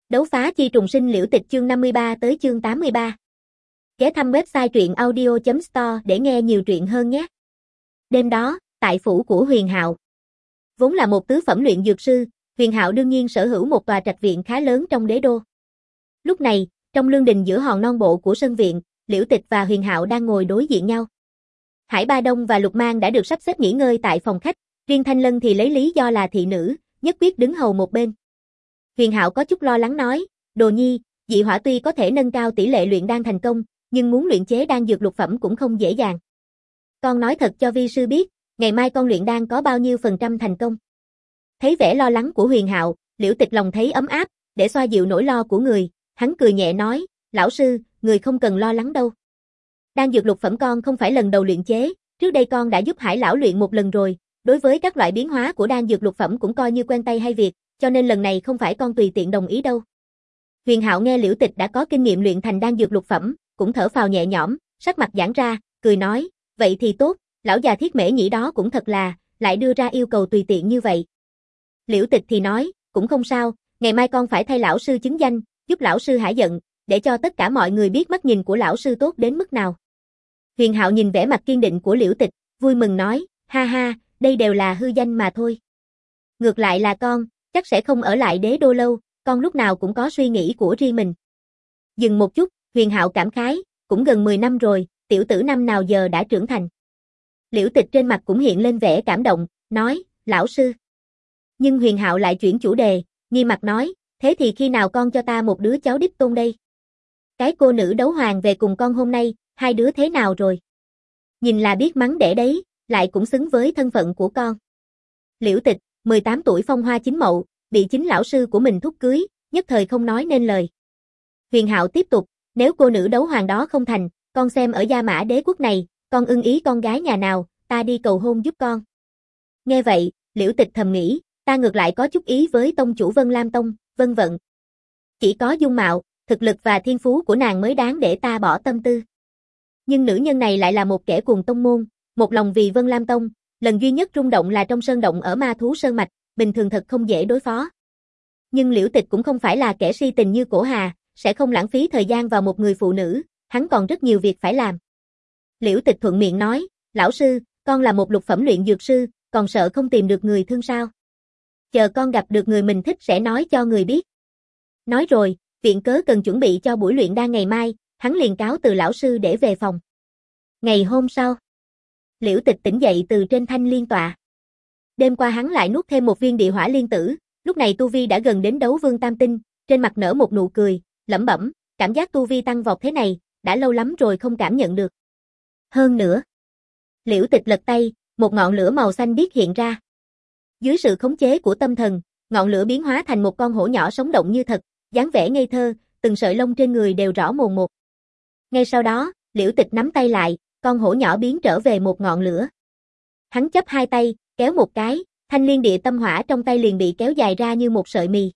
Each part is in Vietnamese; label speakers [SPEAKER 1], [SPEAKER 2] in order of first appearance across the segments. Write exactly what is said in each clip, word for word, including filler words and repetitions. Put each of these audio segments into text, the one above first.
[SPEAKER 1] Đấu phá chi trùng sinh liễu tịch chương năm mươi ba tới chương tám mươi ba. Ghé thăm website truyện audio chấm store để nghe nhiều truyện hơn nhé. Đêm đó, tại phủ của Huyền Hạo. Vốn là một tứ phẩm luyện dược sư, Huyền Hạo đương nhiên sở hữu một tòa trạch viện khá lớn trong đế đô. Lúc này, trong lương đình giữa hòn non bộ của sân viện, Liễu Tịch và Huyền Hạo đang ngồi đối diện nhau. Hải Ba Đông và Lục Mang đã được sắp xếp nghỉ ngơi tại phòng khách, riêng Thanh Lân thì lấy lý do là thị nữ, nhất quyết đứng hầu một bên. Huyền Hạo có chút lo lắng nói, Đồ Nhi, dị hỏa tuy có thể nâng cao tỷ lệ luyện đan thành công, nhưng muốn luyện chế đan dược lục phẩm cũng không dễ dàng. Con nói thật cho vi sư biết, ngày mai con luyện đan có bao nhiêu phần trăm thành công. Thấy vẻ lo lắng của Huyền Hạo, Liễu Tịch lòng thấy ấm áp, để xoa dịu nỗi lo của người, hắn cười nhẹ nói, lão sư, người không cần lo lắng đâu. Đan dược lục phẩm con không phải lần đầu luyện chế, trước đây con đã giúp Hải lão luyện một lần rồi, đối với các loại biến hóa của đan dược lục phẩm cũng coi như quen tay hay việc, cho nên lần này không phải con tùy tiện đồng ý đâu. Huyền Hạo nghe Liễu Tịch đã có kinh nghiệm luyện thành đan dược lục phẩm, cũng thở phào nhẹ nhõm, sắc mặt giãn ra, cười nói, vậy thì tốt, lão già Thiết Mễ Nhĩ đó cũng thật là, lại đưa ra yêu cầu tùy tiện như vậy. Liễu Tịch thì nói, cũng không sao, ngày mai con phải thay lão sư chứng danh, giúp lão sư hả giận, để cho tất cả mọi người biết mắt nhìn của lão sư tốt đến mức nào. Huyền Hạo nhìn vẻ mặt kiên định của Liễu Tịch, vui mừng nói, ha ha, đây đều là hư danh mà thôi. Ngược lại là con, chắc sẽ không ở lại đế đô lâu, con lúc nào cũng có suy nghĩ của riêng mình. Dừng một chút, Huyền Hạo cảm khái, cũng gần mười năm rồi, tiểu tử năm nào giờ đã trưởng thành. Liễu Tịch trên mặt cũng hiện lên vẻ cảm động, nói, lão sư. Nhưng Huyền Hạo lại chuyển chủ đề, nghi mặt nói, thế thì khi nào con cho ta một đứa cháu đích tôn đây? Cái cô nữ đấu hoàng về cùng con hôm nay, hai đứa thế nào rồi? Nhìn là biết mắng đẻ đấy, lại cũng xứng với thân phận của con. Liễu Tịch, mười tám tuổi phong hoa chính mậu, bị chính lão sư của mình thúc cưới, nhất thời không nói nên lời. Huyền Hạo tiếp tục, nếu cô nữ đấu hoàng đó không thành, con xem ở Gia Mã đế quốc này, con ưng ý con gái nhà nào, ta đi cầu hôn giúp con. Nghe vậy, Liễu Tịch thầm nghĩ, ta ngược lại có chút ý với tông chủ Vân Lam Tông, Vân Vận. Chỉ có dung mạo, thực lực và thiên phú của nàng mới đáng để ta bỏ tâm tư. Nhưng nữ nhân này lại là một kẻ cuồng tông môn, một lòng vì Vân Lam Tông, lần duy nhất rung động là trong sơn động ở Ma Thú Sơn Mạch, bình thường thật không dễ đối phó. Nhưng Liễu Tịch cũng không phải là kẻ si tình như Cổ Hà, sẽ không lãng phí thời gian vào một người phụ nữ, hắn còn rất nhiều việc phải làm. Liễu Tịch thuận miệng nói, lão sư, con là một lục phẩm luyện dược sư, còn sợ không tìm được người thương sao? Chờ con gặp được người mình thích sẽ nói cho người biết. Nói rồi, viện cớ cần chuẩn bị cho buổi luyện đan ngày mai, hắn liền cáo từ lão sư để về phòng. Ngày hôm sau, Liễu Tịch tỉnh dậy từ trên thanh liên tọa. Đêm qua hắn lại nuốt thêm một viên địa hỏa liên tử, lúc này tu vi đã gần đến đấu vương tam tinh, trên mặt nở một nụ cười, lẩm bẩm, cảm giác tu vi tăng vọt thế này, đã lâu lắm rồi không cảm nhận được. Hơn nữa, Liễu Tịch lật tay, một ngọn lửa màu xanh biếc hiện ra. Dưới sự khống chế của tâm thần, ngọn lửa biến hóa thành một con hổ nhỏ sống động như thật, dáng vẻ ngây thơ, từng sợi lông trên người đều rõ mồn một. Ngay sau đó, Liễu Tịch nắm tay lại, con hổ nhỏ biến trở về một ngọn lửa. Hắn chấp hai tay, kéo một cái, thanh liên địa tâm hỏa trong tay liền bị kéo dài ra như một sợi mì.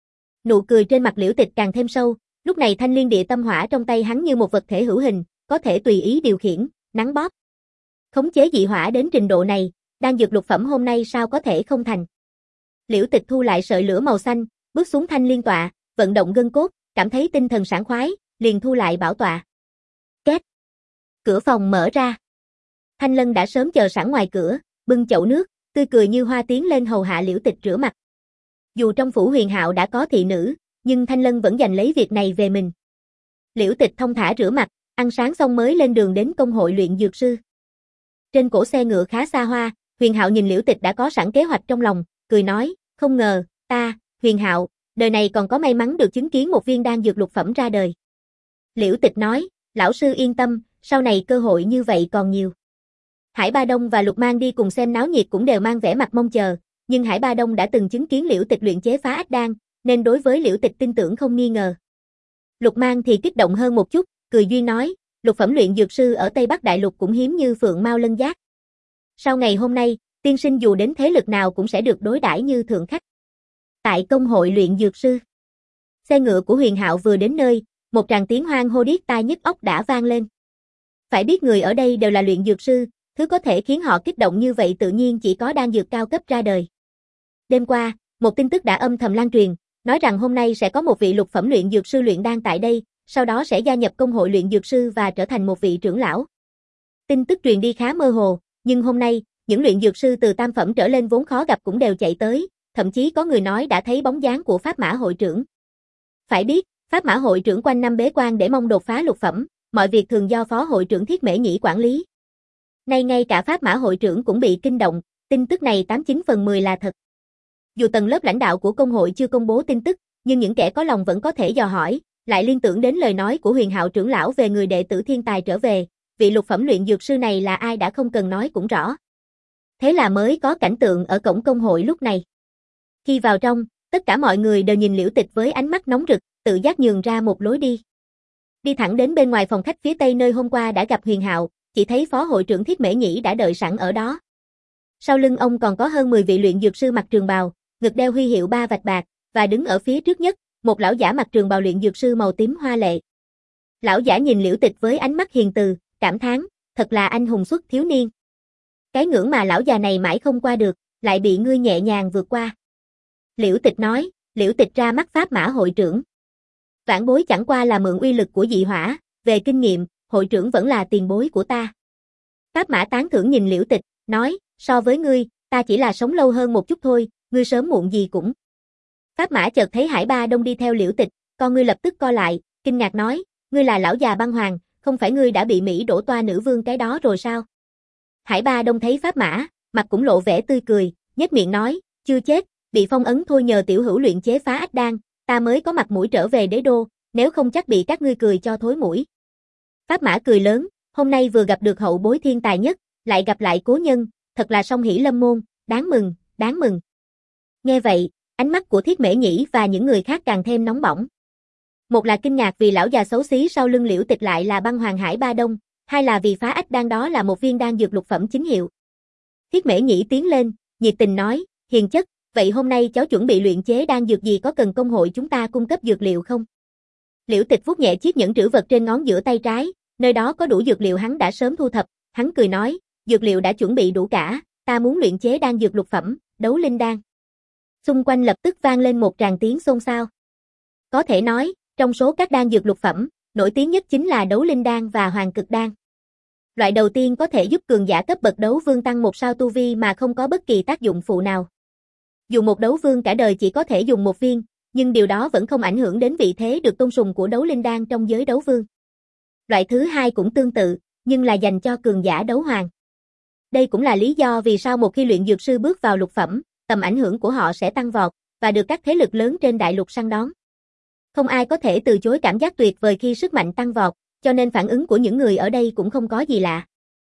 [SPEAKER 1] Nụ cười trên mặt Liễu Tịch càng thêm sâu, lúc này thanh liên địa tâm hỏa trong tay hắn như một vật thể hữu hình, có thể tùy ý điều khiển, nắn bóp. Khống chế dị hỏa đến trình độ này, đan dược lục phẩm hôm nay sao có thể không thành. Liễu Tịch thu lại sợi lửa màu xanh, bước xuống thanh liên tọa, vận động gân cốt, cảm thấy tinh thần sảng khoái, liền thu lại bảo tọa. Két. Cửa phòng mở ra. Thanh Lân đã sớm chờ sẵn ngoài cửa, bưng chậu nước, tươi cười như hoa tiến lên hầu hạ Liễu Tịch rửa mặt. Dù trong phủ Huyền Hạo đã có thị nữ, nhưng Thanh Lân vẫn giành lấy việc này về mình. Liễu Tịch thông thả rửa mặt, ăn sáng xong mới lên đường đến công hội luyện dược sư. Trên cổ xe ngựa khá xa hoa, Huyền Hạo nhìn Liễu Tịch đã có sẵn kế hoạch trong lòng, cười nói, không ngờ, ta, Huyền Hạo, đời này còn có may mắn được chứng kiến một viên đan dược lục phẩm ra đời. Liễu Tịch nói, lão sư yên tâm, sau này cơ hội như vậy còn nhiều. Hải Ba Đông và Lục Mang đi cùng xem náo nhiệt cũng đều mang vẻ mặt mong chờ, nhưng Hải Ba Đông đã từng chứng kiến Liễu Tịch luyện chế phá ách đan, nên đối với Liễu Tịch tin tưởng không nghi ngờ. Lục Mang thì kích động hơn một chút, cười duyên nói, lục phẩm luyện dược sư ở Tây Bắc Đại Lục cũng hiếm như phượng mao lân giác. Sau ngày hôm nay, tiên sinh dù đến thế lực nào cũng sẽ được đối đãi như thượng khách. Tại công hội luyện dược sư, xe ngựa của Huyền Hạo vừa đến nơi, một tràng tiếng hoan hô điếc tai nhức óc đã vang lên. Phải biết người ở đây đều là luyện dược sư, thứ có thể khiến họ kích động như vậy tự nhiên chỉ có đan dược cao cấp ra đời. Đêm qua, một tin tức đã âm thầm lan truyền, nói rằng hôm nay sẽ có một vị lục phẩm luyện dược sư luyện đan tại đây, sau đó sẽ gia nhập công hội luyện dược sư và trở thành một vị trưởng lão. Tin tức truyền đi khá mơ hồ, nhưng hôm nay, những luyện dược sư từ tam phẩm trở lên vốn khó gặp cũng đều chạy tới, thậm chí có người nói đã thấy bóng dáng của Pháp Mã hội trưởng. Phải biết, Pháp Mã hội trưởng quanh năm bế quan để mong đột phá lục phẩm, mọi việc thường do phó hội trưởng Thiết Mễ Nhĩ quản lý. Nay ngay cả Pháp Mã hội trưởng cũng bị kinh động, tin tức này tám chín phần mười là thật. Dù tầng lớp lãnh đạo của công hội chưa công bố tin tức, nhưng những kẻ có lòng vẫn có thể dò hỏi, lại liên tưởng đến lời nói của Huyền Hạo trưởng lão về người đệ tử thiên tài trở về, vị lục phẩm luyện dược sư này là ai đã không cần nói cũng rõ. Thế là mới có cảnh tượng ở cổng công hội lúc này. Khi vào trong, tất cả mọi người đều nhìn Liễu Tịch với ánh mắt nóng rực, tự giác nhường ra một lối đi. Đi thẳng đến bên ngoài phòng khách phía tây nơi hôm qua đã gặp Huyền Hạo, chỉ thấy phó hội trưởng Thiết Mễ Nhĩ đã đợi sẵn ở đó. Sau lưng ông còn có hơn mười vị luyện dược sư mặc trường bào, ngực đeo huy hiệu ba vạch bạc, và đứng ở phía trước nhất, một lão giả mặc trường bào luyện dược sư màu tím hoa lệ. Lão giả nhìn Liễu Tịch với ánh mắt hiền từ, cảm thán, thật là anh hùng xuất thiếu niên. Cái ngưỡng mà lão già này mãi không qua được, lại bị ngươi nhẹ nhàng vượt qua. Liễu Tịch nói, Liễu Tịch ra mắt Pháp Mã hội trưởng. Vãn bối chẳng qua là mượn uy lực của dị hỏa, về kinh nghiệm, hội trưởng vẫn là tiền bối của ta. Pháp Mã tán thưởng nhìn Liễu Tịch, nói, so với ngươi, ta chỉ là sống lâu hơn một chút thôi, ngươi sớm muộn gì cũng. Pháp Mã chợt thấy Hải Ba Đông đi theo Liễu Tịch, con ngươi lập tức co lại, kinh ngạc nói, ngươi là lão già băng hoàng, không phải ngươi đã bị Mỹ đổ toa nữ vương cái đó rồi sao? Hải Ba Đông thấy Pháp Mã, mặt cũng lộ vẻ tươi cười, nhếch miệng nói, chưa chết, bị phong ấn thôi nhờ tiểu hữu luyện chế phá ách đan, ta mới có mặt mũi trở về đế đô, nếu không chắc bị các ngươi cười cho thối mũi. Pháp Mã cười lớn, hôm nay vừa gặp được hậu bối thiên tài nhất, lại gặp lại cố nhân, thật là song hỷ lâm môn, đáng mừng, đáng mừng. Nghe vậy, ánh mắt của Thiết Mễ Nhĩ và những người khác càng thêm nóng bỏng. Một là kinh ngạc vì lão già xấu xí sau lưng Liễu Tịch lại là băng hoàng Hải Ba Đông, hai là vì phá ách đan đó là một viên đan dược lục phẩm chính hiệu. Thiết Mễ Nhĩ tiến lên, nhiệt tình nói, hiền chất, vậy hôm nay cháu chuẩn bị luyện chế đan dược gì, có cần công hội chúng ta cung cấp dược liệu không? Liễu Tịch vuốt nhẹ chiếc nhẫn trữ vật trên ngón giữa tay trái, nơi đó có đủ dược liệu hắn đã sớm thu thập, hắn cười nói, dược liệu đã chuẩn bị đủ cả, ta muốn luyện chế đan dược lục phẩm, đấu linh đan. Xung quanh lập tức vang lên một tràng tiếng xôn xao. Có thể nói, trong số các đan dược lục phẩm, nổi tiếng nhất chính là đấu linh đan và hoàng cực đan. Loại đầu tiên có thể giúp cường giả cấp bậc đấu vương tăng một sao tu vi mà không có bất kỳ tác dụng phụ nào. Dù một đấu vương cả đời chỉ có thể dùng một viên, nhưng điều đó vẫn không ảnh hưởng đến vị thế được tôn sùng của đấu linh đan trong giới đấu vương. Loại thứ hai cũng tương tự, nhưng là dành cho cường giả đấu hoàng. Đây cũng là lý do vì sao một khi luyện dược sư bước vào lục phẩm, tầm ảnh hưởng của họ sẽ tăng vọt, và được các thế lực lớn trên đại lục săn đón. Không ai có thể từ chối cảm giác tuyệt vời khi sức mạnh tăng vọt, cho nên phản ứng của những người ở đây cũng không có gì lạ.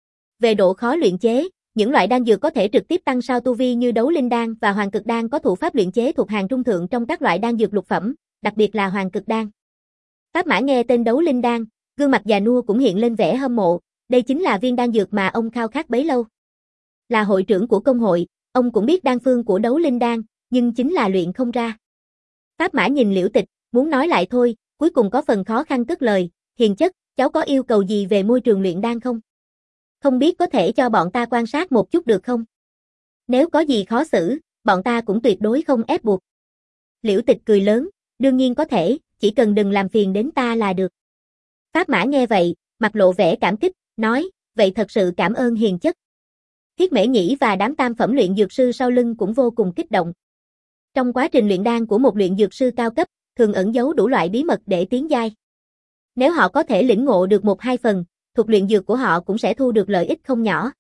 [SPEAKER 1] Về độ khó luyện chế, những loại đan dược có thể trực tiếp tăng sao tu vi như đấu linh đan và hoàng cực đan có thủ pháp luyện chế thuộc hàng trung thượng trong các loại đan dược lục phẩm, đặc biệt là hoàng cực đan. Pháp Mã nghe tên đấu linh đan, gương mặt già nua cũng hiện lên vẻ hâm mộ, đây chính là viên đan dược mà ông khao khát bấy lâu. Là hội trưởng của công hội, ông cũng biết đan phương của đấu linh đan, nhưng chính là luyện không ra. Pháp Mã nhìn Liễu Tịch, muốn nói lại thôi, cuối cùng có phần khó khăn cất lời, hiền chất, cháu có yêu cầu gì về môi trường luyện đan không? Không biết có thể cho bọn ta quan sát một chút được không? Nếu có gì khó xử, bọn ta cũng tuyệt đối không ép buộc. Liễu Tịch cười lớn, đương nhiên có thể, chỉ cần đừng làm phiền đến ta là được. Pháp Mã nghe vậy, mặt lộ vẻ cảm kích, nói, vậy thật sự cảm ơn hiền chất. Thiết Mễ Nhĩ và đám tam phẩm luyện dược sư sau lưng cũng vô cùng kích động. Trong quá trình luyện đan của một luyện dược sư cao cấp, thường ẩn giấu đủ loại bí mật để tiến giai. Nếu họ có thể lĩnh ngộ được một hai phần, thuật luyện dược của họ cũng sẽ thu được lợi ích không nhỏ.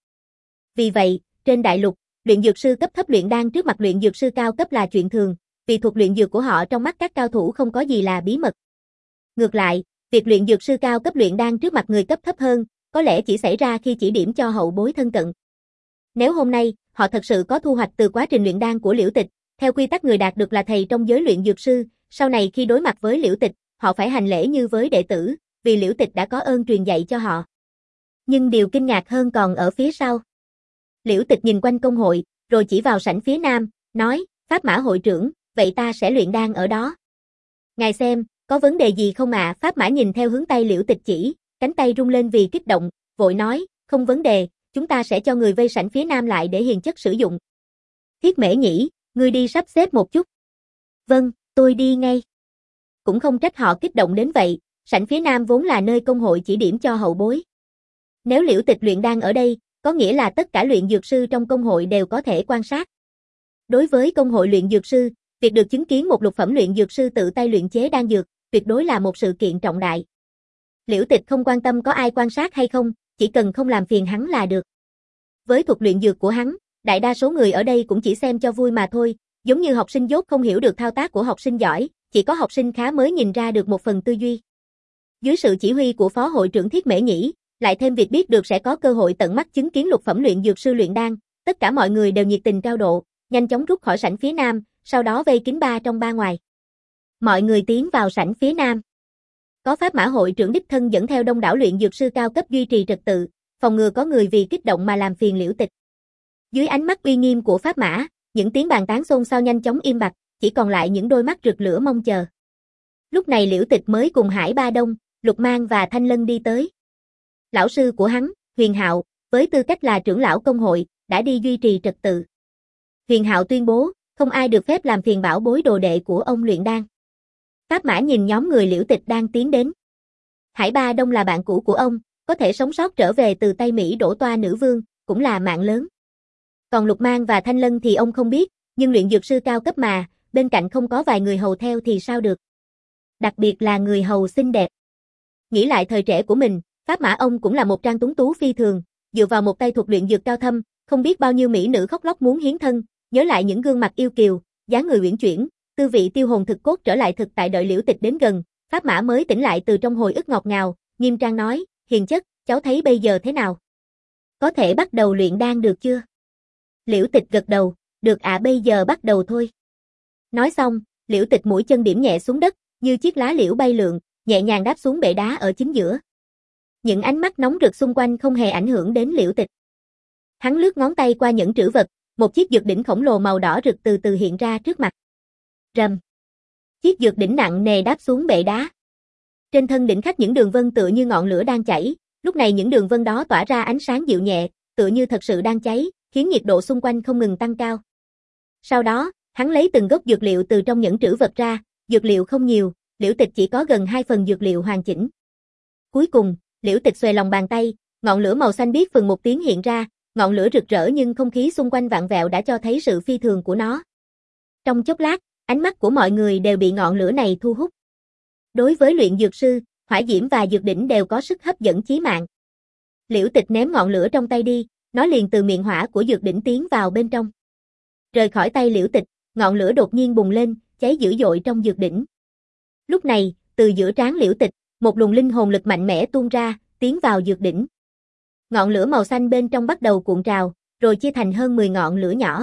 [SPEAKER 1] Vì vậy, trên đại lục, luyện dược sư cấp thấp luyện đan trước mặt luyện dược sư cao cấp là chuyện thường, vì thuật luyện dược của họ trong mắt các cao thủ không có gì là bí mật. Ngược lại, việc luyện dược sư cao cấp luyện đan trước mặt người cấp thấp hơn, có lẽ chỉ xảy ra khi chỉ điểm cho hậu bối thân cận. Nếu hôm nay, họ thật sự có thu hoạch từ quá trình luyện đan của Liễu Tịch, theo quy tắc người đạt được là thầy trong giới luyện dược sư, sau này khi đối mặt với Liễu Tịch, họ phải hành lễ như với đệ tử, vì Liễu Tịch đã có ơn truyền dạy cho họ. Nhưng điều kinh ngạc hơn còn ở phía sau. Liễu Tịch nhìn quanh công hội, rồi chỉ vào sảnh phía nam, nói, Pháp Mã hội trưởng, vậy ta sẽ luyện đan ở đó. Ngài xem, có vấn đề gì không ạ? À? Pháp Mã nhìn theo hướng tay Liễu Tịch chỉ, cánh tay rung lên vì kích động, vội nói, không vấn đề, chúng ta sẽ cho người vây sảnh phía nam lại để hiền chất sử dụng. Thiết Mễ Nhĩ, ngươi đi sắp xếp một chút. Vâng, Tôi đi ngay. Cũng không trách họ kích động đến vậy, sảnh phía nam vốn là nơi công hội chỉ điểm cho hậu bối. Nếu Liễu Tịch luyện đan ở đây, có nghĩa là tất cả luyện dược sư trong công hội đều có thể quan sát. Đối với công hội luyện dược sư, việc được chứng kiến một lục phẩm luyện dược sư tự tay luyện chế đan dược, tuyệt đối là một sự kiện trọng đại. Liễu Tịch không quan tâm có ai quan sát hay không, chỉ cần không làm phiền hắn là được. Với thuật luyện dược của hắn, đại đa số người ở đây cũng chỉ xem cho vui mà thôi, giống như học sinh dốt không hiểu được thao tác của học sinh giỏi, chỉ có học sinh khá mới nhìn ra được một phần tư duy. Dưới sự chỉ huy của phó hội trưởng Thiết Mễ Nhĩ, lại thêm việc biết được sẽ có cơ hội tận mắt chứng kiến lục phẩm luyện dược sư luyện đan, tất cả mọi người đều nhiệt tình cao độ, nhanh chóng rút khỏi sảnh phía nam, sau đó vây kín ba trong ba ngoài. Mọi người tiến vào sảnh phía nam. Có pháp mã hội trưởng đích thân dẫn theo đông đảo luyện dược sư cao cấp duy trì trật tự, phòng ngừa có người vì kích động mà làm phiền Liễu Tịch. Dưới ánh mắt uy nghiêm của pháp mã, những tiếng bàn tán xôn xao nhanh chóng im bặt, chỉ còn lại những đôi mắt rực lửa mong chờ. Lúc này Liễu Tịch mới cùng Hải Ba Đông, Lục Mang và Thanh Lân đi tới. Lão sư của hắn, Huyền Hạo, với tư cách là trưởng lão công hội, đã đi duy trì trật tự. Huyền Hạo tuyên bố, không ai được phép làm phiền bảo bối đồ đệ của ông luyện đan. Pháp mã nhìn nhóm người Liễu Tịch đang tiến đến. Hải Ba Đông là bạn cũ của ông, có thể sống sót trở về từ tay Mỹ đổ toa nữ vương, cũng là mạng lớn. Còn Lục Mang và Thanh Lân thì ông không biết, nhưng luyện dược sư cao cấp mà, bên cạnh không có vài người hầu theo thì sao được. Đặc biệt là người hầu xinh đẹp. Nghĩ lại thời trẻ của mình, pháp mã ông cũng là một trang tuấn tú phi thường, dựa vào một tay thuật luyện dược cao thâm, không biết bao nhiêu mỹ nữ khóc lóc muốn hiến thân, nhớ lại những gương mặt yêu kiều, dáng người uyển chuyển, tư vị tiêu hồn thực cốt trở lại thực tại. Đợi Liễu Tịch đến gần, pháp mã mới tỉnh lại từ trong hồi ức ngọt ngào, nghiêm trang nói, hiền chất, cháu thấy bây giờ thế nào? Có thể bắt đầu luyện đan được chưa? Liễu Tịch gật đầu, được ạ, à, bây giờ bắt đầu thôi. Nói xong, Liễu Tịch mũi chân điểm nhẹ xuống đất, như chiếc lá liễu bay lượn, nhẹ nhàng đáp xuống bệ đá ở chính giữa. Những ánh mắt nóng rực xung quanh không hề ảnh hưởng đến Liễu Tịch. Hắn lướt ngón tay qua những trữ vật, một chiếc dược đỉnh khổng lồ màu đỏ rực từ từ hiện ra trước mặt. Rầm. Chiếc dược đỉnh nặng nề đáp xuống bệ đá. Trên thân đỉnh khắc những đường vân tựa như ngọn lửa đang chảy, lúc này những đường vân đó tỏa ra ánh sáng dịu nhẹ, tựa như thật sự đang cháy, khiến nhiệt độ xung quanh không ngừng tăng cao. Sau đó, hắn lấy từng gốc dược liệu từ trong những trữ vật ra, dược liệu không nhiều, Liễu Tịch chỉ có gần hai phần dược liệu hoàn chỉnh. Cuối cùng, Liễu Tịch xuề lòng bàn tay, ngọn lửa màu xanh biếc phừng một tiếng hiện ra, ngọn lửa rực rỡ nhưng không khí xung quanh vặn vẹo đã cho thấy sự phi thường của nó. Trong chốc lát, ánh mắt của mọi người đều bị ngọn lửa này thu hút. Đối với luyện dược sư, hỏa diễm và dược đỉnh đều có sức hấp dẫn chí mạng. Liễu Tịch ném ngọn lửa trong tay đi, nó liền từ miệng hỏa của dược đỉnh tiến vào bên trong. Rời khỏi tay Liễu Tịch, ngọn lửa đột nhiên bùng lên, cháy dữ dội trong dược đỉnh. Lúc này, từ giữa trán Liễu Tịch, một luồng linh hồn lực mạnh mẽ tuôn ra, tiến vào dược đỉnh. Ngọn lửa màu xanh bên trong bắt đầu cuộn trào, rồi chia thành hơn mười ngọn lửa nhỏ.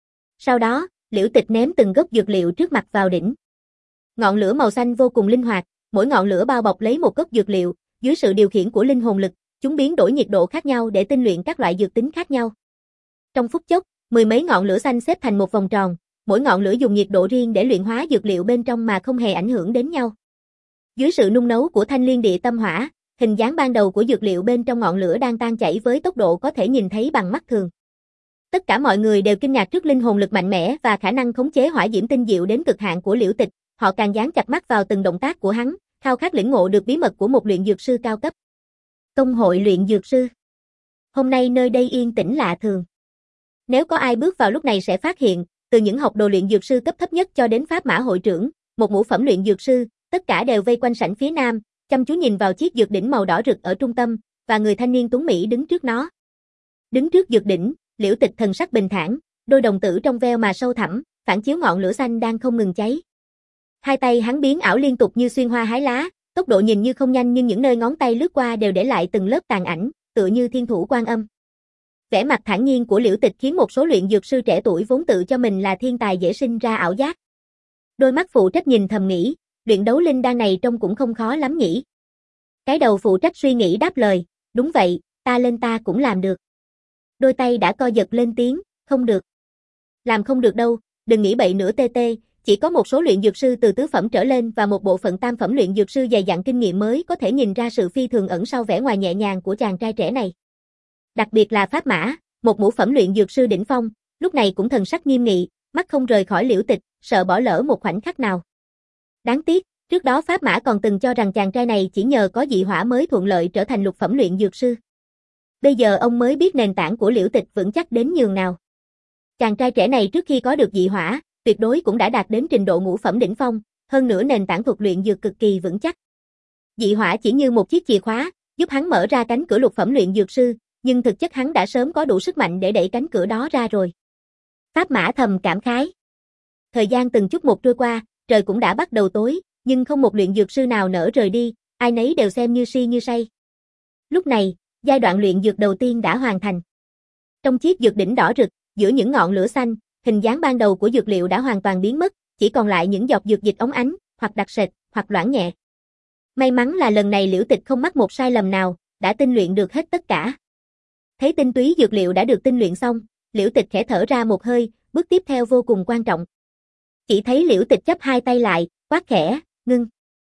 [SPEAKER 1] Sau đó, Liễu Tịch ném từng gốc dược liệu trước mặt vào đỉnh. Ngọn lửa màu xanh vô cùng linh hoạt, mỗi ngọn lửa bao bọc lấy một gốc dược liệu, dưới sự điều khiển của linh hồn lực, chúng biến đổi nhiệt độ khác nhau để tinh luyện các loại dược tính khác nhau. Trong phút chốc, mười mấy ngọn lửa xanh xếp thành một vòng tròn, mỗi ngọn lửa dùng nhiệt độ riêng để luyện hóa dược liệu bên trong mà không hề ảnh hưởng đến nhau. Dưới sự nung nấu của thanh liên địa tâm hỏa, hình dáng ban đầu của dược liệu bên trong ngọn lửa đang tan chảy với tốc độ có thể nhìn thấy bằng mắt thường. Tất cả mọi người đều kinh ngạc trước linh hồn lực mạnh mẽ và khả năng khống chế hỏa diễm tinh diệu đến cực hạn của Liễu Tịch, họ càng dán chặt mắt vào từng động tác của hắn, khao khát lĩnh ngộ được bí mật của một luyện dược sư cao cấp. Công hội luyện dược sư. Hôm nay nơi đây yên tĩnh lạ thường. Nếu có ai bước vào lúc này sẽ phát hiện, từ những học đồ luyện dược sư cấp thấp nhất cho đến pháp mã hội trưởng, một ngũ phẩm luyện dược sư, tất cả đều vây quanh sảnh phía nam, chăm chú nhìn vào chiếc dược đỉnh màu đỏ rực ở trung tâm, và người thanh niên tuấn mỹ đứng trước nó. Đứng trước dược đỉnh, Liễu Tịch thần sắc bình thản, đôi đồng tử trong veo mà sâu thẳm, phản chiếu ngọn lửa xanh đang không ngừng cháy. Hai tay hắn biến ảo liên tục như xuyên hoa hái lá, tốc độ nhìn như không nhanh nhưng những nơi ngón tay lướt qua đều để lại từng lớp tàn ảnh, tựa như thiên thủ quan âm. Vẻ mặt thản nhiên của Liễu Tịch khiến một số luyện dược sư trẻ tuổi vốn tự cho mình là thiên tài dễ sinh ra ảo giác. Đôi mắt phụ trách nhìn thầm nghĩ, luyện đấu linh đan này trông cũng không khó lắm nhỉ. Cái đầu phụ trách suy nghĩ đáp lời, đúng vậy, ta lên ta cũng làm được. Đôi tay đã co giật lên tiếng, không được. Làm không được đâu, đừng nghĩ bậy nữa tê tê, chỉ có một số luyện dược sư từ tứ phẩm trở lên và một bộ phận tam phẩm luyện dược sư dày dặn kinh nghiệm mới có thể nhìn ra sự phi thường ẩn sau vẻ ngoài nhẹ nhàng của chàng trai trẻ này. Đặc biệt là Pháp Mã, một ngũ phẩm luyện dược sư đỉnh phong, lúc này cũng thần sắc nghiêm nghị, mắt không rời khỏi Liễu Tịch, sợ bỏ lỡ một khoảnh khắc nào. Đáng tiếc, trước đó Pháp Mã còn từng cho rằng chàng trai này chỉ nhờ có dị hỏa mới thuận lợi trở thành lục phẩm luyện dược sư. Bây giờ ông mới biết nền tảng của Liễu Tịch vững chắc đến nhường nào. Chàng trai trẻ này trước khi có được dị hỏa, tuyệt đối cũng đã đạt đến trình độ ngũ phẩm đỉnh phong, hơn nữa nền tảng thuật luyện dược cực kỳ vững chắc. Dị hỏa chỉ như một chiếc chìa khóa, giúp hắn mở ra cánh cửa lục phẩm luyện dược sư, nhưng thực chất hắn đã sớm có đủ sức mạnh để đẩy cánh cửa đó ra rồi. Pháp Mã thầm cảm khái. Thời gian từng chút một trôi qua, trời cũng đã bắt đầu tối, nhưng không một luyện dược sư nào nỡ rời đi, ai nấy đều xem như si như say. Lúc này, giai đoạn luyện dược đầu tiên đã hoàn thành. Trong chiếc dược đỉnh đỏ rực, giữa những ngọn lửa xanh, hình dáng ban đầu của dược liệu đã hoàn toàn biến mất, chỉ còn lại những giọt dược dịch óng ánh, hoặc đặc sệt, hoặc loãng nhẹ. May mắn là lần này Liễu Tịch không mắc một sai lầm nào, đã tinh luyện được hết tất cả. Thấy tinh túy dược liệu đã được tinh luyện xong, Liễu Tịch khẽ thở ra một hơi, bước tiếp theo vô cùng quan trọng. Chỉ thấy Liễu Tịch chắp hai tay lại, quát khẽ, ngưng.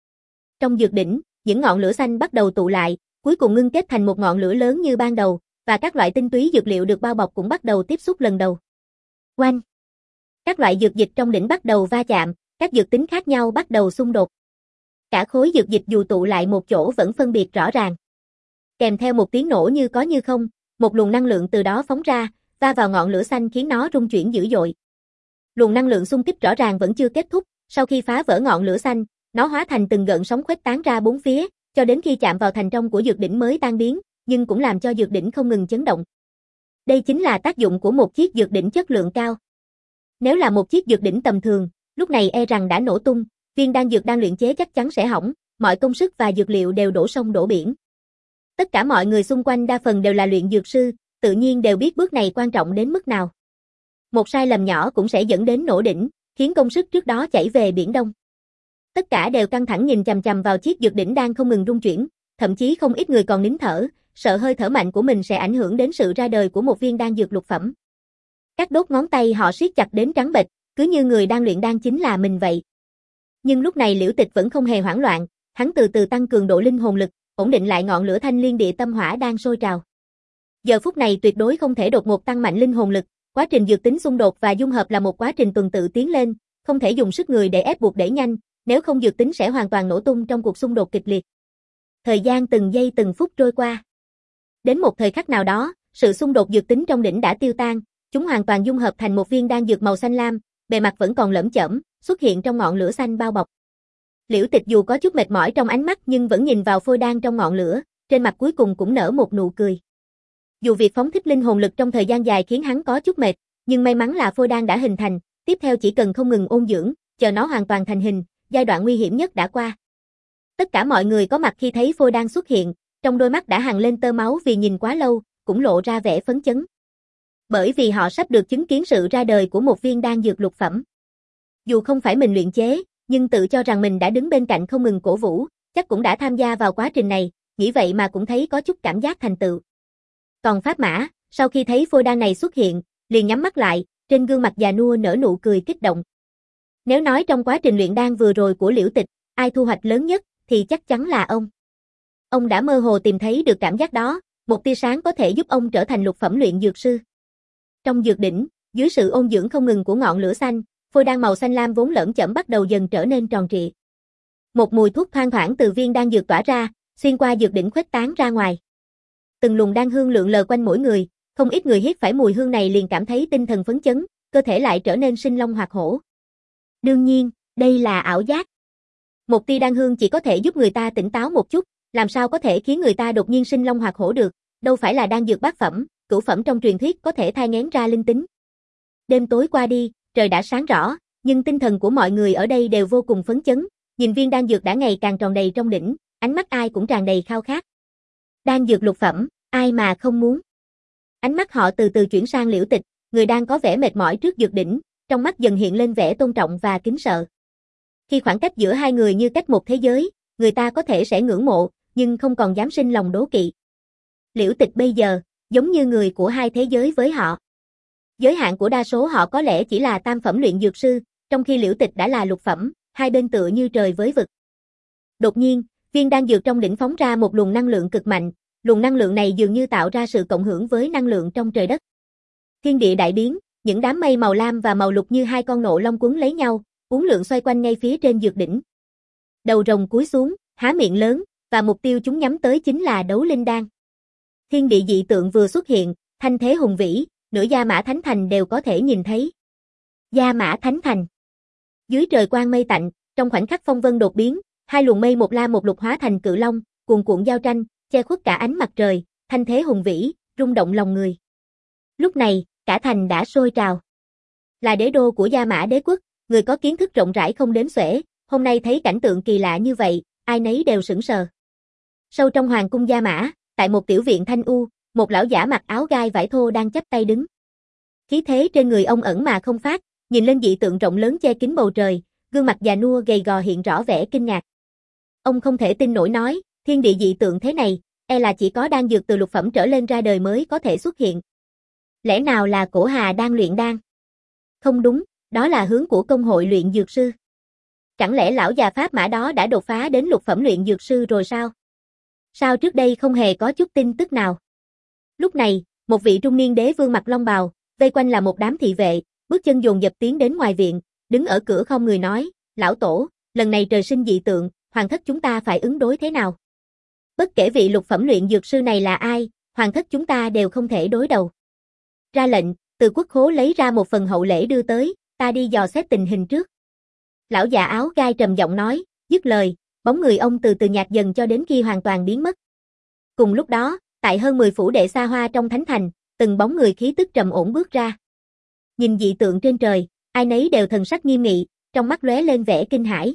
[SPEAKER 1] Trong dược đỉnh, những ngọn lửa xanh bắt đầu tụ lại, cuối cùng ngưng kết thành một ngọn lửa lớn như ban đầu, và các loại tinh túy dược liệu được bao bọc cũng bắt đầu tiếp xúc lần đầu. Oanh! Các loại dược dịch trong đỉnh bắt đầu va chạm, các dược tính khác nhau bắt đầu xung đột. Cả khối dược dịch dù tụ lại một chỗ vẫn phân biệt rõ ràng. Kèm theo một tiếng nổ như có như không, một luồng năng lượng từ đó phóng ra, va vào ngọn lửa xanh khiến nó rung chuyển dữ dội. Luồng năng lượng xung kích rõ ràng vẫn chưa kết thúc, sau khi phá vỡ ngọn lửa xanh, nó hóa thành từng gợn sóng khuếch tán ra bốn phía, cho đến khi chạm vào thành trong của dược đỉnh mới tan biến, nhưng cũng làm cho dược đỉnh không ngừng chấn động. Đây chính là tác dụng của một chiếc dược đỉnh chất lượng cao. Nếu là một chiếc dược đỉnh tầm thường, lúc này e rằng đã nổ tung, viên đan dược đang luyện chế chắc chắn sẽ hỏng, mọi công sức và dược liệu đều đổ sông đổ biển. Tất cả mọi người xung quanh đa phần đều là luyện dược sư, tự nhiên đều biết bước này quan trọng đến mức nào. Một sai lầm nhỏ cũng sẽ dẫn đến nổ đỉnh, khiến công sức trước đó chảy về biển đông. Tất cả đều căng thẳng nhìn chằm chằm vào chiếc dược đỉnh đang không ngừng rung chuyển, thậm chí không ít người còn nín thở, sợ hơi thở mạnh của mình sẽ ảnh hưởng đến sự ra đời của một viên đan dược lục phẩm. Các đốt ngón tay họ siết chặt đến trắng bệch, cứ như người đang luyện đan chính là mình vậy. Nhưng lúc này Liễu Tịch vẫn không hề hoảng loạn, hắn từ từ tăng cường độ linh hồn lực, ổn định lại ngọn lửa thanh liên địa tâm hỏa đang sôi trào. Giờ phút này tuyệt đối không thể đột ngột tăng mạnh linh hồn lực, quá trình dược tính xung đột và dung hợp là một quá trình tuần tự tiến lên, không thể dùng sức người để ép buộc đẩy nhanh, nếu không dược tính sẽ hoàn toàn nổ tung trong cuộc xung đột kịch liệt. Thời gian từng giây từng phút trôi qua. Đến một thời khắc nào đó, sự xung đột dược tính trong đỉnh đã tiêu tan, chúng hoàn toàn dung hợp thành một viên đan dược màu xanh lam, bề mặt vẫn còn lởm chởm, xuất hiện trong ngọn lửa xanh bao bọc. Liễu Tịch dù có chút mệt mỏi trong ánh mắt nhưng vẫn nhìn vào phôi đan trong ngọn lửa, trên mặt cuối cùng cũng nở một nụ cười. Dù việc phóng thích linh hồn lực trong thời gian dài khiến hắn có chút mệt, nhưng may mắn là phôi đan đã hình thành, tiếp theo chỉ cần không ngừng ôn dưỡng, chờ nó hoàn toàn thành hình, giai đoạn nguy hiểm nhất đã qua. Tất cả mọi người có mặt khi thấy phôi đan xuất hiện, trong đôi mắt đã hằn lên tơ máu vì nhìn quá lâu, cũng lộ ra vẻ phấn chấn. Bởi vì họ sắp được chứng kiến sự ra đời của một viên đan dược lục phẩm. Dù không phải mình luyện chế, nhưng tự cho rằng mình đã đứng bên cạnh không ngừng cổ vũ, chắc cũng đã tham gia vào quá trình này, nghĩ vậy mà cũng thấy có chút cảm giác thành tựu. Còn Pháp Mã, sau khi thấy phôi đan này xuất hiện, liền nhắm mắt lại, trên gương mặt già nua nở nụ cười kích động. Nếu nói trong quá trình luyện đan vừa rồi của Liễu Tịch, ai thu hoạch lớn nhất, thì chắc chắn là ông. Ông đã mơ hồ tìm thấy được cảm giác đó, một tia sáng có thể giúp ông trở thành lục phẩm luyện dược sư. Trong dược đỉnh, dưới sự ôn dưỡng không ngừng của ngọn lửa xanh, phôi đan màu xanh lam vốn lởm chởm bắt đầu dần trở nên tròn trịa. Một mùi thuốc thoang thoảng từ viên đan dược tỏa ra, xuyên qua dược đỉnh khuếch tán ra ngoài. Từng luồng đan hương lượn lờ quanh mỗi người, không ít người hít phải mùi hương này liền cảm thấy tinh thần phấn chấn, cơ thể lại trở nên sinh long hoạt hổ. Đương nhiên, đây là ảo giác. Một tia đan hương chỉ có thể giúp người ta tỉnh táo một chút, làm sao có thể khiến người ta đột nhiên sinh long hoạt hổ được, đâu phải là đan dược bát phẩm, cửu phẩm trong truyền thuyết có thể thai nghén ra linh tính. Đêm tối qua đi, trời đã sáng rõ, nhưng tinh thần của mọi người ở đây đều vô cùng phấn chấn, nhìn viên đan dược đã ngày càng tròn đầy trong đỉnh, ánh mắt ai cũng tràn đầy khao khát. Đan dược lục phẩm, ai mà không muốn. Ánh mắt họ từ từ chuyển sang Liễu Tịch, người đang có vẻ mệt mỏi trước dược đỉnh, trong mắt dần hiện lên vẻ tôn trọng và kính sợ. Khi khoảng cách giữa hai người như cách một thế giới, người ta có thể sẽ ngưỡng mộ, nhưng không còn dám sinh lòng đố kỵ. Liễu Tịch bây giờ, giống như người của hai thế giới với họ. Giới hạn của đa số họ có lẽ chỉ là tam phẩm luyện dược sư, trong khi Liễu Tịch đã là lục phẩm, hai bên tựa như trời với vực. Đột nhiên, viên đan dược trong đỉnh phóng ra một luồng năng lượng cực mạnh, luồng năng lượng này dường như tạo ra sự cộng hưởng với năng lượng trong trời đất. Thiên địa đại biến, những đám mây màu lam và màu lục như hai con nộ long quấn lấy nhau, uốn lượn xoay quanh ngay phía trên dược đỉnh. Đầu rồng cúi xuống, há miệng lớn, và mục tiêu chúng nhắm tới chính là đấu linh đan. Thiên địa dị tượng vừa xuất hiện, thanh thế hùng vĩ, nửa Gia Mã Thánh Thành đều có thể nhìn thấy. Gia Mã Thánh Thành. Dưới trời quang mây tạnh, trong khoảnh khắc phong vân đột biến, hai luồng mây một la một lục hóa thành cự long, cuồn cuộn giao tranh, che khuất cả ánh mặt trời, thanh thế hùng vĩ, rung động lòng người. Lúc này, cả thành đã sôi trào. Là đế đô của Gia Mã đế quốc, người có kiến thức rộng rãi không đếm xuể, hôm nay thấy cảnh tượng kỳ lạ như vậy, ai nấy đều sững sờ. Sâu trong hoàng cung Gia Mã, tại một tiểu viện thanh u, một lão giả mặc áo gai vải thô đang chắp tay đứng. Khí thế trên người ông ẩn mà không phát, nhìn lên dị tượng rộng lớn che kín bầu trời, gương mặt già nua gầy gò hiện rõ vẻ kinh ngạc. Ông không thể tin nổi nói, thiên địa dị tượng thế này, e là chỉ có đan dược từ lục phẩm trở lên ra đời mới có thể xuất hiện. Lẽ nào là Cổ Hà đang luyện đan? Không đúng, đó là hướng của công hội luyện dược sư. Chẳng lẽ lão già Pháp Mã đó đã đột phá đến lục phẩm luyện dược sư rồi sao? Sao trước đây không hề có chút tin tức nào? Lúc này, một vị trung niên đế vương mặc long bào, vây quanh là một đám thị vệ, bước chân dồn dập tiến đến ngoài viện, đứng ở cửa không người nói, lão tổ, lần này trời sinh dị tượng, hoàng thất chúng ta phải ứng đối thế nào? Bất kể vị lục phẩm luyện dược sư này là ai, hoàng thất chúng ta đều không thể đối đầu. Ra lệnh, từ quốc khố lấy ra một phần hậu lễ đưa tới, ta đi dò xét tình hình trước. Lão già áo gai trầm giọng nói, dứt lời, bóng người ông từ từ nhạt dần cho đến khi hoàn toàn biến mất. Cùng lúc đó, tại hơn mười phủ đệ xa hoa trong thánh thành, từng bóng người khí tức trầm ổn bước ra. Nhìn dị tượng trên trời, ai nấy đều thần sắc nghiêm nghị, trong mắt lóe lên vẻ kinh hãi.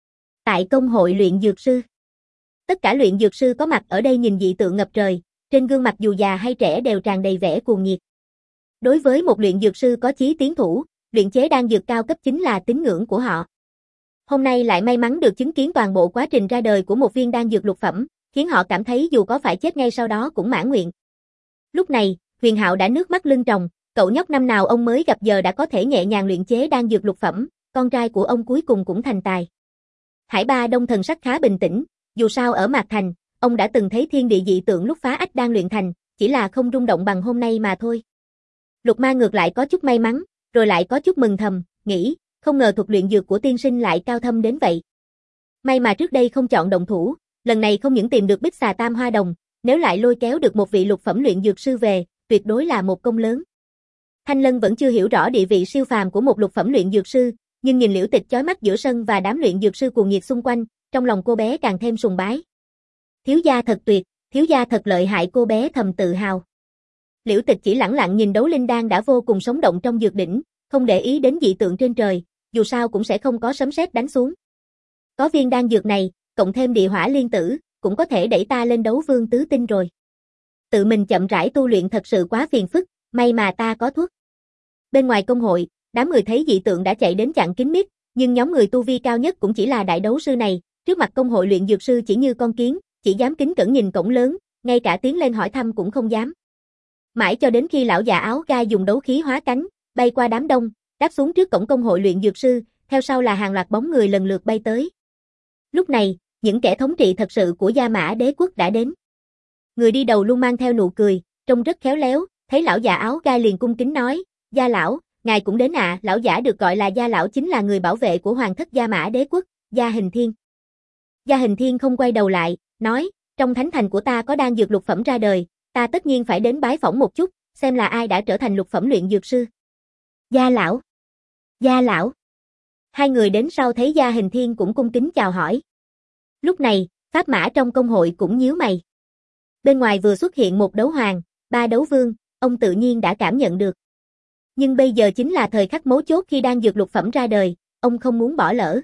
[SPEAKER 1] Tại công hội luyện dược sư, tất cả luyện dược sư có mặt ở đây nhìn dị tượng ngập trời, trên gương mặt dù già hay trẻ đều tràn đầy vẻ cuồng nhiệt. Đối với một luyện dược sư có chí tiến thủ, luyện chế đan dược cao cấp chính là tín ngưỡng của họ. Hôm nay lại may mắn được chứng kiến toàn bộ quá trình ra đời của một viên đan dược lục phẩm, khiến họ cảm thấy dù có phải chết ngay sau đó cũng mãn nguyện. Lúc này, Huyền Hạo đã nước mắt lưng tròng, cậu nhóc năm nào ông mới gặp giờ đã có thể nhẹ nhàng luyện chế đan dược lục phẩm, con trai của ông cuối cùng cũng thành tài. Hải Ba Đông thần sắc khá bình tĩnh, dù sao ở Mạc Thành, ông đã từng thấy thiên địa dị tượng lúc phá ách đan luyện thành, chỉ là không rung động bằng hôm nay mà thôi. Lục Ma ngược lại có chút may mắn, rồi lại có chút mừng thầm, nghĩ, không ngờ thuật luyện dược của tiên sinh lại cao thâm đến vậy. May mà trước đây không chọn động thủ, lần này không những tìm được Bích Xà Tam Hoa Đồng, nếu lại lôi kéo được một vị lục phẩm luyện dược sư về, tuyệt đối là một công lớn. Thanh Lân vẫn chưa hiểu rõ địa vị siêu phàm của một lục phẩm luyện dược sư, nhưng nhìn Liễu Tịch chói mắt giữa sân và đám luyện dược sư cuồng nhiệt xung quanh, trong lòng cô bé càng thêm sùng bái. Thiếu gia thật tuyệt, thiếu gia thật lợi hại, cô bé thầm tự hào. Liễu Tịch chỉ lẳng lặng nhìn đấu linh đan đã vô cùng sống động trong dược đỉnh, không để ý đến dị tượng trên trời, dù sao cũng sẽ không có sấm sét đánh xuống. Có viên đan dược này, cộng thêm địa hỏa liên tử, cũng có thể đẩy ta lên đấu vương tứ tinh rồi. Tự mình chậm rãi tu luyện thật sự quá phiền phức, may mà ta có thuốc. Bên ngoài công hội, đám người thấy dị tượng đã chạy đến chặn kín mít, nhưng nhóm người tu vi cao nhất cũng chỉ là đại đấu sư này, trước mặt công hội luyện dược sư chỉ như con kiến, chỉ dám kính cẩn nhìn cổng lớn, ngay cả tiến lên hỏi thăm cũng không dám. Mãi cho đến khi lão già áo gai dùng đấu khí hóa cánh, bay qua đám đông, đáp xuống trước cổng công hội luyện dược sư, theo sau là hàng loạt bóng người lần lượt bay tới. Lúc này, những kẻ thống trị thật sự của Gia Mã đế quốc đã đến. Người đi đầu luôn mang theo nụ cười, trông rất khéo léo, thấy lão già áo gai liền cung kính nói, Gia lão, ngài cũng đến ạ. À. Lão giả được gọi là Gia lão chính là người bảo vệ của hoàng thất Gia Mã đế quốc, Gia Hình Thiên. Gia Hình Thiên không quay đầu lại, nói, trong thánh thành của ta có đan dược lục phẩm ra đời, ta tất nhiên phải đến bái phỏng một chút, xem là ai đã trở thành lục phẩm luyện dược sư. Gia lão, Gia lão. Hai người đến sau thấy Gia Hình Thiên cũng cung kính chào hỏi. Lúc này, Pháp Mã trong công hội cũng nhíu mày. Bên ngoài vừa xuất hiện một đấu hoàng, ba đấu vương, ông tự nhiên đã cảm nhận được. Nhưng bây giờ chính là thời khắc mấu chốt khi đan dược lục phẩm ra đời, ông không muốn bỏ lỡ.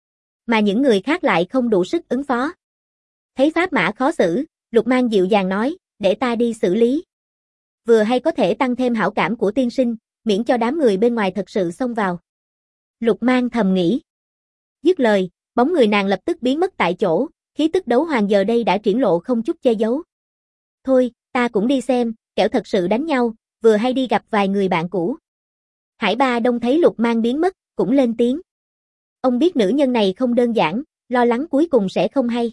[SPEAKER 1] Mà những người khác lại không đủ sức ứng phó. Thấy Pháp Mã khó xử, Lục Mang dịu dàng nói, để ta đi xử lý. Vừa hay có thể tăng thêm hảo cảm của tiên sinh, miễn cho đám người bên ngoài thật sự xông vào. Lục Mang thầm nghĩ. Dứt lời, bóng người nàng lập tức biến mất tại chỗ, khí tức đấu hoàng giờ đây đã triển lộ không chút che giấu. Thôi, ta cũng đi xem, kẻo thật sự đánh nhau, vừa hay đi gặp vài người bạn cũ. Hải Ba Đông thấy Lục Mang biến mất, cũng lên tiếng. Ông biết nữ nhân này không đơn giản, lo lắng cuối cùng sẽ không hay.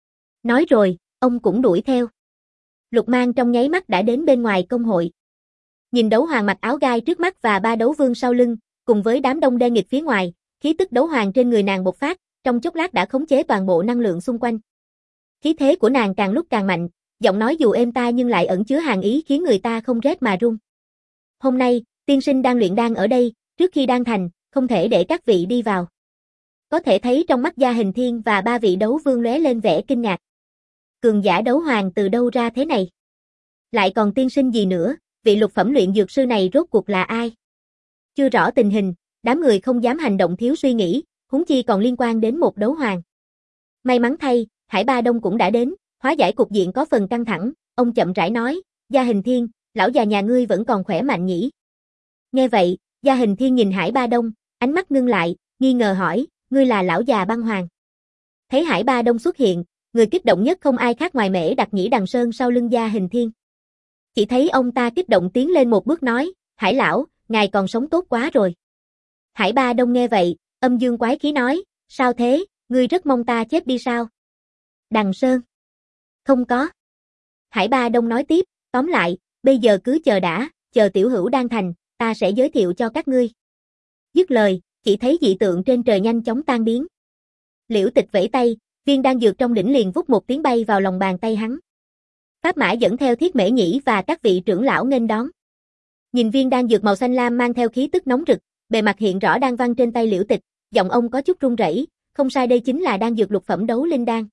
[SPEAKER 1] Nói rồi, ông cũng đuổi theo. Lục Mang trong nháy mắt đã đến bên ngoài công hội. Nhìn đấu hoàng mặc áo gai trước mắt và ba đấu vương sau lưng, cùng với đám đông đen nghịch phía ngoài, khí tức đấu hoàng trên người nàng bộc phát, trong chốc lát đã khống chế toàn bộ năng lượng xung quanh. Khí thế của nàng càng lúc càng mạnh, giọng nói dù êm tai nhưng lại ẩn chứa hàn ý khiến người ta không rét mà run. Hôm nay, tiên sinh đang luyện đan ở đây, trước khi đan thành, không thể để các vị đi vào. Có thể thấy trong mắt Gia Hình Thiên và ba vị đấu vương lóe lên vẻ kinh ngạc. Cường giả đấu hoàng từ đâu ra thế này? Lại còn tiên sinh gì nữa, vị lục phẩm luyện dược sư này rốt cuộc là ai? Chưa rõ tình hình, đám người không dám hành động thiếu suy nghĩ, huống chi còn liên quan đến một đấu hoàng. May mắn thay, Hải Ba Đông cũng đã đến, hóa giải cục diện có phần căng thẳng, ông chậm rãi nói, Gia Hình Thiên, lão già nhà ngươi vẫn còn khỏe mạnh nhỉ? Nghe vậy, Gia Hình Thiên nhìn Hải Ba Đông, ánh mắt ngưng lại, nghi ngờ hỏi, ngươi là lão già băng hoàng. Thấy Hải Ba Đông xuất hiện, người kích động nhất không ai khác ngoài Mễ Đặc Nhĩ Đằng Sơn sau lưng Gia Hình Thiên. Chỉ thấy ông ta kích động tiến lên một bước nói, Hải lão, ngài còn sống tốt quá rồi. Hải Ba Đông nghe vậy, âm dương quái khí nói, sao thế, ngươi rất mong ta chết đi sao? Đằng Sơn. Không có. Hải Ba Đông nói tiếp, tóm lại, bây giờ cứ chờ đã, chờ tiểu hữu đan thành, ta sẽ giới thiệu cho các ngươi. Dứt lời, chỉ thấy dị tượng trên trời nhanh chóng tan biến. Liễu Tịch vẫy tay, viên đan dược trong đỉnh liền vút một tiếng bay vào lòng bàn tay hắn. Pháp Mã dẫn theo Thiết Mễ Nhĩ và các vị trưởng lão nghênh đón. Nhìn viên đan dược màu xanh lam mang theo khí tức nóng rực, bề mặt hiện rõ đan văn trên tay Liễu Tịch, giọng ông có chút run rẩy, không sai đây chính là đan dược lục phẩm đấu linh đan.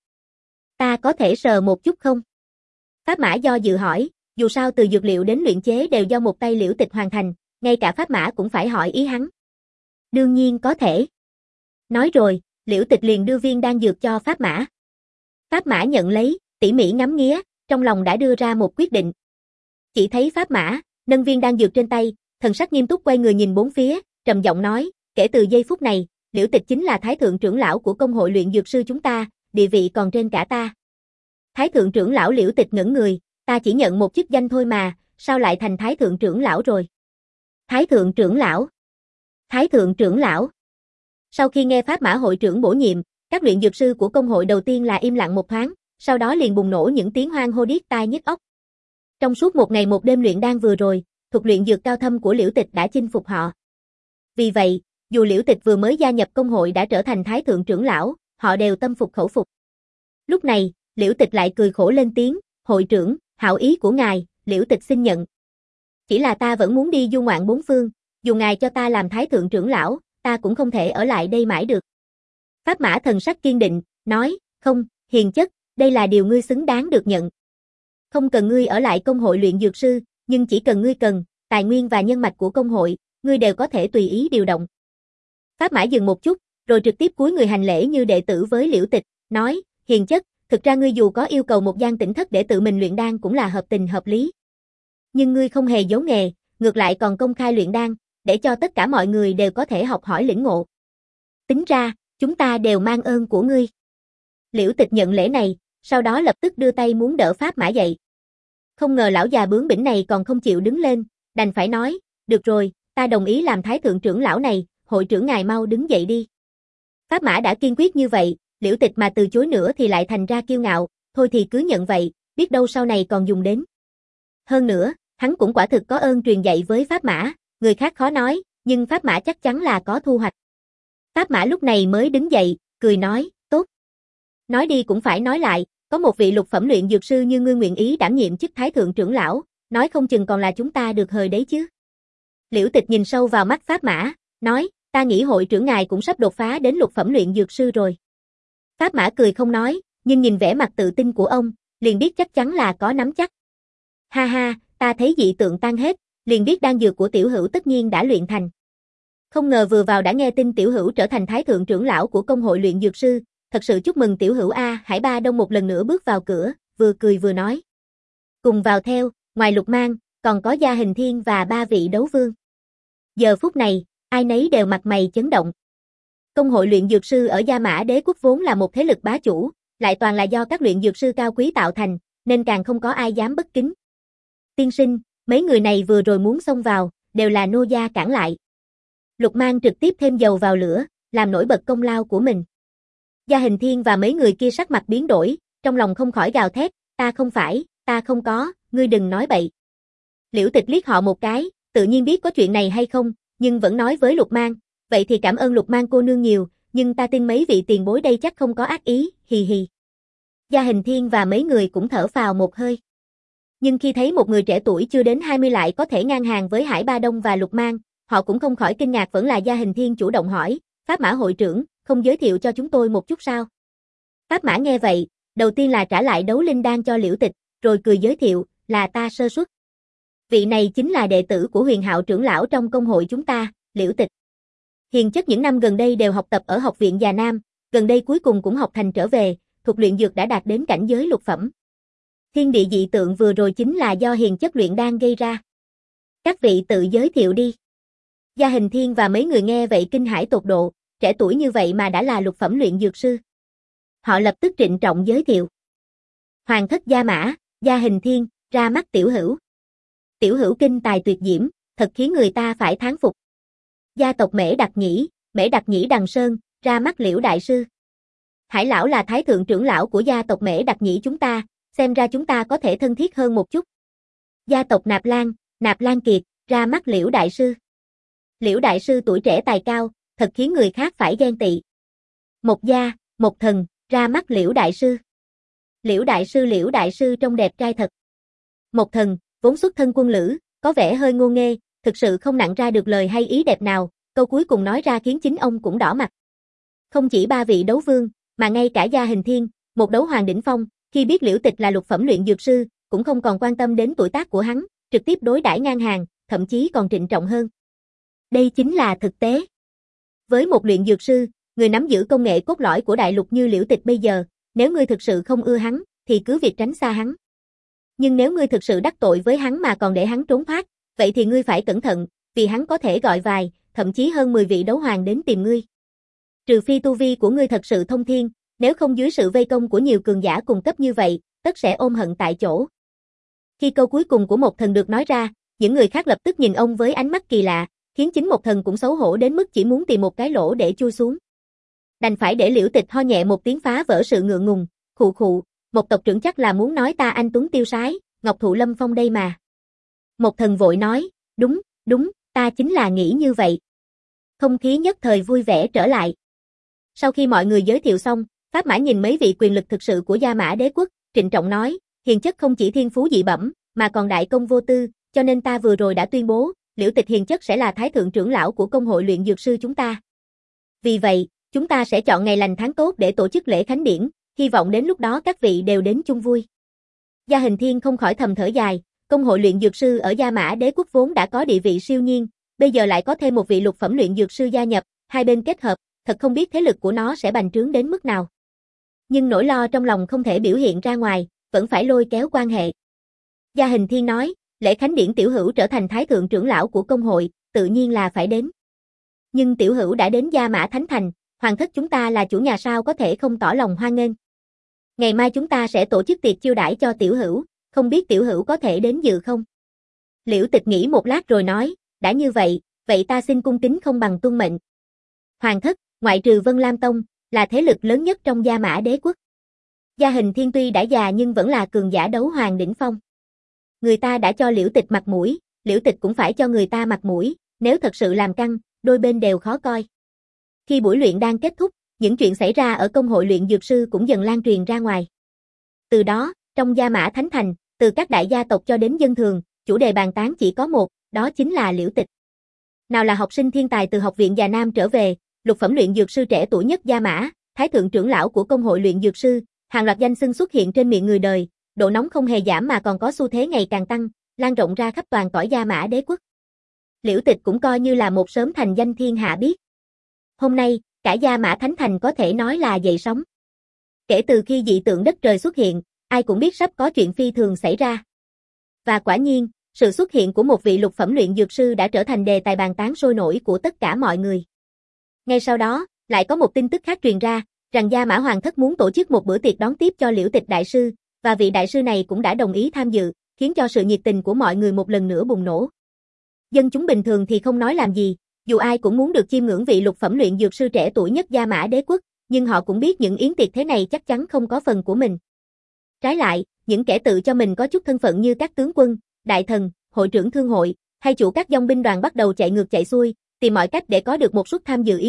[SPEAKER 1] Ta có thể sờ một chút không? Pháp Mã do dự hỏi, dù sao từ dược liệu đến luyện chế đều do một tay Liễu Tịch hoàn thành, ngay cả Pháp Mã cũng phải hỏi ý hắn. Đương nhiên có thể. Nói rồi, Liễu Tịch liền đưa viên đan dược cho Pháp Mã. Pháp Mã nhận lấy, tỉ mỉ ngắm nghía, trong lòng đã đưa ra một quyết định. Chỉ thấy Pháp Mã nâng viên đan dược trên tay, thần sắc nghiêm túc quay người nhìn bốn phía, trầm giọng nói, kể từ giây phút này, Liễu Tịch chính là Thái thượng trưởng lão của công hội luyện dược sư chúng ta, địa vị còn trên cả ta. Thái thượng trưởng lão Liễu Tịch ngẩn người, ta chỉ nhận một chức danh thôi mà, sao lại thành Thái thượng trưởng lão rồi? Thái thượng trưởng lão? Thái thượng trưởng lão? Sau khi nghe Pháp Mã hội trưởng bổ nhiệm, các luyện dược sư của công hội đầu tiên là im lặng một thoáng, sau đó liền bùng nổ những tiếng hoan hô điếc tai nhức óc. Trong suốt một ngày một đêm luyện đan vừa rồi, thuật luyện dược cao thâm của Liễu Tịch đã chinh phục họ. Vì vậy, dù Liễu Tịch vừa mới gia nhập công hội đã trở thành Thái thượng trưởng lão, họ đều tâm phục khẩu phục. Lúc này, Liễu Tịch lại cười khổ lên tiếng, hội trưởng, hảo ý của ngài, Liễu Tịch xin nhận. Chỉ là ta vẫn muốn đi du ngoạn bốn phương, dù ngài cho ta làm Thái thượng trưởng lão, ta cũng không thể ở lại đây mãi được. Pháp Mã thần sắc kiên định, nói, không, hiền chất, đây là điều ngươi xứng đáng được nhận. Không cần ngươi ở lại công hội luyện dược sư, nhưng chỉ cần ngươi cần, tài nguyên và nhân mạch của công hội, ngươi đều có thể tùy ý điều động. Pháp Mã dừng một chút, rồi trực tiếp cúi người hành lễ như đệ tử với Liễu Tịch, nói, hiền chất, thực ra ngươi dù có yêu cầu một gian tĩnh thất để tự mình luyện đan cũng là hợp tình hợp lý. Nhưng ngươi không hề giấu nghề, ngược lại còn công khai luyện đan, để cho tất cả mọi người đều có thể học hỏi lĩnh ngộ. Tính ra, chúng ta đều mang ơn của ngươi. Liễu Tịch nhận lễ này, sau đó lập tức đưa tay muốn đỡ Pháp Mã dậy. Không ngờ lão già bướng bỉnh này còn không chịu đứng lên, đành phải nói, được rồi, ta đồng ý làm Thái thượng trưởng lão này, hội trưởng ngài mau đứng dậy đi. Pháp Mã đã kiên quyết như vậy, Liễu Tịch mà từ chối nữa thì lại thành ra kiêu ngạo, thôi thì cứ nhận vậy, biết đâu sau này còn dùng đến. Hơn nữa, hắn cũng quả thực có ơn truyền dạy với Pháp Mã, người khác khó nói, nhưng Pháp Mã chắc chắn là có thu hoạch. Pháp Mã lúc này mới đứng dậy, cười nói, tốt. Nói đi cũng phải nói lại, có một vị lục phẩm luyện dược sư như ngươi nguyện ý đảm nhiệm chức Thái thượng trưởng lão, nói không chừng còn là chúng ta được hời đấy chứ. Liễu Tịch nhìn sâu vào mắt Pháp Mã, nói, ta nghĩ hội trưởng ngài cũng sắp đột phá đến lục phẩm luyện dược sư rồi. Pháp Mã cười không nói, nhưng nhìn vẻ mặt tự tin của ông, liền biết chắc chắn là có nắm chắc. Ha ha, ta thấy dị tượng tan hết, liền biết đan dược của tiểu hữu tất nhiên đã luyện thành. Không ngờ vừa vào đã nghe tin tiểu hữu trở thành Thái thượng trưởng lão của công hội luyện dược sư, thật sự chúc mừng tiểu hữu a. Hải Ba Đông một lần nữa bước vào cửa, vừa cười vừa nói. Cùng vào theo, ngoài Lục Mang, còn có Gia Hình Thiên và ba vị đấu vương. Giờ phút này, ai nấy đều mặt mày chấn động. Công hội luyện dược sư ở Gia Mã Đế quốc vốn là một thế lực bá chủ, lại toàn là do các luyện dược sư cao quý tạo thành, nên càng không có ai dám bất kính. Tiên sinh, mấy người này vừa rồi muốn xông vào, đều là nô gia cản lại. Lục Mang trực tiếp thêm dầu vào lửa, làm nổi bật công lao của mình. Gia Hình Thiên và mấy người kia sắc mặt biến đổi, trong lòng không khỏi gào thét, ta không phải, ta không có, ngươi đừng nói bậy. Liễu Tịch liếc họ một cái, tự nhiên biết có chuyện này hay không, nhưng vẫn nói với Lục Mang, vậy thì cảm ơn Lục Mang cô nương nhiều, nhưng ta tin mấy vị tiền bối đây chắc không có ác ý, hì hì. Gia Hình Thiên và mấy người cũng thở phào một hơi. Nhưng khi thấy một người trẻ tuổi chưa đến hai mươi lại có thể ngang hàng với Hải Ba Đông và Lục Mang, họ cũng không khỏi kinh ngạc. Vẫn là Gia Hình Thiên chủ động hỏi, Pháp Mã hội trưởng, không giới thiệu cho chúng tôi một chút sao? Pháp Mã nghe vậy, đầu tiên là trả lại đấu linh đan cho Liễu Tịch, rồi cười giới thiệu, là ta sơ suất. Vị này chính là đệ tử của Huyền Hạo trưởng lão trong công hội chúng ta, Liễu Tịch. Hiền chất những năm gần đây đều học tập ở học viện Già Nam, gần đây cuối cùng cũng học thành trở về, thuật luyện dược đã đạt đến cảnh giới lục phẩm. Thiên địa dị tượng vừa rồi chính là do hiền chất luyện đan gây ra. Các vị tự giới thiệu đi. Gia Hình Thiên và mấy người nghe vậy kinh hãi tột độ, trẻ tuổi như vậy mà đã là lục phẩm luyện dược sư. Họ lập tức trịnh trọng giới thiệu. Hoàng thất Gia Mã, Gia Hình Thiên, ra mắt tiểu hữu. Tiểu hữu kinh tài tuyệt diễm, thật khiến người ta phải thán phục. Gia tộc Mễ Đặc Nhĩ, Mễ Đặc Nhĩ Đằng Sơn, ra mắt Liễu đại sư. Hải lão là thái thượng trưởng lão của gia tộc Mễ Đặc Nhĩ chúng ta, xem ra chúng ta có thể thân thiết hơn một chút. Gia tộc Nạp Lan, Nạp Lan Kiệt, ra mắt Liễu đại sư. Liễu đại sư tuổi trẻ tài cao, thật khiến người khác phải ghen tị. Một gia, một thần, ra mắt Liễu đại sư. Liễu đại sư Liễu đại sư trông đẹp trai thật. Một thần, vốn xuất thân quân lữ, có vẻ hơi ngô nghê, thực sự không nặng ra được lời hay ý đẹp nào, câu cuối cùng nói ra khiến chính ông cũng đỏ mặt. Không chỉ ba vị đấu vương, mà ngay cả Gia Hình Thiên, một đấu hoàng đỉnh phong, khi biết Liễu Tịch là lục phẩm luyện dược sư, cũng không còn quan tâm đến tuổi tác của hắn, trực tiếp đối đãi ngang hàng, thậm chí còn trịnh trọng hơn. Đây chính là thực tế. Với một luyện dược sư, người nắm giữ công nghệ cốt lõi của đại lục như Liễu Tịch bây giờ, nếu ngươi thực sự không ưa hắn, thì cứ việc tránh xa hắn. Nhưng nếu ngươi thực sự đắc tội với hắn mà còn để hắn trốn thoát, vậy thì ngươi phải cẩn thận, vì hắn có thể gọi vài, thậm chí hơn mười vị đấu hoàng đến tìm ngươi. Trừ phi tu vi của ngươi thật sự thông thiên, nếu không dưới sự vây công của nhiều cường giả cùng cấp như vậy, tất sẽ ôm hận tại chỗ. Khi câu cuối cùng của một thần được nói ra, những người khác lập tức nhìn ông với ánh mắt kỳ lạ, khiến chính một thần cũng xấu hổ đến mức chỉ muốn tìm một cái lỗ để chui xuống. Đành phải để Liễu Tịch ho nhẹ một tiếng phá vỡ sự ngượng ngùng, khụ khụ, một tộc trưởng chắc là muốn nói ta anh tuấn tiêu sái, Ngọc Thụ Lâm Phong đây mà. Một thần vội nói, đúng, đúng, ta chính là nghĩ như vậy. Không khí nhất thời vui vẻ trở lại. Sau khi mọi người giới thiệu xong, Pháp Mã nhìn mấy vị quyền lực thực sự của Gia Mã đế quốc, trịnh trọng nói, hiền chất không chỉ thiên phú dị bẩm, mà còn đại công vô tư, cho nên ta vừa rồi đã tuyên bố, Liễu Tịch hiền chất sẽ là thái thượng trưởng lão của công hội luyện dược sư chúng ta. Vì vậy, chúng ta sẽ chọn ngày lành tháng tốt để tổ chức lễ khánh điển, hy vọng đến lúc đó các vị đều đến chung vui. Gia Hình Thiên không khỏi thầm thở dài, công hội luyện dược sư ở Gia Mã đế quốc vốn đã có địa vị siêu nhiên, bây giờ lại có thêm một vị lục phẩm luyện dược sư gia nhập, hai bên kết hợp, thật không biết thế lực của nó sẽ bành trướng đến mức nào. Nhưng nỗi lo trong lòng không thể biểu hiện ra ngoài, vẫn phải lôi kéo quan hệ. Gia Hình Thiên nói, lễ khánh điển tiểu hữu trở thành thái thượng trưởng lão của công hội, tự nhiên là phải đến. Nhưng tiểu hữu đã đến Gia Mã Thánh Thành, hoàng thất chúng ta là chủ nhà sao có thể không tỏ lòng hoan nghênh. Ngày mai chúng ta sẽ tổ chức tiệc chiêu đãi cho tiểu hữu, không biết tiểu hữu có thể đến dự không? Liễu Tịch nghĩ một lát rồi nói, đã như vậy, vậy ta xin cung kính không bằng tuân mệnh. Hoàng thất, ngoại trừ Vân Lam Tông, là thế lực lớn nhất trong Gia Mã đế quốc. Gia Hình Thiên tuy đã già nhưng vẫn là cường giả đấu hoàng đỉnh phong. Người ta đã cho Liễu Tịch mặt mũi, Liễu Tịch cũng phải cho người ta mặt mũi, nếu thật sự làm căng, đôi bên đều khó coi. Khi buổi luyện đan kết thúc, những chuyện xảy ra ở công hội luyện dược sư cũng dần lan truyền ra ngoài. Từ đó, trong Gia Mã Thánh Thành, từ các đại gia tộc cho đến dân thường, chủ đề bàn tán chỉ có một, đó chính là Liễu Tịch. Nào là học sinh thiên tài từ học viện Già Nam trở về, lục phẩm luyện dược sư trẻ tuổi nhất Gia Mã, thái thượng trưởng lão của công hội luyện dược sư, hàng loạt danh xưng xuất hiện trên miệng người đời, độ nóng không hề giảm mà còn có xu thế ngày càng tăng, lan rộng ra khắp toàn cõi Gia Mã đế quốc. Liễu Tịch cũng coi như là một sớm thành danh thiên hạ biết. Hôm nay, cả Gia Mã Thánh Thành có thể nói là dậy sóng. Kể từ khi dị tượng đất trời xuất hiện, ai cũng biết sắp có chuyện phi thường xảy ra. Và quả nhiên, sự xuất hiện của một vị lục phẩm luyện dược sư đã trở thành đề tài bàn tán sôi nổi của tất cả mọi người. Ngay sau đó, lại có một tin tức khác truyền ra, rằng Gia Mã Hoàng thất muốn tổ chức một bữa tiệc đón tiếp cho Liễu Tịch đại sư, và vị đại sư này cũng đã đồng ý tham dự, khiến cho sự nhiệt tình của mọi người một lần nữa bùng nổ. Dân chúng bình thường thì không nói làm gì, dù ai cũng muốn được chiêm ngưỡng vị lục phẩm luyện dược sư trẻ tuổi nhất Gia Mã đế quốc, nhưng họ cũng biết những yến tiệc thế này chắc chắn không có phần của mình. Trái lại, những kẻ tự cho mình có chút thân phận như các tướng quân, đại thần, hội trưởng thương hội, hay chủ các dòng binh đoàn bắt đầu chạy ngược chạy xuôi, tìm mọi cách để có được một suất tham dự yến tiệc,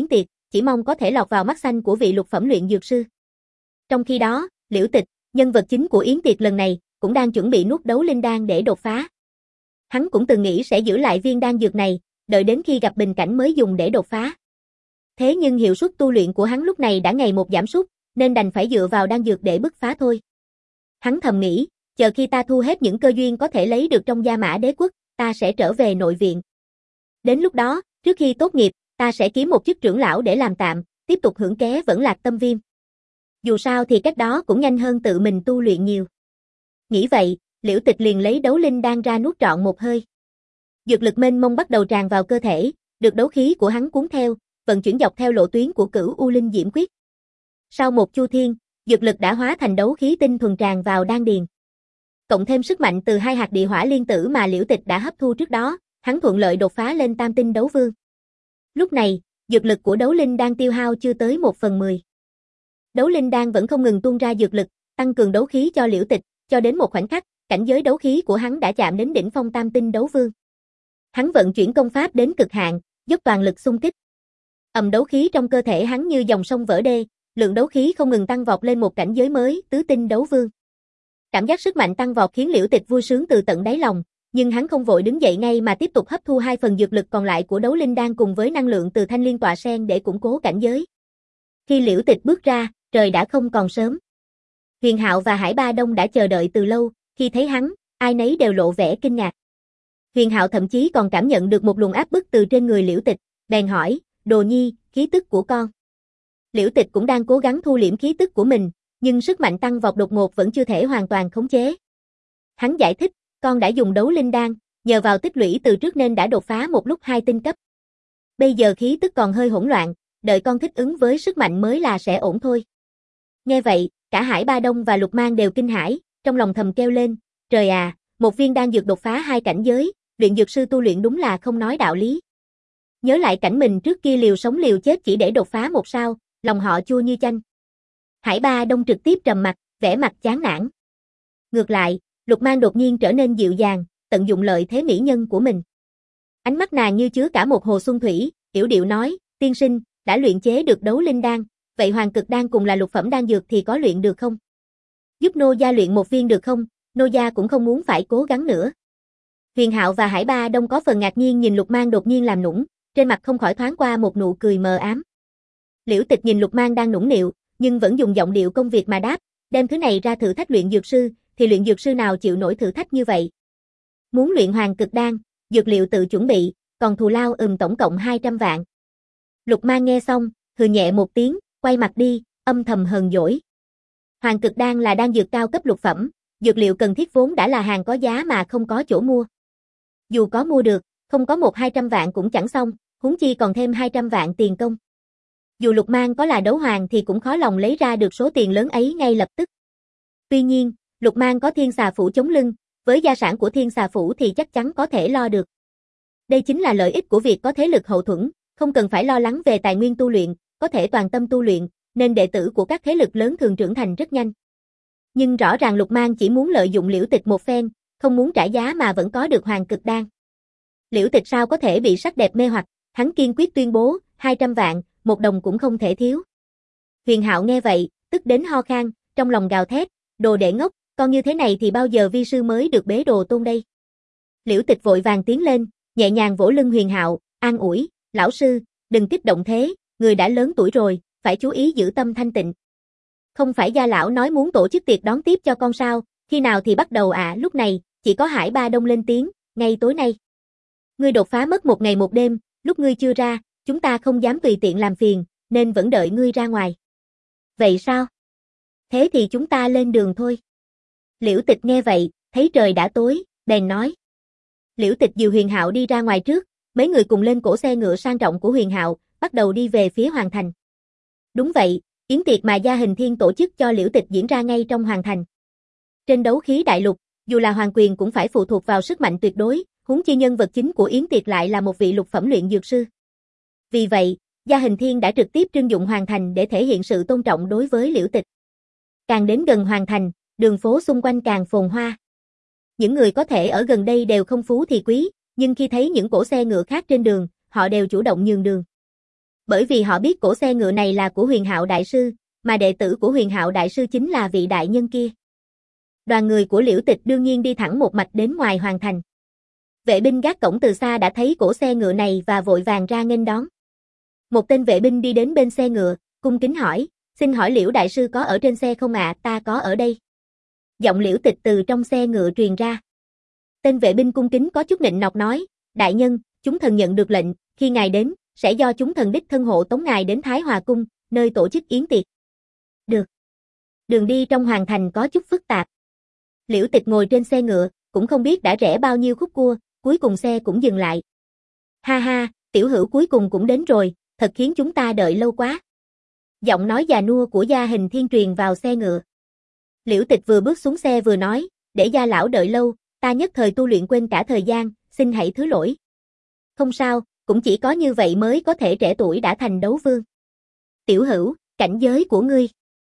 [SPEAKER 1] chỉ mong có thể lọt vào mắt xanh của vị lục phẩm luyện dược sư. Trong khi đó, Liễu Tịch, nhân vật chính của yến tiệc lần này, cũng đang chuẩn bị nuốt đấu linh đan để đột phá. Hắn cũng từng nghĩ sẽ giữ lại viên đan dược này, đợi đến khi gặp bình cảnh mới dùng để đột phá. Thế nhưng hiệu suất tu luyện của hắn lúc này đã ngày một giảm sút, nên đành phải dựa vào đan dược để bứt phá thôi. Hắn thầm nghĩ, chờ khi ta thu hết những cơ duyên có thể lấy được trong Gia Mã Đế quốc, ta sẽ trở về nội viện. Đến lúc đó, trước khi tốt nghiệp, ta sẽ kiếm một chức trưởng lão để làm tạm, tiếp tục hưởng ké Vẫn Lạc Tâm Viêm. Dù sao thì cách đó cũng nhanh hơn tự mình tu luyện nhiều. Nghĩ vậy, Liễu Tịch liền lấy đấu linh đan ra nuốt trọn một hơi. Dược lực mênh mông bắt đầu tràn vào cơ thể, được đấu khí của hắn cuốn theo, vận chuyển dọc theo lộ tuyến của Cửu U Linh Diễm Quyết. Sau một chu thiên, dược lực đã hóa thành đấu khí tinh thuần tràn vào đan điền. Cộng thêm sức mạnh từ hai hạt địa hỏa liên tử mà Liễu Tịch đã hấp thu trước đó, hắn thuận lợi đột phá lên tam tinh đấu vương. Lúc này, dược lực của đấu linh đan tiêu hao chưa tới một phần mười. Đấu linh đan vẫn không ngừng tuôn ra dược lực, tăng cường đấu khí cho Liễu Tịch, cho đến một khoảnh khắc, cảnh giới đấu khí của hắn đã chạm đến đỉnh phong tam tinh đấu vương. Hắn vận chuyển công pháp đến cực hạn, dốc toàn lực xung kích. Ầm đấu khí trong cơ thể hắn như dòng sông vỡ đê, lượng đấu khí không ngừng tăng vọt lên một cảnh giới mới, tứ tinh đấu vương. Cảm giác sức mạnh tăng vọt khiến Liễu Tịch vui sướng từ tận đáy lòng, nhưng hắn không vội đứng dậy ngay mà tiếp tục hấp thu hai phần dược lực còn lại của đấu linh đan cùng với năng lượng từ thanh liên tọa sen để củng cố cảnh giới. Khi Liễu Tịch bước ra, trời đã không còn sớm. Huyền Hạo và Hải Ba Đông đã chờ đợi từ lâu, khi thấy hắn, ai nấy đều lộ vẻ kinh ngạc. Huyền Hạo thậm chí còn cảm nhận được một luồng áp bức từ trên người Liễu Tịch, bèn hỏi, Đồ Nhi, khí tức của con. Liễu Tịch cũng đang cố gắng thu liễm khí tức của mình, nhưng sức mạnh tăng vọt đột ngột vẫn chưa thể hoàn toàn khống chế. Hắn giải thích, con đã dùng đấu linh đan, nhờ vào tích lũy từ trước nên đã đột phá một lúc hai tinh cấp. Bây giờ khí tức còn hơi hỗn loạn, đợi con thích ứng với sức mạnh mới là sẽ ổn thôi. Nghe vậy, cả Hải Ba Đông và Lục Mang đều kinh hãi, trong lòng thầm kêu lên, trời à, một viên đan dược đột phá hai cảnh giới, luyện dược sư tu luyện đúng là không nói đạo lý. Nhớ lại cảnh mình trước kia liều sống liều chết chỉ để đột phá một sao, lòng họ chua như chanh. Hải Ba Đông trực tiếp trầm mặt, vẻ mặt chán nản. Ngược lại, Lục Mang đột nhiên trở nên dịu dàng, tận dụng lợi thế mỹ nhân của mình. Ánh mắt nàng như chứa cả một hồ xuân thủy, yểu điệu nói, tiên sinh, đã luyện chế được đấu linh đan, vậy hoàng cực đan cùng là lục phẩm đan dược thì có luyện được không? Giúp nô gia luyện một viên được không? Nô gia cũng không muốn phải cố gắng nữa. Huyền Hạo và Hải Ba Đông có phần ngạc nhiên nhìn Lục Mang đột nhiên làm nũng, trên mặt không khỏi thoáng qua một nụ cười mờ ám. Liễu Tịch nhìn Lục Mang đang nũng nịu, nhưng vẫn dùng giọng điệu công việc mà đáp, đem thứ này ra thử thách luyện dược sư, thì luyện dược sư nào chịu nổi thử thách như vậy? Muốn luyện hoàng cực đan, dược liệu tự chuẩn bị, còn thù lao ừm tổng cộng hai trăm vạn. Lục Mang nghe xong, hừ nhẹ một tiếng, quay mặt đi, âm thầm hờn dỗi. Hoàng cực đan là đan dược cao cấp lục phẩm, dược liệu cần thiết vốn đã là hàng có giá mà không có chỗ mua. Dù có mua được, không có một hai trăm vạn cũng chẳng xong, huống chi còn thêm hai trăm vạn tiền công. Dù Lục Mang có là đấu hoàng thì cũng khó lòng lấy ra được số tiền lớn ấy ngay lập tức. Tuy nhiên, Lục Mang có Thiên Xà Phủ chống lưng, với gia sản của Thiên Xà Phủ thì chắc chắn có thể lo được. Đây chính là lợi ích của việc có thế lực hậu thuẫn, không cần phải lo lắng về tài nguyên tu luyện, có thể toàn tâm tu luyện, nên đệ tử của các thế lực lớn thường trưởng thành rất nhanh. Nhưng rõ ràng Lục Mang chỉ muốn lợi dụng Liễu Tịch một phen, không muốn trả giá mà vẫn có được hoàng cực đan. Liễu Tịch sao có thể bị sắc đẹp mê hoặc, hắn kiên quyết tuyên bố, hai trăm vạn, một đồng cũng không thể thiếu. Huyền Hạo nghe vậy, tức đến ho khan, trong lòng gào thét, đồ đệ ngốc, con như thế này thì bao giờ vi sư mới được bế đồ tôn đây. Liễu Tịch vội vàng tiến lên, nhẹ nhàng vỗ lưng Huyền Hạo, an ủi, lão sư, đừng kích động thế, người đã lớn tuổi rồi, phải chú ý giữ tâm thanh tịnh. Không phải gia lão nói muốn tổ chức tiệc đón tiếp cho con sao, khi nào thì bắt đầu ạ? À? Lúc này, chỉ có Hải Ba Đông lên tiếng, ngay tối nay. Ngươi đột phá mất một ngày một đêm, lúc ngươi chưa ra, chúng ta không dám tùy tiện làm phiền, nên vẫn đợi ngươi ra ngoài. Vậy sao? Thế thì chúng ta lên đường thôi. Liễu Tịch nghe vậy, thấy trời đã tối, bèn nói. Liễu Tịch dìu Huyền Hạo đi ra ngoài trước, mấy người cùng lên cổ xe ngựa sang trọng của Huyền Hạo, bắt đầu đi về phía Hoàng Thành. Đúng vậy, yến tiệc mà Gia Hình Thiên tổ chức cho Liễu Tịch diễn ra ngay trong Hoàng Thành. Trên đấu khí đại lục, dù là hoàng quyền cũng phải phụ thuộc vào sức mạnh tuyệt đối, huống chi nhân vật chính của yến tiệc lại là một vị lục phẩm luyện dược sư. Vì vậy, Gia Hình Thiên đã trực tiếp trưng dụng Hoàng Thành để thể hiện sự tôn trọng đối với Liễu Tịch. Càng đến gần Hoàng Thành, đường phố xung quanh càng phồn hoa. Những người có thể ở gần đây đều không phú thì quý, nhưng khi thấy những cỗ xe ngựa khác trên đường, họ đều chủ động nhường đường. Bởi vì họ biết cổ xe ngựa này là của Huyền Hạo đại sư, mà đệ tử của Huyền Hạo đại sư chính là vị đại nhân kia. Đoàn người của Liễu Tịch đương nhiên đi thẳng một mạch đến ngoài hoàng thành. Vệ binh gác cổng từ xa đã thấy cổ xe ngựa này và vội vàng ra nghênh đón. Một tên vệ binh đi đến bên xe ngựa, cung kính hỏi, xin hỏi Liễu đại sư có ở trên xe không ạ? À? Ta có ở đây. Giọng Liễu Tịch từ trong xe ngựa truyền ra. Tên vệ binh cung kính có chút nịnh nọt nói, đại nhân, chúng thần nhận được lệnh, khi ngài đến, sẽ do chúng thần đích thân hộ tống ngài đến Thái Hòa Cung, nơi tổ chức yến tiệc. Được. Đường đi trong hoàng thành có chút phức tạp. Liễu Tịch ngồi trên xe ngựa, cũng không biết đã rẽ bao nhiêu khúc cua, cuối cùng xe cũng dừng lại. Ha ha, tiểu hữu cuối cùng cũng đến rồi, thật khiến chúng ta đợi lâu quá. Giọng nói già nua của Gia Hình Thiên truyền vào xe ngựa. Liễu Tịch vừa bước xuống xe vừa nói, để Gia lão đợi lâu, ta nhất thời tu luyện quên cả thời gian, xin hãy thứ lỗi. Không sao, cũng chỉ có như vậy mới có thể trẻ tuổi đã thành đấu vương. Tiểu hữu, cảnh giới của ngươi.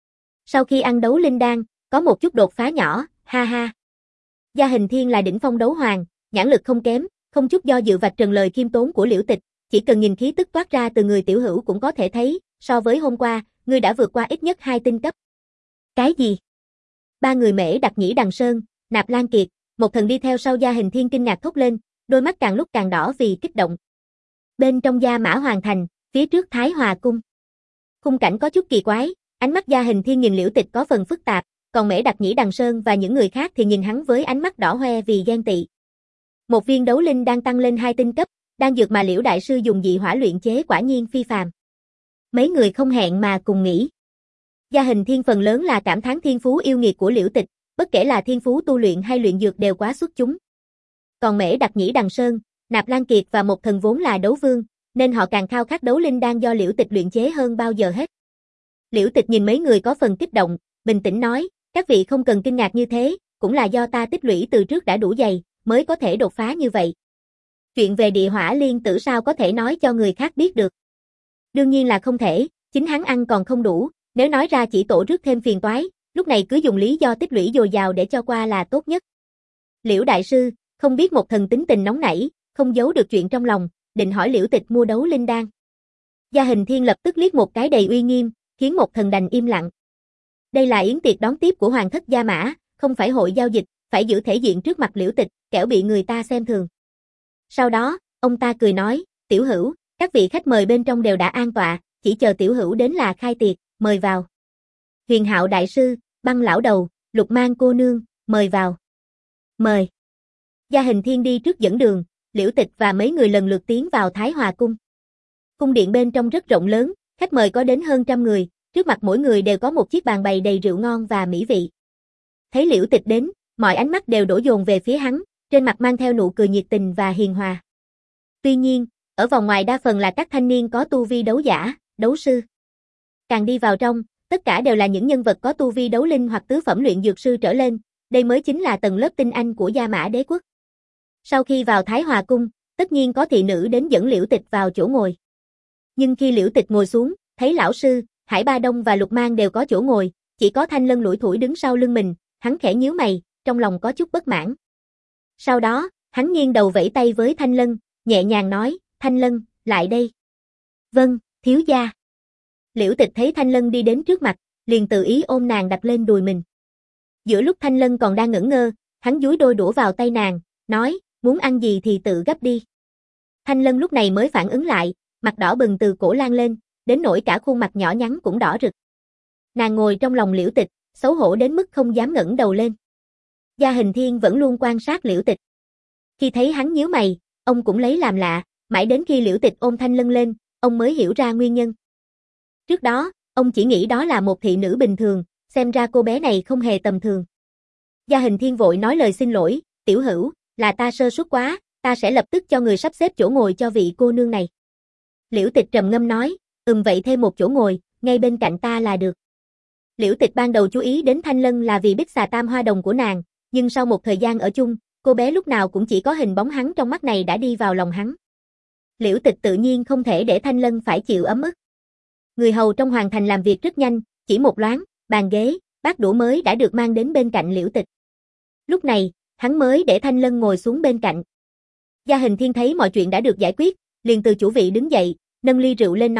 [SPEAKER 1] Sau khi ăn đấu linh đan, có một chút đột phá nhỏ, ha ha. Gia Hình Thiên là đỉnh phong đấu hoàng, nhãn lực không kém, không chút do dự vạch trần lời khiêm tốn của Liễu Tịch, chỉ cần nhìn khí tức toát ra từ người tiểu hữu cũng có thể thấy, so với hôm qua, ngươi đã vượt qua ít nhất hai tinh cấp. Cái gì? Ba người Mễ Đặc Nhĩ Đằng Sơn, Nạp Lan Kiệt, một thần đi theo sau Gia Hình Thiên kinh ngạc thốt lên, đôi mắt càng lúc càng đỏ vì kích động. Bên trong Gia Mã Hoàng Thành, phía trước Thái Hòa Cung. Khung cảnh có chút kỳ quái, ánh mắt Gia Hình Thiên nhìn Liễu Tịch có phần phức tạp, còn Mễ Đặc Nhĩ Đằng Sơn và những người khác thì nhìn hắn với ánh mắt đỏ hoe vì ghen tị. Một viên đấu linh đang tăng lên hai tinh cấp, đang dược mà Liễu đại sư dùng dị hỏa luyện chế quả nhiên phi phàm. Mấy người không hẹn mà cùng nghĩ. Gia Hình Thiên phần lớn là cảm thán thiên phú yêu nghiệt của Liễu Tịch, bất kể là thiên phú tu luyện hay luyện dược đều quá xuất chúng. Còn Mễ Đặc Nhĩ Đằng Sơn, Nạp Lan Kiệt và một thần vốn là đấu vương, nên họ càng khao khát đấu linh đan do Liễu Tịch luyện chế hơn bao giờ hết. Liễu Tịch nhìn mấy người có phần kích động, bình tĩnh nói, các vị không cần kinh ngạc như thế, cũng là do ta tích lũy từ trước đã đủ dày, mới có thể đột phá như vậy. Chuyện về địa hỏa liên tử sao có thể nói cho người khác biết được? Đương nhiên là không thể, chính hắn ăn còn không đủ, nếu nói ra chỉ tổ rước thêm phiền toái, lúc này cứ dùng lý do tích lũy dồi dào để cho qua là tốt nhất. Liễu đại sư, không biết một thần tính tình nóng nảy, không giấu được chuyện trong lòng, định hỏi Liễu Tịch mua đấu linh đan. Gia Hình Thiên lập tức liếc một cái đầy uy nghiêm, khiến một thần đành im lặng. Đây là yến tiệc đón tiếp của Hoàng thất Gia Mã, không phải hội giao dịch, phải giữ thể diện trước mặt Liễu Tịch, kẻo bị người ta xem thường. Sau đó, ông ta cười nói, tiểu hữu, các vị khách mời bên trong đều đã an tọa, chỉ chờ tiểu hữu đến là khai tiệc, mời vào. Huyền Hạo đại sư, Băng lão đầu, Lục Mang cô nương, mời vào. Mời. Gia Hình Thiên đi trước dẫn đường, Liễu Tịch và mấy người lần lượt tiến vào Thái Hòa Cung. Cung điện bên trong rất rộng lớn, khách mời có đến hơn trăm người, trước mặt mỗi người đều có một chiếc bàn bày đầy rượu ngon và mỹ vị. Thấy Liễu Tịch đến, mọi ánh mắt đều đổ dồn về phía hắn, trên mặt mang theo nụ cười nhiệt tình và hiền hòa. Tuy nhiên, ở vòng ngoài đa phần là các thanh niên có tu vi đấu giả, đấu sư. Càng đi vào trong, tất cả đều là những nhân vật có tu vi đấu linh hoặc tứ phẩm luyện dược sư trở lên, đây mới chính là tầng lớp tinh anh của Gia Mã đế quốc. Sau khi vào Thái Hòa Cung, tất nhiên có thị nữ đến dẫn Liễu Tịch vào chỗ ngồi. Nhưng khi Liễu Tịch ngồi xuống, thấy lão sư, Hải Ba Đông và Lục Mang đều có chỗ ngồi, chỉ có Thanh Lân lủi thủi đứng sau lưng mình, hắn khẽ nhíu mày, trong lòng có chút bất mãn. Sau đó, hắn nghiêng đầu vẫy tay với Thanh Lân, nhẹ nhàng nói, Thanh Lân, lại đây. Vâng, thiếu gia. Liễu Tịch thấy Thanh Lân đi đến trước mặt, liền tự ý ôm nàng đặt lên đùi mình. Giữa lúc Thanh Lân còn đang ngẩn ngơ, hắn dúi đôi đũa vào tay nàng, nói, muốn ăn gì thì tự gấp đi. Thanh Lân lúc này mới phản ứng lại, mặt đỏ bừng từ cổ lan lên, đến nỗi cả khuôn mặt nhỏ nhắn cũng đỏ rực. Nàng ngồi trong lòng Liễu Tịch, xấu hổ đến mức không dám ngẩng đầu lên. Gia Hình Thiên vẫn luôn quan sát Liễu Tịch. Khi thấy hắn nhíu mày, ông cũng lấy làm lạ, mãi đến khi Liễu Tịch ôm Thanh Lân lên, ông mới hiểu ra nguyên nhân. Trước đó, ông chỉ nghĩ đó là một thị nữ bình thường, xem ra cô bé này không hề tầm thường. Gia Hình Thiên vội nói lời xin lỗi, tiểu hữu, là ta sơ suất quá, ta sẽ lập tức cho người sắp xếp chỗ ngồi cho vị cô nương này. Liễu Tịch trầm ngâm nói, ừm vậy thêm một chỗ ngồi, ngay bên cạnh ta là được. Liễu Tịch ban đầu chú ý đến Thanh Lân là vì Bích Xà Tam Hoa Đồng của nàng, nhưng sau một thời gian ở chung, cô bé lúc nào cũng chỉ có hình bóng hắn trong mắt này đã đi vào lòng hắn. Liễu Tịch tự nhiên không thể để Thanh Lân phải chịu ấm ức. Người hầu trong hoàng thành làm việc rất nhanh, chỉ một loáng, bàn ghế, bát đũa mới đã được mang đến bên cạnh Liễu Tịch. Lúc này, hắn mới để Thanh Lân ngồi xuống bên cạnh. Gia Hình Thiên thấy mọi chuyện đã được giải quyết, liền từ chủ vị đứng dậy, nâng ly rượu lên nói,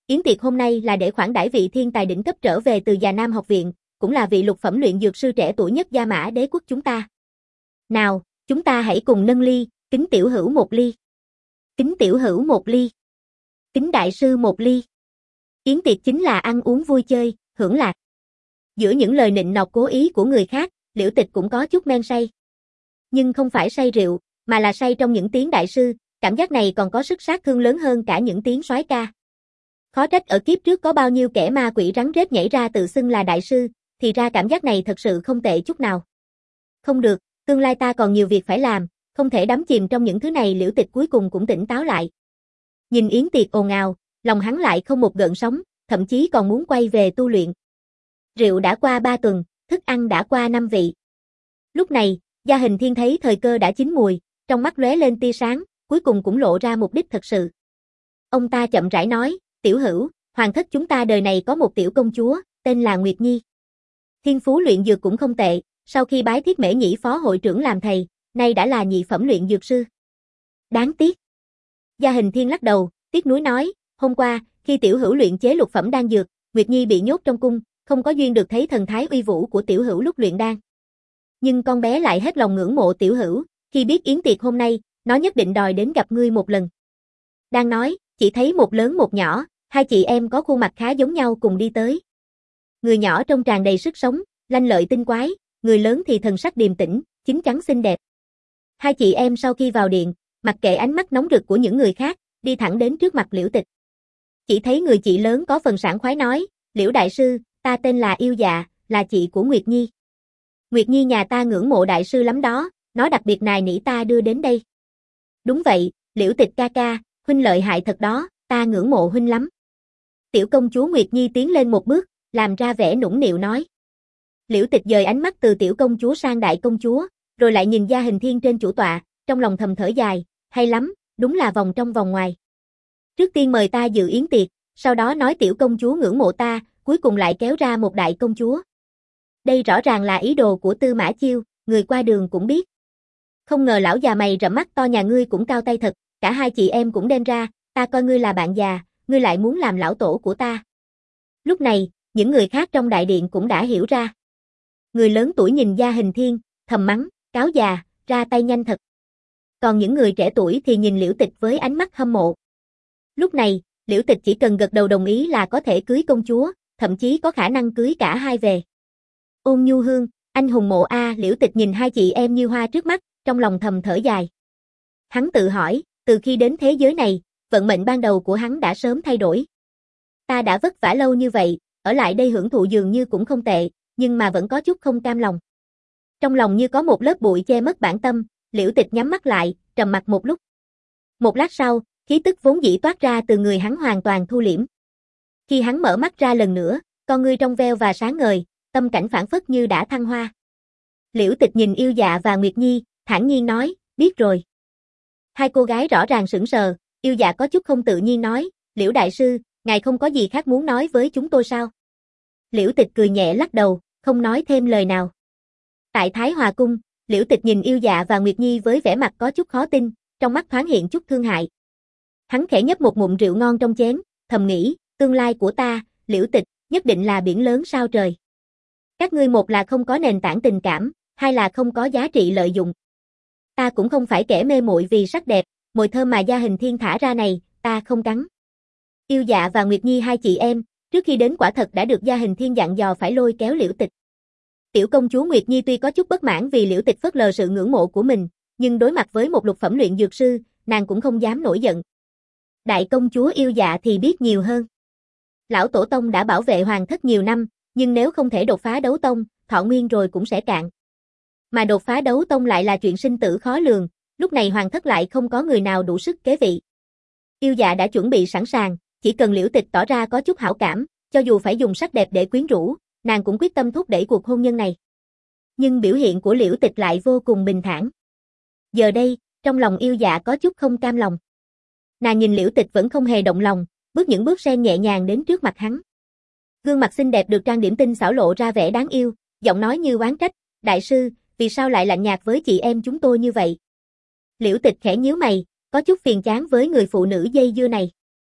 [SPEAKER 1] Yến tiệc hôm nay là để khoản đãi vị thiên tài đỉnh cấp trở về từ Già Nam học viện, cũng là vị lục phẩm luyện dược sư trẻ tuổi nhất Gia Mã đế quốc chúng ta. Nào, chúng ta hãy cùng nâng ly, kính tiểu hữu một ly. Kính tiểu hữu một ly. Kính đại sư một ly. Yến tiệc chính là ăn uống vui chơi, hưởng lạc. Giữa những lời nịnh nọt cố ý của người khác, Liễu Tịch cũng có chút men say. Nhưng không phải say rượu, mà là say trong những tiếng đại sư, cảm giác này còn có sức sát thương lớn hơn cả những tiếng soái ca. Khó trách ở kiếp trước có bao nhiêu kẻ ma quỷ rắn rết nhảy ra tự xưng là đại sư, thì ra cảm giác này thật sự không tệ chút nào. Không được, tương lai ta còn nhiều việc phải làm, không thể đắm chìm trong những thứ này. Liễu Tịch cuối cùng cũng tỉnh táo lại. Nhìn Yến tiệc ồn ào, lòng hắn lại không một gợn sóng, thậm chí còn muốn quay về tu luyện. Rượu đã qua ba tuần, thức ăn đã qua năm vị. Lúc này, Gia Hình Thiên thấy thời cơ đã chín mùi, trong mắt lóe lên tia sáng, cuối cùng cũng lộ ra mục đích thật sự. Ông ta chậm rãi nói, tiểu hữu, hoàng thất chúng ta đời này có một tiểu công chúa, tên là Nguyệt Nhi. Thiên phú luyện dược cũng không tệ, sau khi bái Thiết Mễ Nhĩ phó hội trưởng làm thầy, nay đã là nhị phẩm luyện dược sư. Đáng tiếc. Gia Hình Thiên lắc đầu, tiếc nuối nói, hôm qua, khi tiểu hữu luyện chế lục phẩm đan dược, Nguyệt Nhi bị nhốt trong cung, không có duyên được thấy thần thái uy vũ của tiểu hữu lúc luyện đan. Nhưng con bé lại hết lòng ngưỡng mộ tiểu hữu, khi biết yến tiệc hôm nay, nó nhất định đòi đến gặp ngươi một lần. Đang nói, chỉ thấy một lớn một nhỏ, hai chị em có khuôn mặt khá giống nhau cùng đi tới. Người nhỏ trông tràn đầy sức sống, lanh lợi tinh quái, người lớn thì thần sắc điềm tĩnh, chín chắn xinh đẹp. Hai chị em sau khi vào điện, mặc kệ ánh mắt nóng rực của những người khác, đi thẳng đến trước mặt Liễu Tịch. Chỉ thấy người chị lớn có phần sảng khoái nói, Liễu đại sư, ta tên là Yêu Dạ, là chị của Nguyệt Nhi. Nguyệt Nhi nhà ta ngưỡng mộ đại sư lắm đó, nó đặc biệt nài nỉ ta đưa đến đây. Đúng vậy, Liễu Tịch ca ca, huynh lợi hại thật đó, ta ngưỡng mộ huynh lắm. Tiểu công chúa Nguyệt Nhi tiến lên một bước, làm ra vẻ nũng nịu nói. Liễu Tịch dời ánh mắt từ tiểu công chúa sang đại công chúa, rồi lại nhìn Gia Hình Thiên trên chủ tọa, trong lòng thầm thở dài, hay lắm, đúng là vòng trong vòng ngoài. Trước tiên mời ta dự yến tiệc, sau đó nói tiểu công chúa ngưỡng mộ ta, cuối cùng lại kéo ra một đại công chúa. Đây rõ ràng là ý đồ của Tư Mã Chiêu, người qua đường cũng biết. Không ngờ lão già mày rậm mắt to nhà ngươi cũng cao tay thật, cả hai chị em cũng đem ra, ta coi ngươi là bạn già, ngươi lại muốn làm lão tổ của ta. Lúc này, những người khác trong đại điện cũng đã hiểu ra. Người lớn tuổi nhìn Gia Hình Thiên, thầm mắng, cáo già, ra tay nhanh thật. Còn những người trẻ tuổi thì nhìn Liễu Tịch với ánh mắt hâm mộ. Lúc này, Liễu Tịch chỉ cần gật đầu đồng ý là có thể cưới công chúa, thậm chí có khả năng cưới cả hai về. Ôn Nhu Hương, anh hùng mộ a, Liễu Tịch nhìn hai chị em như hoa trước mắt, trong lòng thầm thở dài. Hắn tự hỏi, từ khi đến thế giới này, vận mệnh ban đầu của hắn đã sớm thay đổi. Ta đã vất vả lâu như vậy, ở lại đây hưởng thụ dường như cũng không tệ, nhưng mà vẫn có chút không cam lòng. Trong lòng như có một lớp bụi che mất bản tâm, Liễu Tịch nhắm mắt lại, trầm mặc một lúc. Một lát sau, khí tức vốn dĩ toát ra từ người hắn hoàn toàn thu liễm. Khi hắn mở mắt ra lần nữa, con ngươi trong veo và sáng ngời, tâm cảnh phảng phất như đã thăng hoa. Liễu Tịch nhìn Yêu Dạ và Nguyệt Nhi, thản nhiên nói, biết rồi. Hai cô gái rõ ràng sững sờ, Yêu Dạ có chút không tự nhiên nói, Liễu đại sư, ngài không có gì khác muốn nói với chúng tôi sao? Liễu Tịch cười nhẹ lắc đầu, không nói thêm lời nào. Tại Thái Hòa Cung, Liễu Tịch nhìn Yêu Dạ và Nguyệt Nhi với vẻ mặt có chút khó tin, trong mắt thoáng hiện chút thương hại. Hắn khẽ nhấp một ngụm rượu ngon trong chén, thầm nghĩ, tương lai của ta, Liễu Tịch, nhất định là biển lớn sao trời. Các ngươi một là không có nền tảng tình cảm, hai là không có giá trị lợi dụng. Ta cũng không phải kẻ mê muội vì sắc đẹp, mồi thơm mà Gia Hình Thiên thả ra này, ta không cắn. Yêu Dạ và Nguyệt Nhi hai chị em, trước khi đến quả thật đã được Gia Hình Thiên dặn dò phải lôi kéo Liễu Tịch. Tiểu công chúa Nguyệt Nhi tuy có chút bất mãn vì Liễu Tịch phớt lờ sự ngưỡng mộ của mình, nhưng đối mặt với một lục phẩm luyện dược sư, nàng cũng không dám nổi giận. Đại công chúa Yêu Dạ thì biết nhiều hơn. Lão tổ tông đã bảo vệ hoàng thất nhiều năm, nhưng nếu không thể đột phá đấu tông, thọ nguyên rồi cũng sẽ cạn. Mà đột phá đấu tông lại là chuyện sinh tử khó lường, lúc này hoàng thất lại không có người nào đủ sức kế vị. Yêu Dạ đã chuẩn bị sẵn sàng, chỉ cần Liễu Tịch tỏ ra có chút hảo cảm, cho dù phải dùng sắc đẹp để quyến rũ, nàng cũng quyết tâm thúc đẩy cuộc hôn nhân này. Nhưng biểu hiện của Liễu Tịch lại vô cùng bình thản. Giờ đây, trong lòng Yêu Dạ có chút không cam lòng. Nàng nhìn Liễu Tịch vẫn không hề động lòng, bước những bước sen nhẹ nhàng đến trước mặt hắn. Gương mặt xinh đẹp được trang điểm tinh xảo lộ ra vẻ đáng yêu, giọng nói như oán trách, đại sư, vì sao lại lạnh nhạt với chị em chúng tôi như vậy? Liễu Tịch khẽ nhíu mày, có chút phiền chán với người phụ nữ dây dưa này.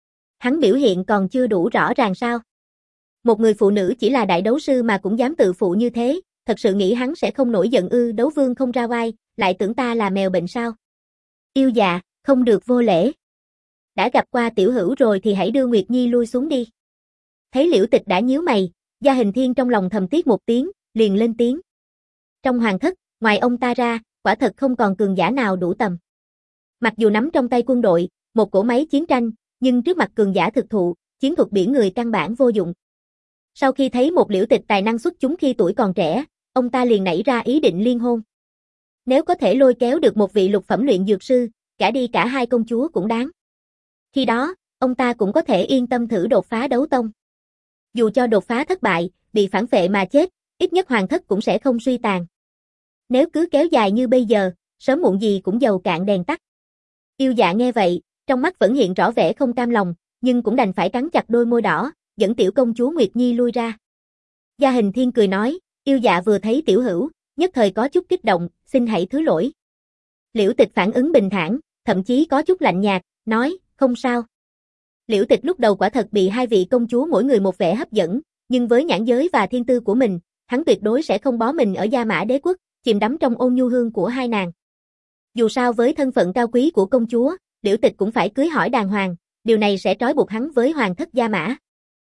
[SPEAKER 1] Hắn biểu hiện còn chưa đủ rõ ràng sao? Một người phụ nữ chỉ là đại đấu sư mà cũng dám tự phụ như thế, thật sự nghĩ hắn sẽ không nổi giận ư? Đấu vương không ra oai, lại tưởng ta là mèo bệnh sao? Yêu dạ, không được vô lễ. Đã gặp qua tiểu hữu rồi thì hãy đưa Nguyệt Nhi lui xuống đi. Thấy Liễu Tịch đã nhíu mày, Gia Hình Thiên trong lòng thầm tiếc một tiếng, liền lên tiếng. Trong hoàng thất, ngoài ông ta ra, quả thật không còn cường giả nào đủ tầm. Mặc dù nắm trong tay quân đội, một cỗ máy chiến tranh, nhưng trước mặt cường giả thực thụ, chiến thuật biển người căn bản vô dụng. Sau khi thấy một Liễu Tịch tài năng xuất chúng khi tuổi còn trẻ, ông ta liền nảy ra ý định liên hôn. Nếu có thể lôi kéo được một vị lục phẩm luyện dược sư, cả đi cả hai công chúa cũng đáng. Khi đó, ông ta cũng có thể yên tâm thử đột phá đấu tông. Dù cho đột phá thất bại, bị phản phệ mà chết, ít nhất hoàng thất cũng sẽ không suy tàn. Nếu cứ kéo dài như bây giờ, sớm muộn gì cũng dầu cạn đèn tắt. Yêu dạ nghe vậy, trong mắt vẫn hiện rõ vẻ không cam lòng, nhưng cũng đành phải cắn chặt đôi môi đỏ, dẫn tiểu công chúa Nguyệt Nhi lui ra. Gia Hình Thiên cười nói, yêu dạ vừa thấy tiểu hữu, nhất thời có chút kích động, xin hãy thứ lỗi. Liễu Tịch phản ứng bình thản, thậm chí có chút lạnh nhạt, nói, không sao. Liễu Tịch lúc đầu quả thật bị hai vị công chúa mỗi người một vẻ hấp dẫn, nhưng với nhãn giới và thiên tư của mình, hắn tuyệt đối sẽ không bó mình ở Gia Mã Đế quốc, chìm đắm trong ôn nhu hương của hai nàng. Dù sao với thân phận cao quý của công chúa, Liễu Tịch cũng phải cưới hỏi đàng hoàng, điều này sẽ trói buộc hắn với hoàng thất Gia Mã.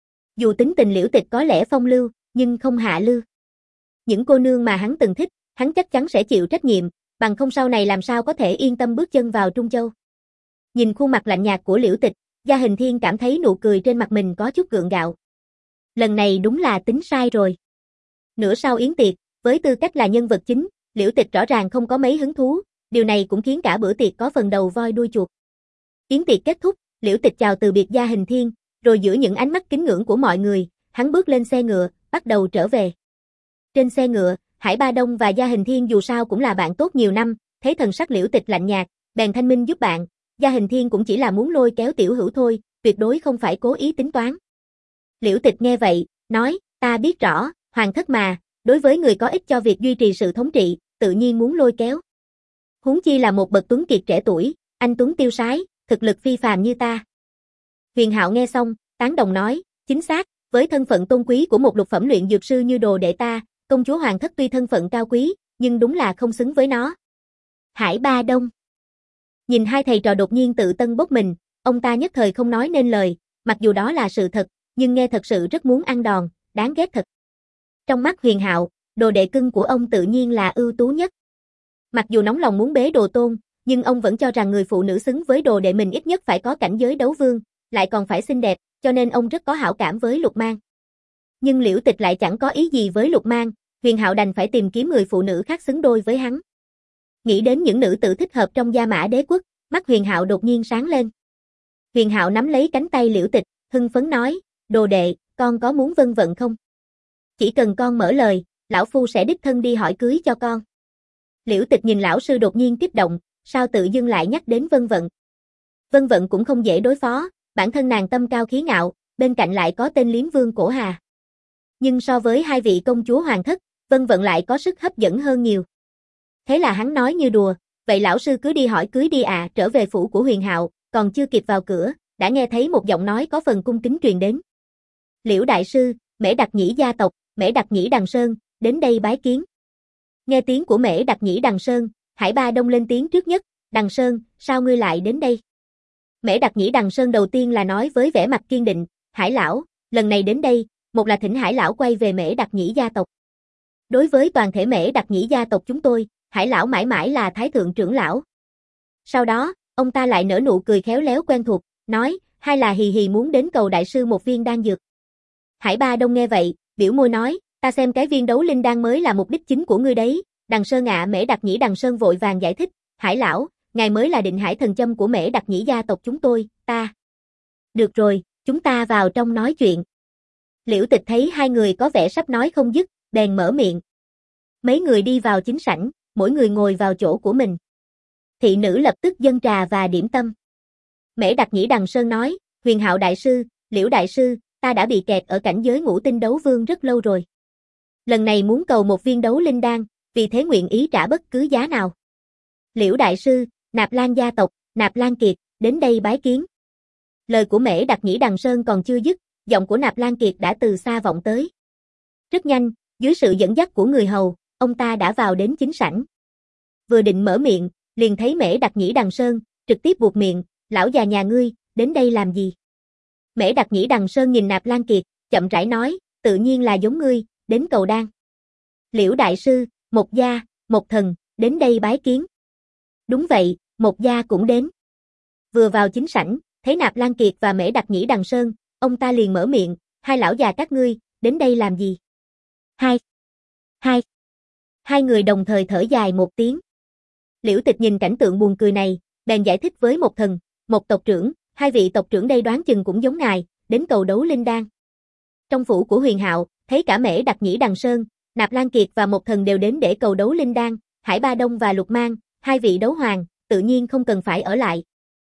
[SPEAKER 1] Dù tính tình Liễu Tịch có lẽ phong lưu, nhưng không hạ lưu. Những cô nương mà hắn từng thích, hắn chắc chắn sẽ chịu trách nhiệm, bằng không sau này làm sao có thể yên tâm bước chân vào Trung Châu. Nhìn khuôn mặt lạnh nhạt của Liễu Tịch, Gia Hình Thiên cảm thấy nụ cười trên mặt mình có chút gượng gạo. Lần này đúng là tính sai rồi. Nửa sau yến tiệc, với tư cách là nhân vật chính, Liễu Tịch rõ ràng không có mấy hứng thú, điều này cũng khiến cả bữa tiệc có phần đầu voi đuôi chuột. Yến tiệc kết thúc, Liễu Tịch chào từ biệt Gia Hình Thiên, rồi giữa những ánh mắt kính ngưỡng của mọi người, hắn bước lên xe ngựa, bắt đầu trở về. Trên xe ngựa, Hải Ba Đông và Gia Hình Thiên dù sao cũng là bạn tốt nhiều năm, thấy thần sắc Liễu Tịch lạnh nhạt, bèn thanh minh giúp bạn. Gia Hình Thiên cũng chỉ là muốn lôi kéo tiểu hữu thôi, tuyệt đối không phải cố ý tính toán. Liễu Tịch nghe vậy, nói, ta biết rõ, hoàng thất mà, đối với người có ích cho việc duy trì sự thống trị, tự nhiên muốn lôi kéo. Huống chi là một bậc tuấn kiệt trẻ tuổi, anh tuấn tiêu sái, thực lực phi phàm như ta. Huyền Hạo nghe xong, tán đồng nói, chính xác, với thân phận tôn quý của một lục phẩm luyện dược sư như đồ đệ ta, công chúa hoàng thất tuy thân phận cao quý, nhưng đúng là không xứng với nó. Hải Ba Đông nhìn hai thầy trò đột nhiên tự tân bốc mình, ông ta nhất thời không nói nên lời, mặc dù đó là sự thật, nhưng nghe thật sự rất muốn ăn đòn, đáng ghét thật. Trong mắt Huyền Hạo, đồ đệ cưng của ông tự nhiên là ưu tú nhất. Mặc dù nóng lòng muốn bế Đồ Tôn, nhưng ông vẫn cho rằng người phụ nữ xứng với đồ đệ mình ít nhất phải có cảnh giới đấu vương, lại còn phải xinh đẹp, cho nên ông rất có hảo cảm với Lục Mang. Nhưng Liễu Tịch lại chẳng có ý gì với Lục Mang, Huyền Hạo đành phải tìm kiếm người phụ nữ khác xứng đôi với hắn. Nghĩ đến những nữ tử thích hợp trong Gia Mã Đế quốc, mắt Huyền Hạo đột nhiên sáng lên. Huyền Hạo nắm lấy cánh tay Liễu Tịch, hưng phấn nói, đồ đệ, con có muốn vân vận không? Chỉ cần con mở lời, lão phu sẽ đích thân đi hỏi cưới cho con. Liễu Tịch nhìn lão sư đột nhiên kích động, sao tự dưng lại nhắc đến vân vận. Vân vận cũng không dễ đối phó, bản thân nàng tâm cao khí ngạo, bên cạnh lại có tên Liếm Vương Cổ Hà. Nhưng so với hai vị công chúa hoàng thất, vân vận lại có sức hấp dẫn hơn nhiều. Thế là hắn nói như đùa, vậy lão sư cứ đi hỏi cưới đi à. Trở về phủ của Huyền Hạo, còn chưa kịp vào cửa, đã nghe thấy một giọng nói có phần cung kính truyền đến. Liễu đại sư, Mễ Đặc Nhĩ gia tộc, Mễ Đặc Nhĩ Đằng Sơn, đến đây bái kiến. Nghe tiếng của Mễ Đặc Nhĩ Đằng Sơn, Hải Ba Đông lên tiếng trước nhất, Đằng Sơn, sao ngươi lại đến đây? Mễ Đặc Nhĩ Đằng Sơn đầu tiên là nói với vẻ mặt kiên định, Hải lão, lần này đến đây, một là thỉnh Hải lão quay về Mễ Đặc Nhĩ gia tộc. Đối với toàn thể Mễ Đặc Nhĩ gia tộc chúng tôi, Hải lão mãi mãi là thái thượng trưởng lão. Sau đó, ông ta lại nở nụ cười khéo léo quen thuộc, nói, hai là hì hì muốn đến cầu đại sư một viên đan dược. Hải Ba Đông nghe vậy, biểu môi nói, ta xem cái viên đấu linh đan mới là mục đích chính của ngươi đấy. Đằng Sơn ạ. Mễ Đặc Nhĩ Đằng Sơn vội vàng giải thích, Hải lão, ngài mới là định hải thần châm của Mễ Đặc Nhĩ gia tộc chúng tôi, ta. Được rồi, chúng ta vào trong nói chuyện. Liễu Tịch thấy hai người có vẻ sắp nói không dứt, bèn mở miệng. Mấy người đi vào chính sảnh, mỗi người ngồi vào chỗ của mình. Thị nữ lập tức dâng trà và điểm tâm. Mễ Đặc Nhĩ Đằng Sơn nói, Huyền Hạo đại sư, Liễu đại sư, ta đã bị kẹt ở cảnh giới ngũ tinh đấu vương rất lâu rồi. Lần này muốn cầu một viên đấu linh đan, vì thế nguyện ý trả bất cứ giá nào. Liễu đại sư, Nạp Lan gia tộc, Nạp Lan Kiệt, đến đây bái kiến. Lời của Mễ Đặc Nhĩ Đằng Sơn còn chưa dứt, giọng của Nạp Lan Kiệt đã từ xa vọng tới. Rất nhanh, dưới sự dẫn dắt của người hầu, ông ta đã vào đến chính sảnh. Vừa định mở miệng, liền thấy Mễ Đặc Nhĩ Đằng Sơn, trực tiếp buột miệng, lão già nhà ngươi, đến đây làm gì? Mễ Đặc Nhĩ Đằng Sơn nhìn Nạp Lan Kiệt, chậm rãi nói, tự nhiên là giống ngươi, đến cầu đan. Liễu đại sư, Mộc gia, Mộc thần, đến đây bái kiến. Đúng vậy, Mộc gia cũng đến. Vừa vào chính sảnh, thấy Nạp Lan Kiệt và Mễ Đặc Nhĩ Đằng Sơn, ông ta liền mở miệng, hai lão già các ngươi, đến đây làm gì? Hai. Hai. Hai người đồng thời thở dài một tiếng. Liễu Tịch nhìn cảnh tượng buồn cười này, bèn giải thích với Mộc thần, Mộc tộc trưởng, hai vị tộc trưởng đây đoán chừng cũng giống ngài, đến cầu đấu linh đan. Trong phủ của Huyền Hạo, thấy cả Mễ Đặc Nhĩ Đằng Sơn, Nạp Lan Kiệt và Mộc thần đều đến để cầu đấu linh đan, Hải Ba Đông và Lục Mang, hai vị đấu hoàng, tự nhiên không cần phải ở lại.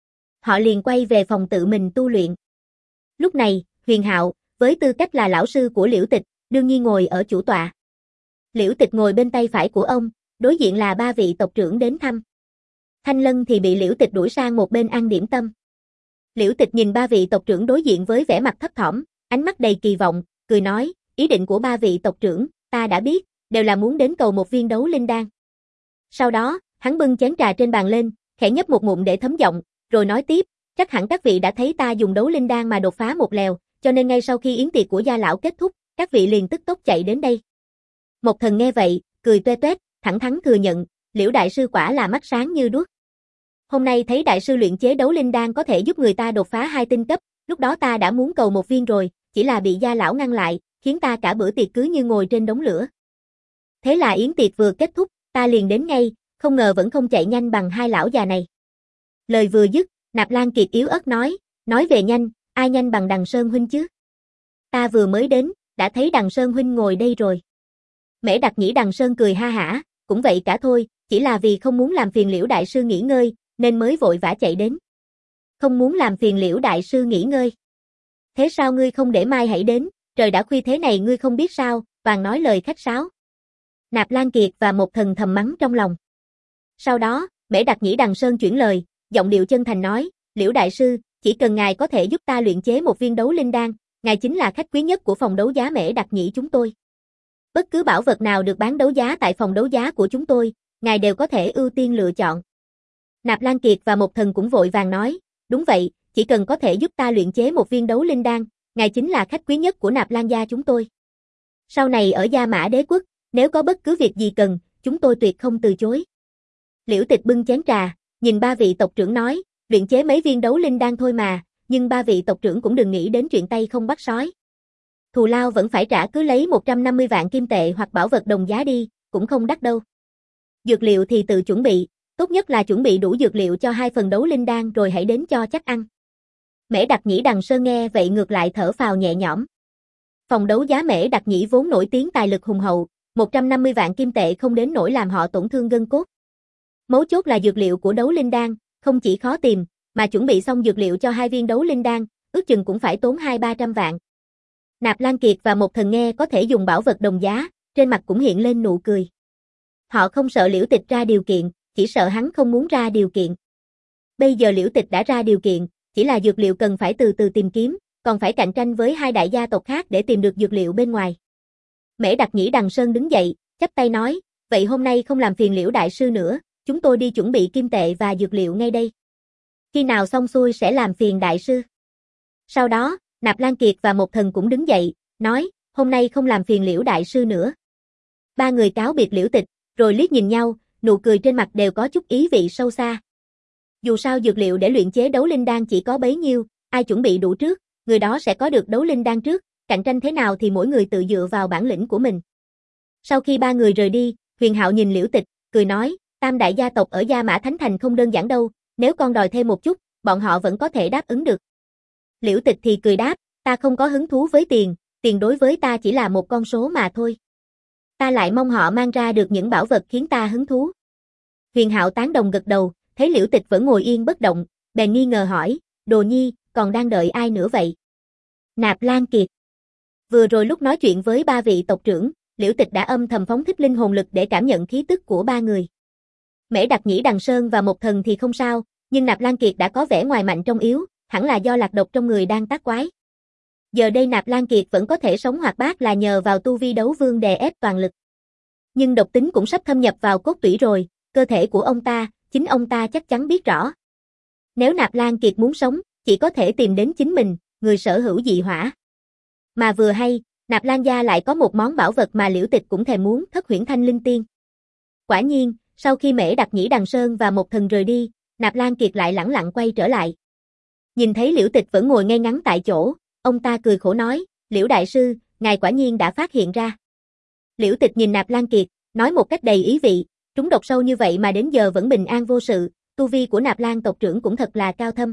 [SPEAKER 1] Họ liền quay về phòng tự mình tu luyện. Lúc này, Huyền Hạo, với tư cách là lão sư của Liễu Tịch, đương nhiên ngồi ở chủ tọa. Liễu Tịch ngồi bên tay phải của ông, đối diện là ba vị tộc trưởng đến thăm. Thanh Lân thì bị Liễu Tịch đuổi sang một bên ăn điểm tâm. Liễu Tịch nhìn ba vị tộc trưởng đối diện với vẻ mặt thấp thỏm, ánh mắt đầy kỳ vọng, cười nói, ý định của ba vị tộc trưởng, ta đã biết, đều là muốn đến cầu một viên đấu linh đan. Sau đó, hắn bưng chén trà trên bàn lên, khẽ nhấp một ngụm để thấm giọng, rồi nói tiếp, chắc hẳn các vị đã thấy ta dùng đấu linh đan mà đột phá một lèo, cho nên ngay sau khi yến tiệc của gia lão kết thúc, các vị liền tức tốc chạy đến đây. Mộc thần nghe vậy, cười toe toét, thẳng thắn thừa nhận, Liễu đại sư quả là mắt sáng như đuốc. Hôm nay thấy đại sư luyện chế đấu linh đan có thể giúp người ta đột phá hai tinh cấp, lúc đó ta đã muốn cầu một viên rồi, chỉ là bị gia lão ngăn lại, khiến ta cả bữa tiệc cứ như ngồi trên đống lửa. Thế là yến tiệc vừa kết thúc, ta liền đến ngay, không ngờ vẫn không chạy nhanh bằng hai lão già này. Lời vừa dứt, Nạp Lan Kiệt yếu ớt nói, nói về nhanh, ai nhanh bằng Đằng Sơn huynh chứ? Ta vừa mới đến, đã thấy Đằng Sơn huynh ngồi đây rồi. Mễ Đặc Nhĩ Đằng Sơn cười ha hả, cũng vậy cả thôi, chỉ là vì không muốn làm phiền Liễu đại sư nghỉ ngơi, nên mới vội vã chạy đến. Không muốn làm phiền Liễu đại sư nghỉ ngơi. Thế sao ngươi không để mai hãy đến, trời đã khuya thế này ngươi không biết sao, toàn nói lời khách sáo. Nạp Lan Kiệt và Mộc thần thầm mắng trong lòng. Sau đó, Mễ Đặc Nhĩ Đằng Sơn chuyển lời, giọng điệu chân thành nói, Liễu đại sư, chỉ cần ngài có thể giúp ta luyện chế một viên đấu linh đan, ngài chính là khách quý nhất của phòng đấu giá Mễ Đặc Nhĩ chúng tôi. Bất cứ bảo vật nào được bán đấu giá tại phòng đấu giá của chúng tôi, ngài đều có thể ưu tiên lựa chọn. Nạp Lan Kiệt và Mộc thần cũng vội vàng nói, đúng vậy, chỉ cần có thể giúp ta luyện chế một viên đấu linh đan, ngài chính là khách quý nhất của Nạp Lan gia chúng tôi. Sau này ở Gia Mã Đế quốc, nếu có bất cứ việc gì cần, chúng tôi tuyệt không từ chối. Liễu Tịch bưng chén trà, nhìn ba vị tộc trưởng nói, luyện chế mấy viên đấu linh đan thôi mà, nhưng ba vị tộc trưởng cũng đừng nghĩ đến chuyện tay không bắt sói. Thù lao vẫn phải trả, cứ lấy một trăm năm mươi vạn kim tệ hoặc bảo vật đồng giá đi, cũng không đắt đâu. Dược liệu thì tự chuẩn bị, tốt nhất là chuẩn bị đủ dược liệu cho hai phần đấu linh đan rồi hãy đến cho chắc ăn. Mễ Đặc Nhĩ Đằng Sơn nghe vậy ngược lại thở phào nhẹ nhõm. Phòng đấu giá Mễ Đặc Nhĩ vốn nổi tiếng tài lực hùng hậu, một trăm năm mươi vạn kim tệ không đến nỗi làm họ tổn thương gân cốt. Mấu chốt là dược liệu của đấu linh đan, không chỉ khó tìm, mà chuẩn bị xong dược liệu cho hai viên đấu linh đan, ước chừng cũng phải tốn hai ba trăm vạn. Nạp Lan Kiệt và Mộc thần nghe có thể dùng bảo vật đồng giá, trên mặt cũng hiện lên nụ cười. Họ không sợ Liễu Tịch ra điều kiện, chỉ sợ hắn không muốn ra điều kiện. Bây giờ Liễu Tịch đã ra điều kiện, chỉ là dược liệu cần phải từ từ tìm kiếm, còn phải cạnh tranh với hai đại gia tộc khác để tìm được dược liệu bên ngoài. Mễ Đặc Nhĩ Đằng Sơn đứng dậy, chắp tay nói, vậy hôm nay không làm phiền Liễu đại sư nữa, chúng tôi đi chuẩn bị kim tệ và dược liệu ngay đây. Khi nào xong xuôi sẽ làm phiền đại sư. Sau đó, Nạp Lan Kiệt và Mộc thần cũng đứng dậy, nói, hôm nay không làm phiền Liễu đại sư nữa. Ba người cáo biệt Liễu Tịch, rồi liếc nhìn nhau, nụ cười trên mặt đều có chút ý vị sâu xa. Dù sao dược liệu để luyện chế đấu linh đan chỉ có bấy nhiêu, ai chuẩn bị đủ trước, người đó sẽ có được đấu linh đan trước, cạnh tranh thế nào thì mỗi người tự dựa vào bản lĩnh của mình. Sau khi ba người rời đi, Huyền Hạo nhìn Liễu Tịch, cười nói, tam đại gia tộc ở Gia Mã Thánh Thành không đơn giản đâu, nếu con đòi thêm một chút, bọn họ vẫn có thể đáp ứng được. Liễu Tịch thì cười đáp, ta không có hứng thú với tiền, tiền đối với ta chỉ là một con số mà thôi. Ta lại mong họ mang ra được những bảo vật khiến ta hứng thú. Huyền Hạo tán đồng gật đầu, thấy Liễu Tịch vẫn ngồi yên bất động, bèn nghi ngờ hỏi, Đồ Nhi, còn đang đợi ai nữa vậy? Nạp Lan Kiệt. Vừa rồi lúc nói chuyện với ba vị tộc trưởng, Liễu Tịch đã âm thầm phóng thích linh hồn lực để cảm nhận khí tức của ba người. Mễ Đặc Nhĩ Đằng Sơn và Mộc thần thì không sao, nhưng Nạp Lan Kiệt đã có vẻ ngoài mạnh trong yếu, hẳn là do lạc độc trong người đang tác quái. Giờ đây Nạp Lan Kiệt vẫn có thể sống hoạt bát là nhờ vào tu vi đấu vương đè ép toàn lực. Nhưng độc tính cũng sắp thâm nhập vào cốt tủy rồi, cơ thể của ông ta, chính ông ta chắc chắn biết rõ. Nếu Nạp Lan Kiệt muốn sống, chỉ có thể tìm đến chính mình, người sở hữu dị hỏa. Mà vừa hay, Nạp Lan gia lại có một món bảo vật mà Liễu Tịch cũng thèm muốn, Thất Huyễn Thanh Linh Tiên. Quả nhiên, sau khi Mễ Đặc Nhĩ Đằng Sơn và một thần rời đi, Nạp Lan Kiệt lại lẳng lặng quay trở lại. Nhìn thấy Liễu Tịch vẫn ngồi ngay ngắn tại chỗ, ông ta cười khổ nói, Liễu đại sư, ngài quả nhiên đã phát hiện ra. Liễu Tịch nhìn Nạp Lan Kiệt, nói một cách đầy ý vị, trúng độc sâu như vậy mà đến giờ vẫn bình an vô sự, tu vi của Nạp Lan tộc trưởng cũng thật là cao thâm.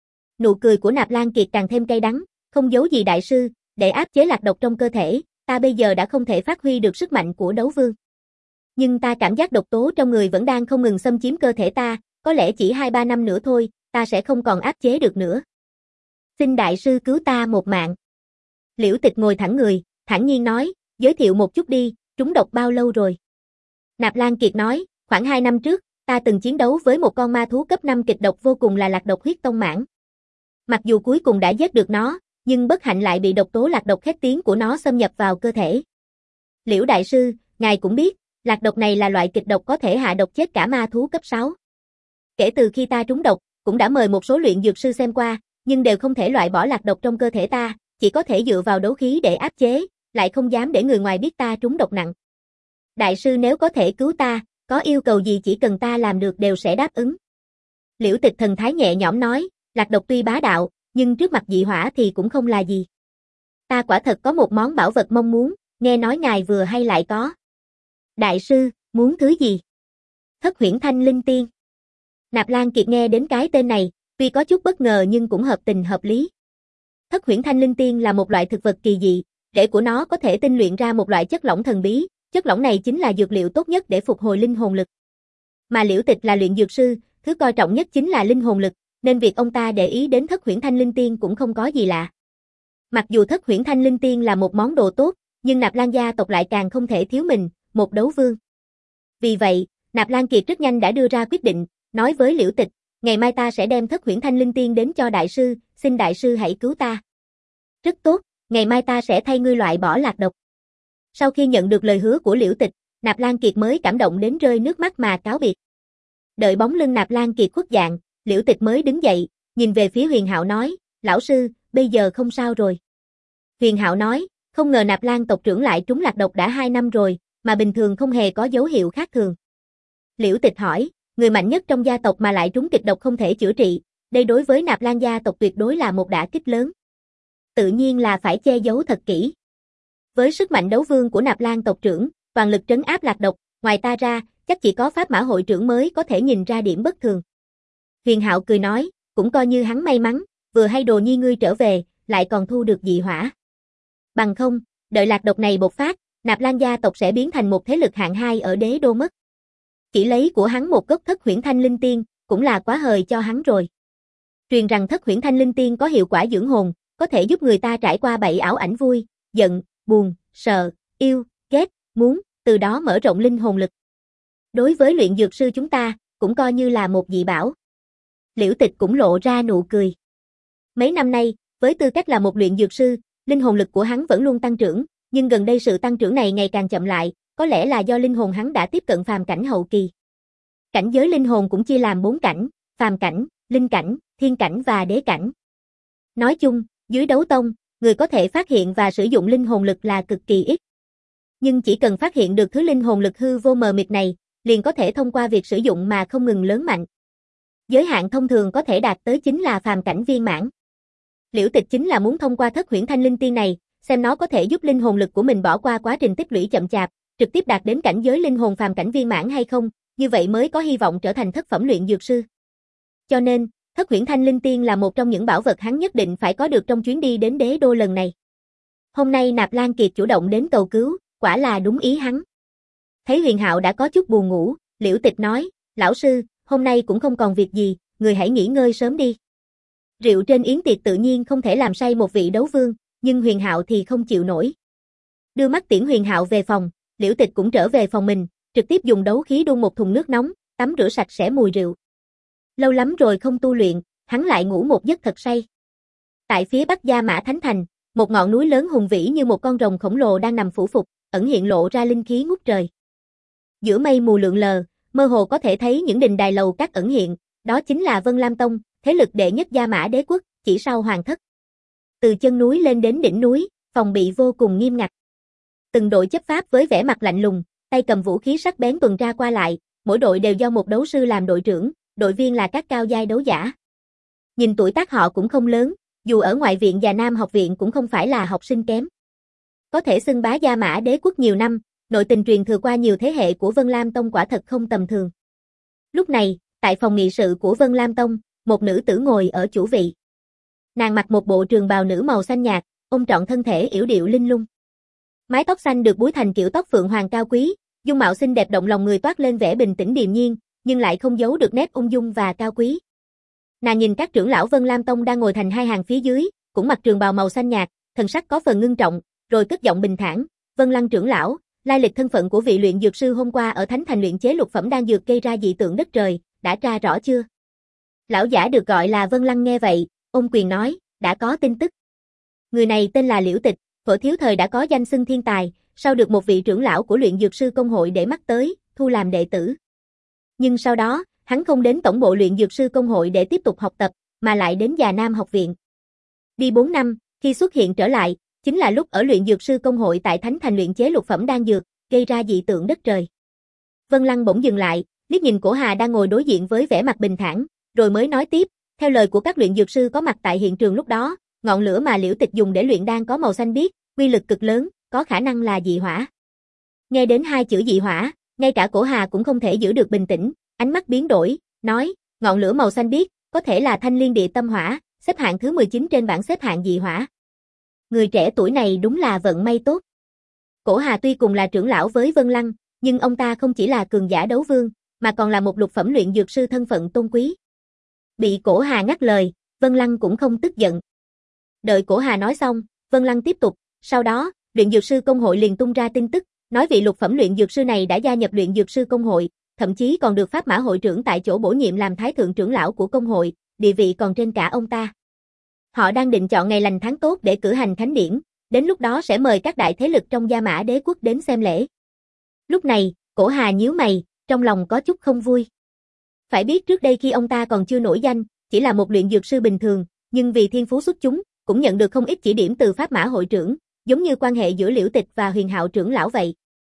[SPEAKER 1] Nụ cười của Nạp Lan Kiệt càng thêm cay đắng, không giấu gì đại sư, để áp chế lạc độc trong cơ thể, ta bây giờ đã không thể phát huy được sức mạnh của đấu vương. Nhưng ta cảm giác độc tố trong người vẫn đang không ngừng xâm chiếm cơ thể ta, có lẽ chỉ hai ba năm nữa thôi, ta sẽ không còn áp chế được nữa. Xin đại sư cứu ta một mạng. Liễu Tịch ngồi thẳng người, thản nhiên nói, giới thiệu một chút đi, trúng độc bao lâu rồi? Nạp Lan Kiệt nói, khoảng hai năm trước, ta từng chiến đấu với một con ma thú cấp năm kịch độc vô cùng là lạc độc huyết tông mãng. Mặc dù cuối cùng đã giết được nó, nhưng bất hạnh lại bị độc tố lạc độc khét tiếng của nó xâm nhập vào cơ thể. Liễu đại sư, ngài cũng biết, lạc độc này là loại kịch độc có thể hạ độc chết cả ma thú cấp sáu. Kể từ khi ta trúng độc, cũng đã mời một số luyện dược sư xem qua, nhưng đều không thể loại bỏ lạc độc trong cơ thể ta, chỉ có thể dựa vào đấu khí để áp chế, lại không dám để người ngoài biết ta trúng độc nặng. Đại sư nếu có thể cứu ta, có yêu cầu gì chỉ cần ta làm được đều sẽ đáp ứng. Liễu Tịch thần thái nhẹ nhõm nói, lạc độc tuy bá đạo, nhưng trước mặt dị hỏa thì cũng không là gì. Ta quả thật có một món bảo vật mong muốn, nghe nói ngài vừa hay lại có. Đại sư, muốn thứ gì? Thất Huyễn Thanh Linh Tiên. Nạp Lan Kiệt nghe đến cái tên này, tuy có chút bất ngờ nhưng cũng hợp tình hợp lý. Thất Huyễn Thanh Linh Tiên là một loại thực vật kỳ dị, rễ của nó có thể tinh luyện ra một loại chất lỏng thần bí, chất lỏng này chính là dược liệu tốt nhất để phục hồi linh hồn lực. Mà Liễu Tịch là luyện dược sư, thứ coi trọng nhất chính là linh hồn lực, nên việc ông ta để ý đến Thất Huyễn Thanh Linh Tiên cũng không có gì lạ. Mặc dù Thất Huyễn Thanh Linh Tiên là một món đồ tốt, nhưng Nạp Lan gia tộc lại càng không thể thiếu mình, một đấu vương. Vì vậy, Nạp Lan Kiệt rất nhanh đã đưa ra quyết định, nói với Liễu Tịch, ngày mai ta sẽ đem Thất Huyễn Thanh Linh Tiên đến cho đại sư, xin đại sư hãy cứu ta. Rất tốt, ngày mai ta sẽ thay ngươi loại bỏ lạc độc. Sau khi nhận được lời hứa của Liễu Tịch, Nạp Lan Kiệt mới cảm động đến rơi nước mắt mà cáo biệt. Đợi bóng lưng Nạp Lan Kiệt khuất dạng, Liễu Tịch mới đứng dậy, nhìn về phía Huyền Hạo nói, lão sư, bây giờ không sao rồi. Huyền Hạo nói, không ngờ Nạp Lan tộc trưởng lại trúng lạc độc đã hai năm rồi, mà bình thường không hề có dấu hiệu khác thường. Liễu Tịch hỏi, người mạnh nhất trong gia tộc mà lại trúng kịch độc không thể chữa trị, đây đối với Nạp Lan gia tộc tuyệt đối là một đả kích lớn. Tự nhiên là phải che giấu thật kỹ. Với sức mạnh đấu vương của Nạp Lan tộc trưởng, toàn lực trấn áp lạc độc, ngoài ta ra, chắc chỉ có Pháp Mã hội trưởng mới có thể nhìn ra điểm bất thường. Huyền Hạo cười nói, cũng coi như hắn may mắn, vừa hay Đồ Nhi ngươi trở về, lại còn thu được dị hỏa. Bằng không, đợi lạc độc này bộc phát, Nạp Lan gia tộc sẽ biến thành một thế lực hạng hai ở đế đô mất. Chỉ lấy của hắn một gốc Thất Huyễn Thanh Linh Tiên, cũng là quá hời cho hắn rồi. Truyền rằng Thất Huyễn Thanh Linh Tiên có hiệu quả dưỡng hồn, có thể giúp người ta trải qua bảy ảo ảnh vui, giận, buồn, sợ, yêu, ghét, muốn, từ đó mở rộng linh hồn lực. Đối với luyện dược sư chúng ta, cũng coi như là một dị bảo. Liễu Tịch cũng lộ ra nụ cười. Mấy năm nay, với tư cách là một luyện dược sư, linh hồn lực của hắn vẫn luôn tăng trưởng, nhưng gần đây sự tăng trưởng này ngày càng chậm lại, có lẽ là do linh hồn hắn đã tiếp cận phàm cảnh hậu kỳ. Cảnh giới linh hồn cũng chia làm bốn cảnh, phàm cảnh, linh cảnh, thiên cảnh và đế cảnh. Nói chung, dưới đấu tông, người có thể phát hiện và sử dụng linh hồn lực là cực kỳ ít. Nhưng chỉ cần phát hiện được thứ linh hồn lực hư vô mờ mịt này, liền có thể thông qua việc sử dụng mà không ngừng lớn mạnh. Giới hạn thông thường có thể đạt tới chính là phàm cảnh viên mãn. Liễu Tịch chính là muốn thông qua Thất Huyễn Thanh Linh Tiên này, xem nó có thể giúp linh hồn lực của mình bỏ qua quá trình tích lũy chậm chạp, trực tiếp đạt đến cảnh giới linh hồn phàm cảnh viên mãn hay không, như vậy mới có hy vọng trở thành thất phẩm luyện dược sư. Cho nên, Thất Huyễn Thanh Linh Tiên là một trong những bảo vật hắn nhất định phải có được trong chuyến đi đến đế đô lần này. Hôm nay Nạp Lan Kiệt chủ động đến cầu cứu, quả là đúng ý hắn. Thấy Huyền Hạo đã có chút buồn ngủ, Liễu Tịch nói, lão sư, hôm nay cũng không còn việc gì, người hãy nghỉ ngơi sớm đi. Rượu trên yến tiệc tự nhiên không thể làm say một vị đấu vương, nhưng Huyền Hạo thì không chịu nổi. Đưa mắt tiễn Huyền Hạo về phòng, Liễu Tịch cũng trở về phòng mình, trực tiếp dùng đấu khí đun một thùng nước nóng, tắm rửa sạch sẽ mùi rượu. Lâu lắm rồi không tu luyện, hắn lại ngủ một giấc thật say. Tại phía bắc Gia Mã Thánh Thành, một ngọn núi lớn hùng vĩ như một con rồng khổng lồ đang nằm phủ phục, ẩn hiện lộ ra linh khí ngút trời. Giữa mây mù lượn lờ, mơ hồ có thể thấy những đình đài lầu các ẩn hiện, đó chính là Vân Lam Tông, thế lực đệ nhất Gia Mã Đế quốc, chỉ sau Hoàng thất. Từ chân núi lên đến đỉnh núi, phòng bị vô cùng nghiêm ngặt. Từng đội chấp pháp với vẻ mặt lạnh lùng, tay cầm vũ khí sắc bén tuần tra qua lại, mỗi đội đều do một đấu sư làm đội trưởng, đội viên là các cao giai đấu giả. Nhìn tuổi tác họ cũng không lớn, dù ở ngoại viện và Nam học viện cũng không phải là học sinh kém. Có thể xưng bá Gia Mã Đế quốc nhiều năm, nội tình truyền thừa qua nhiều thế hệ của Vân Lam Tông quả thật không tầm thường. Lúc này, tại phòng nghị sự của Vân Lam Tông, một nữ tử ngồi ở chủ vị. Nàng mặc một bộ trường bào nữ màu xanh nhạt, ôm trọn thân thể yểu điệu linh lung. Mái tóc xanh được búi thành kiểu tóc phượng hoàng cao quý, dung mạo xinh đẹp động lòng người toát lên vẻ bình tĩnh điềm nhiên, nhưng lại không giấu được nét ung dung và cao quý. Nàng nhìn các trưởng lão Vân Lam Tông đang ngồi thành hai hàng phía dưới, cũng mặc trường bào màu xanh nhạt, thần sắc có phần ngưng trọng, rồi cất giọng bình thản, "Vân Lăng trưởng lão, lai lịch thân phận của vị luyện dược sư hôm qua ở Thánh Thành luyện chế lục phẩm đan dược gây ra dị tượng đất trời, đã tra rõ chưa?" Lão giả được gọi là Vân Lăng nghe vậy, ôm quyền nói, "Đã có tin tức. Người này tên là Liễu Tịch, thuở thiếu thời đã có danh xưng thiên tài, sau được một vị trưởng lão của luyện dược sư công hội để mắt tới, thu làm đệ tử. Nhưng sau đó, hắn không đến tổng bộ luyện dược sư công hội để tiếp tục học tập, mà lại đến Già Nam học viện. Đi bốn năm, khi xuất hiện trở lại, chính là lúc ở luyện dược sư công hội tại Thánh Thành luyện chế lục phẩm đan dược, gây ra dị tượng đất trời." Vân Lăng bỗng dừng lại, liếc nhìn Cổ Hà đang ngồi đối diện với vẻ mặt bình thản, rồi mới nói tiếp, "Theo lời của các luyện dược sư có mặt tại hiện trường lúc đó, ngọn lửa mà Liễu Tịch dùng để luyện đan có màu xanh biếc, uy lực cực lớn, có khả năng là dị hỏa." Nghe đến hai chữ dị hỏa, ngay cả Cổ Hà cũng không thể giữ được bình tĩnh, ánh mắt biến đổi, nói, "Ngọn lửa màu xanh biếc, có thể là Thanh Liên Địa Tâm Hỏa, xếp hạng thứ mười chín trên bảng xếp hạng dị hỏa. Người trẻ tuổi này đúng là vận may tốt." Cổ Hà tuy cùng là trưởng lão với Vân Lăng, nhưng ông ta không chỉ là cường giả đấu vương, mà còn là một lục phẩm luyện dược sư thân phận tôn quý. Bị Cổ Hà ngắt lời, Vân Lăng cũng không tức giận. Đợi Cổ Hà nói xong, Vân Lăng tiếp tục, "Sau đó, luyện dược sư công hội liền tung ra tin tức, nói vị lục phẩm luyện dược sư này đã gia nhập luyện dược sư công hội, thậm chí còn được Pháp Mã hội trưởng tại chỗ bổ nhiệm làm thái thượng trưởng lão của công hội, địa vị còn trên cả ông ta. Họ đang định chọn ngày lành tháng tốt để cử hành khánh điển, đến lúc đó sẽ mời các đại thế lực trong Gia Mã Đế quốc đến xem lễ." Lúc này, Cổ Hà nhíu mày, trong lòng có chút không vui. Phải biết trước đây khi ông ta còn chưa nổi danh, chỉ là một luyện dược sư bình thường, nhưng vì thiên phú xuất chúng, cũng nhận được không ít chỉ điểm từ Pháp Mã hội trưởng, giống như quan hệ giữa Liễu Tịch và Huyền Hạo trưởng lão vậy.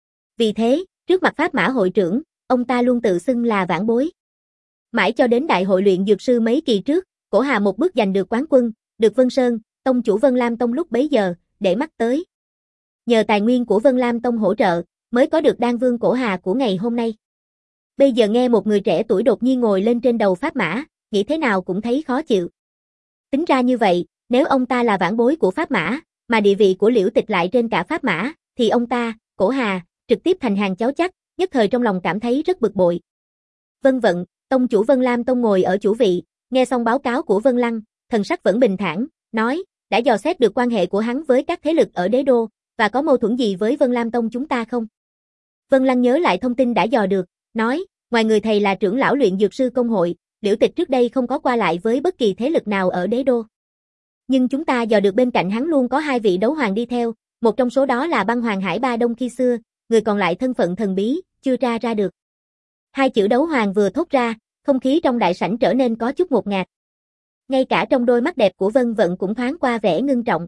[SPEAKER 1] Vì thế, trước mặt Pháp Mã hội trưởng, ông ta luôn tự xưng là vãn bối. Mãi cho đến đại hội luyện dược sư mấy kỳ trước, Cổ Hà một bước giành được quán quân, được Vân Sơn, tông chủ Vân Lam Tông lúc bấy giờ, để mắt tới. Nhờ tài nguyên của Vân Lam Tông hỗ trợ, mới có được đan vương Cổ Hà của ngày hôm nay. Bây giờ nghe một người trẻ tuổi đột nhiên ngồi lên trên đầu Pháp Mã, nghĩ thế nào cũng thấy khó chịu. Tính ra như vậy, nếu ông ta là vãn bối của Pháp Mã, mà địa vị của Liễu Tịch lại trên cả Pháp Mã, thì ông ta, Cổ Hà, trực tiếp thành hàng cháu chắc, nhất thời trong lòng cảm thấy rất bực bội. Vân vận, tông chủ Vân Lam Tông ngồi ở chủ vị, nghe xong báo cáo của Vân Lăng, thần sắc vẫn bình thản, nói, đã dò xét được quan hệ của hắn với các thế lực ở đế đô, và có mâu thuẫn gì với Vân Lam Tông chúng ta không? Vân Lăng nhớ lại thông tin đã dò được, nói, ngoài người thầy là trưởng lão luyện dược sư công hội, Liễu Tịch trước đây không có qua lại với bất kỳ thế lực nào ở đế đô. Nhưng chúng ta dò được bên cạnh hắn luôn có hai vị đấu hoàng đi theo, một trong số đó là băng hoàng Hải Ba Đông khi xưa, người còn lại thân phận thần bí, chưa tra ra được. Hai chữ đấu hoàng vừa thốt ra, không khí trong đại sảnh trở nên có chút ngột ngạt. Ngay cả trong đôi mắt đẹp của Vân Vận cũng thoáng qua vẻ ngưng trọng.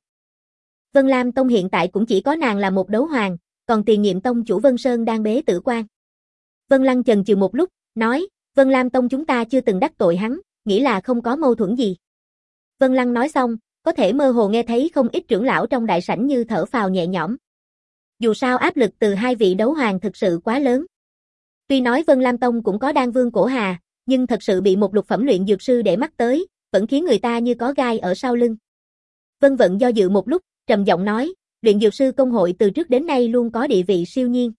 [SPEAKER 1] Vân Lam Tông hiện tại cũng chỉ có nàng là một đấu hoàng, còn tiền nhiệm tông chủ Vân Sơn đang bế tử quan. Vân Lăng chần chừ một lúc, nói, Vân Lam Tông chúng ta chưa từng đắc tội hắn, nghĩ là không có mâu thuẫn gì. Vân Lăng nói xong, có thể mơ hồ nghe thấy không ít trưởng lão trong đại sảnh như thở phào nhẹ nhõm. Dù sao áp lực từ hai vị đấu hoàng thực sự quá lớn. Tuy nói Vân Lam Tông cũng có đan vương Cổ Hà, nhưng thật sự bị một lục phẩm luyện dược sư để mắt tới, vẫn khiến người ta như có gai ở sau lưng. Vân Vận do dự một lúc, trầm giọng nói, luyện dược sư công hội từ trước đến nay luôn có địa vị siêu nhiên.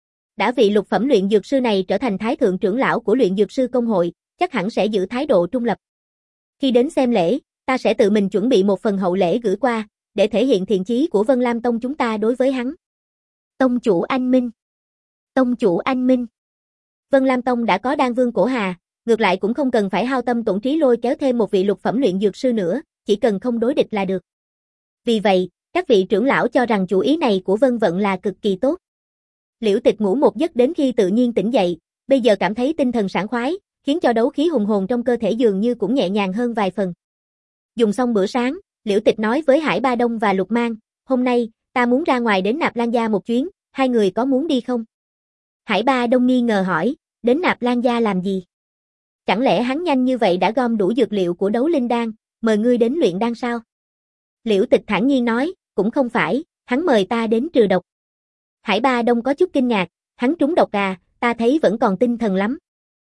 [SPEAKER 1] Đã vị lục phẩm luyện dược sư này trở thành thái thượng trưởng lão của luyện dược sư công hội, chắc hẳn sẽ giữ thái độ trung lập. Khi đến xem lễ, ta sẽ tự mình chuẩn bị một phần hậu lễ gửi qua, để thể hiện thiện chí của Vân Lam Tông chúng ta đối với hắn. Tông chủ anh minh. Tông chủ anh minh. Vân Lam Tông đã có đan vương Cổ Hà, ngược lại cũng không cần phải hao tâm tổn trí lôi kéo thêm một vị lục phẩm luyện dược sư nữa, chỉ cần không đối địch là được. Vì vậy, các vị trưởng lão cho rằng chủ ý này của Vân Vận là cực kỳ tốt. Liễu Tịch ngủ một giấc đến khi tự nhiên tỉnh dậy, bây giờ cảm thấy tinh thần sảng khoái, khiến cho đấu khí hùng hồn trong cơ thể dường như cũng nhẹ nhàng hơn vài phần. Dùng xong bữa sáng, Liễu Tịch nói với Hải Ba Đông và Lục Mang, hôm nay, ta muốn ra ngoài đến Nạp Lan Gia một chuyến, hai người có muốn đi không? Hải Ba Đông nghi ngờ hỏi, đến Nạp Lan Gia làm gì? Chẳng lẽ hắn nhanh như vậy đã gom đủ dược liệu của đấu linh đan, mời ngươi đến luyện đan sao? Liễu Tịch thản nhiên nói, cũng không phải, hắn mời ta đến trừ độc. Hải Ba Đông có chút kinh ngạc, hắn trúng độc à, ta thấy vẫn còn tinh thần lắm.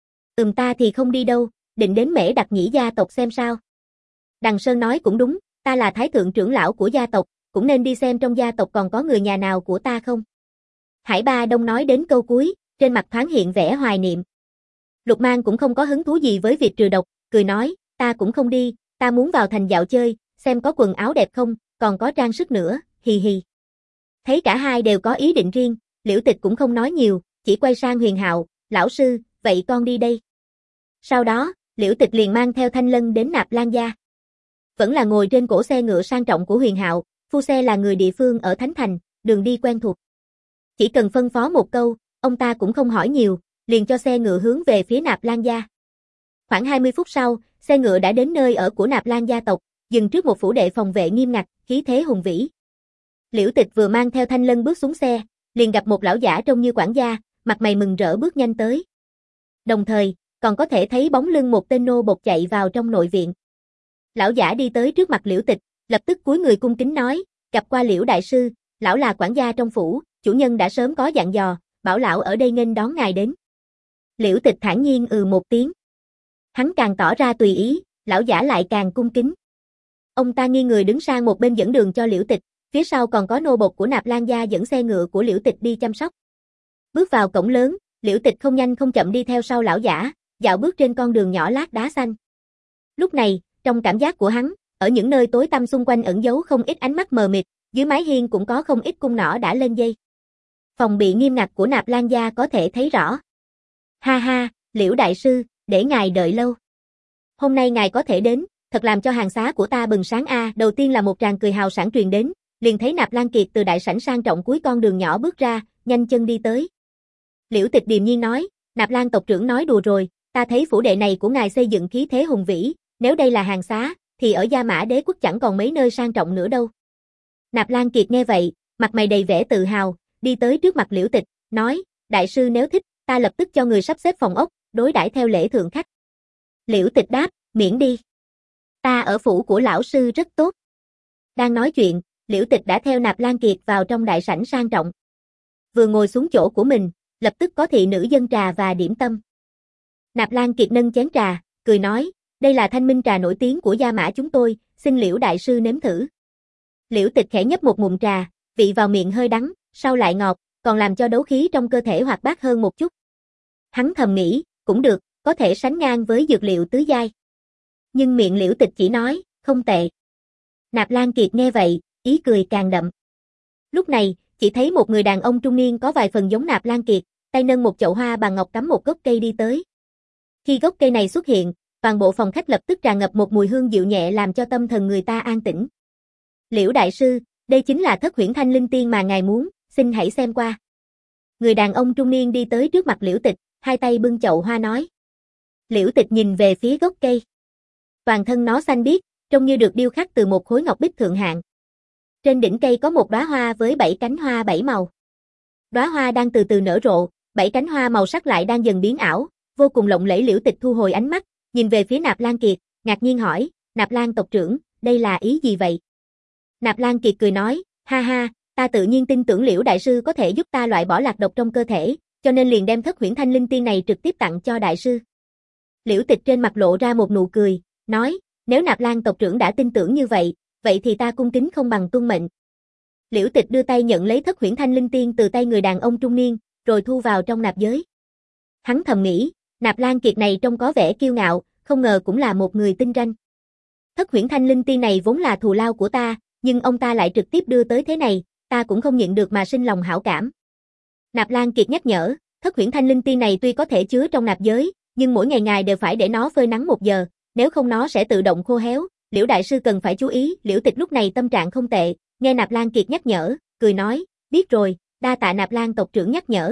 [SPEAKER 1] Ừm ta thì không đi đâu, định đến Mễ Đặc Nhĩ gia tộc xem sao. Đằng Sơn nói cũng đúng, ta là thái thượng trưởng lão của gia tộc, cũng nên đi xem trong gia tộc còn có người nhà nào của ta không. Hải Ba Đông nói đến câu cuối, trên mặt thoáng hiện vẻ hoài niệm. Lục Mang cũng không có hứng thú gì với việc trừ độc, cười nói, ta cũng không đi, ta muốn vào thành dạo chơi, xem có quần áo đẹp không, còn có trang sức nữa, hì hì. Thấy cả hai đều có ý định riêng, Liễu Tịch cũng không nói nhiều, chỉ quay sang Huyền Hạo, lão sư, vậy con đi đây. Sau đó, Liễu Tịch liền mang theo Thanh Lân đến Nạp Lan Gia. Vẫn là ngồi trên cỗ xe ngựa sang trọng của Huyền Hạo, phu xe là người địa phương ở Thánh Thành, đường đi quen thuộc. Chỉ cần phân phó một câu, ông ta cũng không hỏi nhiều, liền cho xe ngựa hướng về phía Nạp Lan Gia. Khoảng hai mươi phút sau, xe ngựa đã đến nơi ở của Nạp Lan gia tộc, dừng trước một phủ đệ phòng vệ nghiêm ngặt, khí thế hùng vĩ. Liễu Tịch vừa mang theo Thanh Lân bước xuống xe, liền gặp một lão giả trông như quản gia, mặt mày mừng rỡ bước nhanh tới. Đồng thời, còn có thể thấy bóng lưng một tên nô bộc chạy vào trong nội viện. Lão giả đi tới trước mặt Liễu Tịch, lập tức cúi người cung kính nói, gặp qua Liễu đại sư, lão là quản gia trong phủ, chủ nhân đã sớm có dặn dò, bảo lão ở đây nghênh đón ngài đến. Liễu Tịch thản nhiên ừ một tiếng. Hắn càng tỏ ra tùy ý, lão giả lại càng cung kính. Ông ta nghiêng người đứng sang một bên dẫn đường cho Liễu Tịch, phía sau còn có nô bộc của Nạp Lan gia dẫn xe ngựa của Liễu Tịch đi chăm sóc. Bước vào cổng lớn, Liễu Tịch không nhanh không chậm đi theo sau lão giả, dạo bước trên con đường nhỏ lát đá xanh. Lúc này, trong cảm giác của hắn, ở những nơi tối tăm xung quanh ẩn giấu không ít ánh mắt mờ mịt, dưới mái hiên cũng có không ít cung nỏ đã lên dây. Phòng bị nghiêm ngặt của Nạp Lan gia có thể thấy rõ. Ha ha, Liễu đại sư, để ngài đợi lâu. Hôm nay ngài có thể đến, thật làm cho hàng xá của ta bừng sáng a. À. Đầu tiên là một tràng cười hào sảng truyền đến, liền thấy Nạp Lan Kiệt từ đại sảnh sang trọng cuối con đường nhỏ bước ra, nhanh chân đi tới. Liễu Tịch điềm nhiên nói, Nạp Lan tộc trưởng nói đùa rồi, ta thấy phủ đệ này của ngài xây dựng khí thế hùng vĩ, nếu đây là hàng xá, thì ở Gia Mã Đế quốc chẳng còn mấy nơi sang trọng nữa đâu. Nạp Lan Kiệt nghe vậy, mặt mày đầy vẻ tự hào, đi tới trước mặt Liễu Tịch, nói, đại sư nếu thích, ta lập tức cho người sắp xếp phòng ốc, đối đãi theo lễ thượng khách. Liễu Tịch đáp, miễn đi. Ta ở phủ của lão sư rất tốt. Đang nói chuyện, Liễu Tịch đã theo Nạp Lan Kiệt vào trong đại sảnh sang trọng. Vừa ngồi xuống chỗ của mình, lập tức có thị nữ dâng trà và điểm tâm. Nạp Lan Kiệt nâng chén trà, cười nói, đây là thanh minh trà nổi tiếng của Gia Mã chúng tôi, xin Liễu đại sư nếm thử. Liễu Tịch khẽ nhấp một ngụm trà, vị vào miệng hơi đắng, sau lại ngọt, còn làm cho đấu khí trong cơ thể hoạt bát hơn một chút. Hắn thầm nghĩ, cũng được, có thể sánh ngang với dược liệu tứ giai. Nhưng miệng Liễu Tịch chỉ nói, không tệ. Nạp Lan Kiệt nghe vậy, ý cười càng đậm. Lúc này, chỉ thấy một người đàn ông trung niên có vài phần giống Nạp Lan Kiệt, tay nâng một chậu hoa bằng ngọc cắm một gốc cây đi tới. Khi gốc cây này xuất hiện, toàn bộ phòng khách lập tức tràn ngập một mùi hương dịu nhẹ làm cho tâm thần người ta an tĩnh. Liễu đại sư, đây chính là Thất Huyễn Thanh Linh Tiên mà ngài muốn, xin hãy xem qua. Người đàn ông trung niên đi tới trước mặt Liễu Tịch, hai tay bưng chậu hoa nói. Liễu Tịch nhìn về phía gốc cây. Toàn thân nó xanh biếc, trông như được điêu khắc từ một khối ngọc bích thượng hạng. Trên đỉnh cây có một đóa hoa với bảy cánh hoa bảy màu. Đóa hoa đang từ từ nở rộ, bảy cánh hoa màu sắc lại đang dần biến ảo, vô cùng lộng lẫy. Liễu Tịch thu hồi ánh mắt, nhìn về phía Nạp Lan Kiệt, ngạc nhiên hỏi, Nạp Lan tộc trưởng, đây là ý gì vậy? Nạp Lan Kiệt cười nói, ha ha, ta tự nhiên tin tưởng Liễu đại sư có thể giúp ta loại bỏ lạc độc trong cơ thể, cho nên liền đem Thất Huyễn Thanh Linh Tiên này trực tiếp tặng cho đại sư. Liễu Tịch trên mặt lộ ra một nụ cười, nói, nếu Nạp Lan tộc trưởng đã tin tưởng như vậy, vậy thì ta cung kính không bằng tuân mệnh. Liễu Tịch đưa tay nhận lấy Thất Huyễn Thanh Linh Tiên từ tay người đàn ông trung niên, rồi thu vào trong nạp giới. Hắn thầm nghĩ, Nạp Lan Kiệt này trông có vẻ kiêu ngạo, không ngờ cũng là một người tinh ranh. Thất Huyễn Thanh Linh Tiên này vốn là thù lao của ta, nhưng ông ta lại trực tiếp đưa tới thế này, ta cũng không nhịn được mà sinh lòng hảo cảm. Nạp Lan Kiệt nhắc nhở, Thất Huyễn Thanh Linh Tiên này tuy có thể chứa trong nạp giới, nhưng mỗi ngày ngài đều phải để nó phơi nắng một giờ, nếu không nó sẽ tự động khô héo, Liễu đại sư cần phải chú ý." Liễu Tịch lúc này tâm trạng không tệ, nghe Nạp Lan Kiệt nhắc nhở, cười nói, "Biết rồi, đa tạ Nạp Lan tộc trưởng nhắc nhở."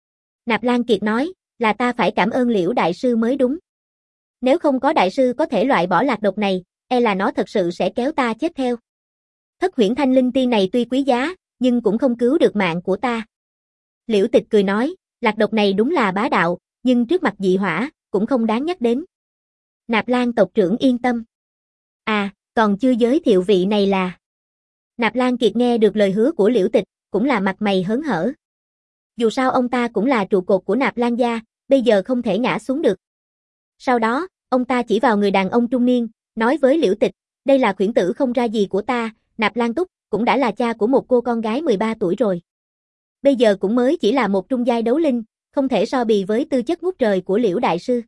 [SPEAKER 1] Nạp Lan Kiệt nói, "Là ta phải cảm ơn Liễu đại sư mới đúng. Nếu không có đại sư có thể loại bỏ lạc độc này, e là nó thật sự sẽ kéo ta chết theo. Thất huyễn thanh linh tiên này tuy quý giá, nhưng cũng không cứu được mạng của ta." Liễu Tịch cười nói, "Lạc độc này đúng là bá đạo, nhưng trước mặt dị hỏa, cũng không đáng nhắc đến." Nạp Lan tộc trưởng yên tâm. À, còn chưa giới thiệu vị này là. Nạp Lan Kiệt nghe được lời hứa của Liễu Tịch, cũng là mặt mày hớn hở. Dù sao ông ta cũng là trụ cột của Nạp Lan gia, bây giờ không thể ngã xuống được. Sau đó, ông ta chỉ vào người đàn ông trung niên, nói với Liễu Tịch, "Đây là khuyển tử không ra gì của ta, Nạp Lan Túc, cũng đã là cha của một cô con gái mười ba tuổi rồi. Bây giờ cũng mới chỉ là một trung giai đấu linh, không thể so bì với tư chất ngút trời của Liễu đại sư."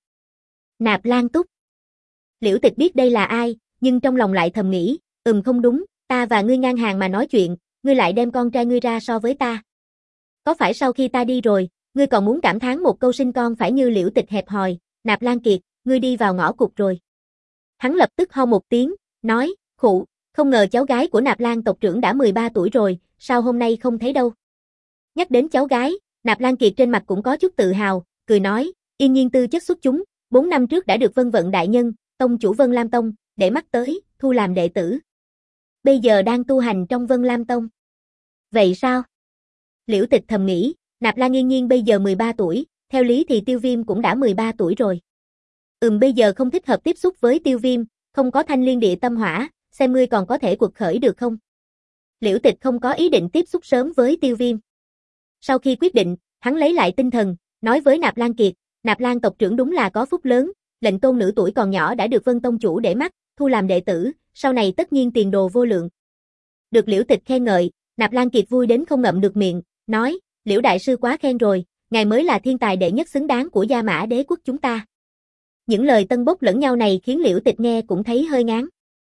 [SPEAKER 1] Nạp Lan Túc. Liễu Tịch biết đây là ai, nhưng trong lòng lại thầm nghĩ, ừm không đúng, ta và ngươi ngang hàng mà nói chuyện, ngươi lại đem con trai ngươi ra so với ta. Có phải sau khi ta đi rồi, ngươi còn muốn cảm thán một câu sinh con phải như Liễu Tịch hẹp hòi, Nạp Lan Kiệt, ngươi đi vào ngõ cụt rồi. Hắn lập tức ho một tiếng, nói, khụ, không ngờ cháu gái của Nạp Lan tộc trưởng đã mười ba tuổi rồi, sao hôm nay không thấy đâu. Nhắc đến cháu gái, Nạp Lan Kiệt trên mặt cũng có chút tự hào, cười nói, yên nhiên tư chất xuất chúng, bốn năm trước đã được Vân Vận đại nhân, tông chủ Vân Lam Tông, để mắt tới, thu làm đệ tử. Bây giờ đang tu hành trong Vân Lam Tông. Vậy sao? Liễu Tịch thầm nghĩ, Nạp Lan Yên Nhiên bây giờ mười ba tuổi, theo lý thì Tiêu Viêm cũng đã mười ba tuổi rồi. Ừm bây giờ không thích hợp tiếp xúc với Tiêu Viêm, không có thanh liên địa tâm hỏa, xem ngươi còn có thể quật khởi được không? Liễu Tịch không có ý định tiếp xúc sớm với Tiêu Viêm. Sau khi quyết định, hắn lấy lại tinh thần, nói với Nạp Lan Kiệt, Nạp Lan tộc trưởng đúng là có phúc lớn, lệnh tôn nữ tuổi còn nhỏ đã được Vân Tông chủ để mắt, thu làm đệ tử, sau này tất nhiên tiền đồ vô lượng. Được Liễu Tịch khen ngợi, Nạp Lan Kiệt vui đến không ngậm được miệng, nói, Liễu đại sư quá khen rồi, ngài mới là thiên tài đệ nhất xứng đáng của Gia Mã đế quốc chúng ta. Những lời tân bốc lẫn nhau này khiến Liễu Tịch nghe cũng thấy hơi ngán.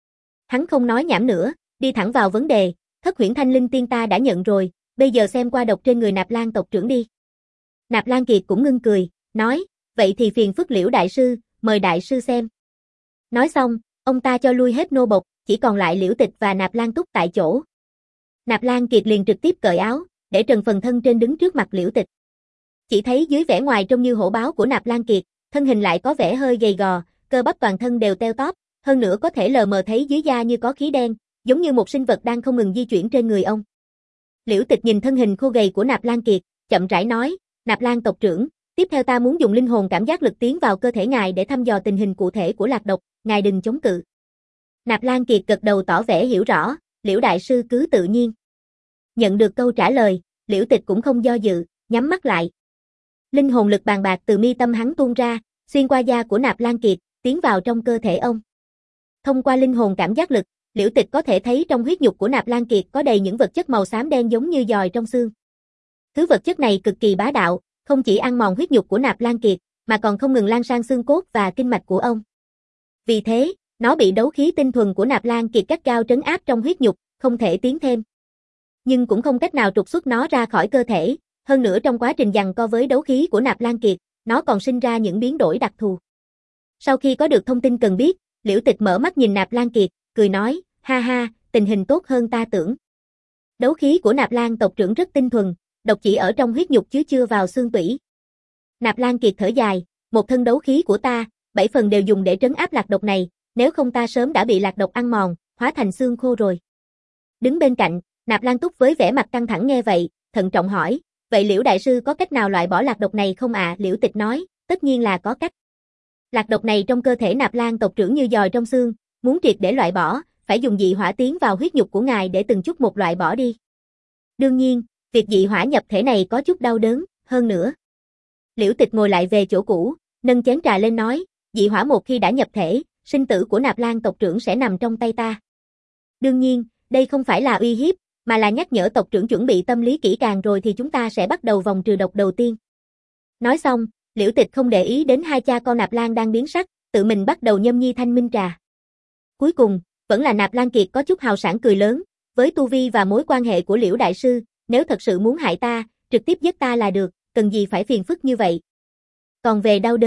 [SPEAKER 1] Hắn không nói nhảm nữa, đi thẳng vào vấn đề, thất huyễn thanh linh tiên ta đã nhận rồi, bây giờ xem qua độc trên người Nạp Lan tộc trưởng đi. Nạp Lan Kiệt cũng ngưng cười, nói, vậy thì phiền phức Liễu đại sư, mời đại sư xem. Nói xong, ông ta cho lui hết nô bộc, chỉ còn lại Liễu Tịch và Nạp Lan Túc tại chỗ. Nạp Lan Kiệt liền trực tiếp cởi áo, để trần phần thân trên đứng trước mặt Liễu Tịch. Chỉ thấy dưới vẻ ngoài trông như hổ báo của Nạp Lan Kiệt, thân hình lại có vẻ hơi gầy gò, cơ bắp toàn thân đều teo tóp, hơn nữa có thể lờ mờ thấy dưới da như có khí đen, giống như một sinh vật đang không ngừng di chuyển trên người ông. Liễu Tịch nhìn thân hình khô gầy của Nạp Lan Kiệt, chậm rãi nói, Nạp Lan tộc trưởng, tiếp theo ta muốn dùng linh hồn cảm giác lực tiến vào cơ thể ngài để thăm dò tình hình cụ thể của lạc độc, ngài đừng chống cự. Nạp Lan Kiệt gật đầu tỏ vẻ hiểu rõ, Liễu đại sư cứ tự nhiên. Nhận được câu trả lời, Liễu Tịch cũng không do dự, nhắm mắt lại. Linh hồn lực bàn bạc từ mi tâm hắn tuôn ra, xuyên qua da của Nạp Lan Kiệt, tiến vào trong cơ thể ông. Thông qua linh hồn cảm giác lực, Liễu Tịch có thể thấy trong huyết nhục của Nạp Lan Kiệt có đầy những vật chất màu xám đen giống như giòi trong xương. Thứ vật chất này cực kỳ bá đạo, không chỉ ăn mòn huyết nhục của Nạp Lan Kiệt, mà còn không ngừng lan sang xương cốt và kinh mạch của ông. Vì thế, nó bị đấu khí tinh thuần của Nạp Lan Kiệt gắt gao trấn áp trong huyết nhục, không thể tiến thêm. Nhưng cũng không cách nào trục xuất nó ra khỏi cơ thể, hơn nữa trong quá trình giằng co với đấu khí của Nạp Lan Kiệt, nó còn sinh ra những biến đổi đặc thù. Sau khi có được thông tin cần biết, Liễu Tịch mở mắt nhìn Nạp Lan Kiệt, cười nói, ha ha, tình hình tốt hơn ta tưởng. Đấu khí của Nạp Lan tộc trưởng rất tinh thuần, độc chỉ ở trong huyết nhục chứ chưa vào xương tủy. Nạp Lan Kiệt thở dài, một thân đấu khí của ta, bảy phần đều dùng để trấn áp lạc độc này, nếu không ta sớm đã bị lạc độc ăn mòn, hóa thành xương khô rồi. Đứng bên cạnh, Nạp Lan Túc với vẻ mặt căng thẳng nghe vậy, thận trọng hỏi, vậy Liễu đại sư có cách nào loại bỏ lạc độc này không ạ? À? Liễu Tịch nói, tất nhiên là có cách. Lạc độc này trong cơ thể Nạp Lan tộc trưởng như giòi trong xương, muốn triệt để loại bỏ, phải dùng dị hỏa tiến vào huyết nhục của ngài để từng chút một loại bỏ đi. Đương nhiên, việc dị hỏa nhập thể này có chút đau đớn, hơn nữa. Liễu Tịch ngồi lại về chỗ cũ, nâng chén trà lên nói, dị hỏa một khi đã nhập thể, sinh tử của Nạp Lan tộc trưởng sẽ nằm trong tay ta. Đương nhiên, đây không phải là uy hiếp, mà là nhắc nhở tộc trưởng chuẩn bị tâm lý kỹ càng rồi thì chúng ta sẽ bắt đầu vòng trừ độc đầu tiên. Nói xong, Liễu Tịch không để ý đến hai cha con Nạp Lan đang biến sắc, tự mình bắt đầu nhâm nhi thanh minh trà. Cuối cùng, vẫn là Nạp Lan Kiệt có chút hào sảng cười lớn, với tu vi và mối quan hệ của Liễu đại sư, nếu thật sự muốn hại ta, trực tiếp giết ta là được, cần gì phải phiền phức như vậy. Còn về đau đớn,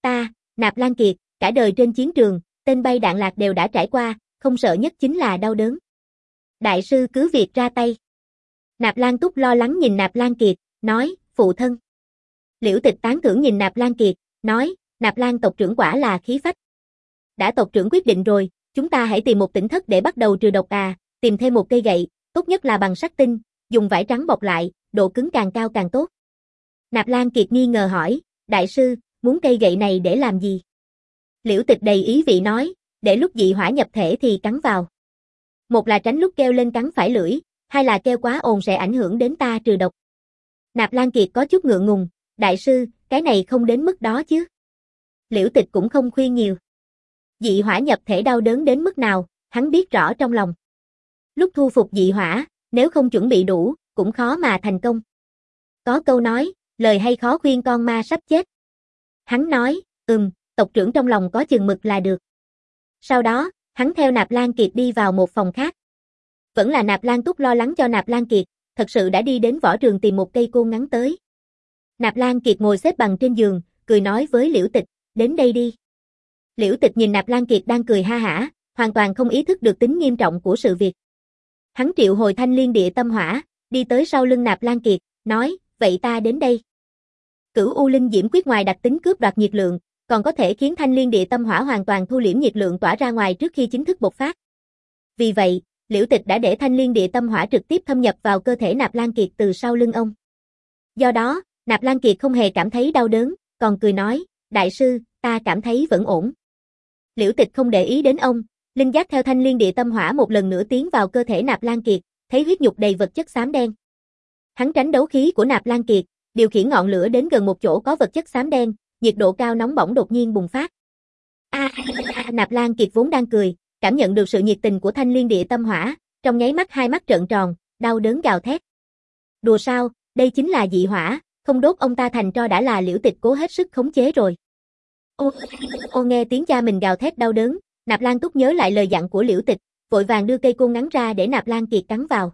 [SPEAKER 1] Ta, Nạp Lan Kiệt, cả đời trên chiến trường, tên bay đạn lạc đều đã trải qua, không sợ nhất chính là đau đớn. Đại sư cứ việc ra tay. Nạp Lan Túc lo lắng nhìn Nạp Lan Kiệt, nói, phụ thân. Liễu Tịch tán thưởng nhìn Nạp Lan Kiệt, nói, Nạp Lan tộc trưởng quả là khí phách. Đã tộc trưởng quyết định rồi, chúng ta hãy tìm một tỉnh thất để bắt đầu trừ độc à, tìm thêm một cây gậy, tốt nhất là bằng sắt tinh, dùng vải trắng bọc lại, độ cứng càng cao càng tốt. Nạp Lan Kiệt nghi ngờ hỏi, đại sư, muốn cây gậy này để làm gì? Liễu Tịch đầy ý vị nói, để lúc dị hỏa nhập thể thì cắn vào. Một là tránh lúc kêu lên cắn phải lưỡi, hai là kêu quá ồn sẽ ảnh hưởng đến ta trừ độc. Nạp Lan Kiệt có chút ngượng ngùng, đại sư, cái này không đến mức đó chứ. Liễu Tịch cũng không khuyên nhiều. Dị hỏa nhập thể đau đớn đến mức nào, hắn biết rõ trong lòng. Lúc thu phục dị hỏa, nếu không chuẩn bị đủ, cũng khó mà thành công. Có câu nói, lời hay khó khuyên con ma sắp chết. Hắn nói, ừm, tộc trưởng trong lòng có chừng mực là được. Sau đó, hắn theo Nạp Lan Kiệt đi vào một phòng khác. Vẫn là Nạp Lan Túc lo lắng cho Nạp Lan Kiệt, thật sự đã đi đến võ trường tìm một cây côn ngắn tới. Nạp Lan Kiệt ngồi xếp bằng trên giường, cười nói với Liễu Tịch, đến đây đi. Liễu Tịch nhìn Nạp Lan Kiệt đang cười ha hả, hoàn toàn không ý thức được tính nghiêm trọng của sự việc. Hắn triệu hồi Thanh Liên Địa Tâm Hỏa, đi tới sau lưng Nạp Lan Kiệt, nói, vậy ta đến đây. Cửu U Linh Diễm Quyết ngoài đặc tính cướp đoạt nhiệt lượng, còn có thể khiến Thanh Liên Địa Tâm Hỏa hoàn toàn thu liễm nhiệt lượng tỏa ra ngoài trước khi chính thức bộc phát. Vì vậy, Liễu Tịch đã để Thanh Liên Địa Tâm Hỏa trực tiếp thâm nhập vào cơ thể Nạp Lan Kiệt từ sau lưng ông. Do đó, Nạp Lan Kiệt không hề cảm thấy đau đớn, còn cười nói, đại sư, ta cảm thấy vẫn ổn. Liễu Tịch không để ý đến ông, linh giác theo Thanh Liên Địa Tâm Hỏa một lần nữa tiến vào cơ thể Nạp Lan Kiệt, thấy huyết nhục đầy vật chất xám đen. Hắn tránh đấu khí của Nạp Lan Kiệt, điều khiển ngọn lửa đến gần một chỗ có vật chất xám đen, nhiệt độ cao nóng bỏng đột nhiên bùng phát. A, à, Nạp Lan Kiệt vốn đang cười, cảm nhận được sự nhiệt tình của Thanh Liên Địa Tâm Hỏa, trong nháy mắt hai mắt trợn tròn, đau đớn gào thét. Đùa sao, đây chính là dị hỏa, không đốt ông ta thành tro đã là Liễu Tịch cố hết sức khống chế rồi. Ô, ô nghe tiếng cha mình gào thét đau đớn, Nạp Lan Túc nhớ lại lời dặn của Liễu Tịch, vội vàng đưa cây côn ngắn ra để Nạp Lan Kiệt cắn vào.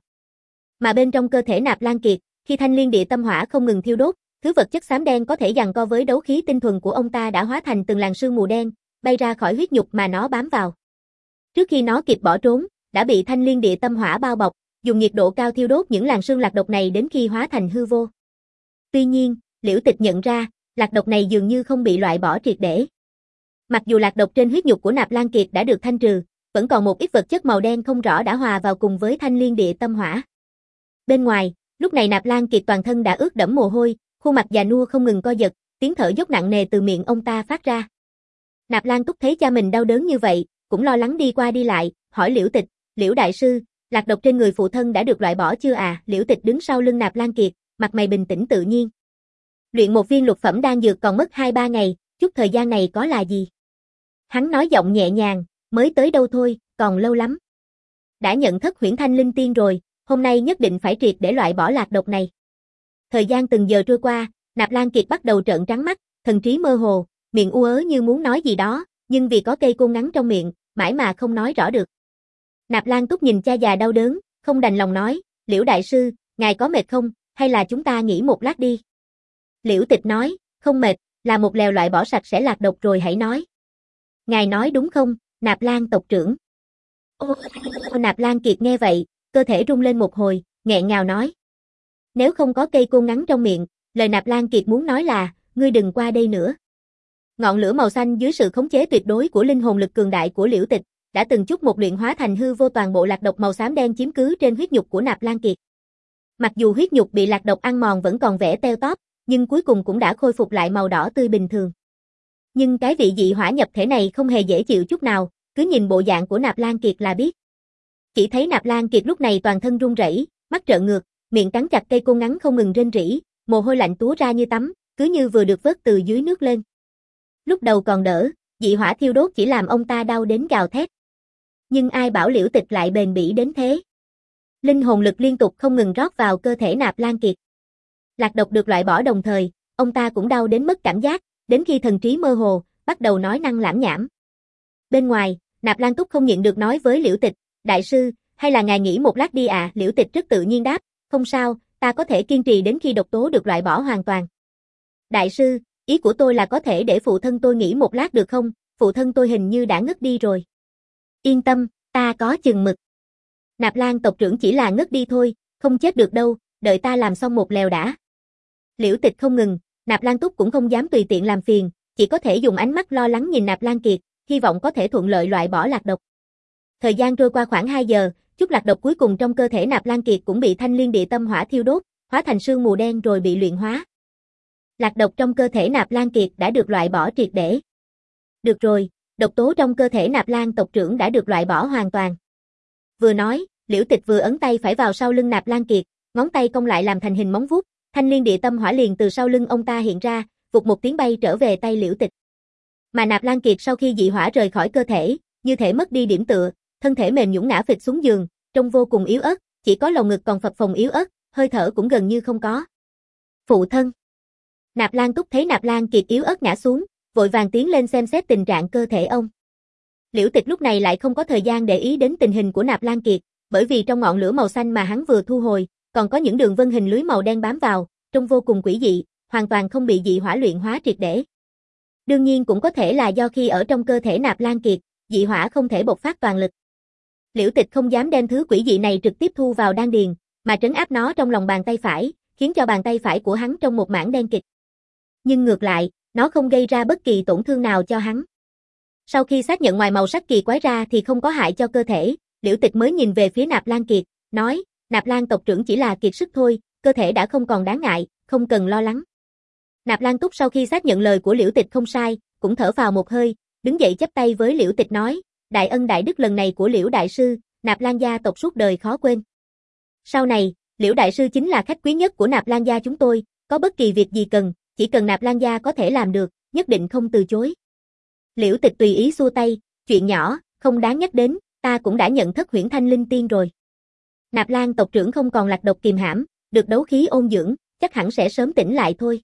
[SPEAKER 1] Mà bên trong cơ thể Nạp Lan Kiệt, khi Thanh Liên Địa Tâm Hỏa không ngừng thiêu đốt, thứ vật chất xám đen có thể giằng co với đấu khí tinh thuần của ông ta đã hóa thành từng làn sương mù đen, bay ra khỏi huyết nhục mà nó bám vào. Trước khi nó kịp bỏ trốn, đã bị Thanh Liên Địa Tâm Hỏa bao bọc, dùng nhiệt độ cao thiêu đốt những làn sương lạc độc này đến khi hóa thành hư vô. Tuy nhiên, Liễu Tịch nhận ra, lạc độc này dường như không bị loại bỏ triệt để. Mặc dù lạc độc trên huyết nhục của Nạp Lan Kiệt đã được thanh trừ, vẫn còn một ít vật chất màu đen không rõ đã hòa vào cùng với Thanh Liên Địa Tâm Hỏa. Bên ngoài, lúc này Nạp Lan Kiệt toàn thân đã ướt đẫm mồ hôi, khuôn mặt già nua không ngừng co giật, tiếng thở dốc nặng nề từ miệng ông ta phát ra. Nạp Lan Túc thấy cha mình đau đớn như vậy, cũng lo lắng đi qua đi lại, hỏi Liễu Tịch, Liễu đại sư, lạc độc trên người phụ thân đã được loại bỏ chưa à? Liễu Tịch đứng sau lưng Nạp Lan Kiệt, mặt mày bình tĩnh tự nhiên. Luyện một viên lục phẩm đan dược còn mất hai ba ngày, chút thời gian này có là gì? Hắn nói giọng nhẹ nhàng, mới tới đâu thôi, còn lâu lắm. Đã nhận thất huyễn thanh linh tiên rồi, hôm nay nhất định phải triệt để loại bỏ lạc độc này. Thời gian từng giờ trôi qua, Nạp Lan Kiệt bắt đầu trợn trắng mắt, thần trí mơ hồ, miệng u ớ như muốn nói gì đó, nhưng vì có cây côn ngắn trong miệng, mãi mà không nói rõ được. Nạp Lan Túc nhìn cha già đau đớn, không đành lòng nói, Liễu đại sư, ngài có mệt không, hay là chúng ta nghỉ một lát đi. Liễu Tịch nói, không mệt, là một lèo loại bỏ sạch sẽ lạc độc rồi hãy nói. Ngài nói đúng không, Nạp Lan tộc trưởng? Ô, Nạp Lan Kiệt nghe vậy, cơ thể rung lên một hồi, nghẹn ngào nói. Nếu không có cây côn ngắn trong miệng, lời Nạp Lan Kiệt muốn nói là, ngươi đừng qua đây nữa. Ngọn lửa màu xanh dưới sự khống chế tuyệt đối của linh hồn lực cường đại của Liễu Tịch, đã từng chút một luyện hóa thành hư vô toàn bộ lạc độc màu xám đen chiếm cứ trên huyết nhục của Nạp Lan Kiệt. Mặc dù huyết nhục bị lạc độc ăn mòn vẫn còn vẻ teo tóp, nhưng cuối cùng cũng đã khôi phục lại màu đỏ tươi bình thường. Nhưng cái vị dị hỏa nhập thể này không hề dễ chịu chút nào, cứ nhìn bộ dạng của Nạp Lan Kiệt là biết. Chỉ thấy Nạp Lan Kiệt lúc này toàn thân run rẩy, mắt trợn ngược, miệng cắn chặt cây côn ngắn không ngừng rên rỉ, mồ hôi lạnh túa ra như tắm, cứ như vừa được vớt từ dưới nước lên. Lúc đầu còn đỡ, dị hỏa thiêu đốt chỉ làm ông ta đau đến gào thét. Nhưng ai bảo Liễu Tịch lại bền bỉ đến thế? Linh hồn lực liên tục không ngừng rót vào cơ thể Nạp Lan Kiệt. Lạc độc được loại bỏ đồng thời, ông ta cũng đau đến mất cảm giác, đến khi thần trí mơ hồ, bắt đầu nói năng lảm nhảm. Bên ngoài, Nạp Lan Túc không nhịn được nói với Liễu Tịch, đại sư, hay là ngài nghỉ một lát đi à? Liễu Tịch rất tự nhiên đáp, không sao, ta có thể kiên trì đến khi độc tố được loại bỏ hoàn toàn. Đại sư, Ý của tôi là có thể để phụ thân tôi nghỉ một lát được không, phụ thân tôi hình như đã ngất đi rồi. Yên tâm, ta có chừng mực. Nạp Lan tộc trưởng chỉ là ngất đi thôi, không chết được đâu, đợi ta làm xong một lèo đã. Liễu Tịch không ngừng, Nạp Lan Túc cũng không dám tùy tiện làm phiền, chỉ có thể dùng ánh mắt lo lắng nhìn Nạp Lan Kiệt, hy vọng có thể thuận lợi loại bỏ lạc độc. Thời gian trôi qua khoảng hai giờ, chút lạc độc cuối cùng trong cơ thể Nạp Lan Kiệt cũng bị Thanh Liên Địa Tâm Hỏa thiêu đốt, hóa thành sương mù đen rồi bị luyện hóa. Lạc độc trong cơ thể Nạp Lan Kiệt đã được loại bỏ triệt để. Được rồi, độc tố trong cơ thể Nạp Lan tộc trưởng đã được loại bỏ hoàn toàn. Vừa nói, Liễu Tịch vừa ấn tay phải vào sau lưng Nạp Lan Kiệt, ngón tay cong lại làm thành hình móng vuốt, Thanh Liên Địa Tâm Hỏa liền từ sau lưng ông ta hiện ra, vụt một tiếng bay trở về tay Liễu Tịch. Mà Nạp Lan Kiệt sau khi dị hỏa rời khỏi cơ thể, như thể mất đi điểm tựa, thân thể mềm nhũn ngã phịch xuống giường, trông vô cùng yếu ớt, chỉ có lồng ngực còn phập phồng yếu ớt, hơi thở cũng gần như không có. Phụ thân. Nạp Lan Túc thấy Nạp Lan Kiệt yếu ớt ngã xuống, vội vàng tiến lên xem xét tình trạng cơ thể ông. Liễu Tịch lúc này lại không có thời gian để ý đến tình hình của Nạp Lan Kiệt, bởi vì trong ngọn lửa màu xanh mà hắn vừa thu hồi, còn có những đường vân hình lưới màu đen bám vào, trông vô cùng quỷ dị, hoàn toàn không bị dị hỏa luyện hóa triệt để. Đương nhiên cũng có thể là do khi ở trong cơ thể Nạp Lan Kiệt, dị hỏa không thể bộc phát toàn lực. Liễu Tịch không dám đem thứ quỷ dị này trực tiếp thu vào đan điền, mà trấn áp nó trong lòng bàn tay phải, khiến cho bàn tay phải của hắn trong một mảng đen kịt. Nhưng ngược lại, nó không gây ra bất kỳ tổn thương nào cho hắn. Sau khi xác nhận ngoài màu sắc kỳ quái ra thì không có hại cho cơ thể, Liễu Tịch mới nhìn về phía Nạp Lan Kiệt, nói, Nạp Lan tộc trưởng chỉ là kiệt sức thôi, cơ thể đã không còn đáng ngại, không cần lo lắng. Nạp Lan Túc sau khi xác nhận lời của Liễu Tịch không sai, cũng thở phào một hơi, đứng dậy chắp tay với Liễu Tịch nói, đại ân đại đức lần này của Liễu đại sư, Nạp Lan gia tộc suốt đời khó quên. Sau này, Liễu đại sư chính là khách quý nhất của Nạp Lan gia chúng tôi, có bất kỳ việc gì cần, chỉ cần Nạp Lan gia có thể làm được, nhất định không từ chối. Liễu Tịch tùy ý xua tay, chuyện nhỏ, không đáng nhắc đến, ta cũng đã nhận thất huyễn thanh linh tiên rồi. Nạp Lan tộc trưởng không còn lạc độc kìm hãm, được đấu khí ôn dưỡng, chắc hẳn sẽ sớm tỉnh lại thôi.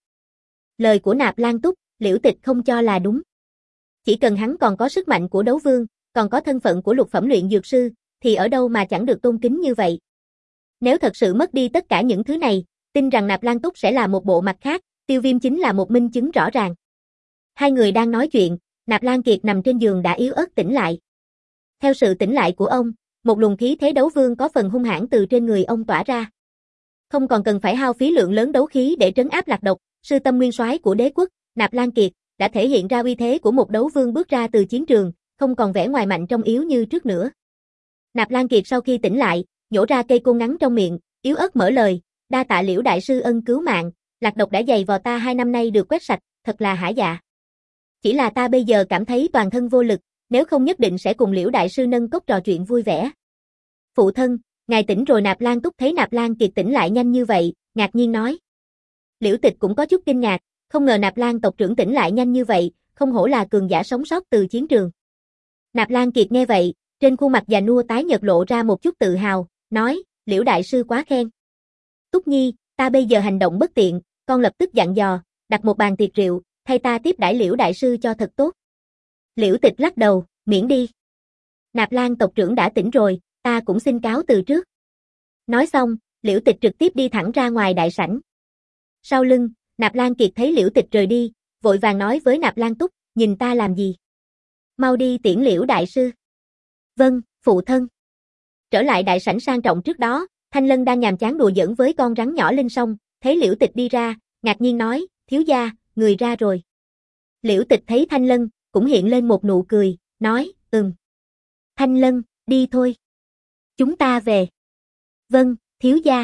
[SPEAKER 1] Lời của Nạp Lan Túc, Liễu Tịch không cho là đúng. Chỉ cần hắn còn có sức mạnh của đấu vương, còn có thân phận của lục phẩm luyện dược sư, thì ở đâu mà chẳng được tôn kính như vậy. Nếu thật sự mất đi tất cả những thứ này, tin rằng Nạp Lan Túc sẽ là một bộ mặt khác, Tiêu Viêm chính là một minh chứng rõ ràng. Hai người đang nói chuyện, Nạp Lan Kiệt nằm trên giường đã yếu ớt tỉnh lại. Theo sự tỉnh lại của ông, một luồng khí thế đấu vương có phần hung hãn từ trên người ông tỏa ra. Không còn cần phải hao phí lượng lớn đấu khí để trấn áp lạc độc, sư tâm nguyên soái của đế quốc, Nạp Lan Kiệt, đã thể hiện ra uy thế của một đấu vương bước ra từ chiến trường, không còn vẻ ngoài mạnh trong yếu như trước nữa. Nạp Lan Kiệt sau khi tỉnh lại, nhổ ra cây côn ngắn trong miệng, yếu ớt mở lời, đa tạ Liễu đại sư ân cứu mạng, lạc độc đã dày vò ta hai năm nay được quét sạch, thật là hả dạ. Chỉ là ta bây giờ cảm thấy toàn thân vô lực, nếu không nhất định sẽ cùng Liễu đại sư nâng cốc trò chuyện vui vẻ. Phụ thân, ngài tỉnh rồi. Nạp Lan Túc thấy Nạp Lan Kiệt tỉnh lại nhanh như vậy, ngạc nhiên nói. Liễu Tịch cũng có chút kinh ngạc, không ngờ Nạp Lan tộc trưởng tỉnh lại nhanh như vậy, không hổ là cường giả sống sót từ chiến trường. Nạp Lan Kiệt nghe vậy, trên khuôn mặt già nua tái nhợt lộ ra một chút tự hào, nói, Liễu đại sư quá khen. Túc Nhi, ta bây giờ hành động bất tiện, con lập tức dặn dò, đặt một bàn tiệc rượu, thay ta tiếp đãi Liễu đại sư cho thật tốt. Liễu Tịch lắc đầu, miễn đi. Nạp Lan tộc trưởng đã tỉnh rồi, ta cũng xin cáo từ trước. Nói xong, Liễu Tịch trực tiếp đi thẳng ra ngoài đại sảnh. Sau lưng, Nạp Lan Kiệt thấy Liễu Tịch rời đi, vội vàng nói với Nạp Lan Túc, nhìn ta làm gì? Mau đi tiễn Liễu đại sư. Vâng, phụ thân. Trở lại đại sảnh sang trọng trước đó, Thanh Lân đang nhàm chán đùa giỡn với con rắn nhỏ Linh Song, thấy Liễu Tịch đi ra, ngạc nhiên nói, thiếu gia, người ra rồi. Liễu Tịch thấy Thanh Lân, cũng hiện lên một nụ cười, nói, ừm. Thanh Lân, đi thôi. Chúng ta về. Vâng, thiếu gia.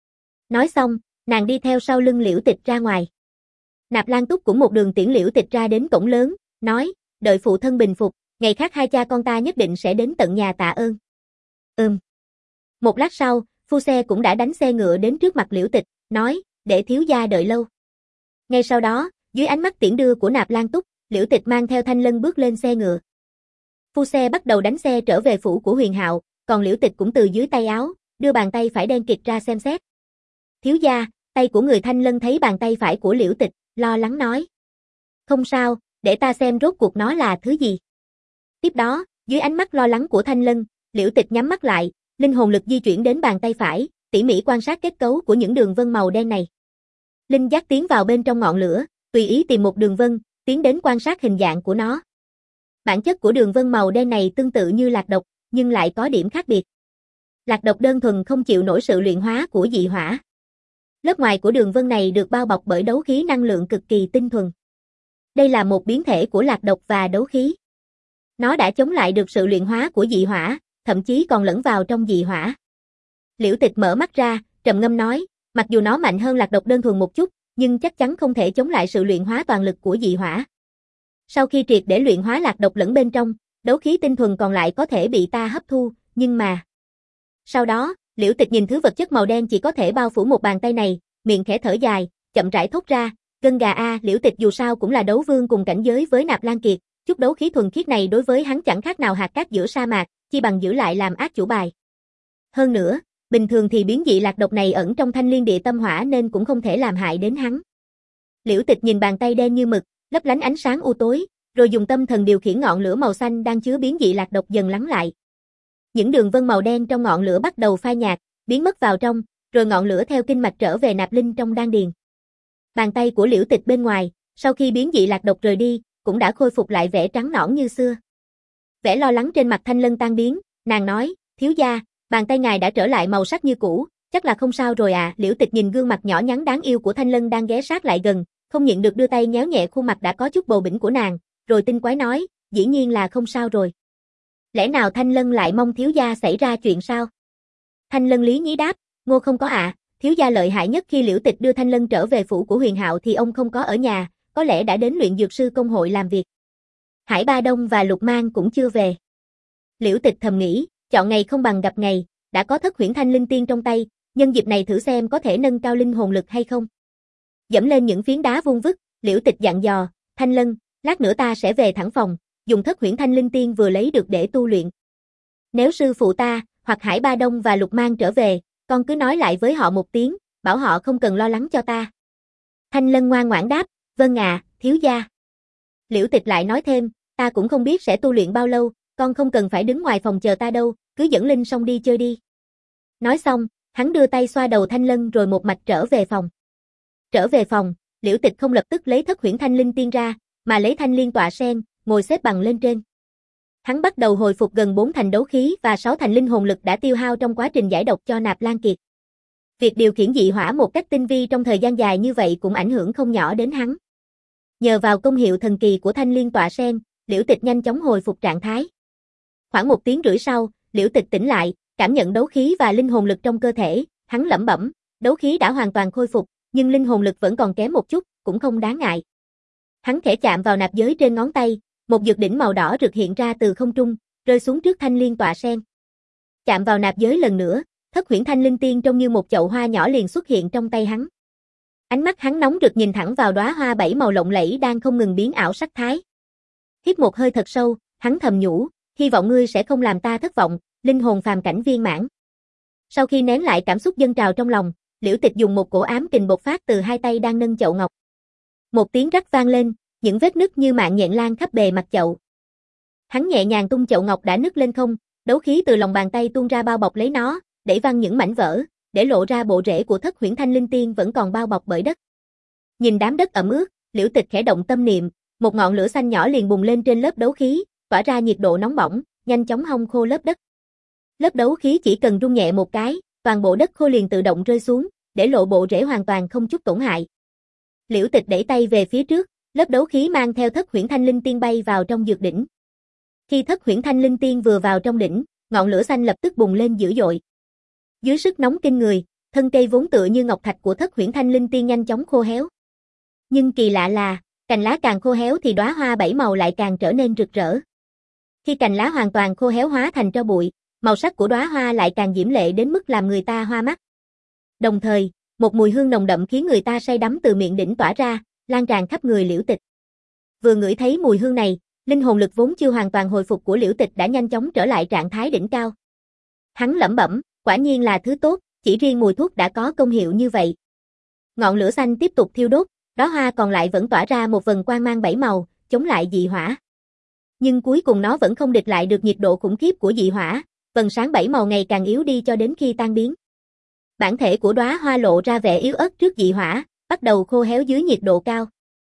[SPEAKER 1] Nói xong, nàng đi theo sau lưng Liễu Tịch ra ngoài. Nạp Lan Túc cũng một đường tiễn Liễu Tịch ra đến cổng lớn, nói, đợi phụ thân bình phục, ngày khác hai cha con ta nhất định sẽ đến tận nhà tạ ơn. Ừm. Một lát sau, phu xe cũng đã đánh xe ngựa đến trước mặt Liễu Tịch, nói, để thiếu gia đợi lâu. Ngay sau đó, dưới ánh mắt tiễn đưa của Nạp Lan Túc, Liễu Tịch mang theo Thanh Lân bước lên xe ngựa. Phu xe bắt đầu đánh xe trở về phủ của Huyền Hạo, còn Liễu Tịch cũng từ dưới tay áo, đưa bàn tay phải đen kịt ra xem xét. Thiếu gia, tay của người. Thanh Lân thấy bàn tay phải của Liễu Tịch, lo lắng nói. Không sao, để ta xem rốt cuộc nó là thứ gì. Tiếp đó, dưới ánh mắt lo lắng của Thanh Lân, Liễu Tịch nhắm mắt lại, linh hồn lực di chuyển đến bàn tay phải, tỉ mỉ quan sát kết cấu của những đường vân màu đen này. Linh giác tiến vào bên trong ngọn lửa, tùy ý tìm một đường vân, tiến đến quan sát hình dạng của nó. Bản chất của đường vân màu đen này tương tự như lạc độc, nhưng lại có điểm khác biệt. Lạc độc đơn thuần không chịu nổi sự luyện hóa của dị hỏa. Lớp ngoài của đường vân này được bao bọc bởi đấu khí năng lượng cực kỳ tinh thuần. Đây là một biến thể của lạc độc và đấu khí. Nó đã chống lại được sự luyện hóa của dị hỏa, thậm chí còn lẫn vào trong dị hỏa. Liễu Tịch mở mắt ra, trầm ngâm nói, mặc dù nó mạnh hơn lạc độc đơn thuần một chút, nhưng chắc chắn không thể chống lại sự luyện hóa toàn lực của dị hỏa. Sau khi triệt để luyện hóa lạc độc lẫn bên trong, đấu khí tinh thuần còn lại có thể bị ta hấp thu, nhưng mà... Sau đó, Liễu Tịch nhìn thứ vật chất màu đen chỉ có thể bao phủ một bàn tay này, miệng khẽ thở dài, chậm rãi thốt ra, gân gà a, Liễu Tịch dù sao cũng là đấu vương cùng cảnh giới với Nạp Lan Kiệt, chút đấu khí thuần khiết này đối với hắn chẳng khác nào hạt cát giữa sa mạc, chi bằng giữ lại làm ác chủ bài. Hơn nữa, bình thường thì biến dị lạc độc này ẩn trong thanh liên địa tâm hỏa nên cũng không thể làm hại đến hắn. Liễu Tịch nhìn bàn tay đen như mực, lấp lánh ánh sáng u tối, rồi dùng tâm thần điều khiển ngọn lửa màu xanh đang chứa biến dị lạc độc dần lắng lại. Những đường vân màu đen trong ngọn lửa bắt đầu phai nhạt, biến mất vào trong, rồi ngọn lửa theo kinh mạch trở về nạp linh trong đan điền. Bàn tay của Liễu Tịch bên ngoài, sau khi biến dị lạc độc rời đi, cũng đã khôi phục lại vẻ trắng nõn như xưa. Vẻ lo lắng trên mặt Thanh Lân tan biến, nàng nói, thiếu gia, bàn tay ngài đã trở lại màu sắc như cũ, chắc là không sao rồi à. Liễu Tịch nhìn gương mặt nhỏ nhắn đáng yêu của Thanh Lân đang ghé sát lại gần, không nhịn được đưa tay nhéo nhẹ khuôn mặt đã có chút bầu bĩnh của nàng, rồi tinh quái nói, dĩ nhiên là không sao rồi. Lẽ nào Thanh Lân lại mong thiếu gia xảy ra chuyện sao? Thanh Lân lý nhí đáp, ngô không có ạ, à, thiếu gia lợi hại nhất. Khi Liễu Tịch đưa Thanh Lân trở về phủ của Huyền Hạo thì ông không có ở nhà, có lẽ đã đến luyện dược sư công hội làm việc. Hải Ba Đông và Lục Mang cũng chưa về. Liễu Tịch thầm nghĩ, chọn ngày không bằng gặp ngày, đã có thất huyễn thanh linh tiên trong tay, nhân dịp này thử xem có thể nâng cao linh hồn lực hay không. Dẫm lên những phiến đá vuông vức, Liễu Tịch dặn dò, Thanh Lân, lát nữa ta sẽ về thẳng phòng, dùng thất huyễn thanh linh tiên vừa lấy được để tu luyện. Nếu sư phụ ta, hoặc Hải Ba Đông và Lục Mang trở về, con cứ nói lại với họ một tiếng, bảo họ không cần lo lắng cho ta. Thanh Lân ngoan ngoãn đáp, vâng à, thiếu gia. Liễu Tịch lại nói thêm, ta cũng không biết sẽ tu luyện bao lâu, con không cần phải đứng ngoài phòng chờ ta đâu, cứ dẫn Linh Song đi chơi đi. Nói xong, hắn đưa tay xoa đầu Thanh Lân rồi một mạch trở về phòng. Trở về phòng, Liễu Tịch không lập tức lấy thất huyễn thanh linh tiên ra, mà lấy thanh liên tọa sen, ngồi xếp bằng lên trên. Hắn bắt đầu hồi phục gần bốn thành đấu khí và sáu thành linh hồn lực đã tiêu hao trong quá trình giải độc cho Nạp Lan Kiệt. Việc điều khiển dị hỏa một cách tinh vi trong thời gian dài như vậy cũng ảnh hưởng không nhỏ đến hắn. Nhờ vào công hiệu thần kỳ của thanh liên tọa sen, Liễu Tịch nhanh chóng hồi phục trạng thái. Khoảng một tiếng rưỡi sau, Liễu Tịch tỉnh lại, cảm nhận đấu khí và linh hồn lực trong cơ thể, hắn lẩm bẩm, đấu khí đã hoàn toàn khôi phục, nhưng linh hồn lực vẫn còn kém một chút, cũng không đáng ngại. Hắn khẽ chạm vào nạp giới trên ngón tay, một dược đỉnh màu đỏ rực hiện ra từ không trung, rơi xuống trước thanh liên tọa sen. Chạm vào nạp giới lần nữa, thất huyễn thanh linh tiên trông như một chậu hoa nhỏ liền xuất hiện trong tay hắn. Ánh mắt hắn nóng rực nhìn thẳng vào đóa hoa bảy màu lộng lẫy đang không ngừng biến ảo sắc thái. Hít một hơi thật sâu, hắn thầm nhủ, hy vọng ngươi sẽ không làm ta thất vọng, linh hồn phàm cảnh viên mãn. Sau khi nén lại cảm xúc dâng trào trong lòng, Liễu Tịch dùng một cổ ám kình bộc phát từ hai tay đang nâng chậu ngọc. Một tiếng rắc vang lên, những vết nứt như mạng nhện lan khắp bề mặt chậu. Hắn nhẹ nhàng tung chậu ngọc đã nứt lên không, đấu khí từ lòng bàn tay tuôn ra bao bọc lấy nó, đẩy văng những mảnh vỡ, để lộ ra bộ rễ của thất huyễn thanh linh tiên vẫn còn bao bọc bởi đất. Nhìn đám đất ẩm ướt, Liễu Tịch khẽ động tâm niệm, một ngọn lửa xanh nhỏ liền bùng lên trên lớp đấu khí, tỏa ra nhiệt độ nóng bỏng, nhanh chóng hong khô lớp đất. Lớp đấu khí chỉ cần rung nhẹ một cái, toàn bộ đất khô liền tự động rơi xuống, để lộ bộ rễ hoàn toàn không chút tổn hại. Liễu Tịch đẩy tay về phía trước, lớp đấu khí mang theo thất huyễn thanh linh tiên bay vào trong dược đỉnh. Khi thất huyễn thanh linh tiên vừa vào trong đỉnh, ngọn lửa xanh lập tức bùng lên dữ dội. Dưới sức nóng kinh người, thân cây vốn tựa như ngọc thạch của thất huyễn thanh linh tiên nhanh chóng khô héo. Nhưng kỳ lạ là, cành lá càng khô héo thì đóa hoa bảy màu lại càng trở nên rực rỡ. Khi cành lá hoàn toàn khô héo hóa thành tro bụi, màu sắc của đóa hoa lại càng diễm lệ đến mức làm người ta hoa mắt. Đồng thời, một mùi hương nồng đậm khiến người ta say đắm từ miệng đỉnh tỏa ra, lan tràn khắp người Liễu Tịch. Vừa ngửi thấy mùi hương này, linh hồn lực vốn chưa hoàn toàn hồi phục của Liễu Tịch đã nhanh chóng trở lại trạng thái đỉnh cao. Hắn lẩm bẩm, quả nhiên là thứ tốt, chỉ riêng mùi thuốc đã có công hiệu như vậy. Ngọn lửa xanh tiếp tục thiêu đốt, đóa hoa còn lại vẫn tỏa ra một vầng quang mang bảy màu, chống lại dị hỏa. Nhưng cuối cùng nó vẫn không địch lại được nhiệt độ khủng khiếp của dị hỏa, vầng sáng bảy màu ngày càng yếu đi cho đến khi tan biến. Bản thể của đóa hoa lộ ra vẻ yếu ớt trước dị hỏa, bắt đầu khô héo dưới nhiệt độ cao.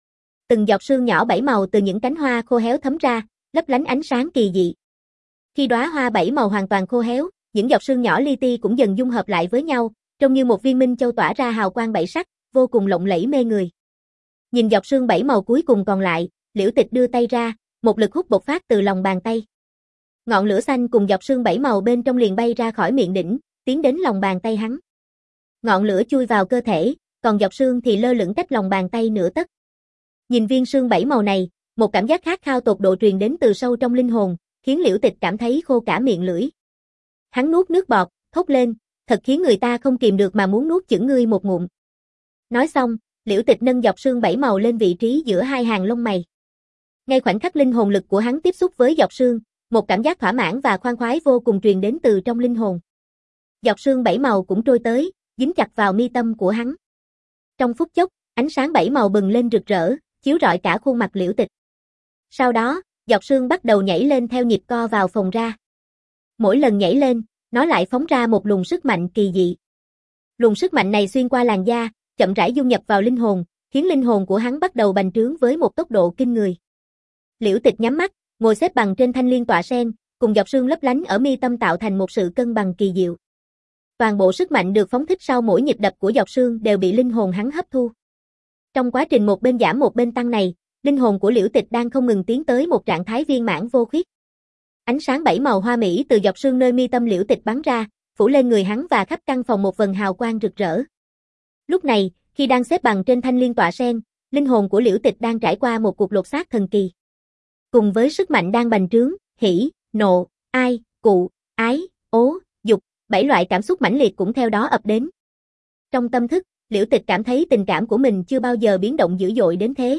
[SPEAKER 1] Từng giọt sương nhỏ bảy màu từ những cánh hoa khô héo thấm ra, lấp lánh ánh sáng kỳ dị. Khi đóa hoa bảy màu hoàn toàn khô héo, những giọt sương nhỏ li ti cũng dần dung hợp lại với nhau, trông như một viên minh châu tỏa ra hào quang bảy sắc, vô cùng lộng lẫy mê người. Nhìn giọt sương bảy màu cuối cùng còn lại, Liễu Tịch đưa tay ra, một lực hút bộc phát từ lòng bàn tay. Ngọn lửa xanh cùng giọt sương bảy màu bên trong liền bay ra khỏi miệng đỉnh, tiến đến lòng bàn tay hắn. Ngọn lửa chui vào cơ thể, còn giọt sương thì lơ lửng cách lòng bàn tay nửa tấc. Nhìn viên sương bảy màu này, một cảm giác khát khao tột độ truyền đến từ sâu trong linh hồn, khiến Liễu Tịch cảm thấy khô cả miệng lưỡi. Hắn nuốt nước bọt, thốt lên, thật khiến người ta không kìm được mà muốn nuốt chửng ngươi một ngụm. Nói xong, Liễu Tịch nâng giọt sương bảy màu lên vị trí giữa hai hàng lông mày. Ngay khoảnh khắc linh hồn lực của hắn tiếp xúc với giọt sương, một cảm giác thỏa mãn và khoan khoái vô cùng truyền đến từ trong linh hồn. Giọt sương bảy màu cũng trôi tới, dính chặt vào mi tâm của hắn. Trong phút chốc, ánh sáng bảy màu bừng lên rực rỡ, chiếu rọi cả khuôn mặt Liễu Tịch. Sau đó, giọt sương bắt đầu nhảy lên theo nhịp co vào phồng ra. Mỗi lần nhảy lên, nó lại phóng ra một luồng sức mạnh kỳ dị. Luồng sức mạnh này xuyên qua làn da, chậm rãi dung nhập vào linh hồn, khiến linh hồn của hắn bắt đầu bành trướng với một tốc độ kinh người. Liễu Tịch nhắm mắt, ngồi xếp bằng trên thanh liên tọa sen, cùng giọt sương lấp lánh ở mi tâm tạo thành một sự cân bằng kỳ diệu. Toàn bộ sức mạnh được phóng thích sau mỗi nhịp đập của giọt sương đều bị linh hồn hắn hấp thu. Trong quá trình một bên giảm một bên tăng này, linh hồn của Liễu Tịch đang không ngừng tiến tới một trạng thái viên mãn vô khuyết. Ánh sáng bảy màu hoa mỹ từ giọt sương nơi mi tâm Liễu Tịch bắn ra, phủ lên người hắn và khắp căn phòng một vầng hào quang rực rỡ. Lúc này, khi đang xếp bằng trên thanh liên tọa sen, linh hồn của Liễu Tịch đang trải qua một cuộc lột xác thần kỳ. Cùng với sức mạnh đang bành trướng, hỉ, nộ, ai, cụ, ái, ố, dục, bảy loại cảm xúc mãnh liệt cũng theo đó ập đến. Trong tâm thức, Liễu Tịch cảm thấy tình cảm của mình chưa bao giờ biến động dữ dội đến thế.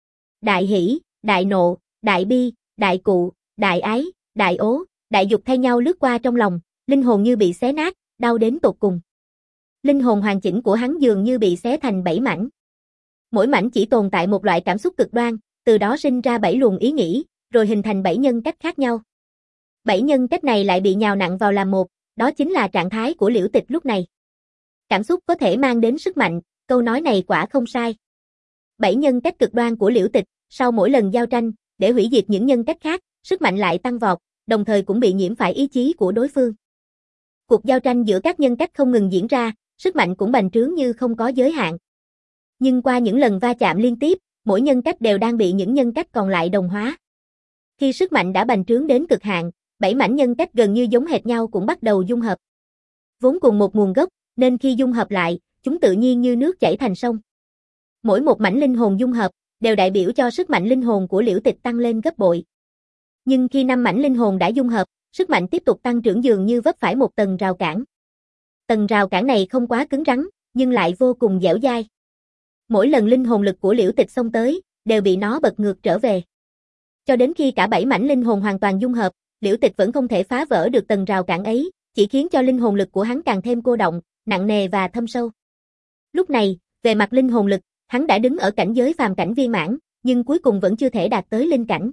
[SPEAKER 1] Đại hỉ, đại nộ, đại bi, đại cụ, đại ái, đại ố, đại dục thay nhau lướt qua trong lòng, linh hồn như bị xé nát, đau đến tột cùng. Linh hồn hoàn chỉnh của hắn dường như bị xé thành bảy mảnh. Mỗi mảnh chỉ tồn tại một loại cảm xúc cực đoan, từ đó sinh ra bảy luồng ý nghĩ, rồi hình thành bảy nhân cách khác nhau. Bảy nhân cách này lại bị nhào nặn vào làm một, đó chính là trạng thái của Liễu Tịch lúc này. Cảm xúc có thể mang đến sức mạnh, câu nói này quả không sai. Bảy nhân cách cực đoan của Liễu Tịch, sau mỗi lần giao tranh, để hủy diệt những nhân cách khác, sức mạnh lại tăng vọt, đồng thời cũng bị nhiễm phải ý chí của đối phương. Cuộc giao tranh giữa các nhân cách không ngừng diễn ra, sức mạnh cũng bành trướng như không có giới hạn. Nhưng qua những lần va chạm liên tiếp, mỗi nhân cách đều đang bị những nhân cách còn lại đồng hóa. Khi sức mạnh đã bành trướng đến cực hạn, bảy mảnh nhân cách gần như giống hệt nhau cũng bắt đầu dung hợp. Vốn cùng một nguồn gốc, nên khi dung hợp lại, chúng tự nhiên như nước chảy thành sông. Mỗi một mảnh linh hồn dung hợp, đều đại biểu cho sức mạnh linh hồn của Liễu Tịch tăng lên gấp bội. Nhưng khi năm mảnh linh hồn đã dung hợp, sức mạnh tiếp tục tăng trưởng dường như vấp phải một tầng rào cản. Tầng rào cản này không quá cứng rắn, nhưng lại vô cùng dẻo dai. Mỗi lần linh hồn lực của Liễu Tịch xông tới, đều bị nó bật ngược trở về. Cho đến khi cả bảy mảnh linh hồn hoàn toàn dung hợp, Liễu Tịch vẫn không thể phá vỡ được tầng rào cản ấy, chỉ khiến cho linh hồn lực của hắn càng thêm cô động, nặng nề và thâm sâu. Lúc này, về mặt linh hồn lực, hắn đã đứng ở cảnh giới phàm cảnh viên mãn, nhưng cuối cùng vẫn chưa thể đạt tới linh cảnh.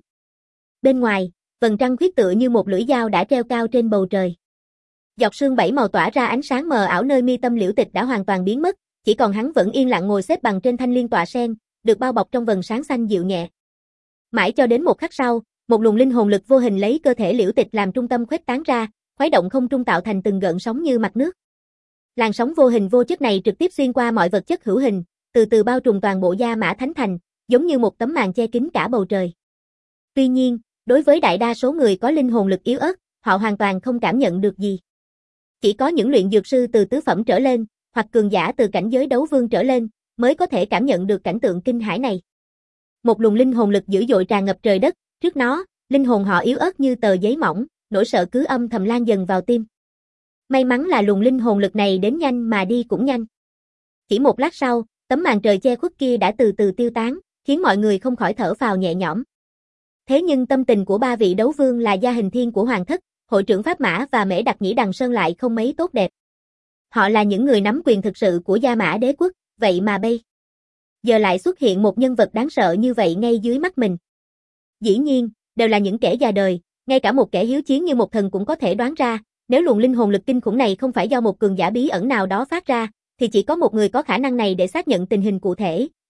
[SPEAKER 1] Bên ngoài, vầng trăng khuyết tựa như một lưỡi dao đã treo cao trên bầu trời. Giọt sương bảy màu tỏa ra ánh sáng mờ ảo nơi mi tâm Liễu Tịch đã hoàn toàn biến mất, chỉ còn hắn vẫn yên lặng ngồi xếp bằng trên thanh liên tọa sen, được bao bọc trong vầng sáng xanh dịu nhẹ. Mãi cho đến một khắc sau, một luồng linh hồn lực vô hình lấy cơ thể Liễu Tịch làm trung tâm khuếch tán ra, khuấy động không trung tạo thành từng gợn sóng như mặt nước. Làn sóng vô hình vô chất này trực tiếp xuyên qua mọi vật chất hữu hình, từ từ bao trùm toàn bộ Gia Mã Thánh Thành, giống như một tấm màn che kín cả bầu trời. Tuy nhiên, đối với đại đa số người có linh hồn lực yếu ớt, họ hoàn toàn không cảm nhận được gì. Chỉ có những luyện dược sư từ tứ phẩm trở lên, hoặc cường giả từ cảnh giới đấu vương trở lên, mới có thể cảm nhận được cảnh tượng kinh hãi này. Một luồng linh hồn lực dữ dội tràn ngập trời đất, trước nó, linh hồn họ yếu ớt như tờ giấy mỏng, nỗi sợ cứ âm thầm lan dần vào tim. May mắn là luồng linh hồn lực này đến nhanh mà đi cũng nhanh. Chỉ một lát sau, tấm màn trời che khuất kia đã từ từ tiêu tán, khiến mọi người không khỏi thở phào nhẹ nhõm. Thế nhưng tâm tình của ba vị đấu vương là gia hình thiên của Hoàng thất, hội trưởng Pháp Mã và Mễ Đặc Nhĩ Đằng Sơn lại không mấy tốt đẹp. Họ là những người nắm quyền thực sự của Gia Mã đế quốc, vậy mà bây giờ lại xuất hiện một nhân vật đáng sợ như vậy ngay dưới mắt mình. Dĩ nhiên, đều là những kẻ già đời, ngay cả một kẻ hiếu chiến như một thần cũng có thể đoán ra, nếu luồng linh hồn lực kinh khủng này không phải do một cường giả bí ẩn nào đó phát ra, thì chỉ có một người có khả năng này để xác nhận tình hình cụ thể,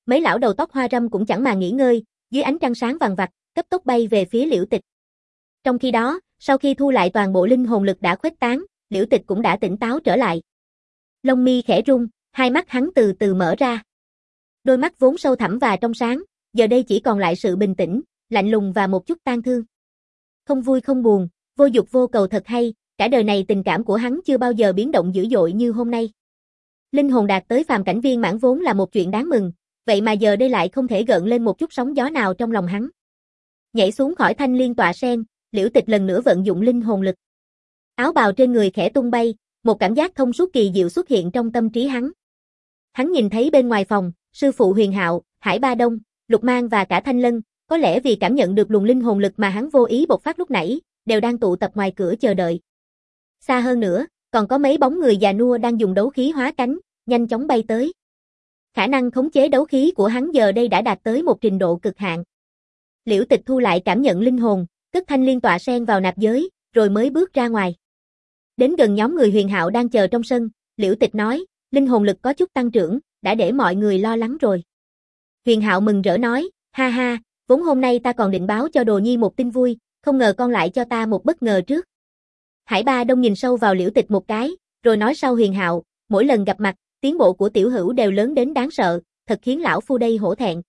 [SPEAKER 1] mấy lão đầu tóc hoa râm cũng chẳng mà nghỉ ngơi, dưới ánh trăng sáng vàng vặc, cấp tốc bay về phía Liễu Tịch. Trong khi đó, sau khi thu lại toàn bộ linh hồn lực đã khuếch tán, Liễu Tịch cũng đã tỉnh táo trở lại. Lông mi khẽ rung, hai mắt hắn từ từ mở ra. Đôi mắt vốn sâu thẳm và trong sáng, giờ đây chỉ còn lại sự bình tĩnh, lạnh lùng và một chút tang thương. Không vui không buồn, vô dục vô cầu thật hay, cả đời này tình cảm của hắn chưa bao giờ biến động dữ dội như hôm nay. Linh hồn đạt tới phàm cảnh viên mãn vốn là một chuyện đáng mừng, vậy mà giờ đây lại không thể gợn lên một chút sóng gió nào trong lòng hắn. Nhảy xuống khỏi thanh liên tọa sen, Liễu Tịch lần nữa vận dụng linh hồn lực. Áo bào trên người khẽ tung bay, một cảm giác thông suốt kỳ diệu xuất hiện trong tâm trí hắn. Hắn nhìn thấy bên ngoài phòng, sư phụ Huyền Hạo, Hải Ba Đông, Lục Mang và cả Thanh Lân, có lẽ vì cảm nhận được luồng linh hồn lực mà hắn vô ý bộc phát lúc nãy, đều đang tụ tập ngoài cửa chờ đợi. Xa hơn nữa, còn có mấy bóng người già nua đang dùng đấu khí hóa cánh, nhanh chóng bay tới. Khả năng khống chế đấu khí của hắn giờ đây đã đạt tới một trình độ cực hạn. Liễu Tịch thu lại cảm nhận linh hồn, cất thanh liên tọa sen vào nạp giới, rồi mới bước ra ngoài. Đến gần nhóm người Huyền Hạo đang chờ trong sân, Liễu Tịch nói, linh hồn lực có chút tăng trưởng, đã để mọi người lo lắng rồi. Huyền Hạo mừng rỡ nói, ha ha, vốn hôm nay ta còn định báo cho Đồ Nhi một tin vui, không ngờ con lại cho ta một bất ngờ trước. Hải Ba Đông nhìn sâu vào Liễu Tịch một cái, rồi nói sau Huyền Hạo, mỗi lần gặp mặt, tiến bộ của tiểu hữu đều lớn đến đáng sợ, thật khiến lão phu đây hổ thẹn.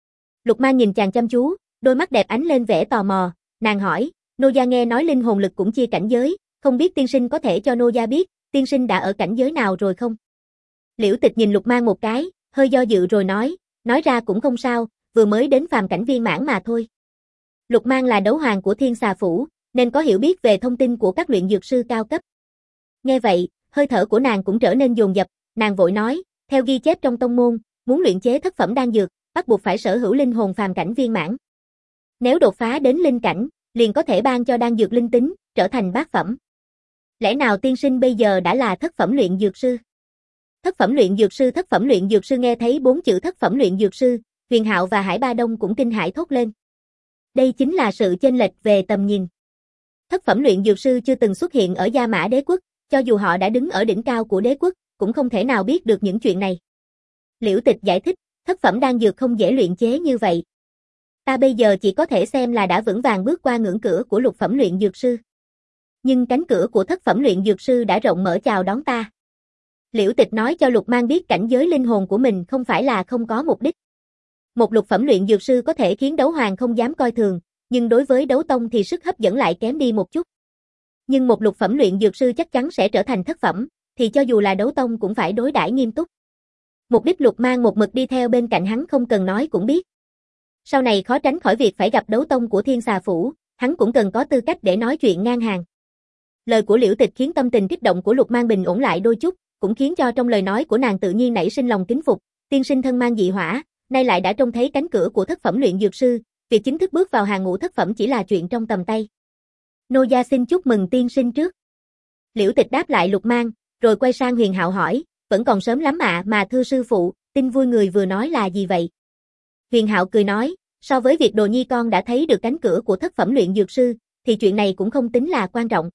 [SPEAKER 1] Lục Mang nhìn chàng chăm chú, đôi mắt đẹp ánh lên vẻ tò mò, nàng hỏi, nô gia nghe nói linh hồn lực cũng chia cảnh giới, không biết tiên sinh có thể cho nô gia biết, tiên sinh đã ở cảnh giới nào rồi không? Liễu Tịch nhìn Lục Mang một cái, hơi do dự rồi nói, nói ra cũng không sao, vừa mới đến phàm cảnh viên mãn mà thôi. Lục Mang là đấu hoàng của Thiên Xà Phủ, nên có hiểu biết về thông tin của các luyện dược sư cao cấp. Nghe vậy, hơi thở của nàng cũng trở nên dồn dập, nàng vội nói, theo ghi chép trong tông môn, muốn luyện chế thất phẩm đan dược, bắt buộc phải sở hữu linh hồn phàm cảnh viên mãn. Nếu đột phá đến linh cảnh, liền có thể ban cho đan dược linh tính, trở thành bát phẩm. Lẽ nào tiên sinh bây giờ đã là thất phẩm luyện dược sư? Thất phẩm luyện dược sư, thất phẩm luyện dược sư nghe thấy bốn chữ thất phẩm luyện dược sư, Huyền Hạo và Hải Ba Đông cũng kinh hãi thốt lên. Đây chính là sự chênh lệch về tầm nhìn. Thất phẩm luyện dược sư chưa từng xuất hiện ở Gia Mã Đế quốc, cho dù họ đã đứng ở đỉnh cao của đế quốc, cũng không thể nào biết được những chuyện này. Liễu Tịch giải thích, thất phẩm đan dược không dễ luyện chế như vậy. Ta bây giờ chỉ có thể xem là đã vững vàng bước qua ngưỡng cửa của lục phẩm luyện dược sư. Nhưng cánh cửa của thất phẩm luyện dược sư đã rộng mở chào đón ta. Liễu Tịch nói cho Lục Mang biết cảnh giới linh hồn của mình không phải là không có mục đích. Một lục phẩm luyện dược sư có thể khiến đấu hoàng không dám coi thường, nhưng đối với đấu tông thì sức hấp dẫn lại kém đi một chút. Nhưng một lục phẩm luyện dược sư chắc chắn sẽ trở thành thất phẩm, thì cho dù là đấu tông cũng phải đối đãi nghiêm túc. Mục đích Lục Mang một mực đi theo bên cạnh hắn không cần nói cũng biết. Sau này khó tránh khỏi việc phải gặp đấu tông của Thiên Xà Phủ, hắn cũng cần có tư cách để nói chuyện ngang hàng. Lời của Liễu Tịch khiến tâm tình kích động của Lục Mang bình ổn lại đôi chút, cũng khiến cho trong lời nói của nàng tự nhiên nảy sinh lòng kính phục, tiên sinh thân mang dị hỏa, nay lại đã trông thấy cánh cửa của thất phẩm luyện dược sư, việc chính thức bước vào hàng ngũ thất phẩm chỉ là chuyện trong tầm tay. Nô gia xin chúc mừng tiên sinh trước. Liễu Tịch đáp lại Lục Mang, rồi quay sang Huyền Hạo hỏi, vẫn còn sớm lắm ạ mà thưa sư phụ, tin vui người vừa nói là gì vậy? Huyền Hạo cười nói, so với việc Đồ Nhi con đã thấy được cánh cửa của thất phẩm luyện dược sư, thì chuyện này cũng không tính là quan trọng.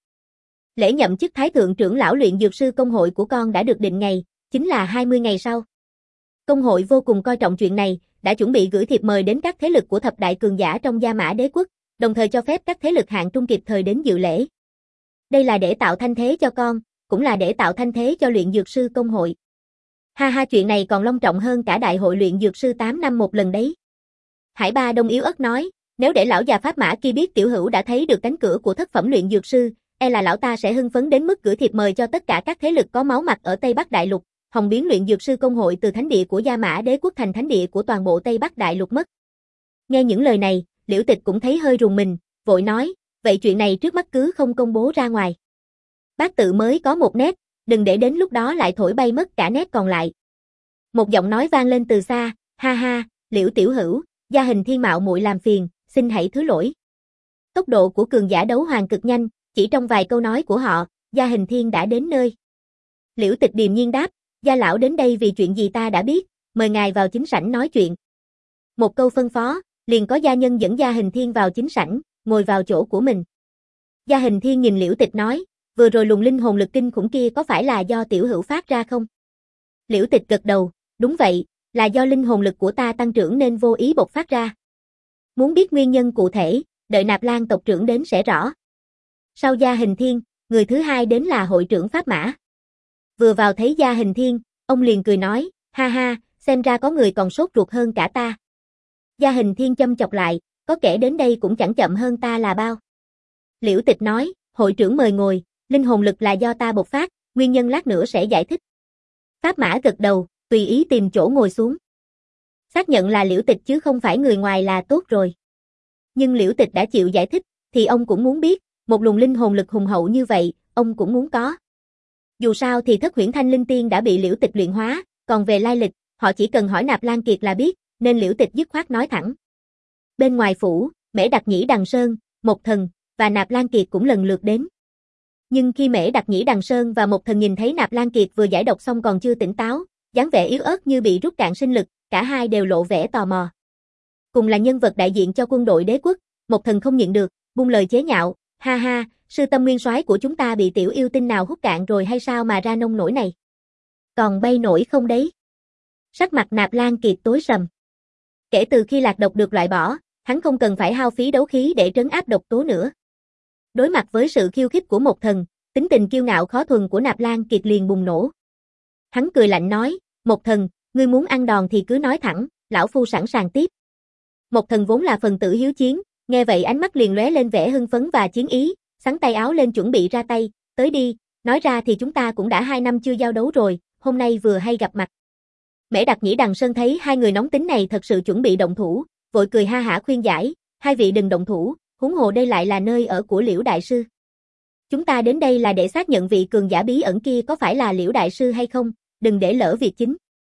[SPEAKER 1] Lễ nhậm chức Thái Thượng trưởng lão luyện dược sư công hội của con đã được định ngày, chính là hai mươi ngày sau. Công hội vô cùng coi trọng chuyện này, đã chuẩn bị gửi thiệp mời đến các thế lực của thập đại cường giả trong Gia Mã Đế quốc, đồng thời cho phép các thế lực hạng trung kịp thời đến dự lễ. Đây là để tạo thanh thế cho con, cũng là để tạo thanh thế cho luyện dược sư công hội. Ha ha, chuyện này còn long trọng hơn cả đại hội luyện dược sư tám năm một lần đấy. Hải Ba Đông yếu ớt nói, nếu để lão già Pháp Mã kia biết tiểu hữu đã thấy được cánh cửa của thất phẩm luyện dược sư, e là lão ta sẽ hưng phấn đến mức gửi thiệp mời cho tất cả các thế lực có máu mặt ở Tây Bắc Đại Lục, hòng biến luyện dược sư công hội từ thánh địa của Gia Mã Đế quốc thành thánh địa của toàn bộ Tây Bắc Đại Lục mất. Nghe những lời này, Liễu Tịch cũng thấy hơi rùng mình, vội nói, vậy chuyện này trước mắt cứ không công bố ra ngoài. Bát tự mới có một nét, đừng để đến lúc đó lại thổi bay mất cả nét còn lại. Một giọng nói vang lên từ xa, ha ha, Liễu tiểu hữu, gia hình thiên mạo muội làm phiền, xin hãy thứ lỗi. Tốc độ của cường giả đấu hoàng cực nhanh, chỉ trong vài câu nói của họ, gia hình thiên đã đến nơi. Liễu Tịch điềm nhiên đáp, gia lão đến đây vì chuyện gì ta đã biết, mời ngài vào chính sảnh nói chuyện. Một câu phân phó, liền có gia nhân dẫn gia hình thiên vào chính sảnh, ngồi vào chỗ của mình. Gia hình thiên nhìn Liễu Tịch nói, vừa rồi luồng linh hồn lực kinh khủng kia có phải là do tiểu hữu phát ra không? Liễu Tịch gật đầu, đúng vậy, Là do linh hồn lực của ta tăng trưởng nên vô ý bộc phát ra. Muốn biết nguyên nhân cụ thể, đợi Nạp Lan tộc trưởng đến sẽ rõ. Sau Gia Hình Thiên, người thứ hai đến là hội trưởng Pháp Mã. Vừa vào thấy Gia Hình Thiên, ông liền cười nói, ha ha, xem ra có người còn sốt ruột hơn cả ta. Gia Hình Thiên châm chọc lại, có kẻ đến đây cũng chẳng chậm hơn ta là bao. Liễu Tịch nói, hội trưởng mời ngồi, linh hồn lực là do ta bộc phát, nguyên nhân lát nữa sẽ giải thích. Pháp Mã gật đầu, tùy ý tìm chỗ ngồi xuống. Xác nhận là Liễu Tịch chứ không phải người ngoài là tốt rồi. Nhưng Liễu Tịch đã chịu giải thích, thì ông cũng muốn biết, một luồng linh hồn lực hùng hậu như vậy, ông cũng muốn có. Dù sao thì Thất Huyễn Thanh Linh Tiên đã bị Liễu Tịch luyện hóa, còn về lai lịch, họ chỉ cần hỏi Nạp Lan Kiệt là biết, nên Liễu Tịch dứt khoát nói thẳng. Bên ngoài phủ, Mễ Đặc Nhĩ Đằng Sơn, Mộc Thần và Nạp Lan Kiệt cũng lần lượt đến. Nhưng khi Mễ Đặc Nhĩ Đằng Sơn và Mộc Thần nhìn thấy Nạp Lan Kiệt vừa giải độc xong còn chưa tỉnh táo, dáng vẻ yếu ớt như bị rút cạn sinh lực, cả hai đều lộ vẻ tò mò. Cùng là nhân vật đại diện cho quân đội đế quốc, Mộc Thần không nhịn được, buông lời chế nhạo, ha ha, sư tâm nguyên soái của chúng ta bị tiểu yêu tinh nào hút cạn rồi hay sao mà ra nông nổi này? Còn bay nổi không đấy? Sắc mặt Nạp Lan Kiệt tối sầm. Kể từ khi lạc độc được loại bỏ, hắn không cần phải hao phí đấu khí để trấn áp độc tố nữa. Đối mặt với sự khiêu khích của Mộc Thần, tính tình kiêu ngạo khó thuần của Nạp Lan Kiệt liền bùng nổ. Hắn cười lạnh nói, Mộc Thần, ngươi muốn ăn đòn thì cứ nói thẳng, lão phu sẵn sàng tiếp. Mộc Thần vốn là phần tử hiếu chiến, nghe vậy ánh mắt liền lóe lên vẻ hưng phấn và chiến ý, xắn tay áo lên chuẩn bị ra tay, tới đi, nói ra thì chúng ta cũng đã hai năm chưa giao đấu rồi, hôm nay vừa hay gặp mặt. Mễ Đặc Nhĩ Đằng Sơn thấy hai người nóng tính này thật sự chuẩn bị động thủ, vội cười ha hả khuyên giải, hai vị đừng động thủ, huống hồ đây lại là nơi ở của Liễu Đại Sư. Chúng ta đến đây là để xác nhận vị cường giả bí ẩn kia có phải là Liễu Đại Sư hay không, đừng để lỡ việc chính.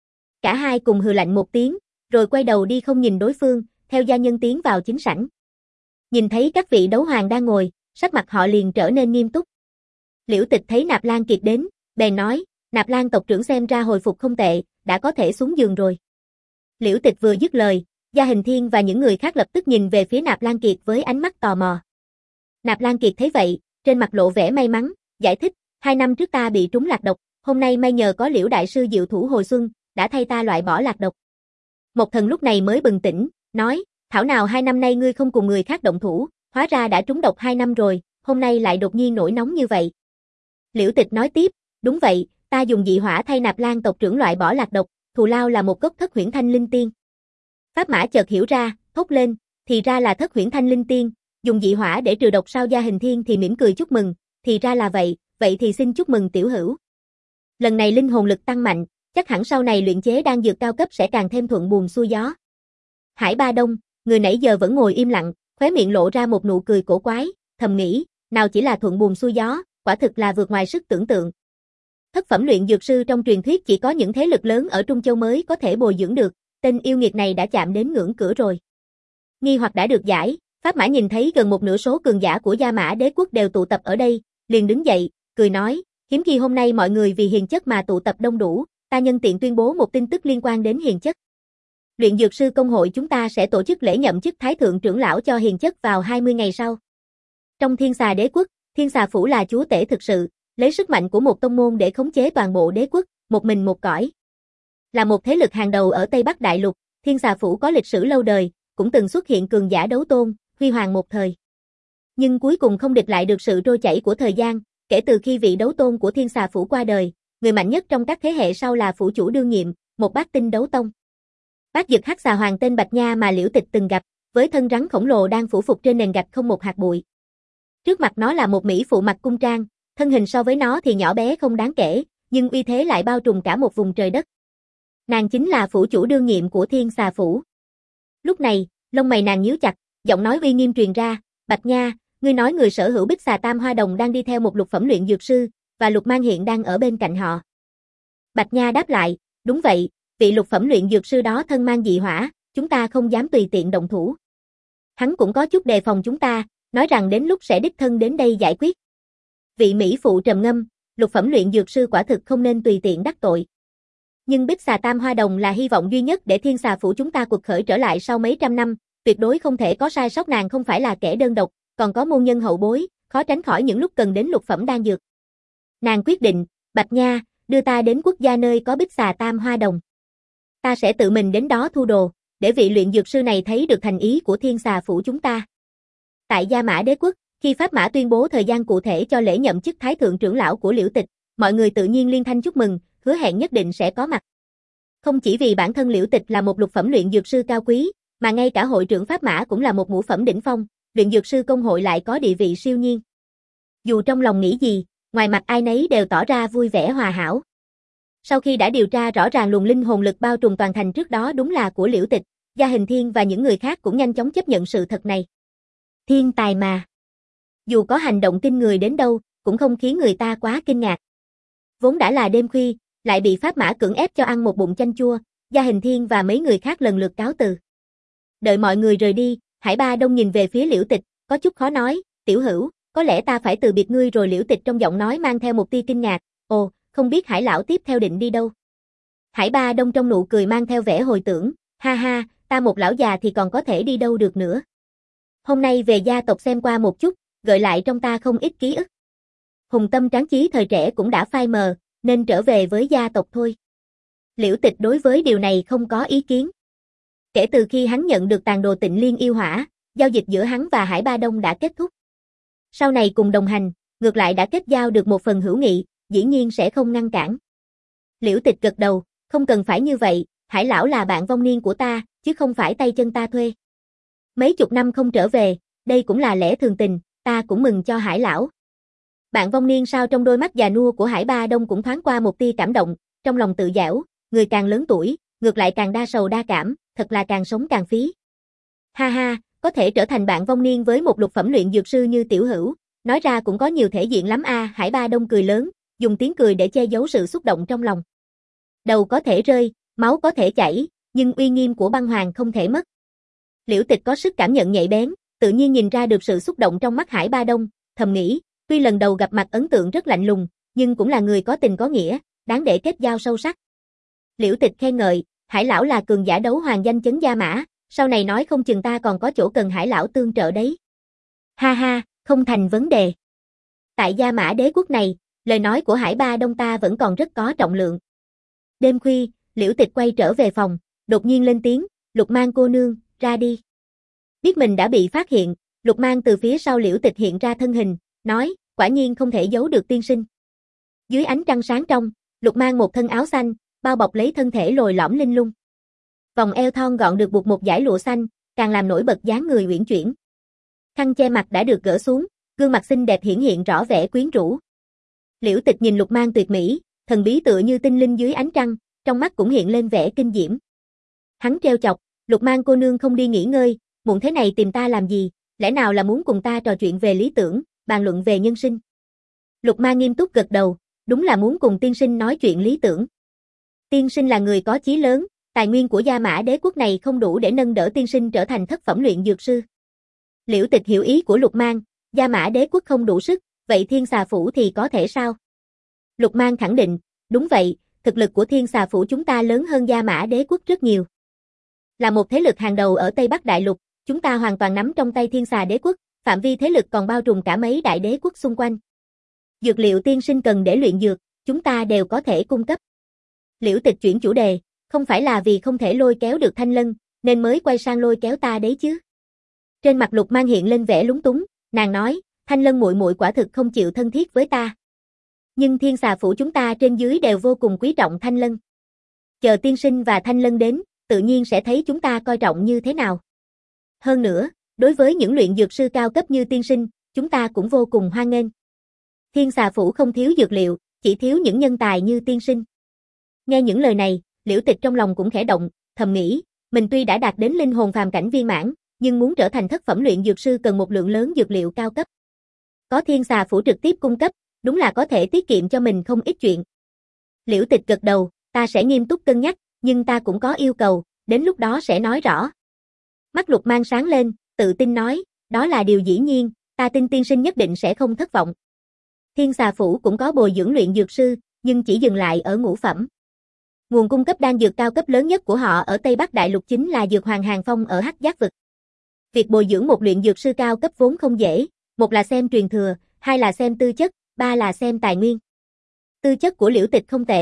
[SPEAKER 1] Cả hai cùng hừ lạnh một tiếng, rồi quay đầu đi không nhìn đối phương, theo gia nhân tiến vào chính sảnh. Nhìn thấy các vị đấu hoàng đang ngồi, sắc mặt họ liền trở nên nghiêm túc. Liễu Tịch thấy Nạp Lan Kiệt đến, bèn nói, Nạp Lan tộc trưởng xem ra hồi phục không tệ, đã có thể xuống giường rồi. Liễu Tịch vừa dứt lời, Gia Hình Thiên và những người khác lập tức nhìn về phía Nạp Lan Kiệt với ánh mắt tò mò. Nạp Lan Kiệt thấy vậy, trên mặt lộ vẻ may mắn, giải thích, hai năm trước ta bị trúng lạc độc, hôm nay may nhờ có Liễu Đại Sư diệu thủ hồi xuân, đã thay ta loại bỏ lạc độc. Mộc Thần lúc này mới bừng tỉnh, nói, thảo nào hai năm nay ngươi không cùng người khác động thủ, hóa ra đã trúng độc hai năm rồi, hôm nay lại đột nhiên nổi nóng như vậy. Liễu Tịch nói tiếp, đúng vậy, ta dùng dị hỏa thay Nạp Lan tộc trưởng loại bỏ lạc độc, thù lao là một gốc Thất Huyễn Thanh Linh Tiên. Pháp Mã chợt hiểu ra, thốt lên, thì ra là Thất Huyễn Thanh Linh Tiên, dùng dị hỏa để trừ độc sao? Gia Hình Thiên thì mỉm cười chúc mừng, thì ra là vậy, vậy thì xin chúc mừng tiểu hữu. Lần này linh hồn lực tăng mạnh, chắc hẳn sau này luyện chế đan dược cao cấp sẽ càng thêm thuận buồm xuôi gió. Hải Ba Đông, người nãy giờ vẫn ngồi im lặng, khóe miệng lộ ra một nụ cười cổ quái, thầm nghĩ, nào chỉ là thuận buồm xuôi gió, quả thực là vượt ngoài sức tưởng tượng. Thất phẩm luyện dược sư trong truyền thuyết chỉ có những thế lực lớn ở Trung Châu mới có thể bồi dưỡng được, tên yêu nghiệt này đã chạm đến ngưỡng cửa rồi. Nghi hoặc đã được giải, Pháp Mã nhìn thấy gần một nửa số cường giả của Gia Mã Đế quốc đều tụ tập ở đây, liền đứng dậy, cười nói, hiếm khi hôm nay mọi người vì hiền chất mà tụ tập đông đủ, ta nhân tiện tuyên bố một tin tức liên quan đến hiền chất. Luyện dược sư công hội chúng ta sẽ tổ chức lễ nhậm chức Thái thượng trưởng lão cho hiền chất vào hai mươi ngày sau. Trong Thiên Xà Đế quốc, Thiên Xà phủ là chúa tể thực sự, lấy sức mạnh của một tông môn để khống chế toàn bộ đế quốc, một mình một cõi. Là một thế lực hàng đầu ở Tây Bắc Đại Lục, Thiên Xà phủ có lịch sử lâu đời, cũng từng xuất hiện cường giả đấu tôn, huy hoàng một thời. Nhưng cuối cùng không địch lại được sự trôi chảy của thời gian, kể từ khi vị đấu tôn của Thiên Xà phủ qua đời, người mạnh nhất trong các thế hệ sau là phủ chủ đương nhiệm, một bát tinh đấu tông. Bát Dực Hắc Xà Hoàng tên Bạch Nha mà Liễu Tịch từng gặp, với thân rắn khổng lồ đang phủ phục trên nền gạch không một hạt bụi. Trước mặt nó là một mỹ phụ mặc cung trang, thân hình so với nó thì nhỏ bé không đáng kể, nhưng uy thế lại bao trùm cả một vùng trời đất. Nàng chính là phủ chủ đương nhiệm của Thiên Xà phủ. Lúc này, lông mày nàng nhíu chặt, giọng nói uy nghiêm truyền ra, Bạch Nha, ngươi nói người sở hữu Bích Xà Tam Hoa Đồng đang đi theo một lục phẩm luyện dược sư, và Lục Mang hiện đang ở bên cạnh họ. Bạch Nha đáp lại, đúng vậy, vị lục phẩm luyện dược sư đó thân mang dị hỏa, chúng ta không dám tùy tiện động thủ. Hắn cũng có chút đề phòng chúng ta, nói rằng đến lúc sẽ đích thân đến đây giải quyết. Vị mỹ phụ trầm ngâm, lục phẩm luyện dược sư quả thực không nên tùy tiện đắc tội. Nhưng Bích Xà Tam Hoa Đồng là hy vọng duy nhất để Thiên Xà phủ chúng ta cuộc khởi trở lại sau mấy trăm năm, tuyệt đối không thể có sai sót. Nàng không phải là kẻ đơn độc, còn có môn nhân hậu bối, khó tránh khỏi những lúc cần đến lục phẩm đan dược. Nàng quyết định, Bạch Nha, đưa ta đến quốc gia nơi có Bích Xà Tam Hoa Đồng. Ta sẽ tự mình đến đó thu đồ, để vị luyện dược sư này thấy được thành ý của Thiên Xà phủ chúng ta. Tại Gia Mã Đế quốc, khi Pháp Mã tuyên bố thời gian cụ thể cho lễ nhậm chức Thái thượng trưởng lão của Liễu Tịch, mọi người tự nhiên liên thanh chúc mừng, hứa hẹn nhất định sẽ có mặt. Không chỉ vì bản thân Liễu Tịch là một lục phẩm luyện dược sư cao quý, mà ngay cả hội trưởng Pháp Mã cũng là một ngũ phẩm đỉnh phong, luyện dược sư công hội lại có địa vị siêu nhiên. Dù trong lòng nghĩ gì, ngoài mặt ai nấy đều tỏ ra vui vẻ hòa hảo. Sau khi đã điều tra rõ ràng luồng linh hồn lực bao trùm toàn thành trước đó đúng là của Liễu Tịch, Gia Hình Thiên và những người khác cũng nhanh chóng chấp nhận sự thật này. Thiên tài mà. Dù có hành động kinh người đến đâu, cũng không khiến người ta quá kinh ngạc. Vốn đã là đêm khuya, lại bị Pháp Mã cưỡng ép cho ăn một bụng chanh chua, Gia Hình Thiên và mấy người khác lần lượt cáo từ. Đợi mọi người rời đi, Hải Ba Đông nhìn về phía Liễu Tịch, có chút khó nói, tiểu hữu, có lẽ ta phải từ biệt ngươi rồi. Liễu Tịch trong giọng nói mang theo một tia kinh ngạc, ồ, không biết Hải lão tiếp theo định đi đâu. Hải Ba Đông trong nụ cười mang theo vẻ hồi tưởng, ha ha, ta một lão già thì còn có thể đi đâu được nữa. Hôm nay về gia tộc xem qua một chút, gợi lại trong ta không ít ký ức. Hùng tâm tráng chí thời trẻ cũng đã phai mờ, nên trở về với gia tộc thôi. Liễu Tịch đối với điều này không có ý kiến. Kể từ khi hắn nhận được tàn đồ Tịnh Liên yêu hỏa, giao dịch giữa hắn và Hải Ba Đông đã kết thúc. Sau này cùng đồng hành, ngược lại đã kết giao được một phần hữu nghị, dĩ nhiên sẽ không ngăn cản. Liễu Tịch gật đầu, không cần phải như vậy, Hải lão là bạn vong niên của ta, chứ không phải tay chân ta thuê. Mấy chục năm không trở về, đây cũng là lẽ thường tình, ta cũng mừng cho Hải lão. Bạn vong niên sao? Trong đôi mắt già nua của Hải Ba Đông cũng thoáng qua một tia cảm động, trong lòng tự giễu, người càng lớn tuổi, ngược lại càng đa sầu đa cảm, thật là càng sống càng phí. Ha ha, có thể trở thành bạn vong niên với một lục phẩm luyện dược sư như tiểu hữu, nói ra cũng có nhiều thể diện lắm a. À, Hải Ba Đông cười lớn, dùng tiếng cười để che giấu sự xúc động trong lòng. Đầu có thể rơi, máu có thể chảy, nhưng uy nghiêm của băng hoàng không thể mất. Liễu Tịch có sức cảm nhận nhạy bén, tự nhiên nhìn ra được sự xúc động trong mắt Hải Ba Đông, thầm nghĩ, tuy lần đầu gặp mặt ấn tượng rất lạnh lùng, nhưng cũng là người có tình có nghĩa, đáng để kết giao sâu sắc. Liễu Tịch khen ngợi, Hải lão là cường giả đấu hoàng danh chấn Gia Mã, sau này nói không chừng ta còn có chỗ cần Hải lão tương trợ đấy. Ha ha, không thành vấn đề. Tại Gia Mã Đế quốc này, lời nói của Hải Ba Đông ta vẫn còn rất có trọng lượng. Đêm khuya, Liễu Tịch quay trở về phòng, đột nhiên lên tiếng, Lục Mang cô nương, ra đi. Biết mình đã bị phát hiện, Lục Mang từ phía sau Liễu Tịch hiện ra thân hình, nói, quả nhiên không thể giấu được tiên sinh. Dưới ánh trăng sáng trong, Lục Mang một thân áo xanh, bao bọc lấy thân thể lồi lõm linh lung. Vòng eo thon gọn được buộc một dải lụa xanh, càng làm nổi bật dáng người uyển chuyển. Khăn che mặt đã được gỡ xuống, gương mặt xinh đẹp hiển hiện rõ vẻ quyến rũ. Liễu Tịch nhìn Lục Mang tuyệt mỹ, thần bí tựa như tinh linh dưới ánh trăng, trong mắt cũng hiện lên vẻ kinh diễm. Hắn trêu chọc, Lục Mang cô nương không đi nghỉ ngơi, muộn thế này tìm ta làm gì, lẽ nào là muốn cùng ta trò chuyện về lý tưởng, bàn luận về nhân sinh. Lục Mang nghiêm túc gật đầu, đúng là muốn cùng tiên sinh nói chuyện lý tưởng. Tiên sinh là người có chí lớn, tài nguyên của Gia Mã Đế quốc này không đủ để nâng đỡ tiên sinh trở thành thất phẩm luyện dược sư. Liễu Tịch hiểu ý của Lục Mang, Gia Mã Đế quốc không đủ sức, vậy Thiên Xà phủ thì có thể sao? Lục Mang khẳng định, đúng vậy, thực lực của Thiên Xà phủ chúng ta lớn hơn Gia Mã Đế quốc rất nhiều. Là một thế lực hàng đầu ở Tây Bắc Đại Lục, chúng ta hoàn toàn nắm trong tay Thiên Xà Đế quốc, phạm vi thế lực còn bao trùm cả mấy đại đế quốc xung quanh. Dược liệu tiên sinh cần để luyện dược, chúng ta đều có thể cung cấp. Liễu Tịch chuyển chủ đề, không phải là vì không thể lôi kéo được Thanh Lân, nên mới quay sang lôi kéo ta đấy chứ. Trên mặt Lục Mang hiện lên vẻ lúng túng, nàng nói, Thanh Lân muội muội quả thực không chịu thân thiết với ta. Nhưng Thiên Xà phủ chúng ta trên dưới đều vô cùng quý trọng Thanh Lân. Chờ tiên sinh và Thanh Lân đến, tự nhiên sẽ thấy chúng ta coi trọng như thế nào. Hơn nữa, đối với những luyện dược sư cao cấp như tiên sinh, chúng ta cũng vô cùng hoan nghênh. Thiên Xà phủ không thiếu dược liệu, chỉ thiếu những nhân tài như tiên sinh. Nghe những lời này, Liễu Tịch trong lòng cũng khẽ động, thầm nghĩ, mình tuy đã đạt đến linh hồn phàm cảnh viên mãn, nhưng muốn trở thành thất phẩm luyện dược sư cần một lượng lớn dược liệu cao cấp. Có Thiên Xà phủ trực tiếp cung cấp, đúng là có thể tiết kiệm cho mình không ít chuyện. Liễu Tịch gật đầu, ta sẽ nghiêm túc cân nhắc, nhưng ta cũng có yêu cầu, đến lúc đó sẽ nói rõ. Mắt Lục Mang sáng lên, tự tin nói, đó là điều dĩ nhiên, ta tin tiên sinh nhất định sẽ không thất vọng. Thiên Xà phủ cũng có bồi dưỡng luyện dược sư, nhưng chỉ dừng lại ở ngũ phẩm. Nguồn cung cấp đan dược cao cấp lớn nhất của họ ở Tây Bắc Đại Lục chính là dược hoàng Hàng Phong ở Hắc Giác vực. Việc bồi dưỡng một luyện dược sư cao cấp vốn không dễ, một là xem truyền thừa, hai là xem tư chất, ba là xem tài nguyên. Tư chất của Liễu Tịch không tệ,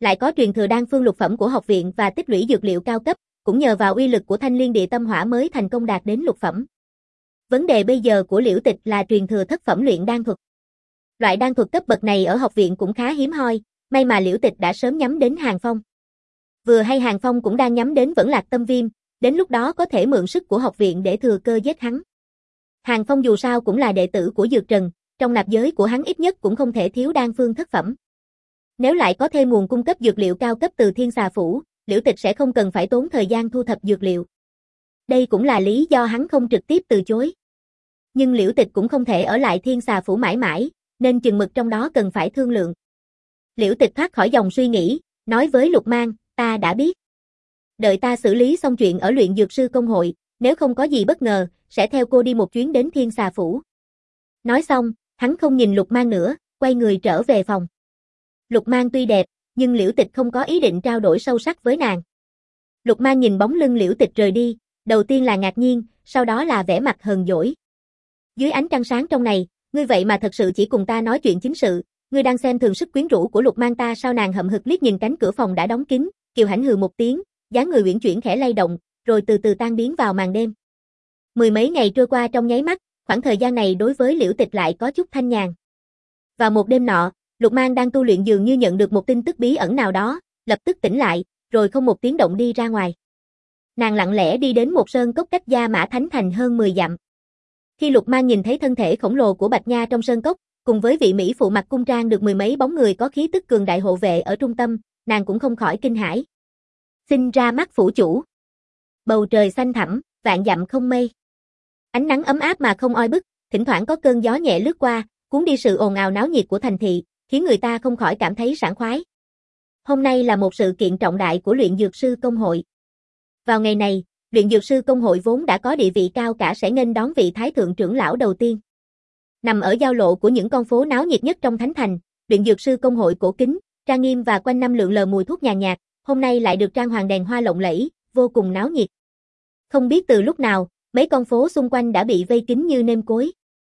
[SPEAKER 1] lại có truyền thừa đan phương lục phẩm của học viện và tích lũy dược liệu cao cấp, cũng nhờ vào uy lực của Thanh Liên Địa Tâm Hỏa mới thành công đạt đến lục phẩm. Vấn đề bây giờ của Liễu Tịch là truyền thừa thất phẩm luyện đan thuật. Loại đan thuật cấp bậc này ở học viện cũng khá hiếm hoi, may mà Liễu Tịch đã sớm nhắm đến Hàng Phong. Vừa hay Hàng Phong cũng đang nhắm đến Vẫn Lạc Tâm Viêm, đến lúc đó có thể mượn sức của học viện để thừa cơ giết hắn. Hàng Phong dù sao cũng là đệ tử của Dược Trần, trong nạp giới của hắn ít nhất cũng không thể thiếu đan phương thất phẩm. Nếu lại có thêm nguồn cung cấp dược liệu cao cấp từ Thiên Xà Phủ, Liễu Tịch sẽ không cần phải tốn thời gian thu thập dược liệu. Đây cũng là lý do hắn không trực tiếp từ chối. Nhưng Liễu Tịch cũng không thể ở lại Thiên Xà Phủ mãi mãi, nên chừng mực trong đó cần phải thương lượng. Liễu Tịch thoát khỏi dòng suy nghĩ, nói với Lục Mang, ta đã biết. Đợi ta xử lý xong chuyện ở luyện dược sư công hội, nếu không có gì bất ngờ, sẽ theo cô đi một chuyến đến Thiên Xà Phủ. Nói xong, hắn không nhìn Lục Mang nữa, quay người trở về phòng. Lục Mang tuy đẹp, nhưng Liễu Tịch không có ý định trao đổi sâu sắc với nàng. Lục Mang nhìn bóng lưng Liễu Tịch rời đi, đầu tiên là ngạc nhiên, sau đó là vẻ mặt hờn dỗi. Dưới ánh trăng sáng trong này, ngươi vậy mà thật sự chỉ cùng ta nói chuyện chính sự, ngươi đang xem thường sức quyến rũ của Lục Mang ta sao? Nàng hậm hực liếc nhìn cánh cửa phòng đã đóng kín, Kiều Hãnh hừ một tiếng, dáng người uyển chuyển khẽ lay động, rồi từ từ tan biến vào màn đêm. Mười mấy ngày trôi qua trong nháy mắt, khoảng thời gian này đối với Liễu Tịch lại có chút thanh nhàn. Vào một đêm nọ, Lục Mang đang tu luyện dường như nhận được một tin tức bí ẩn nào đó, lập tức tỉnh lại, rồi không một tiếng động đi ra ngoài. Nàng lặng lẽ đi đến một sơn cốc cách Gia Mã Thánh Thành hơn mười dặm. Khi Lục Mang nhìn thấy thân thể khổng lồ của Bạch Nha trong sơn cốc, cùng với vị mỹ phụ mặc cung trang được mười mấy bóng người có khí tức cường đại hộ vệ ở trung tâm, nàng cũng không khỏi kinh hãi. Xin ra mắt phủ chủ. Bầu trời xanh thẳm, vạn dặm không mây. Ánh nắng ấm áp mà không oi bức, thỉnh thoảng có cơn gió nhẹ lướt qua, cuốn đi sự ồn ào náo nhiệt của thành thị, khiến người ta không khỏi cảm thấy sảng khoái. Hôm nay là một sự kiện trọng đại của luyện dược sư công hội. Vào ngày này, luyện dược sư công hội vốn đã có địa vị cao cả sẽ nghênh đón vị thái thượng trưởng lão đầu tiên. Nằm ở giao lộ của những con phố náo nhiệt nhất trong Thánh Thành, luyện dược sư công hội cổ kính, trang nghiêm và quanh năm lượn lờ mùi thuốc nhàn nhạt, hôm nay lại được trang hoàng đèn hoa lộng lẫy, vô cùng náo nhiệt. Không biết từ lúc nào, mấy con phố xung quanh đã bị vây kín như nêm cối.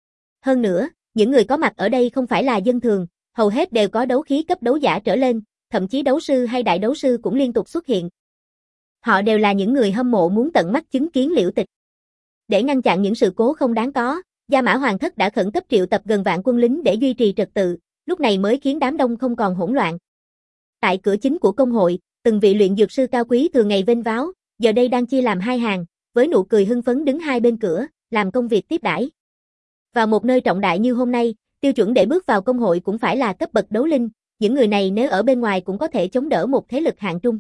[SPEAKER 1] Hơn nữa, những người có mặt ở đây không phải là dân thường, hầu hết đều có đấu khí cấp đấu giả trở lên, thậm chí đấu sư hay đại đấu sư cũng liên tục xuất hiện. Họ đều là những người hâm mộ muốn tận mắt chứng kiến Liễu Tịch. Để ngăn chặn những sự cố không đáng có, Gia Mã Hoàng thất đã khẩn cấp triệu tập gần vạn quân lính để duy trì trật tự, lúc này mới khiến đám đông không còn hỗn loạn. Tại cửa chính của công hội, từng vị luyện dược sư cao quý thường ngày vênh váo, giờ đây đang chia làm hai hàng, với nụ cười hưng phấn đứng hai bên cửa, làm công việc tiếp đãi. Vào một nơi trọng đại như hôm nay, tiêu chuẩn để bước vào công hội cũng phải là cấp bậc đấu linh, những người này nếu ở bên ngoài cũng có thể chống đỡ một thế lực hạng trung.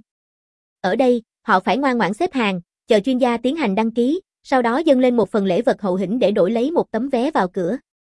[SPEAKER 1] Ở đây, họ phải ngoan ngoãn xếp hàng, chờ chuyên gia tiến hành đăng ký, sau đó dâng lên một phần lễ vật hậu hĩnh để đổi lấy một tấm vé vào cửa.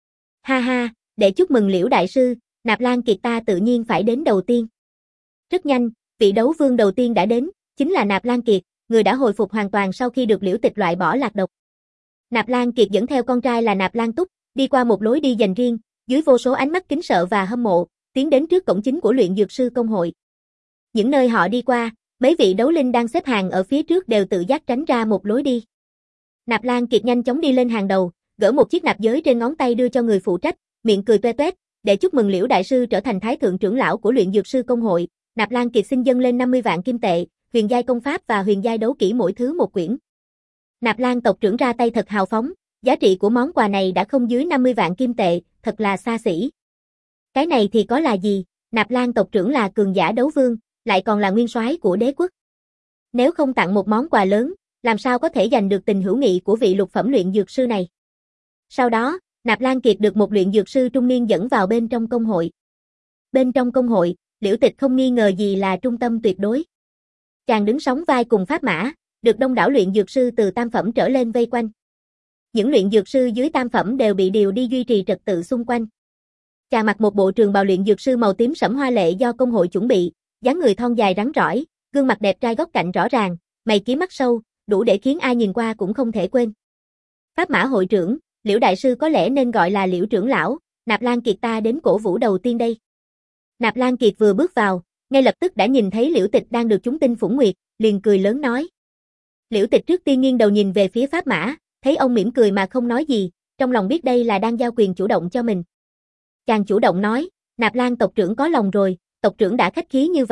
[SPEAKER 1] Ha ha, để chúc mừng Liễu đại sư, Nạp Lan Kiệt ta tự nhiên phải đến đầu tiên. Rất nhanh, vị đấu vương đầu tiên đã đến, chính là Nạp Lan Kiệt, người đã hồi phục hoàn toàn sau khi được Liễu Tịch loại bỏ lạc độc. Nạp Lan Kiệt dẫn theo con trai là Nạp Lan Túc, đi qua một lối đi dành riêng, dưới vô số ánh mắt kính sợ và hâm mộ, tiến đến trước cổng chính của luyện dược sư công hội. Những nơi họ đi qua, mấy vị đấu linh đang xếp hàng ở phía trước đều tự giác tránh ra một lối đi. Nạp Lan Kiệt nhanh chóng đi lên hàng đầu, gỡ một chiếc nạp giới trên ngón tay đưa cho người phụ trách, miệng cười toe toét, để chúc mừng Liễu đại sư trở thành thái thượng trưởng lão của luyện dược sư công hội. Nạp Lan Kiệt xin dâng lên năm mươi vạn kim tệ, huyền giai công pháp và huyền giai đấu kỹ mỗi thứ một quyển. Nạp Lan tộc trưởng ra tay thật hào phóng, giá trị của món quà này đã không dưới năm mươi vạn kim tệ, thật là xa xỉ. Cái này thì có là gì, Nạp Lan tộc trưởng là cường giả đấu vương, lại còn là nguyên soái của đế quốc. Nếu không tặng một món quà lớn, làm sao có thể giành được tình hữu nghị của vị lục phẩm luyện dược sư này. Sau đó, Nạp Lan Kiệt được một luyện dược sư trung niên dẫn vào bên trong công hội. Bên trong công hội, Liễu Tịch không nghi ngờ gì là trung tâm tuyệt đối. Chàng đứng sóng vai cùng Pháp Mã, được đông đảo luyện dược sư từ tam phẩm trở lên vây quanh. Những luyện dược sư dưới tam phẩm đều bị điều đi duy trì trật tự xung quanh. Chàng mặc một bộ trường bào luyện dược sư màu tím sẫm hoa lệ do công hội chuẩn bị, dáng người thon dài rắn rỏi, gương mặt đẹp trai góc cạnh rõ ràng, mày kiếm mắt sâu, đủ để khiến ai nhìn qua cũng không thể quên. Pháp Mã hội trưởng, Liễu đại sư có lẽ nên gọi là Liễu trưởng lão, Nạp Lan Kiệt ta đến cổ vũ đầu tiên đây. Nạp Lan Kiệt vừa bước vào, ngay lập tức đã nhìn thấy Liễu Tịch đang được chúng tinh phủng nguyệt, liền cười lớn nói. Liễu Tịch trước tiên nghiêng đầu nhìn về phía Pháp Mã, thấy ông mỉm cười mà không nói gì, trong lòng biết đây là đang giao quyền chủ động cho mình. Chàng chủ động nói, Nạp Lan tộc trưởng có lòng rồi, tộc trưởng đã khách khí như vậy,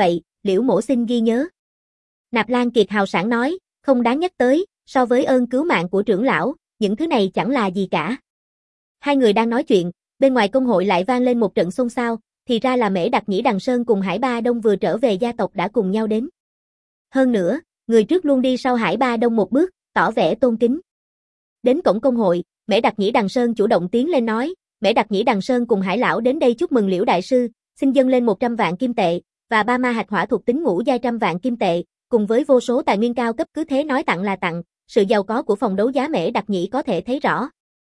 [SPEAKER 1] Liễu mổ xin ghi nhớ. Nạp Lan Kiệt hào sảng nói, không đáng nhắc tới, so với ơn cứu mạng của trưởng lão, những thứ này chẳng là gì cả. Hai người đang nói chuyện, bên ngoài công hội lại vang lên một trận xôn xao, thì ra là Mễ Đặc Nhĩ Đằng Sơn cùng Hải Ba Đông vừa trở về gia tộc đã cùng nhau đến. Hơn nữa, người trước luôn đi sau Hải Ba Đông một bước, tỏ vẻ tôn kính. Đến cổng công hội, Mễ Đặc Nhĩ Đằng Sơn chủ động tiến lên nói, Mễ Đặc Nhĩ Đằng Sơn cùng Hải lão đến đây chúc mừng Liễu đại sư, xin dâng lên một trăm vạn kim tệ và ba ma hạch hỏa thuộc tính ngũ giai trăm vạn kim tệ, cùng với vô số tài nguyên cao cấp, cứ thế nói tặng là tặng, sự giàu có của phòng đấu giá Mễ Đặc Nhĩ có thể thấy rõ.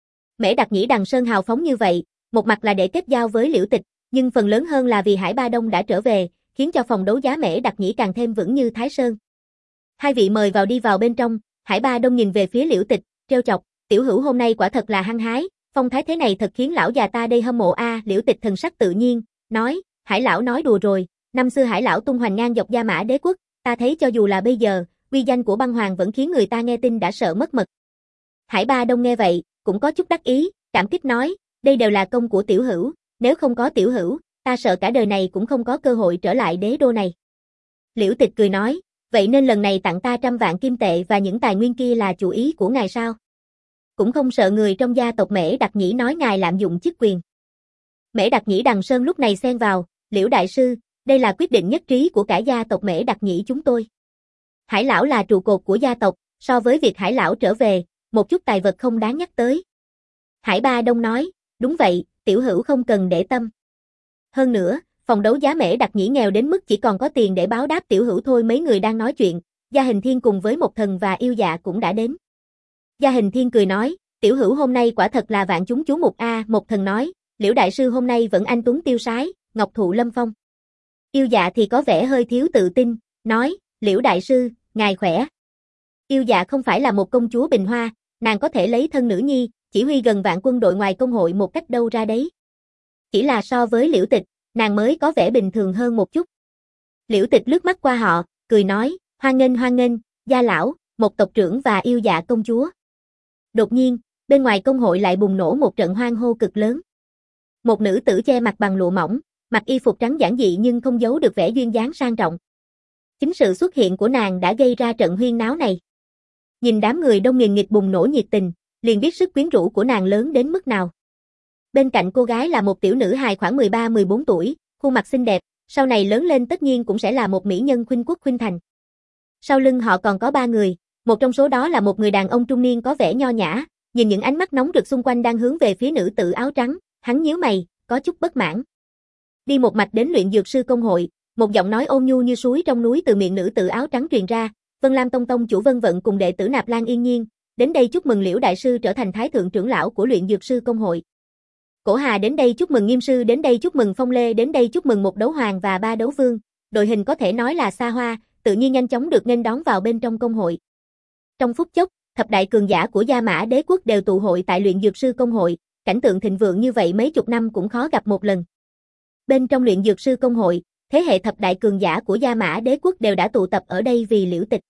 [SPEAKER 1] Mễ Đặc Nhĩ Đằng Sơn hào phóng như vậy, một mặt là để kết giao với Liễu Tịch, nhưng phần lớn hơn là vì Hải Ba Đông đã trở về, khiến cho phòng đấu giá Mễ Đặc Nhĩ càng thêm vững như Thái Sơn. Hai vị mời vào đi vào bên trong, Hải Ba Đông nhìn về phía Liễu Tịch, trêu chọc, tiểu hữu hôm nay quả thật là hăng hái, phong thái thế này thật khiến lão già ta đây hâm mộ a. À, Liễu Tịch thần sắc tự nhiên, nói, Hải lão nói đùa rồi, năm xưa Hải lão tung hoành ngang dọc Gia Mã Đế quốc, ta thấy cho dù là bây giờ, uy danh của băng hoàng vẫn khiến người ta nghe tin đã sợ mất mật. Hải Ba Đông nghe vậy, cũng có chút đắc ý, cảm kích nói, đây đều là công của tiểu hữu, nếu không có tiểu hữu, ta sợ cả đời này cũng không có cơ hội trở lại đế đô này. Liễu Tịch cười nói, vậy nên lần này tặng ta trăm vạn kim tệ và những tài nguyên kia là chủ ý của ngài sao? Cũng không sợ người trong gia tộc Mễ Đặc Nhĩ nói ngài lạm dụng chức quyền. Mễ Đặc Nhĩ Đằng Sơn lúc này xen vào, Liễu đại sư, đây là quyết định nhất trí của cả gia tộc Mễ Đặc Nhĩ chúng tôi. Hải lão là trụ cột của gia tộc, so với việc Hải lão trở về, một chút tài vật không đáng nhắc tới. Hải Ba Đông nói, đúng vậy, tiểu hữu không cần để tâm. Hơn nữa, phòng đấu giá Mễ Đặc Nhĩ nghèo đến mức chỉ còn có tiền để báo đáp tiểu hữu thôi. Mấy người đang nói chuyện, Gia Hình Thiên cùng với Một Thần và Yêu Dạ cũng đã đến. Gia Hình Thiên cười nói, tiểu hữu hôm nay quả thật là vạn chúng chú mục a. À, Một Thần nói, Liễu đại sư hôm nay vẫn anh tuấn tiêu sái, ngọc thụ lâm phong. Yêu Dạ thì có vẻ hơi thiếu tự tin, nói, Liễu đại sư, ngài khỏe. Yêu Dạ không phải là một công chúa bình hoa, nàng có thể lấy thân nữ nhi, chỉ huy gần vạn quân đội ngoài công hội một cách đâu ra đấy. Chỉ là so với Liễu Tịch, nàng mới có vẻ bình thường hơn một chút. Liễu Tịch lướt mắt qua họ, cười nói, hoan nghênh hoan nghênh, Gia lão, Một tộc trưởng và Yêu Dạ công chúa. Đột nhiên, bên ngoài công hội lại bùng nổ một trận hoan hô cực lớn. Một nữ tử che mặt bằng lụa mỏng, mặc y phục trắng giản dị nhưng không giấu được vẻ duyên dáng sang trọng. Chính sự xuất hiện của nàng đã gây ra trận huyên náo này. Nhìn đám người đông nghìn nghịch bùng nổ nhiệt tình, liền biết sức quyến rũ của nàng lớn đến mức nào. Bên cạnh cô gái là một tiểu nữ hài khoảng mười ba mười bốn tuổi, khuôn mặt xinh đẹp, sau này lớn lên tất nhiên cũng sẽ là một mỹ nhân khuynh quốc khuynh thành. Sau lưng họ còn có ba người, một trong số đó là một người đàn ông trung niên có vẻ nho nhã, nhìn những ánh mắt nóng rực xung quanh đang hướng về phía nữ tử áo trắng, hắn nhíu mày, có chút bất mãn. Đi một mạch đến luyện dược sư công hội, một giọng nói ôn nhu như suối trong núi từ miệng nữ tử áo trắng truyền ra, Vân Lam Tông tông chủ Vân Vận cùng đệ tử Nạp Lan Yên Nhiên, đến đây chúc mừng Liễu đại sư trở thành thái thượng trưởng lão của luyện dược sư công hội. Cổ Hà đến đây chúc mừng Nghiêm sư, đến đây chúc mừng Phong Lê, đến đây chúc mừng một đấu hoàng và ba đấu vương. Đội hình có thể nói là xa hoa, tự nhiên nhanh chóng được nghênh đón vào bên trong công hội. Trong phút chốc, thập đại cường giả của Gia Mã Đế quốc đều tụ hội tại luyện dược sư công hội, cảnh tượng thịnh vượng như vậy mấy chục năm cũng khó gặp một lần. Bên trong luyện dược sư công hội, thế hệ thập đại cường giả của Gia Mã Đế quốc đều đã tụ tập ở đây vì Liễu Tịch.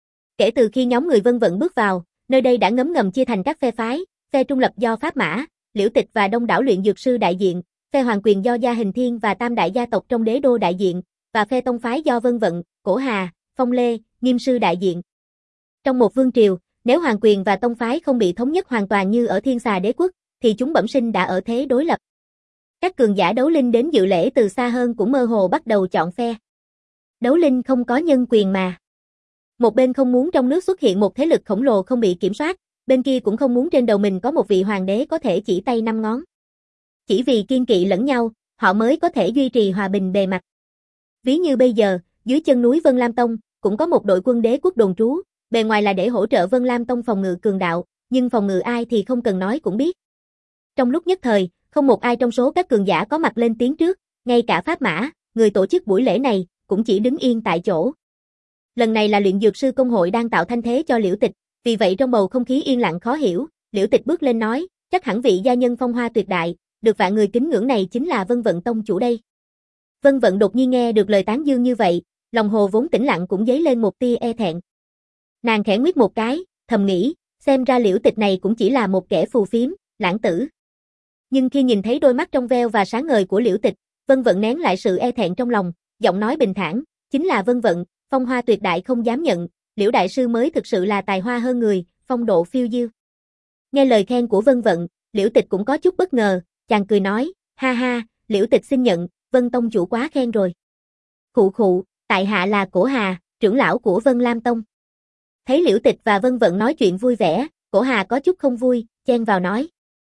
[SPEAKER 1] Kể từ khi nhóm người Vân Vận bước vào, nơi đây đã ngấm ngầm chia thành các phe phái, phe trung lập do Pháp Mã, Liễu Tịch và đông đảo luyện dược sư đại diện, phe hoàng quyền do Gia Hình Thiên và tam đại gia tộc trong đế đô đại diện, và phe tông phái do Vân Vận, Cổ Hà, Phong Lê, Nghiêm sư đại diện. Trong một vương triều, nếu hoàng quyền và tông phái không bị thống nhất hoàn toàn như ở Thiên Xà Đế quốc, thì chúng bẩm sinh đã ở thế đối lập. Các cường giả đấu linh đến dự lễ từ xa hơn cũng mơ hồ bắt đầu chọn phe. Đấu linh không có nhân quyền mà. Một bên không muốn trong nước xuất hiện một thế lực khổng lồ không bị kiểm soát, bên kia cũng không muốn trên đầu mình có một vị hoàng đế có thể chỉ tay năm ngón. Chỉ vì kiên kỵ lẫn nhau, họ mới có thể duy trì hòa bình bề mặt. Ví như bây giờ, dưới chân núi Vân Lam Tông, cũng có một đội quân đế quốc đồn trú, bề ngoài là để hỗ trợ Vân Lam Tông phòng ngự cường đạo, nhưng phòng ngự ai thì không cần nói cũng biết. Trong lúc nhất thời, không một ai trong số các cường giả có mặt lên tiếng trước, ngay cả Pháp Mã, người tổ chức buổi lễ này, cũng chỉ đứng yên tại chỗ. Lần này là luyện dược sư công hội đang tạo thanh thế cho Liễu Tịch, vì vậy trong bầu không khí yên lặng khó hiểu, Liễu Tịch bước lên nói, chắc hẳn vị gia nhân phong hoa tuyệt đại, được vạn người kính ngưỡng này chính là Vân Vận tông chủ đây. Vân Vận đột nhiên nghe được lời tán dương như vậy, lòng hồ vốn tĩnh lặng cũng dấy lên một tia e thẹn. Nàng khẽ nguyết một cái, thầm nghĩ, xem ra Liễu Tịch này cũng chỉ là một kẻ phù phiếm, lãng tử. Nhưng khi nhìn thấy đôi mắt trong veo và sáng ngời của Liễu Tịch, Vân Vận nén lại sự e thẹn trong lòng, giọng nói bình thản, chính là Vân Vận, phong hoa tuyệt đại không dám nhận, Liễu đại sư mới thực sự là tài hoa hơn người, phong độ phiêu diêu. Nghe lời khen của Vân Vận, Liễu Tịch cũng có chút bất ngờ, chàng cười nói, ha ha, Liễu Tịch xin nhận, Vân tông chủ quá khen rồi. Khụ khụ, tại hạ là Cổ Hà, trưởng lão của Vân Lam Tông. Thấy Liễu Tịch và Vân Vận nói chuyện vui vẻ, Cổ Hà có chút không vui, chen vào nói.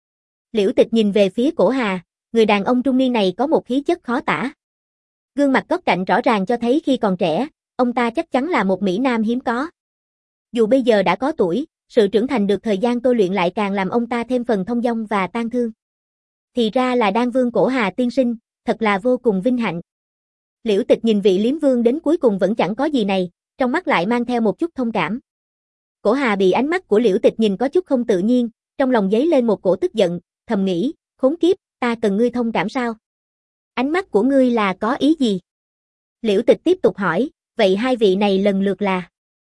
[SPEAKER 1] Liễu Tịch nhìn về phía Cổ Hà, người đàn ông trung niên này có một khí chất khó tả. Gương mặt góc cạnh rõ ràng cho thấy khi còn trẻ, ông ta chắc chắn là một mỹ nam hiếm có. Dù bây giờ đã có tuổi, sự trưởng thành được thời gian tôi luyện lại càng làm ông ta thêm phần thông dong và tang thương. Thì ra là Đan Vương Cổ Hà tiên sinh, thật là vô cùng vinh hạnh. Liễu Tịch nhìn vị Liếm Vương đến cuối cùng vẫn chẳng có gì này, trong mắt lại mang theo một chút thông cảm. Cổ Hà bị ánh mắt của Liễu Tịch nhìn có chút không tự nhiên, trong lòng dấy lên một cổ tức giận, thầm nghĩ, khốn kiếp, ta cần ngươi thông cảm sao? Ánh mắt của ngươi là có ý gì? Liễu Tịch tiếp tục hỏi, vậy hai vị này lần lượt là?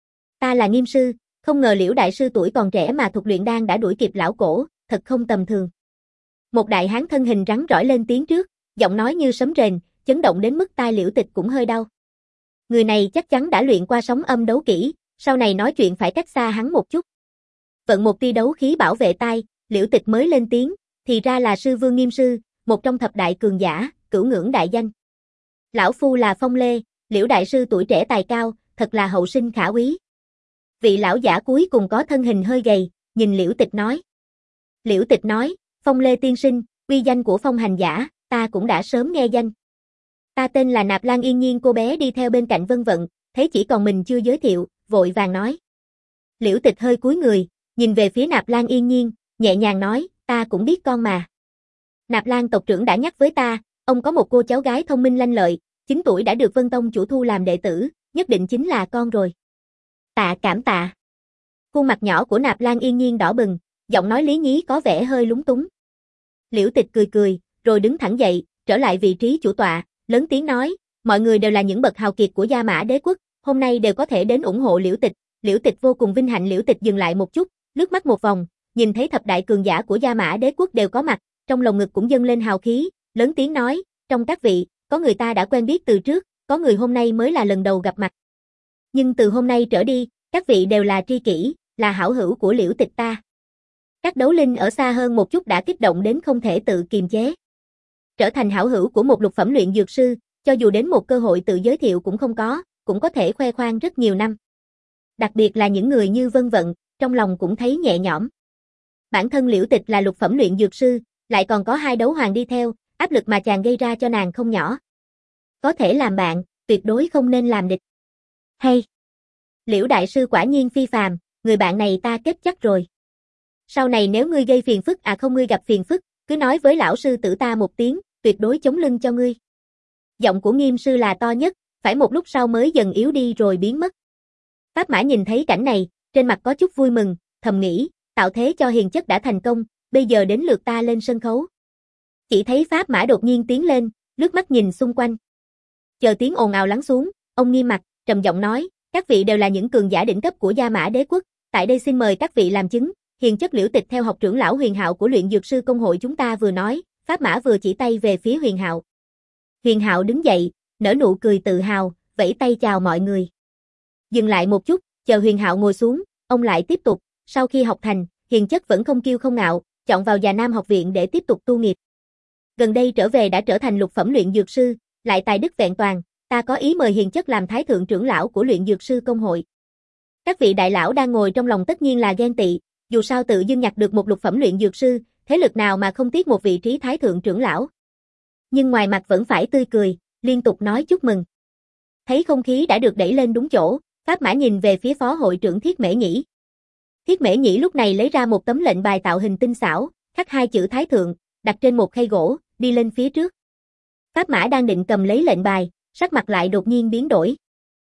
[SPEAKER 1] Ta là Nghiêm sư, không ngờ Liễu đại sư tuổi còn trẻ mà thuật luyện đan đã đuổi kịp lão Cổ, thật không tầm thường. Một đại hán thân hình rắn rỏi lên tiếng trước, giọng nói như sấm rền, chấn động đến mức tai Liễu Tịch cũng hơi đau. Người này chắc chắn đã luyện qua sóng âm đấu kỹ, sau này nói chuyện phải cách xa hắn một chút. Vận một tia đấu khí bảo vệ tai, Liễu Tịch mới lên tiếng, thì ra là sư vương Nghiêm sư, một trong thập đại cường giả, cửu ngưỡng đại danh. Lão phu là Phong Lê, Liễu đại sư tuổi trẻ tài cao, thật là hậu sinh khả quý. Vị lão giả cuối cùng có thân hình hơi gầy, nhìn Liễu Tịch nói. Liễu Tịch nói, Phong Lê tiên sinh, uy danh của Phong hành giả, ta cũng đã sớm nghe danh. Ta tên là Nạp Lan Yên Nhiên, cô bé đi theo bên cạnh Vân Vận, thấy chỉ còn mình chưa giới thiệu, vội vàng nói. Liễu Tịch hơi cúi người, nhìn về phía Nạp Lan Yên Nhiên, nhẹ nhàng nói, ta cũng biết con mà. Nạp Lan tộc trưởng đã nhắc với ta, ông có một cô cháu gái thông minh lanh lợi, chín tuổi đã được Vân Tông chủ thu làm đệ tử, nhất định chính là con rồi. Tạ cảm tạ. Khuôn mặt nhỏ của Nạp Lan Yên Nhiên đỏ bừng, giọng nói lý nhí có vẻ hơi lúng túng. Liễu Tịch cười cười, rồi đứng thẳng dậy, trở lại vị trí chủ tọa, lớn tiếng nói, mọi người đều là những bậc hào kiệt của Gia Mã Đế quốc, hôm nay đều có thể đến ủng hộ Liễu Tịch, Liễu Tịch vô cùng vinh hạnh. Liễu Tịch dừng lại một chút, lướt mắt một vòng, nhìn thấy thập đại cường giả của Gia Mã Đế quốc đều có mặt, trong lồng ngực cũng dâng lên hào khí, lớn tiếng nói, trong các vị, có người ta đã quen biết từ trước, có người hôm nay mới là lần đầu gặp mặt. Nhưng từ hôm nay trở đi, các vị đều là tri kỷ, là hảo hữu của Liễu Tịch ta. Các đấu linh ở xa hơn một chút đã kích động đến không thể tự kiềm chế. Trở thành hảo hữu của một lục phẩm luyện dược sư, cho dù đến một cơ hội tự giới thiệu cũng không có, cũng có thể khoe khoang rất nhiều năm. Đặc biệt là những người như Vân Vận, trong lòng cũng thấy nhẹ nhõm. Bản thân Liễu Tịch là lục phẩm luyện dược sư, lại còn có hai đấu hoàng đi theo, áp lực mà chàng gây ra cho nàng không nhỏ. Có thể làm bạn, tuyệt đối không nên làm địch. Hay! Liễu đại sư quả nhiên phi phàm, người bạn này ta kết chắc rồi. Sau này nếu ngươi gây phiền phức à không ngươi gặp phiền phức, cứ nói với lão sư tử ta một tiếng, tuyệt đối chống lưng cho ngươi. Giọng của Nghiêm sư là to nhất, phải một lúc sau mới dần yếu đi rồi biến mất. Pháp Mã nhìn thấy cảnh này, trên mặt có chút vui mừng, thầm nghĩ, tạo thế cho hiền chất đã thành công, bây giờ đến lượt ta lên sân khấu. Chỉ thấy Pháp Mã đột nhiên tiến lên, lướt mắt nhìn xung quanh. Chờ tiếng ồn ào lắng xuống, ông nghiêm mặt, trầm giọng nói, các vị đều là những cường giả đỉnh cấp của Gia Mã Đế quốc, tại đây xin mời các vị làm chứng, hiền chất Liễu Tịch theo học trưởng lão Huyền Hạo của luyện dược sư công hội chúng ta. Vừa nói, Pháp Mã vừa chỉ tay về phía Huyền Hạo. Huyền Hạo đứng dậy, nở nụ cười tự hào, vẫy tay chào mọi người. Dừng lại một chút, chờ Huyền Hạo ngồi xuống, ông lại tiếp tục, sau khi học thành, hiền chất vẫn không kiêu không ngạo, chọn vào Già Nam học viện để tiếp tục tu nghiệp. Gần đây trở về đã trở thành lục phẩm luyện dược sư, lại tài đức vẹn toàn, ta có ý mời hiền chất làm thái thượng trưởng lão của luyện dược sư công hội. Các vị đại lão đang ngồi trong lòng tất nhiên là ghen tị, dù sao tự dưng nhặt được một lục phẩm luyện dược sư, thế lực nào mà không tiếc một vị trí thái thượng trưởng lão. Nhưng ngoài mặt vẫn phải tươi cười, liên tục nói chúc mừng. Thấy không khí đã được đẩy lên đúng chỗ, Pháp Mã nhìn về phía phó hội trưởng Thiết Mễ Nhĩ. Thiết Mễ Nhĩ lúc này lấy ra một tấm lệnh bài tạo hình tinh xảo, khắc hai chữ thái thượng, đặt trên một khay gỗ, đi lên phía trước. Pháp Mã đang định cầm lấy lệnh bài, sắc mặt lại đột nhiên biến đổi.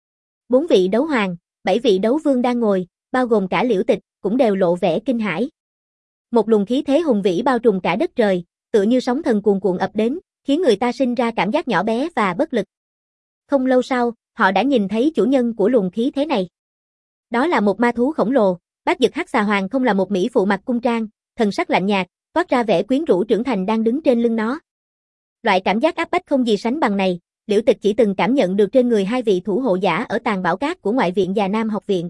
[SPEAKER 1] Bốn vị đấu hoàng, bảy vị đấu vương đang ngồi, bao gồm cả Liễu Tịch, cũng đều lộ vẻ kinh hãi. Một luồng khí thế hùng vĩ bao trùm cả đất trời, tựa như sóng thần cuồn cuộn ập đến, khiến người ta sinh ra cảm giác nhỏ bé và bất lực. Không lâu sau, họ đã nhìn thấy chủ nhân của luồng khí thế này. Đó là một ma thú khổng lồ, Bát Dực Hắc Xà Hoàng không là một mỹ phụ mặc cung trang, thần sắc lạnh nhạt, toát ra vẻ quyến rũ trưởng thành đang đứng trên lưng nó. Loại cảm giác áp bách không gì sánh bằng này, Liễu Tịch chỉ từng cảm nhận được trên người hai vị thủ hộ giả ở tàn bảo cát của ngoại viện Già Nam học viện.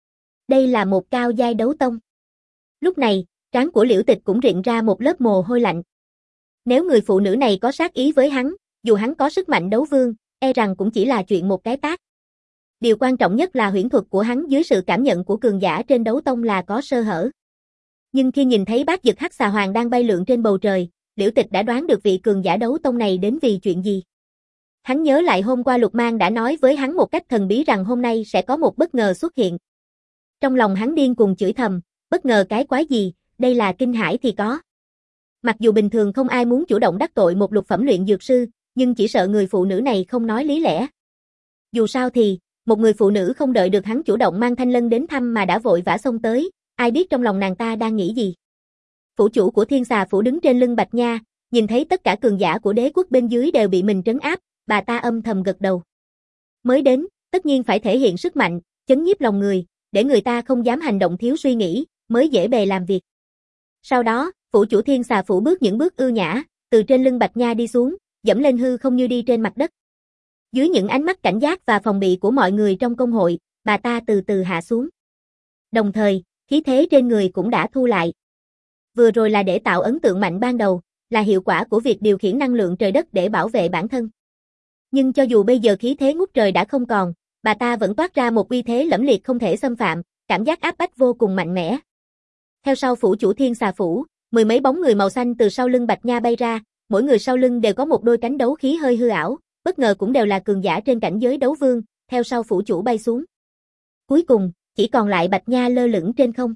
[SPEAKER 1] Đây là một cao giai đấu tông. Lúc này, trán của Liễu Tịch cũng rịn ra một lớp mồ hôi lạnh. Nếu người phụ nữ này có sát ý với hắn, dù hắn có sức mạnh đấu vương, e rằng cũng chỉ là chuyện một cái tát. Điều quan trọng nhất là huyễn thuật của hắn dưới sự cảm nhận của cường giả trên đấu tông là có sơ hở. Nhưng khi nhìn thấy bát dực hắc xà hoàng đang bay lượn trên bầu trời, Liễu Tịch đã đoán được vị cường giả đấu tông này đến vì chuyện gì. Hắn nhớ lại hôm qua Lục Mang đã nói với hắn một cách thần bí rằng hôm nay sẽ có một bất ngờ xuất hiện. Trong lòng hắn điên cuồng chửi thầm, bất ngờ cái quái gì, đây là kinh hãi thì có. Mặc dù bình thường không ai muốn chủ động đắc tội một lục phẩm luyện dược sư, nhưng chỉ sợ người phụ nữ này không nói lý lẽ. Dù sao thì, một người phụ nữ không đợi được hắn chủ động mang Thanh Lân đến thăm mà đã vội vã xông tới, ai biết trong lòng nàng ta đang nghĩ gì. Phủ chủ của Thiên Xà Phủ đứng trên lưng Bạch Nha, nhìn thấy tất cả cường giả của đế quốc bên dưới đều bị mình trấn áp, bà ta âm thầm gật đầu. Mới đến, tất nhiên phải thể hiện sức mạnh, chấn nhiếp lòng người, để người ta không dám hành động thiếu suy nghĩ, mới dễ bề làm việc. Sau đó, phủ chủ Thiên Xà Phủ bước những bước ưu nhã, từ trên lưng Bạch Nha đi xuống, dẫm lên hư không như đi trên mặt đất. Dưới những ánh mắt cảnh giác và phòng bị của mọi người trong công hội, bà ta từ từ hạ xuống. Đồng thời, khí thế trên người cũng đã thu lại. Vừa rồi là để tạo ấn tượng mạnh ban đầu, là hiệu quả của việc điều khiển năng lượng trời đất để bảo vệ bản thân. Nhưng cho dù bây giờ khí thế ngút trời đã không còn, bà ta vẫn toát ra một uy thế lẫm liệt không thể xâm phạm, cảm giác áp bách vô cùng mạnh mẽ. Theo sau phủ chủ Thiên Xà Phủ, mười mấy bóng người màu xanh từ sau lưng Bạch Nha bay ra, mỗi người sau lưng đều có một đôi cánh đấu khí hơi hư ảo, bất ngờ cũng đều là cường giả trên cảnh giới đấu vương, theo sau phủ chủ bay xuống. Cuối cùng, chỉ còn lại Bạch Nha lơ lửng trên không.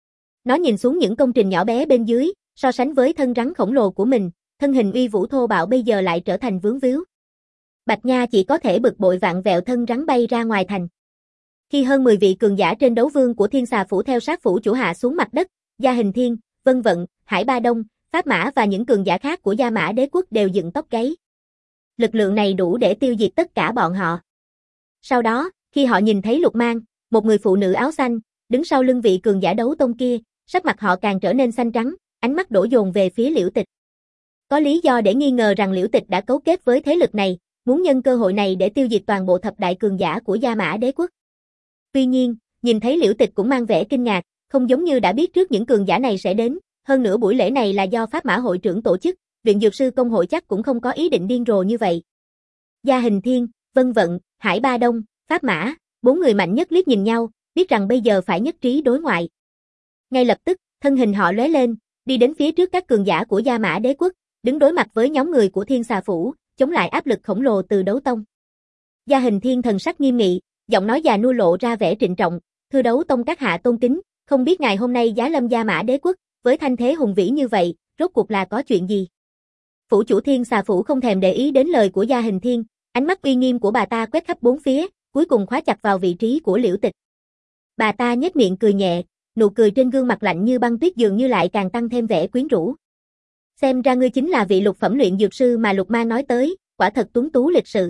[SPEAKER 1] Nó nhìn xuống những công trình nhỏ bé bên dưới, so sánh với thân rắn khổng lồ của mình, thân hình uy vũ thô bạo bây giờ lại trở thành vướng víu. Bạch Nha chỉ có thể bực bội vặn vẹo thân rắn bay ra ngoài thành. Khi hơn mười vị cường giả trên đấu vương của Thiên Xà Phủ theo sát phủ chủ hạ xuống mặt đất, Gia Hình Thiên, Vân Vận, Hải Ba Đông, Pháp Mã và những cường giả khác của Gia Mã Đế quốc đều dựng tóc gáy. Lực lượng này đủ để tiêu diệt tất cả bọn họ. Sau đó, khi họ nhìn thấy Lục Mang, một người phụ nữ áo xanh, đứng sau lưng vị cường giả đấu tông kia, sắc mặt họ càng trở nên xanh trắng, ánh mắt đổ dồn về phía Liễu Tịch. Có lý do để nghi ngờ rằng Liễu Tịch đã cấu kết với thế lực này, muốn nhân cơ hội này để tiêu diệt toàn bộ thập đại cường giả của Gia Mã Đế quốc. Tuy nhiên, nhìn thấy Liễu Tịch cũng mang vẻ kinh ngạc, không giống như đã biết trước những cường giả này sẽ đến, hơn nữa buổi lễ này là do Pháp Mã hội trưởng tổ chức, luyện dược sư công hội chắc cũng không có ý định điên rồ như vậy. Gia Hình Thiên, Vân Vận, Hải Ba Đông, Pháp Mã, bốn người mạnh nhất liếc nhìn nhau, biết rằng bây giờ phải nhất trí đối ngoại. Ngay lập tức, thân hình họ lóe lên, đi đến phía trước các cường giả của Gia Mã Đế quốc, đứng đối mặt với nhóm người của Thiên Xà Phủ, chống lại áp lực khổng lồ từ đấu tông. Gia Hình Thiên thần sắc nghiêm nghị, giọng nói già nua lộ ra vẻ trịnh trọng, thưa đấu tông các hạ tôn kính, không biết ngày hôm nay giá lâm Gia Mã Đế quốc, với thanh thế hùng vĩ như vậy, rốt cuộc là có chuyện gì? Phủ chủ Thiên Xà Phủ không thèm để ý đến lời của Gia Hình Thiên, ánh mắt uy nghiêm của bà ta quét khắp bốn phía, cuối cùng khóa chặt vào vị trí của Liễu Tịch. Bà ta nhếch miệng cười nhẹ, nụ cười trên gương mặt lạnh như băng tuyết dường như lại càng tăng thêm vẻ quyến rũ. Xem ra ngươi chính là vị lục phẩm luyện dược sư mà Lục Mang nói tới, quả thật tuấn tú lịch sự.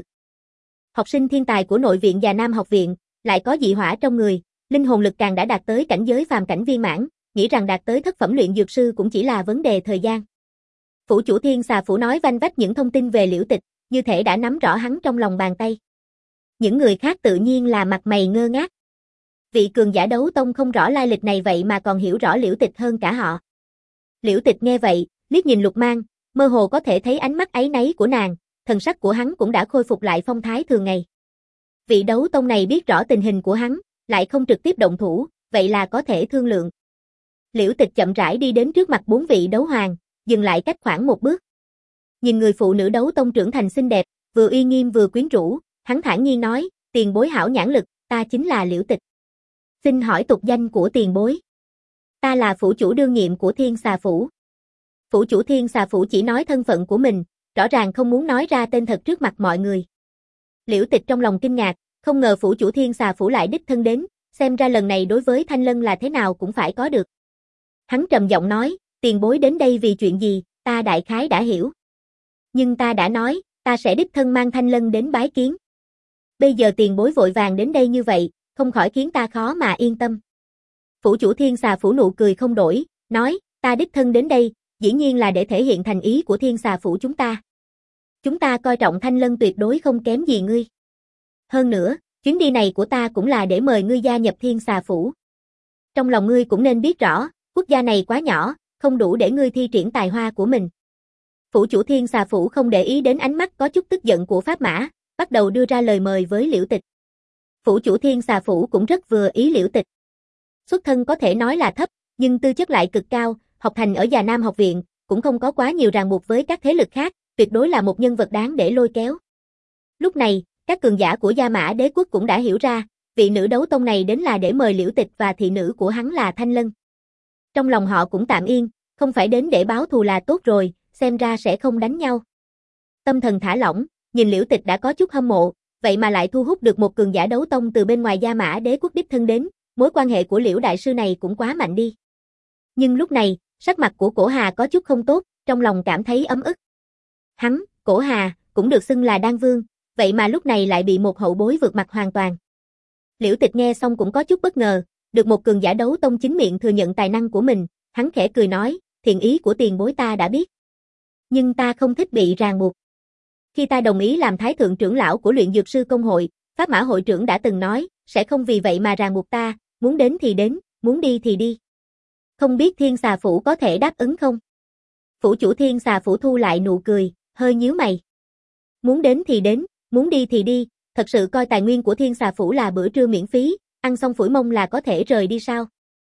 [SPEAKER 1] Học sinh thiên tài của nội viện Già Nam học viện, lại có dị hỏa trong người, linh hồn lực càng đã đạt tới cảnh giới phàm cảnh viên mãn, nghĩ rằng đạt tới thất phẩm luyện dược sư cũng chỉ là vấn đề thời gian. Phủ chủ Thiên Xà Phủ nói vanh vách những thông tin về Liễu Tịch, như thể đã nắm rõ hắn trong lòng bàn tay. Những người khác tự nhiên là mặt mày ngơ ngác. Vị cường giả đấu tông không rõ lai lịch này vậy mà còn hiểu rõ Liễu Tịch hơn cả họ. Liễu Tịch nghe vậy, liếc nhìn Lục Mang, mơ hồ có thể thấy ánh mắt áy náy của nàng, thần sắc của hắn cũng đã khôi phục lại phong thái thường ngày. Vị đấu tông này biết rõ tình hình của hắn, lại không trực tiếp động thủ, vậy là có thể thương lượng. Liễu Tịch chậm rãi đi đến trước mặt bốn vị đấu hoàng, dừng lại cách khoảng một bước. Nhìn người phụ nữ đấu tông trưởng thành xinh đẹp, vừa uy nghiêm vừa quyến rũ, hắn thản nhiên nói, tiền bối hảo nhãn lực, ta chính là Liễu Tịch. Xin hỏi tục danh của tiền bối. Ta là phủ chủ đương nhiệm của Thiên Xà Phủ. Phủ chủ Thiên Xà Phủ chỉ nói thân phận của mình, rõ ràng không muốn nói ra tên thật trước mặt mọi người. Liễu Tịch trong lòng kinh ngạc, không ngờ phủ chủ Thiên Xà Phủ lại đích thân đến, xem ra lần này đối với Thanh Lân là thế nào cũng phải có được. Hắn trầm giọng nói, tiền bối đến đây vì chuyện gì, ta đại khái đã hiểu. Nhưng ta đã nói, ta sẽ đích thân mang Thanh Lân đến bái kiến. Bây giờ tiền bối vội vàng đến đây như vậy, không khỏi khiến ta khó mà yên tâm. Phủ chủ Thiên Xà Phủ nụ cười không đổi, nói, ta đích thân đến đây, dĩ nhiên là để thể hiện thành ý của Thiên Xà Phủ chúng ta. Chúng ta coi trọng Thanh Lân tuyệt đối không kém gì ngươi. Hơn nữa, chuyến đi này của ta cũng là để mời ngươi gia nhập Thiên Xà Phủ. Trong lòng ngươi cũng nên biết rõ, quốc gia này quá nhỏ, không đủ để ngươi thi triển tài hoa của mình. Phủ chủ Thiên Xà Phủ không để ý đến ánh mắt có chút tức giận của Pháp Mã, bắt đầu đưa ra lời mời với Liễu Tịch. Phủ chủ Thiên Xà Phủ cũng rất vừa ý Liễu Tịch. Xuất thân có thể nói là thấp, nhưng tư chất lại cực cao, học thành ở Già Nam học viện, cũng không có quá nhiều ràng buộc với các thế lực khác, tuyệt đối là một nhân vật đáng để lôi kéo. Lúc này, các cường giả của Gia Mã Đế quốc cũng đã hiểu ra, vị nữ đấu tông này đến là để mời Liễu Tịch và thị nữ của hắn là Thanh Lân. Trong lòng họ cũng tạm yên, không phải đến để báo thù là tốt rồi, xem ra sẽ không đánh nhau. Tâm thần thả lỏng, nhìn Liễu Tịch đã có chút hâm mộ, vậy mà lại thu hút được một cường giả đấu tông từ bên ngoài Gia Mã Đế quốc đích thân đến, mối quan hệ của Liễu đại sư này cũng quá mạnh đi. Nhưng lúc này, sắc mặt của Cổ Hà có chút không tốt, trong lòng cảm thấy ấm ức. Hắn, Cổ Hà, cũng được xưng là Đan Vương, vậy mà lúc này lại bị một hậu bối vượt mặt hoàn toàn. Liễu Tịch nghe xong cũng có chút bất ngờ, được một cường giả đấu tông chính miệng thừa nhận tài năng của mình, hắn khẽ cười nói, thiện ý của tiền bối ta đã biết. Nhưng ta không thích bị ràng buộc. Khi ta đồng ý làm thái thượng trưởng lão của luyện dược sư công hội, Pháp Mã hội trưởng đã từng nói, sẽ không vì vậy mà ràng buộc ta, muốn đến thì đến, muốn đi thì đi. Không biết Thiên Xà Phủ có thể đáp ứng không? Phủ chủ Thiên Xà Phủ thu lại nụ cười, hơi nhíu mày. Muốn đến thì đến, muốn đi thì đi, thật sự coi tài nguyên của Thiên Xà Phủ là bữa trưa miễn phí, ăn xong phủi mông là có thể rời đi sao?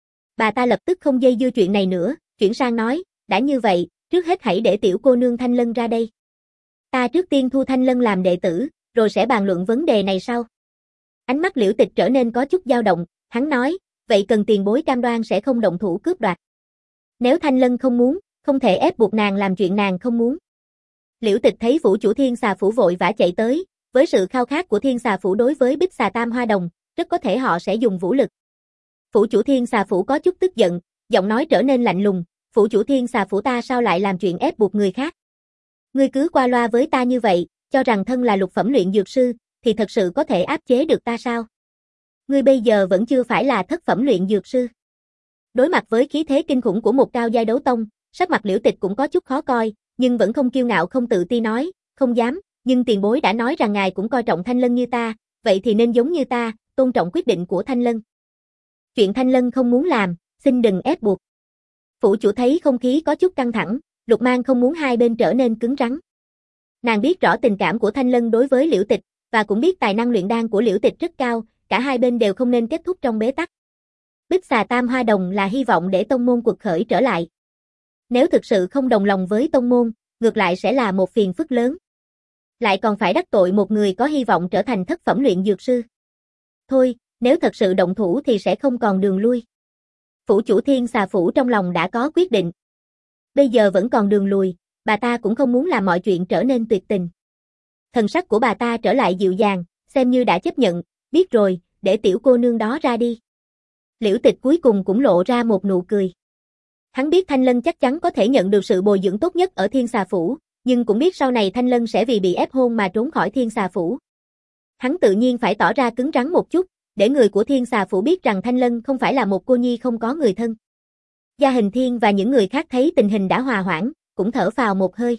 [SPEAKER 1] Bà ta lập tức không dây dưa chuyện này nữa, chuyển sang nói, đã như vậy, trước hết hãy để tiểu cô nương Thanh Lân ra đây. Ta trước tiên thu Thanh Lân làm đệ tử, rồi sẽ bàn luận vấn đề này sau. Ánh mắt Liễu Tịch trở nên có chút dao động, hắn nói, vậy cần tiền bối cam đoan sẽ không động thủ cướp đoạt. Nếu Thanh Lân không muốn, không thể ép buộc nàng làm chuyện nàng không muốn. Liễu Tịch thấy phủ chủ Thiên Xà Phủ vội vã chạy tới, với sự khao khát của Thiên Xà Phủ đối với Bích Xà Tam Hoa Đồng, rất có thể họ sẽ dùng vũ lực. Phủ chủ Thiên Xà Phủ có chút tức giận, giọng nói trở nên lạnh lùng, phủ chủ Thiên Xà Phủ ta sao lại làm chuyện ép buộc người khác? Ngươi cứ qua loa với ta như vậy, cho rằng thân là lục phẩm luyện dược sư, thì thật sự có thể áp chế được ta sao? Ngươi bây giờ vẫn chưa phải là thất phẩm luyện dược sư. Đối mặt với khí thế kinh khủng của một cao giai đấu tông, sắc mặt Liễu Tịch cũng có chút khó coi, nhưng vẫn không kiêu ngạo không tự ti nói, không dám, nhưng tiền bối đã nói rằng ngài cũng coi trọng Thanh Lân như ta, vậy thì nên giống như ta, tôn trọng quyết định của Thanh Lân. Chuyện Thanh Lân không muốn làm, xin đừng ép buộc. Phủ chủ thấy không khí có chút căng thẳng, Lục Mang không muốn hai bên trở nên cứng rắn. Nàng biết rõ tình cảm của Thanh Lân đối với Liễu Tịch, và cũng biết tài năng luyện đan của Liễu Tịch rất cao, cả hai bên đều không nên kết thúc trong bế tắc. Bích Xà Tam Hoa Đồng là hy vọng để tông môn quật khởi trở lại. Nếu thực sự không đồng lòng với tông môn, ngược lại sẽ là một phiền phức lớn. Lại còn phải đắc tội một người có hy vọng trở thành thất phẩm luyện dược sư. Thôi, nếu thật sự động thủ thì sẽ không còn đường lui. Phủ chủ Thiên Xà Phủ trong lòng đã có quyết định. Bây giờ vẫn còn đường lùi, bà ta cũng không muốn làm mọi chuyện trở nên tuyệt tình. Thần sắc của bà ta trở lại dịu dàng, xem như đã chấp nhận, biết rồi, để tiểu cô nương đó ra đi. Liễu Tịch cuối cùng cũng lộ ra một nụ cười. Hắn biết Thanh Lân chắc chắn có thể nhận được sự bồi dưỡng tốt nhất ở Thiên Xà Phủ, nhưng cũng biết sau này Thanh Lân sẽ vì bị ép hôn mà trốn khỏi Thiên Xà Phủ. Hắn tự nhiên phải tỏ ra cứng rắn một chút, để người của Thiên Xà Phủ biết rằng Thanh Lân không phải là một cô nhi không có người thân. Gia Hình Thiên và những người khác thấy tình hình đã hòa hoãn, cũng thở phào một hơi.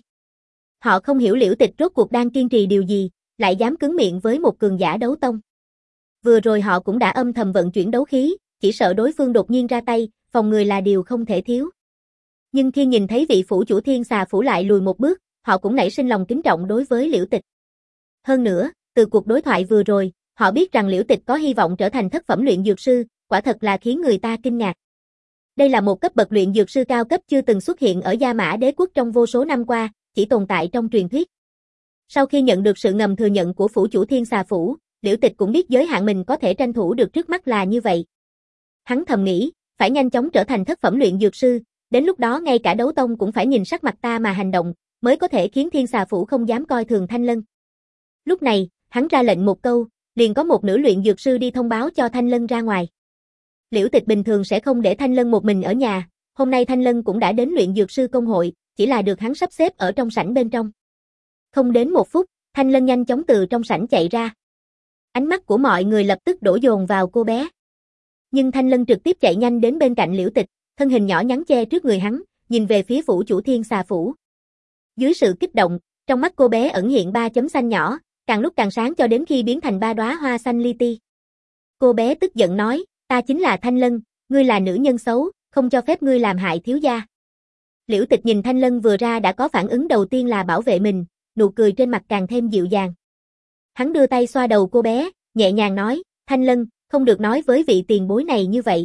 [SPEAKER 1] Họ không hiểu Liễu Tịch rốt cuộc đang kiên trì điều gì, lại dám cứng miệng với một cường giả đấu tông. Vừa rồi họ cũng đã âm thầm vận chuyển đấu khí, chỉ sợ đối phương đột nhiên ra tay, phòng người là điều không thể thiếu. Nhưng khi nhìn thấy vị phủ chủ Thiên Xà Phủ lại lùi một bước, họ cũng nảy sinh lòng kính trọng đối với Liễu Tịch. Hơn nữa, từ cuộc đối thoại vừa rồi, họ biết rằng Liễu Tịch có hy vọng trở thành thất phẩm luyện dược sư, quả thật là khiến người ta kinh ngạc. Đây là một cấp bậc luyện dược sư cao cấp chưa từng xuất hiện ở Gia Mã Đế quốc trong vô số năm qua, chỉ tồn tại trong truyền thuyết. Sau khi nhận được sự ngầm thừa nhận của phủ chủ Thiên Xà Phủ, Liễu Tịch cũng biết giới hạn mình có thể tranh thủ được trước mắt là như vậy. Hắn thầm nghĩ, phải nhanh chóng trở thành thất phẩm luyện dược sư, đến lúc đó ngay cả đấu tông cũng phải nhìn sắc mặt ta mà hành động, mới có thể khiến Thiên Xà Phủ không dám coi thường Thanh Lân. Lúc này, hắn ra lệnh một câu, liền có một nữ luyện dược sư đi thông báo cho Thanh Lân ra ngoài. Liễu Tịch bình thường sẽ không để Thanh Lân một mình ở nhà, hôm nay Thanh Lân cũng đã đến luyện dược sư công hội, chỉ là được hắn sắp xếp ở trong sảnh bên trong. Không đến một phút, Thanh Lân nhanh chóng từ trong sảnh chạy ra. Ánh mắt của mọi người lập tức đổ dồn vào cô bé. Nhưng Thanh Lân trực tiếp chạy nhanh đến bên cạnh Liễu Tịch, thân hình nhỏ nhắn che trước người hắn, nhìn về phía phủ chủ Thiên Xà Phủ. Dưới sự kích động, Trong mắt cô bé ẩn hiện ba chấm xanh nhỏ, càng lúc càng sáng cho đến khi biến thành ba đóa hoa xanh li ti. Cô bé tức giận nói, ta chính là Thanh Lân, ngươi là nữ nhân xấu, không cho phép ngươi làm hại thiếu gia. Liễu Tịch nhìn Thanh Lân vừa ra đã có phản ứng đầu tiên là bảo vệ mình, nụ cười trên mặt càng thêm dịu dàng. Hắn đưa tay xoa đầu cô bé, nhẹ nhàng nói, Thanh Lân, không được nói với vị tiền bối này như vậy.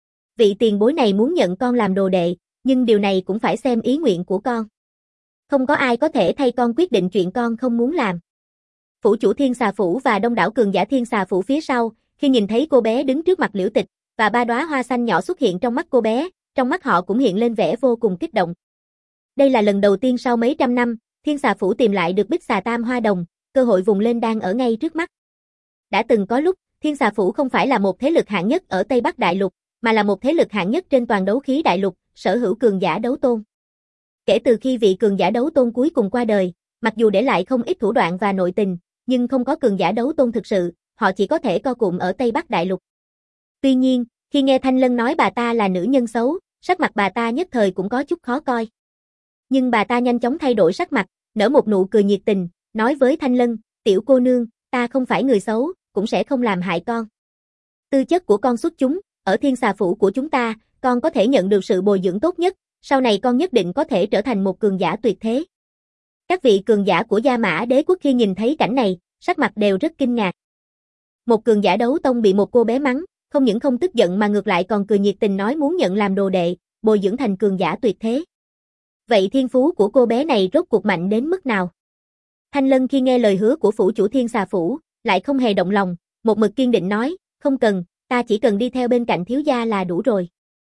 [SPEAKER 1] Vị tiền bối này muốn nhận con làm đồ đệ, nhưng điều này cũng phải xem ý nguyện của con. Không có ai có thể thay con quyết định chuyện con không muốn làm. Phủ chủ Thiên Xà Phủ và đông đảo cường giả Thiên Xà Phủ phía sau, khi nhìn thấy cô bé đứng trước mặt Liễu Tịch, và ba đóa hoa xanh nhỏ xuất hiện trong mắt cô bé, trong mắt họ cũng hiện lên vẻ vô cùng kích động. Đây là lần đầu tiên sau mấy trăm năm, Thiên Xà Phủ tìm lại được Bích Xà Tam Hoa Đồng, cơ hội vùng lên đang ở ngay trước mắt. Đã từng có lúc, Thiên Xà Phủ không phải là một thế lực hạng nhất ở Tây Bắc Đại Lục, mà là một thế lực hạng nhất trên toàn đấu khí đại lục, sở hữu cường giả đấu tôn. Kể từ khi vị cường giả đấu tôn cuối cùng qua đời, mặc dù để lại không ít thủ đoạn và nội tình, nhưng không có cường giả đấu tôn thực sự, họ chỉ có thể co cụm ở Tây Bắc Đại Lục. Tuy nhiên, khi nghe Thanh Lân nói bà ta là nữ nhân xấu, sắc mặt bà ta nhất thời cũng có chút khó coi. Nhưng bà ta nhanh chóng thay đổi sắc mặt, nở một nụ cười nhiệt tình, nói với Thanh Lân, tiểu cô nương, ta không phải người xấu, cũng sẽ không làm hại con. Tư chất của con xuất chúng, ở Thiên Xà Phủ của chúng ta, con có thể nhận được sự bồi dưỡng tốt nhất, sau này con nhất định có thể trở thành một cường giả tuyệt thế. Các vị cường giả của Gia Mã Đế quốc khi nhìn thấy cảnh này, sắc mặt đều rất kinh ngạc. Một cường giả đấu tông bị một cô bé mắng, không những không tức giận mà ngược lại còn cười nhiệt tình nói muốn nhận làm đồ đệ, bồi dưỡng thành cường giả tuyệt thế. Vậy thiên phú của cô bé này rốt cuộc mạnh đến mức nào? Thanh Lân khi nghe lời hứa của phủ chủ Thiên Xà Phủ, lại không hề động lòng, một mực kiên định nói, không cần, ta chỉ cần đi theo bên cạnh thiếu gia là đủ rồi.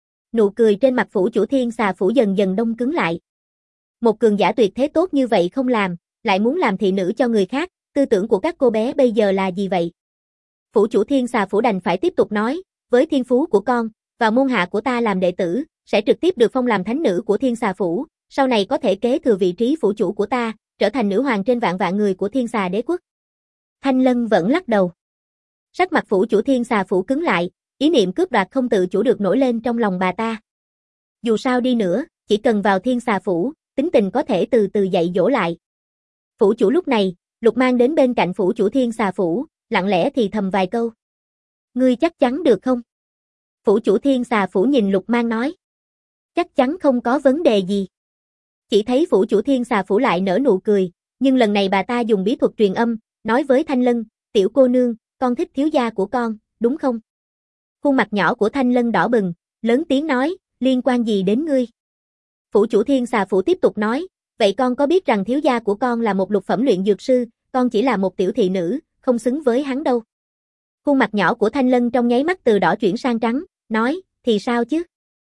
[SPEAKER 1] Nụ cười trên mặt phủ chủ Thiên Xà Phủ dần dần đông cứng lại. Một cường giả tuyệt thế tốt như vậy không làm, lại muốn làm thị nữ cho người khác, tư tưởng của các cô bé bây giờ là gì vậy? Phủ chủ Thiên Xà Phủ đành phải tiếp tục nói, với thiên phú của con, vào môn hạ của ta làm đệ tử, sẽ trực tiếp được phong làm thánh nữ của Thiên Xà Phủ, sau này có thể kế thừa vị trí phủ chủ của ta, trở thành nữ hoàng trên vạn vạn người của Thiên Xà Đế quốc. Thanh Lân vẫn lắc đầu. Sắc mặt phủ chủ Thiên Xà Phủ cứng lại, ý niệm cướp đoạt không tự chủ được nổi lên trong lòng bà ta. Dù sao đi nữa, chỉ cần vào Thiên Xà Phủ, tính tình có thể từ từ dạy dỗ lại. Phủ chủ lúc này, Lục Mang đến bên cạnh phủ chủ Thiên Xà Phủ, lặng lẽ thì thầm vài câu. Ngươi chắc chắn được không? Phủ chủ Thiên Xà Phủ nhìn Lục Mang nói. Chắc chắn không có vấn đề gì. Chỉ thấy phủ chủ Thiên Xà Phủ lại nở nụ cười, nhưng lần này bà ta dùng bí thuật truyền âm, nói với Thanh Lân, tiểu cô nương, con thích thiếu gia của con, đúng không? Khuôn mặt nhỏ của Thanh Lân đỏ bừng, lớn tiếng nói, liên quan gì đến ngươi? Phủ chủ Thiên Xà Phủ tiếp tục nói, vậy con có biết rằng thiếu gia của con là một lục phẩm luyện dược sư, con chỉ là một tiểu thị nữ, không xứng với hắn đâu. Khuôn mặt nhỏ của Thanh Lân trong nháy mắt từ đỏ chuyển sang trắng, nói, thì sao chứ?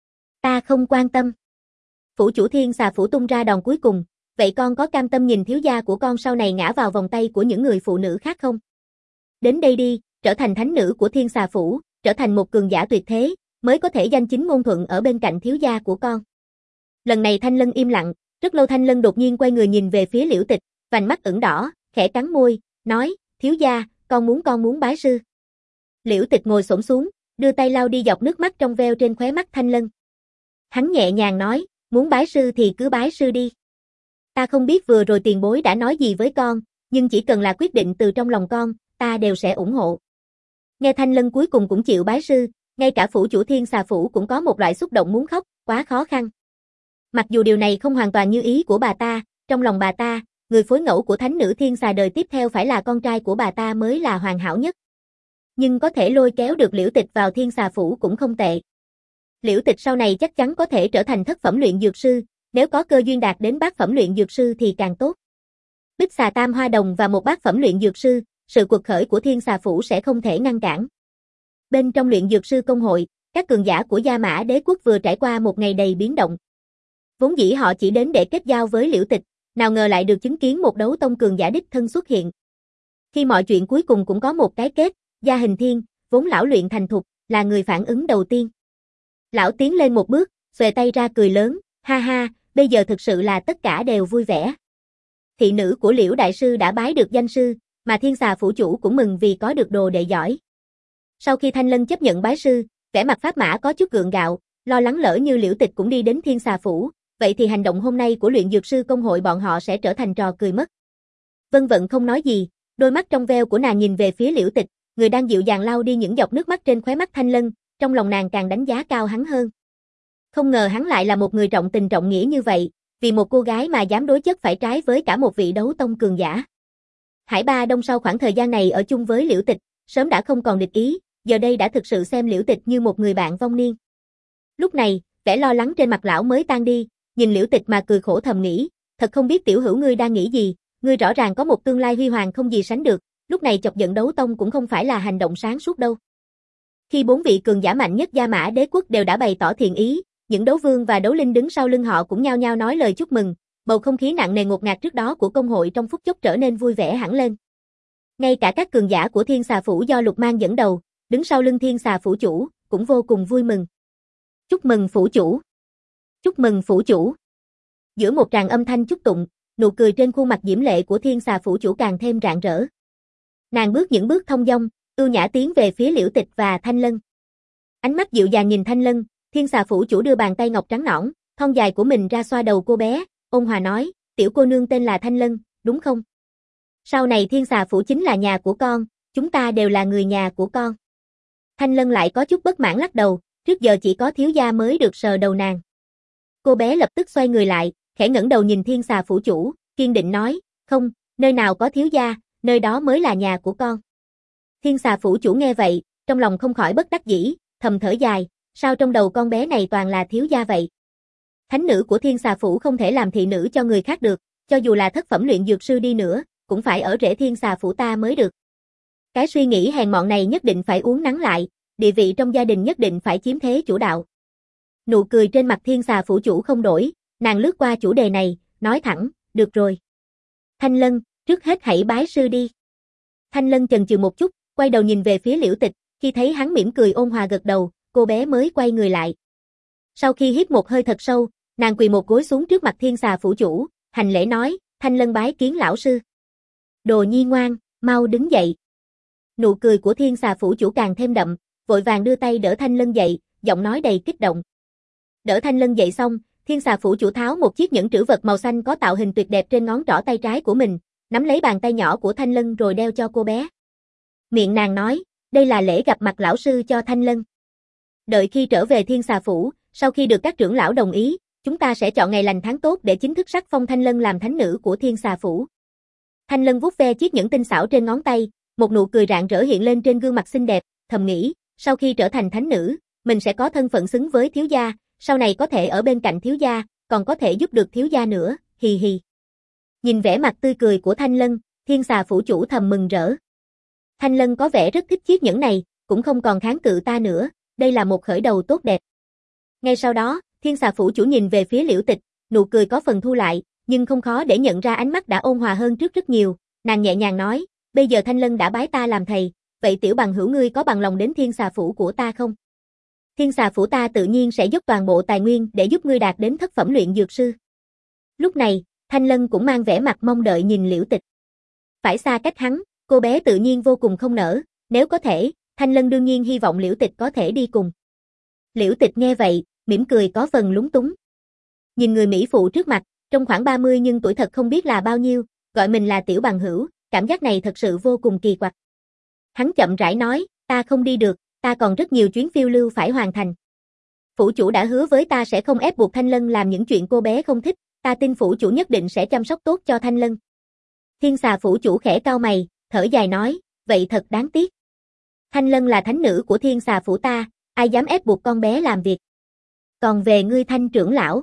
[SPEAKER 1] Ta không quan tâm. Phủ chủ Thiên Xà Phủ tung ra đòn cuối cùng, vậy con có cam tâm nhìn thiếu gia của con sau này ngã vào vòng tay của những người phụ nữ khác không? Đến đây đi, trở thành thánh nữ của Thiên Xà Phủ, trở thành một cường giả tuyệt thế, mới có thể danh chính ngôn thuận ở bên cạnh thiếu gia của con. Lần này Thanh Lân im lặng, rất lâu Thanh Lân đột nhiên quay người nhìn về phía Liễu Tịch, vành mắt ửng đỏ, khẽ cắn môi, nói, thiếu gia, con muốn con muốn bái sư. Liễu Tịch ngồi xổm xuống, đưa tay lau đi giọt nước mắt trong veo trên khóe mắt Thanh Lân. Hắn nhẹ nhàng nói, muốn bái sư thì cứ bái sư đi. Ta không biết vừa rồi tiền bối đã nói gì với con, nhưng chỉ cần là quyết định từ trong lòng con, ta đều sẽ ủng hộ. Nghe Thanh Lân cuối cùng cũng chịu bái sư, ngay cả phủ chủ Thiên Xà Phủ cũng có một loại xúc động muốn khóc, quá khó khăn. Mặc dù điều này không hoàn toàn như ý của bà ta, trong lòng bà ta, người phối ngẫu của thánh nữ Thiên Xà đời tiếp theo phải là con trai của bà ta mới là hoàn hảo nhất. Nhưng có thể lôi kéo được Liễu Tịch vào Thiên Xà Phủ cũng không tệ. Liễu Tịch sau này chắc chắn có thể trở thành thất phẩm luyện dược sư, nếu có cơ duyên đạt đến bát phẩm luyện dược sư thì càng tốt. Bích Xà Tam Hoa Đồng và một bát phẩm luyện dược sư, sự cuộc khởi của Thiên Xà Phủ sẽ không thể ngăn cản. Bên trong luyện dược sư công hội, các cường giả của Gia Mã Đế quốc vừa trải qua một ngày đầy biến động. Vốn dĩ họ chỉ đến để kết giao với Liễu Tịch, nào ngờ lại được chứng kiến một đấu tông cường giả đích thân xuất hiện. Khi mọi chuyện cuối cùng cũng có một cái kết, Gia Hình Thiên, vốn lão luyện thành thục, là người phản ứng đầu tiên. Lão tiến lên một bước, xuề tay ra cười lớn, ha ha, bây giờ thực sự là tất cả đều vui vẻ. Thị nữ của Liễu Đại Sư đã bái được danh sư, mà Thiên Xà Phủ chủ cũng mừng vì có được đồ đệ giỏi. Sau khi Thanh Lân chấp nhận bái sư, vẻ mặt Pháp Mã có chút gượng gạo, lo lắng lỡ như Liễu Tịch cũng đi đến Thiên Xà Phủ, vậy thì hành động hôm nay của luyện dược sư công hội bọn họ sẽ trở thành trò cười mất. Vân Vận không nói gì, đôi mắt trong veo của nàng nhìn về phía Liễu Tịch, người đang dịu dàng lau đi những giọt nước mắt trên khóe mắt Thanh Lân, trong lòng nàng càng đánh giá cao hắn hơn. Không ngờ hắn lại là một người trọng tình trọng nghĩa như vậy, vì một cô gái mà dám đối chất phải trái với cả một vị đấu tông cường giả. Hải Ba Đông sau khoảng thời gian này ở chung với Liễu Tịch, sớm đã không còn địch ý, giờ đây đã thực sự xem Liễu Tịch như một người bạn vong niên. Lúc này, vẻ lo lắng trên mặt lão mới tan đi, nhìn Liễu Tịch mà cười khổ thầm nghĩ, thật không biết tiểu hữu ngươi đang nghĩ gì, ngươi rõ ràng có một tương lai huy hoàng không gì sánh được, lúc này chọc giận đấu tông cũng không phải là hành động sáng suốt đâu. Khi bốn vị cường giả mạnh nhất Gia Mã Đế quốc đều đã bày tỏ thiện ý, những đấu vương và đấu linh đứng sau lưng họ cũng nhao nhao nói lời chúc mừng, bầu không khí nặng nề ngột ngạt trước đó của công hội trong phút chốc trở nên vui vẻ hẳn lên. Ngay cả các cường giả của Thiên Xà Phủ do Lục Mang dẫn đầu, đứng sau lưng Thiên Xà Phủ chủ, cũng vô cùng vui mừng. Chúc mừng phủ chủ! Chúc mừng phủ chủ! Giữa một tràng âm thanh chúc tụng, nụ cười trên khuôn mặt diễm lệ của Thiên Xà Phủ chủ càng thêm rạng rỡ. Nàng bước những bước thông dong, ưu nhã tiến về phía Liễu Tịch và Thanh Lân. Ánh mắt dịu dàng nhìn Thanh Lân, Thiên Xà Phủ chủ đưa bàn tay ngọc trắng nõn, thon dài của mình ra xoa đầu cô bé, ôn hòa nói, tiểu cô nương tên là Thanh Lân, đúng không? Sau này Thiên Xà Phủ chính là nhà của con, chúng ta đều là người nhà của con. Thanh Lân lại có chút bất mãn lắc đầu, trước giờ chỉ có thiếu gia mới được sờ đầu nàng. Cô bé lập tức xoay người lại, khẽ ngẩng đầu nhìn Thiên Xà Phủ chủ, kiên định nói, không, nơi nào có thiếu gia, nơi đó mới là nhà của con. Thiên Xà Phủ chủ nghe vậy, trong lòng không khỏi bất đắc dĩ, thầm thở dài, sao trong đầu con bé này toàn là thiếu gia vậy? Thánh nữ của Thiên Xà Phủ không thể làm thị nữ cho người khác được, cho dù là thất phẩm luyện dược sư đi nữa, cũng phải ở rễ Thiên Xà Phủ ta mới được. Cái suy nghĩ hèn mọn này nhất định phải uốn nắn lại, địa vị trong gia đình nhất định phải chiếm thế chủ đạo. Nụ cười trên mặt Thiên Xà Phủ chủ không đổi, nàng lướt qua chủ đề này, nói thẳng, được rồi. Thanh Lân, trước hết hãy bái sư đi. Thanh Lân chần chừ một chút, quay đầu nhìn về phía Liễu Tịch, khi thấy hắn mỉm cười ôn hòa gật đầu, cô bé mới quay người lại. Sau khi hít một hơi thật sâu, nàng quỳ một gối xuống trước mặt Thiên Xà Phủ chủ, hành lễ nói, Thanh Lân bái kiến lão sư. Đồ nhi ngoan, mau đứng dậy. Nụ cười của Thiên Xà Phủ chủ càng thêm đậm, vội vàng đưa tay đỡ Thanh Lân dậy, giọng nói đầy kích động. Đỡ Thanh Lân dậy xong, Thiên Xà Phủ chủ tháo một chiếc nhẫn trữ vật màu xanh có tạo hình tuyệt đẹp trên ngón trỏ tay trái của mình, nắm lấy bàn tay nhỏ của Thanh Lân rồi đeo cho cô bé. Miệng nàng nói, đây là lễ gặp mặt lão sư cho Thanh Lân. Đợi khi trở về Thiên Xà Phủ, sau khi được các trưởng lão đồng ý, chúng ta sẽ chọn ngày lành tháng tốt để chính thức sắc phong Thanh Lân làm thánh nữ của Thiên Xà Phủ. Thanh Lân vuốt ve chiếc nhẫn tinh xảo trên ngón tay, một nụ cười rạng rỡ hiện lên trên gương mặt xinh đẹp, thầm nghĩ, sau khi trở thành thánh nữ, mình sẽ có thân phận xứng với thiếu gia, sau này có thể ở bên cạnh thiếu gia, còn có thể giúp được thiếu gia nữa, hì hì. Nhìn vẻ mặt tươi cười của Thanh Lân, Thiên Xà Phủ chủ thầm mừng rỡ. Thanh Lân có vẻ rất thích chiếc nhẫn này, cũng không còn kháng cự ta nữa, đây là một khởi đầu tốt đẹp. Ngay sau đó, Thiên Xà Phủ chủ nhìn về phía Liễu Tịch, nụ cười có phần thu lại, nhưng không khó để nhận ra ánh mắt đã ôn hòa hơn trước rất nhiều, nàng nhẹ nhàng nói, bây giờ Thanh Lân đã bái ta làm thầy, vậy tiểu bằng hữu ngươi có bằng lòng đến Thiên Xà Phủ của ta không? Thiên Xà Phủ ta tự nhiên sẽ dốc toàn bộ tài nguyên để giúp ngươi đạt đến thất phẩm luyện dược sư. Lúc này, Thanh Lân cũng mang vẻ mặt mong đợi nhìn Liễu Tịch. Phải xa cách hắn, cô bé tự nhiên vô cùng không nỡ, nếu có thể, Thanh Lân đương nhiên hy vọng Liễu Tịch có thể đi cùng. Liễu Tịch nghe vậy, mỉm cười có phần lúng túng. Nhìn người mỹ phụ trước mặt, trong khoảng ba mươi nhưng tuổi thật không biết là bao nhiêu, gọi mình là tiểu bằng hữu, cảm giác này thật sự vô cùng kỳ quặc. Hắn chậm rãi nói, ta không đi được, ta còn rất nhiều chuyến phiêu lưu phải hoàn thành. Phủ chủ đã hứa với ta sẽ không ép buộc Thanh Lân làm những chuyện cô bé không thích, ta tin phủ chủ nhất định sẽ chăm sóc tốt cho Thanh Lân. Thiên Xà Phủ chủ khẽ cau mày, thở dài nói, vậy thật đáng tiếc. Thanh Lân là thánh nữ của Thiên Xà Phủ ta, ai dám ép buộc con bé làm việc. Còn về ngươi Thanh trưởng lão,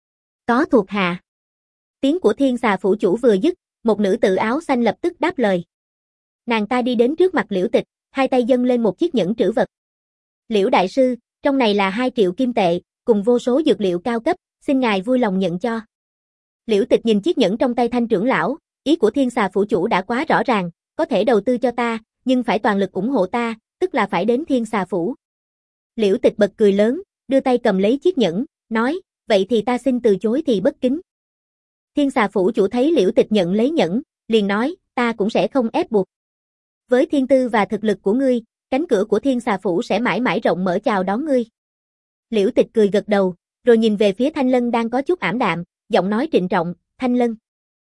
[SPEAKER 1] có thuộc hạ. Tiếng của Thiên Xà Phủ chủ vừa dứt, một nữ tử áo xanh lập tức đáp lời. Nàng ta đi đến trước mặt Liễu Tịch, hai tay dâng lên một chiếc nhẫn trữ vật. Liễu đại sư, trong này là hai triệu kim tệ, cùng vô số dược liệu cao cấp, xin ngài vui lòng nhận cho. Liễu Tịch nhìn chiếc nhẫn trong tay Thanh trưởng lão, ý của Thiên Xà Phủ chủ đã quá rõ ràng, có thể đầu tư cho ta, nhưng phải toàn lực ủng hộ ta, tức là phải đến Thiên Xà Phủ. Liễu Tịch bật cười lớn, đưa tay cầm lấy chiếc nhẫn, nói, vậy thì ta xin từ chối thì bất kính. Thiên Xà Phủ chủ thấy Liễu Tịch nhận lấy nhẫn, liền nói, ta cũng sẽ không ép buộc. Với thiên tư và thực lực của ngươi, cánh cửa của Thiên Xà Phủ sẽ mãi mãi rộng mở chào đón ngươi. Liễu Tịch cười gật đầu, Rồi nhìn về phía Thanh Lân đang có chút ảm đạm, giọng nói trịnh trọng, Thanh Lân.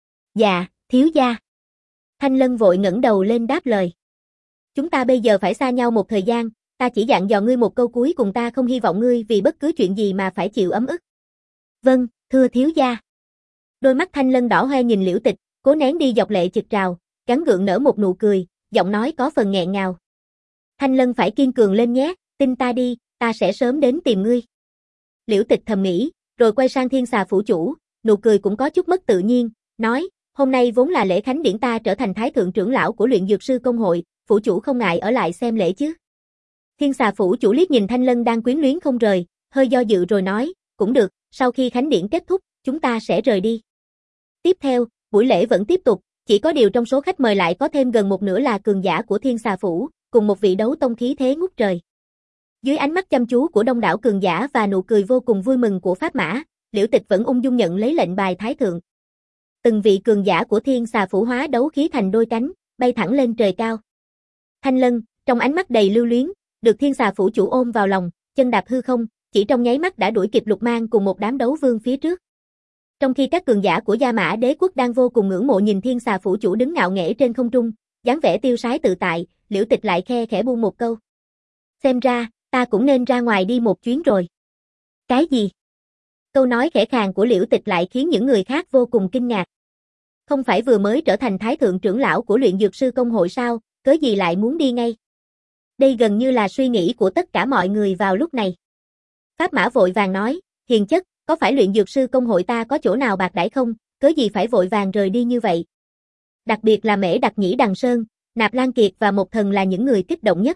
[SPEAKER 1] Dạ, thiếu gia. Thanh Lân vội ngẩng đầu lên đáp lời. Chúng ta bây giờ phải xa nhau một thời gian, ta chỉ dặn dò ngươi một câu cuối cùng, ta không hy vọng ngươi vì bất cứ chuyện gì mà phải chịu ấm ức. Vâng, thưa thiếu gia. Đôi mắt Thanh Lân đỏ hoe nhìn Liễu Tịch, cố nén đi dọc lệ trực trào, gắng gượng nở một nụ cười, giọng nói có phần nghẹn ngào. Thanh Lân phải kiên cường lên nhé, tin ta đi, ta sẽ sớm đến tìm ngươi. Liễu Tịch thầm nghĩ, rồi quay sang Thiên Xà phủ chủ, nụ cười cũng có chút mất tự nhiên, nói, hôm nay vốn là lễ khánh điển, ta trở thành thái thượng trưởng lão của luyện dược sư công hội, phủ chủ không ngại ở lại xem lễ chứ. Thiên Xà phủ chủ liếc nhìn Thanh Lân đang quyến luyến không rời, hơi do dự rồi nói, cũng được, sau khi khánh điển kết thúc, chúng ta sẽ rời đi. Tiếp theo, buổi lễ vẫn tiếp tục, chỉ có điều trong số khách mời lại có thêm gần một nửa là cường giả của Thiên Xà phủ, cùng một vị đấu tông khí thế ngút trời. Dưới ánh mắt chăm chú của đông đảo cường giả và nụ cười vô cùng vui mừng của Pháp Mã, Liễu Tịch vẫn ung dung nhận lấy lệnh bài thái thượng. Từng vị cường giả của Thiên Xà phủ hóa đấu khí thành đôi cánh, bay thẳng lên trời cao. Thanh Lân, trong ánh mắt đầy lưu luyến, được Thiên Xà phủ chủ ôm vào lòng, chân đạp hư không, chỉ trong nháy mắt đã đuổi kịp Lục Mang cùng một đám đấu vương phía trước. Trong khi các cường giả của Gia Mã Đế quốc đang vô cùng ngưỡng mộ nhìn Thiên Xà phủ chủ đứng ngạo nghễ trên không trung, dáng vẻ tiêu sái tự tại, Liễu Tịch lại khe khẽ buông một câu. Xem ra, ta cũng nên ra ngoài đi một chuyến rồi. Cái gì? Câu nói khẽ khàng của Liễu Tịch lại khiến những người khác vô cùng kinh ngạc. Không phải vừa mới trở thành thái thượng trưởng lão của luyện dược sư công hội sao, cớ gì lại muốn đi ngay? Đây gần như là suy nghĩ của tất cả mọi người vào lúc này. Pháp Mã vội vàng nói, hiền chất, có phải luyện dược sư công hội ta có chỗ nào bạc đãi không, cớ gì phải vội vàng rời đi như vậy? Đặc biệt là Mễ Đặc Nhĩ Đằng Sơn, Nạp Lan Kiệt và Một Thần là những người kích động nhất.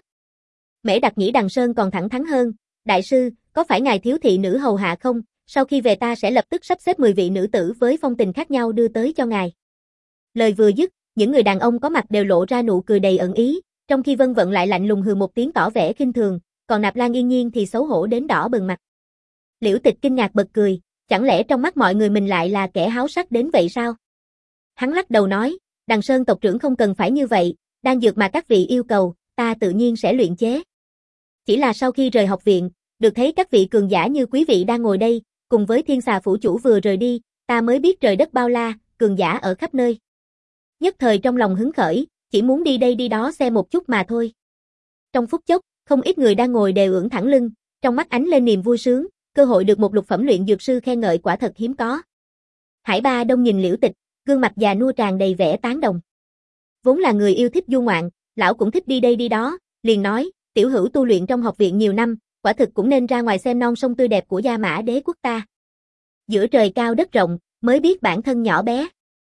[SPEAKER 1] Mễ Đặc Nhĩ Đằng Sơn còn thẳng thắn hơn, đại sư, có phải ngài thiếu thị nữ hầu hạ không, sau khi về ta sẽ lập tức sắp xếp mười vị nữ tử với phong tình khác nhau đưa tới cho ngài. Lời vừa dứt, những người đàn ông có mặt đều lộ ra nụ cười đầy ẩn ý, trong khi Vân Vận lại lạnh lùng hừ một tiếng tỏ vẻ khinh thường, còn Nạp Lan Yên Nhiên thì xấu hổ đến đỏ bừng mặt. Liễu Tịch kinh ngạc bật cười, chẳng lẽ trong mắt mọi người mình lại là kẻ háo sắc đến vậy sao? Hắn lắc đầu nói, Đằng Sơn tộc trưởng không cần phải như vậy, đan dược mà các vị yêu cầu, ta tự nhiên sẽ luyện chế. Chỉ là sau khi rời học viện, được thấy các vị cường giả như quý vị đang ngồi đây, cùng với Thiên Xà phủ chủ vừa rời đi, ta mới biết trời đất bao la, cường giả ở khắp nơi. Nhất thời trong lòng hứng khởi, chỉ muốn đi đây đi đó xem một chút mà thôi. Trong phút chốc, không ít người đang ngồi đều ưỡn thẳng lưng, trong mắt ánh lên niềm vui sướng, cơ hội được một lục phẩm luyện dược sư khen ngợi quả thật hiếm có. Hải Ba Đông nhìn Liễu Tịch, gương mặt già nua tràn đầy vẻ tán đồng. Vốn là người yêu thích du ngoạn, lão cũng thích đi đây đi đó, liền nói, tiểu hữu tu luyện trong học viện nhiều năm, quả thực cũng nên ra ngoài xem non sông tươi đẹp của Gia Mã Đế quốc ta. Giữa trời cao đất rộng, mới biết bản thân nhỏ bé.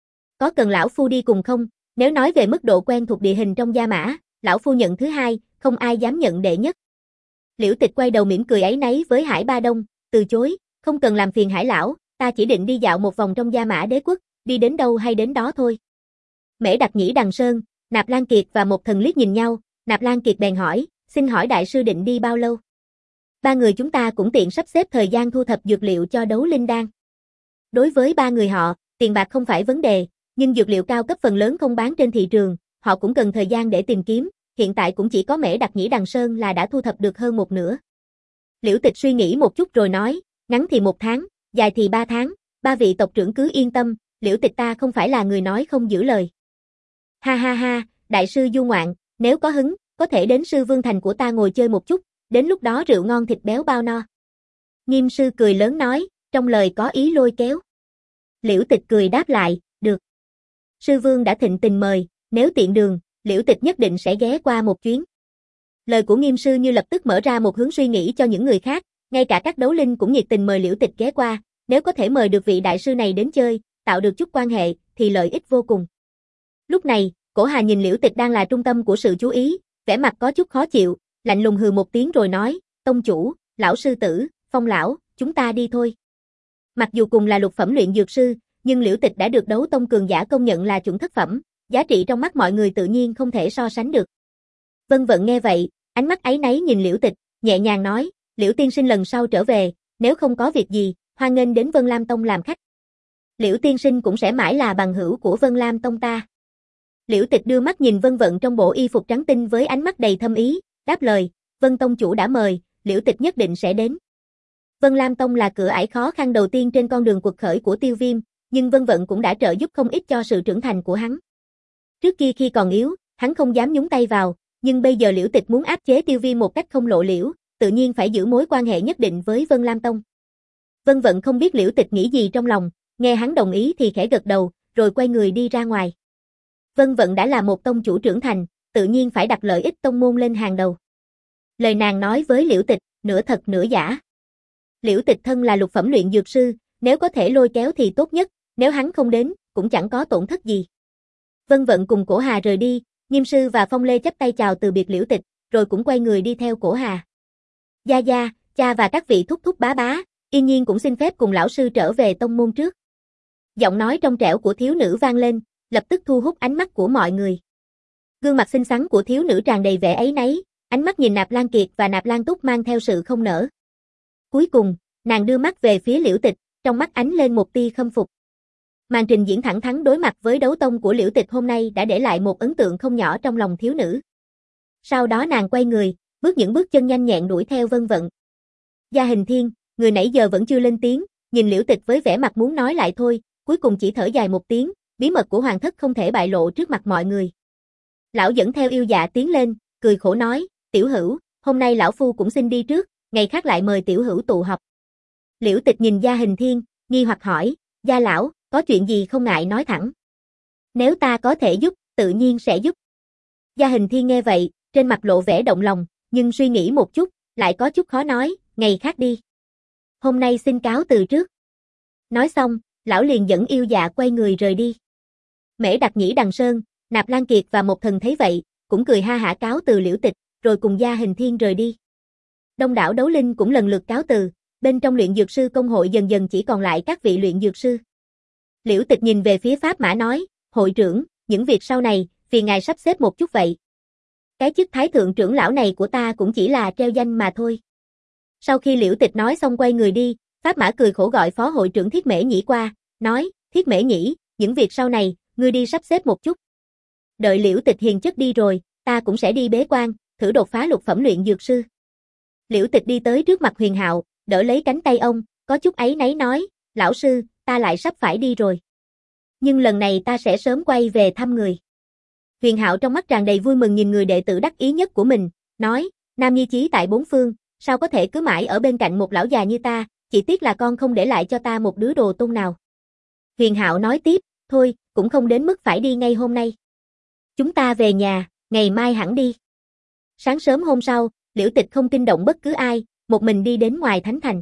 [SPEAKER 1] Có cần lão phu đi cùng không? Nếu nói về mức độ quen thuộc địa hình trong Gia Mã, lão phu nhận thứ hai, không ai dám nhận đệ nhất. Liễu Tịch quay đầu mỉm cười áy náy với Hải Ba Đông, từ chối, không cần làm phiền Hải lão, ta chỉ định đi dạo một vòng trong Gia Mã Đế quốc, đi đến đâu hay đến đó thôi. Mễ Đặc Nhĩ Đằng Sơn, Nạp Lan Kiệt và Một Thần liếc nhìn nhau, Nạp Lan Kiệt bèn hỏi, xin hỏi đại sư định đi bao lâu? Ba người chúng ta cũng tiện sắp xếp thời gian thu thập dược liệu cho đấu linh đan. Đối với ba người họ, tiền bạc không phải vấn đề, nhưng dược liệu cao cấp phần lớn không bán trên thị trường, họ cũng cần thời gian để tìm kiếm, hiện tại cũng chỉ có Mễ Đặc Nhĩ Đằng Sơn là đã thu thập được hơn một nửa. Liễu Tịch suy nghĩ một chút rồi nói, ngắn thì một tháng, dài thì ba tháng, ba vị tộc trưởng cứ yên tâm, Liễu Tịch ta không phải là người nói không giữ lời. Ha ha ha, đại sư du ngoạn, nếu có hứng, có thể đến Sư Vương Thành của ta ngồi chơi một chút, đến lúc đó rượu ngon thịt béo bao no. Nghiêm sư cười lớn nói, trong lời có ý lôi kéo. Liễu Tịch cười đáp lại, được. Sư Vương đã thịnh tình mời, nếu tiện đường, Liễu Tịch nhất định sẽ ghé qua một chuyến. Lời của Nghiêm sư như lập tức mở ra một hướng suy nghĩ cho những người khác, ngay cả các đấu linh cũng nhiệt tình mời Liễu Tịch ghé qua, nếu có thể mời được vị đại sư này đến chơi, tạo được chút quan hệ, thì lợi ích vô cùng. Lúc này, Cổ Hà nhìn Liễu Tịch đang là trung tâm của sự chú ý, vẻ mặt có chút khó chịu, lạnh lùng hừ một tiếng rồi nói, tông chủ, lão sư tử, Phong lão, chúng ta đi thôi. Mặc dù cùng là lục phẩm luyện dược sư, nhưng Liễu Tịch đã được đấu tông cường giả công nhận là chuẩn thất phẩm, giá trị trong mắt mọi người tự nhiên không thể so sánh được. Vân Vận nghe vậy, ánh mắt áy náy nhìn Liễu Tịch, nhẹ nhàng nói, Liễu tiên sinh lần sau trở về, nếu không có việc gì, hoan nghênh đến Vân Lam Tông làm khách. Liễu tiên sinh cũng sẽ mãi là bằng hữu của Vân Lam Tông ta. Liễu Tịch đưa mắt nhìn Vân Vận trong bộ y phục trắng tinh với ánh mắt đầy thâm ý, đáp lời, Vân Tông chủ đã mời, Liễu Tịch nhất định sẽ đến. Vân Lam Tông là cửa ải khó khăn đầu tiên trên con đường quật khởi của Tiêu Viêm, nhưng Vân Vận cũng đã trợ giúp không ít cho sự trưởng thành của hắn. Trước kia khi còn yếu, hắn không dám nhúng tay vào, nhưng bây giờ Liễu Tịch muốn áp chế Tiêu Viêm một cách không lộ liễu, tự nhiên phải giữ mối quan hệ nhất định với Vân Lam Tông. Vân Vận không biết Liễu Tịch nghĩ gì trong lòng, nghe hắn đồng ý thì khẽ gật đầu, rồi quay người đi ra ngoài. Vân Vận đã là một tông chủ trưởng thành, tự nhiên phải đặt lợi ích tông môn lên hàng đầu. Lời nàng nói với Liễu Tịch, nửa thật nửa giả. Liễu Tịch thân là lục phẩm luyện dược sư, nếu có thể lôi kéo thì tốt nhất, nếu hắn không đến, cũng chẳng có tổn thất gì. Vân Vận cùng Cổ Hà rời đi, Nghiêm sư và Phong Lê chắp tay chào từ biệt Liễu Tịch, rồi cũng quay người đi theo Cổ Hà. Gia Gia, cha và các vị thúc thúc bá bá, Yên Nhiên cũng xin phép cùng lão sư trở về tông môn trước. Giọng nói trong trẻo của thiếu nữ vang lên, lập tức thu hút ánh mắt của mọi người. Gương mặt xinh xắn của thiếu nữ tràn đầy vẻ áy náy, ánh mắt nhìn Nạp Lan Kiệt và Nạp Lan Túc mang theo sự không nỡ. Cuối cùng, nàng đưa mắt về phía Liễu Tịch, trong mắt ánh lên một tia khâm phục. Màn trình diễn thẳng thắn đối mặt với đấu tông của Liễu Tịch hôm nay đã để lại một ấn tượng không nhỏ trong lòng thiếu nữ. Sau đó nàng quay người, bước những bước chân nhanh nhẹn đuổi theo Vân Vận. Gia Hình Thiên, người nãy giờ vẫn chưa lên tiếng, nhìn Liễu Tịch với vẻ mặt muốn nói lại thôi, cuối cùng chỉ thở dài một tiếng, bí mật của hoàng thất không thể bại lộ trước mặt mọi người. Lão dẫn theo Yêu Dạ tiến lên, cười khổ nói, tiểu hữu, hôm nay lão phu cũng xin đi trước, ngày khác lại mời tiểu hữu tụ họp. Liễu Tịch nhìn Gia Hình Thiên, nghi hoặc hỏi, Gia lão, có chuyện gì không ngại nói thẳng. Nếu ta có thể giúp, tự nhiên sẽ giúp. Gia Hình Thiên nghe vậy, trên mặt lộ vẻ động lòng, nhưng suy nghĩ một chút, lại có chút khó nói, ngày khác đi. Hôm nay xin cáo từ trước. Nói xong, lão liền dẫn Yêu Dạ quay người rời đi. Mễ Đặc Nhĩ Đằng Sơn, Nạp Lan Kiệt và Một Thần thấy vậy, cũng cười ha hả cáo từ Liễu Tịch, rồi cùng Gia Hình Thiên rời đi. Đông đảo đấu linh cũng lần lượt cáo từ, bên trong luyện dược sư công hội dần dần chỉ còn lại các vị luyện dược sư. Liễu Tịch nhìn về phía Pháp Mã nói, hội trưởng, những việc sau này, vì ngài sắp xếp một chút vậy. Cái chức thái thượng trưởng lão này của ta cũng chỉ là treo danh mà thôi. Sau khi Liễu Tịch nói xong quay người đi, Pháp Mã cười khổ gọi phó hội trưởng Thiết Mễ Nhĩ qua, nói, Thiết Mễ Nhĩ, những việc sau này, ngươi đi sắp xếp một chút. Đợi Liễu Tịch hiền chất đi rồi, ta cũng sẽ đi bế quan, thử đột phá lục phẩm luyện dược sư. Liễu Tịch đi tới trước mặt Huyền Hạo, đỡ lấy cánh tay ông, có chút áy náy nói, lão sư, ta lại sắp phải đi rồi. Nhưng lần này ta sẽ sớm quay về thăm người. Huyền Hạo trong mắt tràn đầy vui mừng nhìn người đệ tử đắc ý nhất của mình, nói, nam nhi chí tại bốn phương, sao có thể cứ mãi ở bên cạnh một lão già như ta, chỉ tiếc là con không để lại cho ta một đứa đồ tôn nào. Huyền Hạo nói tiếp, thôi, cũng không đến mức phải đi ngay hôm nay. Chúng ta về nhà, ngày mai hẳn đi. Sáng sớm hôm sau, Liễu Tịch không kinh động bất cứ ai, một mình đi đến ngoài thánh thành.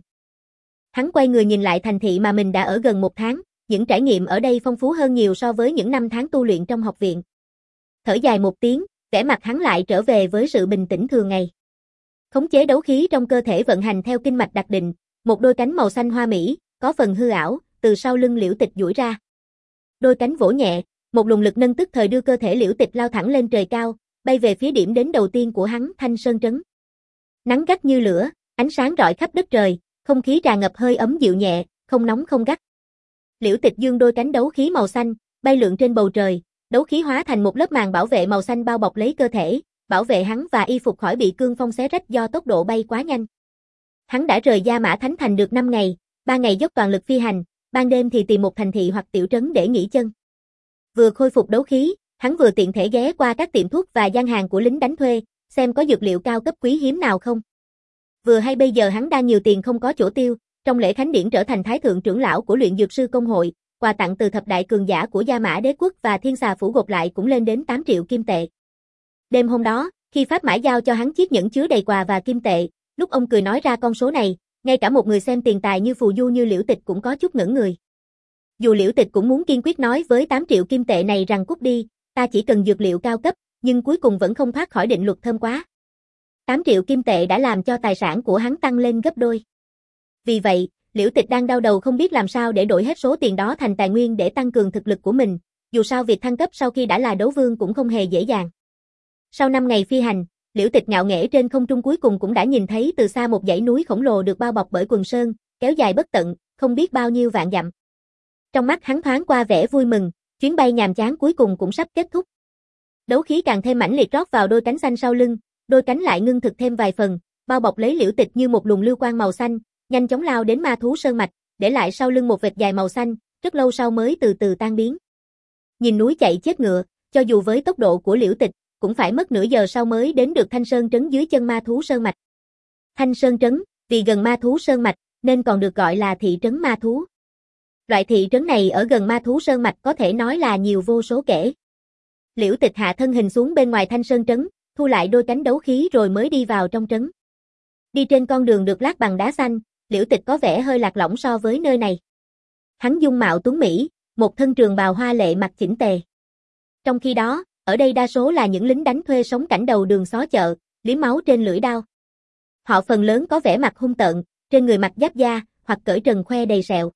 [SPEAKER 1] Hắn quay người nhìn lại thành thị mà mình đã ở gần một tháng, những trải nghiệm ở đây phong phú hơn nhiều so với những năm tháng tu luyện trong học viện. Thở dài một tiếng, vẻ mặt hắn lại trở về với sự bình tĩnh thường ngày. Khống chế đấu khí trong cơ thể vận hành theo kinh mạch đặc định, một đôi cánh màu xanh hoa mỹ, có phần hư ảo, từ sau lưng Liễu Tịch duỗi ra. Đôi cánh vỗ nhẹ, một luồng lực nâng tức thời đưa cơ thể Liễu Tịch lao thẳng lên trời cao, bay về phía điểm đến đầu tiên của hắn, Thanh Sơn Trấn. Nắng gắt như lửa, ánh sáng rọi khắp đất trời, không khí tràn ngập hơi ấm dịu nhẹ, không nóng không gắt. Liễu Tịch dương đôi cánh đấu khí màu xanh, bay lượn trên bầu trời, đấu khí hóa thành một lớp màn bảo vệ màu xanh bao bọc lấy cơ thể, bảo vệ hắn và y phục khỏi bị cương phong xé rách do tốc độ bay quá nhanh. Hắn đã rời Gia Mã Thánh Thành được năm ngày, ba ngày dốc toàn lực phi hành, ban đêm thì tìm một thành thị hoặc tiểu trấn để nghỉ chân. Vừa khôi phục đấu khí, hắn vừa tiện thể ghé qua các tiệm thuốc và gian hàng của lính đánh thuê, xem có dược liệu cao cấp quý hiếm nào không. Vừa hay bây giờ hắn đang nhiều tiền không có chỗ tiêu, trong lễ khánh điển trở thành thái thượng trưởng lão của luyện dược sư công hội, quà tặng từ thập đại cường giả của Gia Mã Đế quốc và Thiên Xà phủ gộp lại cũng lên đến tám triệu kim tệ. Đêm hôm đó, khi Pháp Mã giao cho hắn chiếc nhẫn chứa đầy quà và kim tệ, lúc ông cười nói ra con số này, ngay cả một người xem tiền tài như phù du như Liễu Tịch cũng có chút ngẩn người. Dù Liễu Tịch cũng muốn kiên quyết nói với tám triệu kim tệ này rằng cút đi, ta chỉ cần dược liệu cao cấp, nhưng cuối cùng vẫn không thoát khỏi định luật thơm quá. tám triệu kim tệ đã làm cho tài sản của hắn tăng lên gấp đôi. Vì vậy, Liễu Tịch đang đau đầu không biết làm sao để đổi hết số tiền đó thành tài nguyên để tăng cường thực lực của mình, dù sao việc thăng cấp sau khi đã là đấu vương cũng không hề dễ dàng. Sau năm ngày phi hành, Liễu Tịch ngạo nghễ trên không trung cuối cùng cũng đã nhìn thấy từ xa một dãy núi khổng lồ được bao bọc bởi quần sơn, kéo dài bất tận, không biết bao nhiêu vạn dặm. Trong mắt hắn thoáng qua vẻ vui mừng, chuyến bay nhàm chán cuối cùng cũng sắp kết thúc. Đấu khí càng thêm mãnh liệt rót vào đôi cánh xanh sau lưng, đôi cánh lại ngưng thực thêm vài phần, bao bọc lấy Liễu Tịch như một luồng lưu quang màu xanh, nhanh chóng lao đến ma thú sơn mạch, để lại sau lưng một vệt dài màu xanh, rất lâu sau mới từ từ tan biến. Nhìn núi chạy chết ngựa, cho dù với tốc độ của Liễu Tịch, cũng phải mất nửa giờ sau mới đến được Thanh Sơn trấn dưới chân ma thú sơn mạch. Thanh Sơn trấn, vì gần ma thú sơn mạch, nên còn được gọi là thị trấn ma thú. Loại thị trấn này ở gần ma thú sơn mạch có thể nói là nhiều vô số kể. Liễu Tịch hạ thân hình xuống bên ngoài Thanh Sơn trấn, thu lại đôi cánh đấu khí rồi mới đi vào trong trấn. Đi trên con đường được lát bằng đá xanh, Liễu Tịch có vẻ hơi lạc lõng so với nơi này. Hắn dung mạo tuấn mỹ, một thân trường bào hoa lệ mặc chỉnh tề. Trong khi đó, ở đây đa số là những lính đánh thuê sống cảnh đầu đường xó chợ, liếm máu trên lưỡi đao. Họ phần lớn có vẻ mặt hung tợn, trên người mặc giáp da, hoặc cởi trần khoe đầy sẹo.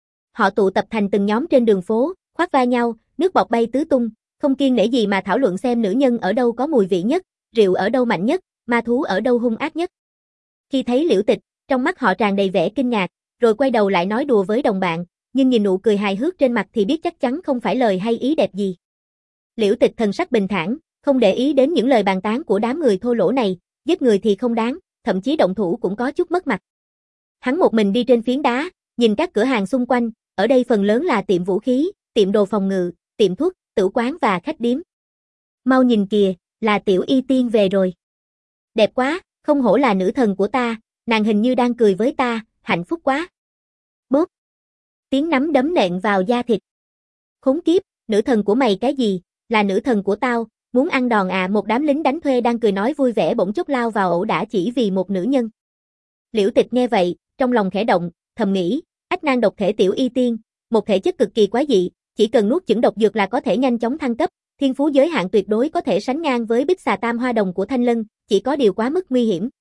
[SPEAKER 1] Họ tụ tập thành từng nhóm trên đường phố, khoác vai nhau, nước bọt bay tứ tung, không kiêng nể gì mà thảo luận xem nữ nhân ở đâu có mùi vị nhất, rượu ở đâu mạnh nhất, ma thú ở đâu hung ác nhất. Khi thấy Liễu Tịch, trong mắt họ tràn đầy vẻ kinh ngạc, rồi quay đầu lại nói đùa với đồng bạn, nhưng nhìn nụ cười hài hước trên mặt thì biết chắc chắn không phải lời hay ý đẹp gì. Liễu Tịch thần sắc bình thản, không để ý đến những lời bàn tán của đám người thô lỗ này, giết người thì không đáng, thậm chí động thủ cũng có chút mất mặt. Hắn một mình đi trên phiến đá, nhìn các cửa hàng xung quanh, ở đây phần lớn là tiệm vũ khí, tiệm đồ phòng ngự, tiệm thuốc, tửu quán và khách điếm. Mau nhìn kìa, là Tiểu Y Tiên về rồi. Đẹp quá, không hổ là nữ thần của ta, nàng hình như đang cười với ta, hạnh phúc quá. Bốp. Tiếng nắm đấm nện vào da thịt. Khốn kiếp, nữ thần của mày cái gì, là nữ thần của tao, muốn ăn đòn à. Một đám lính đánh thuê đang cười nói vui vẻ bỗng chốc lao vào ẩu đả chỉ vì một nữ nhân. Liễu Tịch nghe vậy, trong lòng khẽ động, thầm nghĩ, ách nan độc thể Tiểu Y Tiên, một thể chất cực kỳ quái dị, chỉ cần nuốt chửng độc dược là có thể nhanh chóng thăng cấp, thiên phú giới hạn tuyệt đối có thể sánh ngang với Bích Xà Tam Hoa Đồng của Thanh Lân, chỉ có điều quá mức nguy hiểm.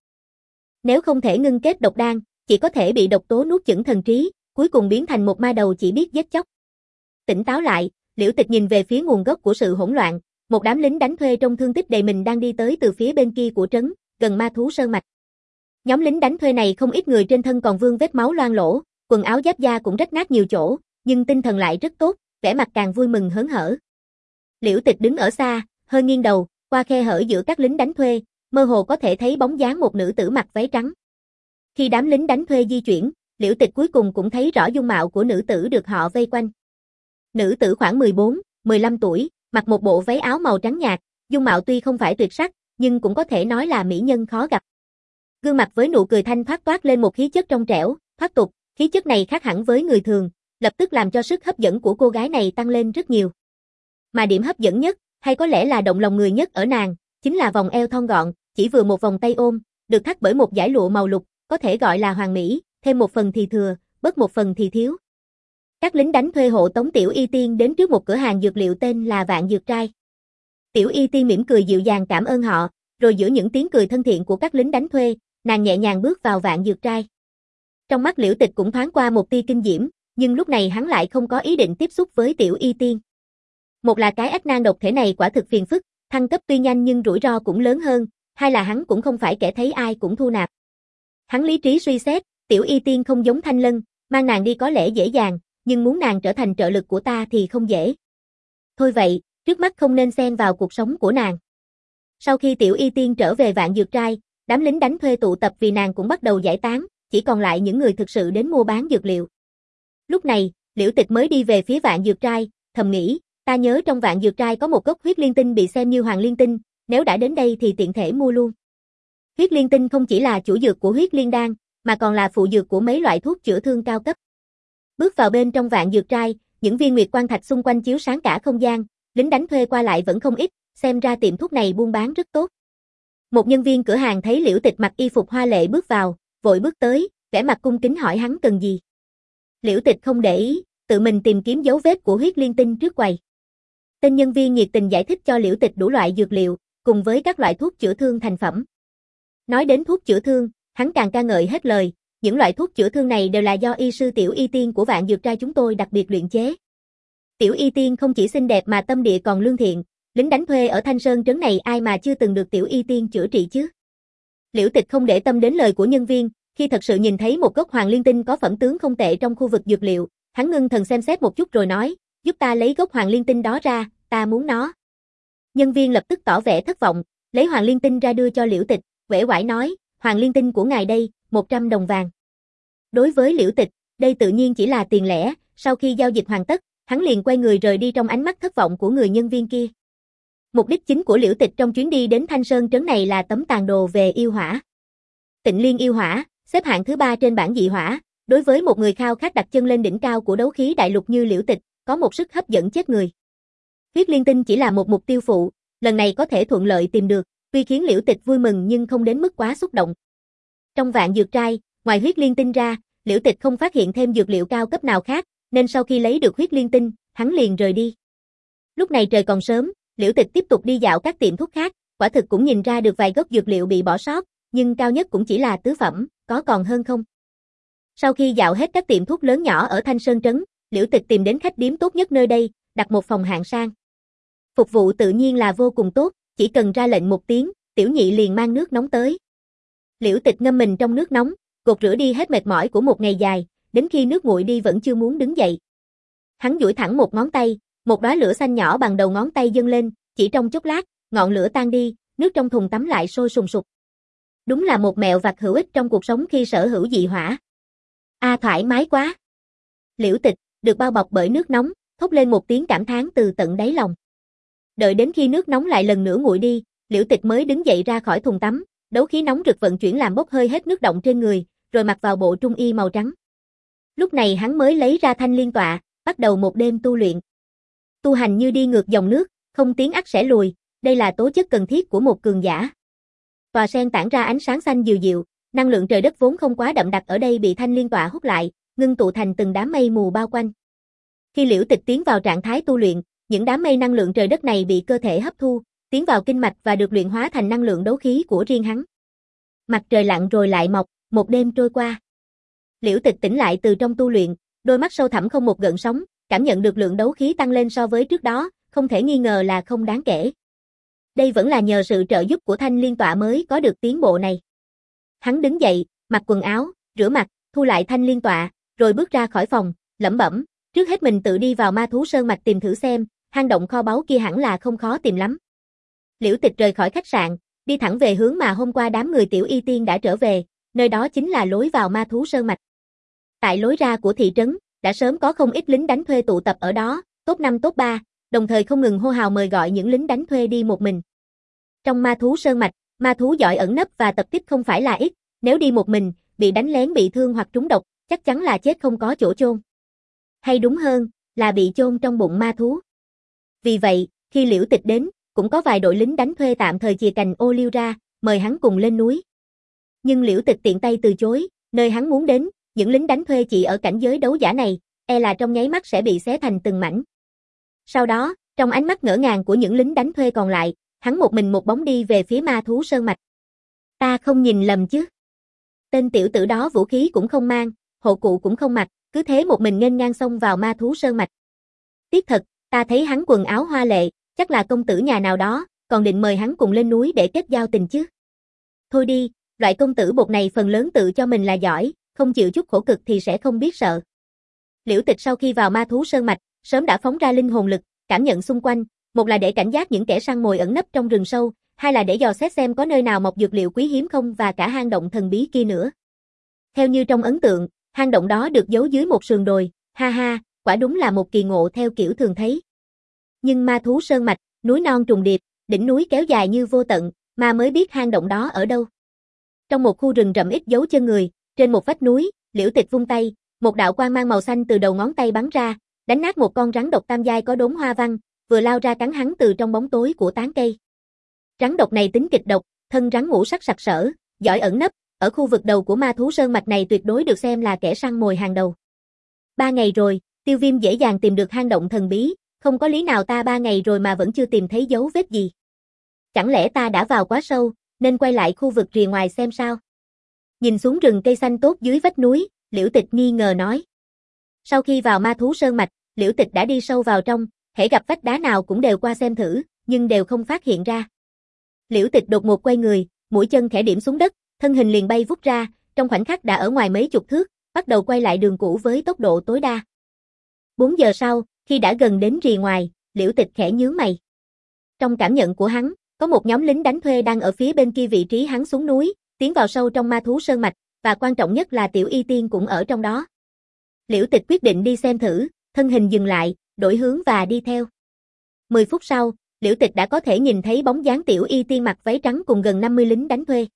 [SPEAKER 1] Nếu không thể ngưng kết độc đan, chỉ có thể bị độc tố nuốt chửng thần trí, cuối cùng biến thành một ma đầu chỉ biết giết chóc. Tỉnh táo lại, Liễu Tịch nhìn về phía nguồn gốc của sự hỗn loạn, một đám lính đánh thuê trong thương tích đầy mình đang đi tới từ phía bên kia của trấn, gần ma thú sơn mạch. Nhóm lính đánh thuê này không ít người trên thân còn vương vết máu loang lổ, quần áo giáp da cũng rách nát nhiều chỗ, nhưng tinh thần lại rất tốt, vẻ mặt càng vui mừng hớn hở. Liễu Tịch đứng ở xa, hơi nghiêng đầu, qua khe hở giữa các lính đánh thuê, mơ hồ có thể thấy bóng dáng một nữ tử mặc váy trắng. Khi đám lính đánh thuê di chuyển, Liễu Tịch cuối cùng cũng thấy rõ dung mạo của nữ tử được họ vây quanh. Nữ tử khoảng mười bốn, mười lăm tuổi, mặc một bộ váy áo màu trắng nhạt, dung mạo tuy không phải tuyệt sắc, nhưng cũng có thể nói là mỹ nhân khó gặp. Gương mặt với nụ cười thanh thoát toát lên một khí chất trong trẻo, thoát tục, khí chất này khác hẳn với người thường, lập tức làm cho sức hấp dẫn của cô gái này tăng lên rất nhiều. Mà điểm hấp dẫn nhất, hay có lẽ là động lòng người nhất ở nàng, chính là vòng eo thon gọn, chỉ vừa một vòng tay ôm, được thắt bởi một dải lụa màu lục, có thể gọi là hoàn mỹ, thêm một phần thì thừa, bớt một phần thì thiếu. Các lính đánh thuê hộ tống Tiểu Y Tiên đến trước một cửa hàng dược liệu tên là Vạn Dược Trai. Tiểu Y Tiên mỉm cười dịu dàng cảm ơn họ, rồi giữa những tiếng cười thân thiện của các lính đánh thuê, nàng nhẹ nhàng bước vào Vạn Dược Trai. Trong mắt Liễu Tịch cũng thoáng qua một tia kinh diễm, nhưng lúc này hắn lại không có ý định tiếp xúc với Tiểu Y Tiên. Một là cái ách nan độc thể này quả thực phiền phức, thăng cấp tuy nhanh nhưng rủi ro cũng lớn hơn, hai là hắn cũng không phải kẻ thấy ai cũng thu nạp. Hắn lý trí suy xét, Tiểu Y Tiên không giống Thanh Lân, mang nàng đi có lẽ dễ dàng, nhưng muốn nàng trở thành trợ lực của ta thì không dễ. Thôi vậy, trước mắt không nên xen vào cuộc sống của nàng. Sau khi Tiểu Y Tiên trở về Vạn Dược Trai, đám lính đánh thuê tụ tập vì nàng cũng bắt đầu giải tán, chỉ còn lại những người thực sự đến mua bán dược liệu. Lúc này, Liễu Tịch mới đi về phía Vạn Dược Trai, thầm nghĩ, ta nhớ trong Vạn Dược Trai có một gốc huyết liên tinh bị xem như hoàng liên tinh, nếu đã đến đây thì tiện thể mua luôn. Huyết liên tinh không chỉ là chủ dược của huyết liên đan, mà còn là phụ dược của mấy loại thuốc chữa thương cao cấp. Bước vào bên trong Vạn Dược Trai, những viên nguyệt quan thạch xung quanh chiếu sáng cả không gian, lính đánh thuê qua lại vẫn không ít, xem ra tiệm thuốc này buôn bán rất tốt. Một nhân viên cửa hàng thấy Liễu Tịch mặc y phục hoa lệ bước vào, vội bước tới, vẻ mặt cung kính hỏi hắn cần gì. Liễu Tịch không để ý, tự mình tìm kiếm dấu vết của huyết liên tinh trước quầy. Tên nhân viên nhiệt tình giải thích cho Liễu Tịch đủ loại dược liệu, cùng với các loại thuốc chữa thương thành phẩm. Nói đến thuốc chữa thương, hắn càng ca ngợi hết lời, những loại thuốc chữa thương này đều là do y sư Tiểu Y Tiên của Vạn Dược Trai chúng tôi đặc biệt luyện chế. Tiểu Y Tiên không chỉ xinh đẹp mà tâm địa còn lương thiện, lính đánh thuê ở Thanh Sơn trấn này ai mà chưa từng được Tiểu Y Tiên chữa trị chứ. Liễu Tịch không để tâm đến lời của nhân viên, khi thật sự nhìn thấy một gốc hoàng liên tinh có phẩm tướng không tệ trong khu vực dược liệu, hắn ngưng thần xem xét một chút rồi nói, giúp ta lấy gốc hoàng liên tinh đó ra, ta muốn nó. Nhân viên lập tức tỏ vẻ thất vọng, lấy hoàng liên tinh ra đưa cho Liễu Tịch, uể oải nói, hoàng liên tinh của ngài đây, một trăm đồng vàng. Đối với Liễu Tịch, đây tự nhiên chỉ là tiền lẻ, sau khi giao dịch hoàn tất, hắn liền quay người rời đi trong ánh mắt thất vọng của người nhân viên kia. Mục đích chính của Liễu Tịch trong chuyến đi đến Thanh Sơn trấn này là tấm tàn đồ về yêu hỏa. Tịnh Liên yêu hỏa, xếp hạng thứ ba trên bảng dị hỏa, đối với một người khao khát đặt chân lên đỉnh cao của đấu khí đại lục như Liễu Tịch, có một sức hấp dẫn chết người. Huyết liên tinh chỉ là một mục tiêu phụ, lần này có thể thuận lợi tìm được, tuy khiến Liễu Tịch vui mừng nhưng không đến mức quá xúc động. Trong vạn dược trai, ngoài huyết liên tinh ra, Liễu Tịch không phát hiện thêm dược liệu cao cấp nào khác, nên sau khi lấy được huyết liên tinh, hắn liền rời đi. Lúc này trời còn sớm, Liễu Tịch tiếp tục đi dạo các tiệm thuốc khác, quả thực cũng nhìn ra được vài gốc dược liệu bị bỏ sót, nhưng cao nhất cũng chỉ là tứ phẩm, có còn hơn không. Sau khi dạo hết các tiệm thuốc lớn nhỏ ở Thanh Sơn trấn, Liễu Tịch tìm đến khách điếm tốt nhất nơi đây, đặt một phòng hạng sang. Phục vụ tự nhiên là vô cùng tốt, chỉ cần ra lệnh một tiếng, tiểu nhị liền mang nước nóng tới. Liễu Tịch ngâm mình trong nước nóng, gột rửa đi hết mệt mỏi của một ngày dài, đến khi nước nguội đi vẫn chưa muốn đứng dậy. Hắn duỗi thẳng một ngón tay, một đóa lửa xanh nhỏ bằng đầu ngón tay dâng lên, chỉ trong chốc lát, ngọn lửa tan đi, nước trong thùng tắm lại sôi sùng sục. Đúng là một mẹo vặt hữu ích trong cuộc sống khi sở hữu dị hỏa. A à, thoải mái quá. Liễu Tịch, được bao bọc bởi nước nóng, thốt lên một tiếng cảm thán từ tận đáy lòng. Đợi đến khi nước nóng lại lần nữa nguội đi, Liễu Tịch mới đứng dậy ra khỏi thùng tắm, đấu khí nóng rực vận chuyển làm bốc hơi hết nước động trên người, rồi mặc vào bộ trung y màu trắng. Lúc này hắn mới lấy ra thanh liên tọa, bắt đầu một đêm tu luyện. Tu hành như đi ngược dòng nước, không tiến ắt sẽ lùi, đây là tố chất cần thiết của một cường giả. Tòa sen tản ra ánh sáng xanh dịu dịu, năng lượng trời đất vốn không quá đậm đặc ở đây bị thanh liên tọa hút lại, ngưng tụ thành từng đám mây mù bao quanh. Khi Liễu Tịch tiến vào trạng thái tu luyện, những đám mây năng lượng trời đất này bị cơ thể hấp thu, tiến vào kinh mạch và được luyện hóa thành năng lượng đấu khí của riêng hắn. Mặt trời lặn rồi lại mọc, một đêm trôi qua. Liễu Tịch tỉnh lại từ trong tu luyện, đôi mắt sâu thẳm không một gợn sóng, cảm nhận được lượng đấu khí tăng lên so với trước đó, không thể nghi ngờ là không đáng kể. Đây vẫn là nhờ sự trợ giúp của thanh liên tọa mới có được tiến bộ này. Hắn đứng dậy, mặc quần áo, rửa mặt, thu lại thanh liên tọa, rồi bước ra khỏi phòng, lẩm bẩm, trước hết mình tự đi vào Ma Thú Sơn mạch tìm thử xem, hang động kho báu kia hẳn là không khó tìm lắm. Liễu Tịch rời khỏi khách sạn, đi thẳng về hướng mà hôm qua đám người Tiểu Y Tiên đã trở về, nơi đó chính là lối vào Ma Thú Sơn mạch. Tại lối ra của thị trấn, đã sớm có không ít lính đánh thuê tụ tập ở đó, top năm top ba, đồng thời không ngừng hô hào mời gọi những lính đánh thuê đi một mình. Trong Ma Thú Sơn mạch, ma thú giỏi ẩn nấp và tập kích không phải là ít, nếu đi một mình, bị đánh lén bị thương hoặc trúng độc, chắc chắn là chết không có chỗ chôn. Hay đúng hơn, là bị chôn trong bụng ma thú. Vì vậy, khi Liễu Tịch đến, cũng có vài đội lính đánh thuê tạm thời chìa cành ô liu ra, mời hắn cùng lên núi. Nhưng Liễu Tịch tiện tay từ chối, nơi hắn muốn đến, những lính đánh thuê chỉ ở cảnh giới đấu giả này, e là trong nháy mắt sẽ bị xé thành từng mảnh. Sau đó, trong ánh mắt ngỡ ngàng của những lính đánh thuê còn lại, hắn một mình một bóng đi về phía Ma Thú Sơn mạch. Ta không nhìn lầm chứ? Tên tiểu tử đó vũ khí cũng không mang, hộ cụ cũng không mặc, cứ thế một mình nghênh ngang xông vào Ma Thú Sơn mạch. Tiếc thật, ta thấy hắn quần áo hoa lệ, chắc là công tử nhà nào đó, còn định mời hắn cùng lên núi để kết giao tình chứ. Thôi đi, loại công tử bột này phần lớn tự cho mình là giỏi, không chịu chút khổ cực thì sẽ không biết sợ. Liễu Tịch sau khi vào Ma Thú Sơn mạch, sớm đã phóng ra linh hồn lực, cảm nhận xung quanh, một là để cảnh giác những kẻ săn mồi ẩn nấp trong rừng sâu, hai là để dò xét xem có nơi nào mọc dược liệu quý hiếm không và cả hang động thần bí kia nữa. Theo như trong ấn tượng, hang động đó được giấu dưới một sườn đồi, ha ha, quả đúng là một kỳ ngộ theo kiểu thường thấy. Nhưng Ma Thú Sơn mạch, núi non trùng điệp, đỉnh núi kéo dài như vô tận, mà mới biết hang động đó ở đâu. Trong một khu rừng rậm ít dấu chân người, trên một vách núi, Liễu Tịch vung tay, một đạo quang mang màu xanh từ đầu ngón tay bắn ra, đánh nát một con rắn độc tam giai có đốm hoa văn, vừa lao ra cắn hắn từ trong bóng tối của tán cây. Rắn độc này tính kịch độc, thân rắn ngũ sắc sặc sỡ, giỏi ẩn nấp, ở khu vực đầu của Ma Thú Sơn mạch này tuyệt đối được xem là kẻ săn mồi hàng đầu. Ba ngày rồi, Tiêu Viêm dễ dàng tìm được hang động thần bí, không có lý nào ta ba ngày rồi mà vẫn chưa tìm thấy dấu vết gì. Chẳng lẽ ta đã vào quá sâu, nên quay lại khu vực rìa ngoài xem sao? Nhìn xuống rừng cây xanh tốt dưới vách núi, Liễu Tịch nghi ngờ nói. Sau khi vào Ma Thú Sơn mạch, Liễu Tịch đã đi sâu vào trong, hễ gặp vách đá nào cũng đều qua xem thử, nhưng đều không phát hiện ra. Liễu Tịch đột ngột quay người, mũi chân khẽ điểm xuống đất, thân hình liền bay vút ra, trong khoảnh khắc đã ở ngoài mấy chục thước, bắt đầu quay lại đường cũ với tốc độ tối đa. Bốn giờ sau, khi đã gần đến rìa ngoài, Liễu Tịch khẽ nhướng mày. Trong cảm nhận của hắn, có một nhóm lính đánh thuê đang ở phía bên kia vị trí hắn xuống núi, tiến vào sâu trong Ma Thú Sơn mạch, và quan trọng nhất là Tiểu Y Tiên cũng ở trong đó. Liễu Tịch quyết định đi xem thử, thân hình dừng lại, đổi hướng và đi theo. mười phút sau, Liễu Tịch đã có thể nhìn thấy bóng dáng Tiểu Y Tiên mặc váy trắng cùng gần năm mươi lính đánh thuê.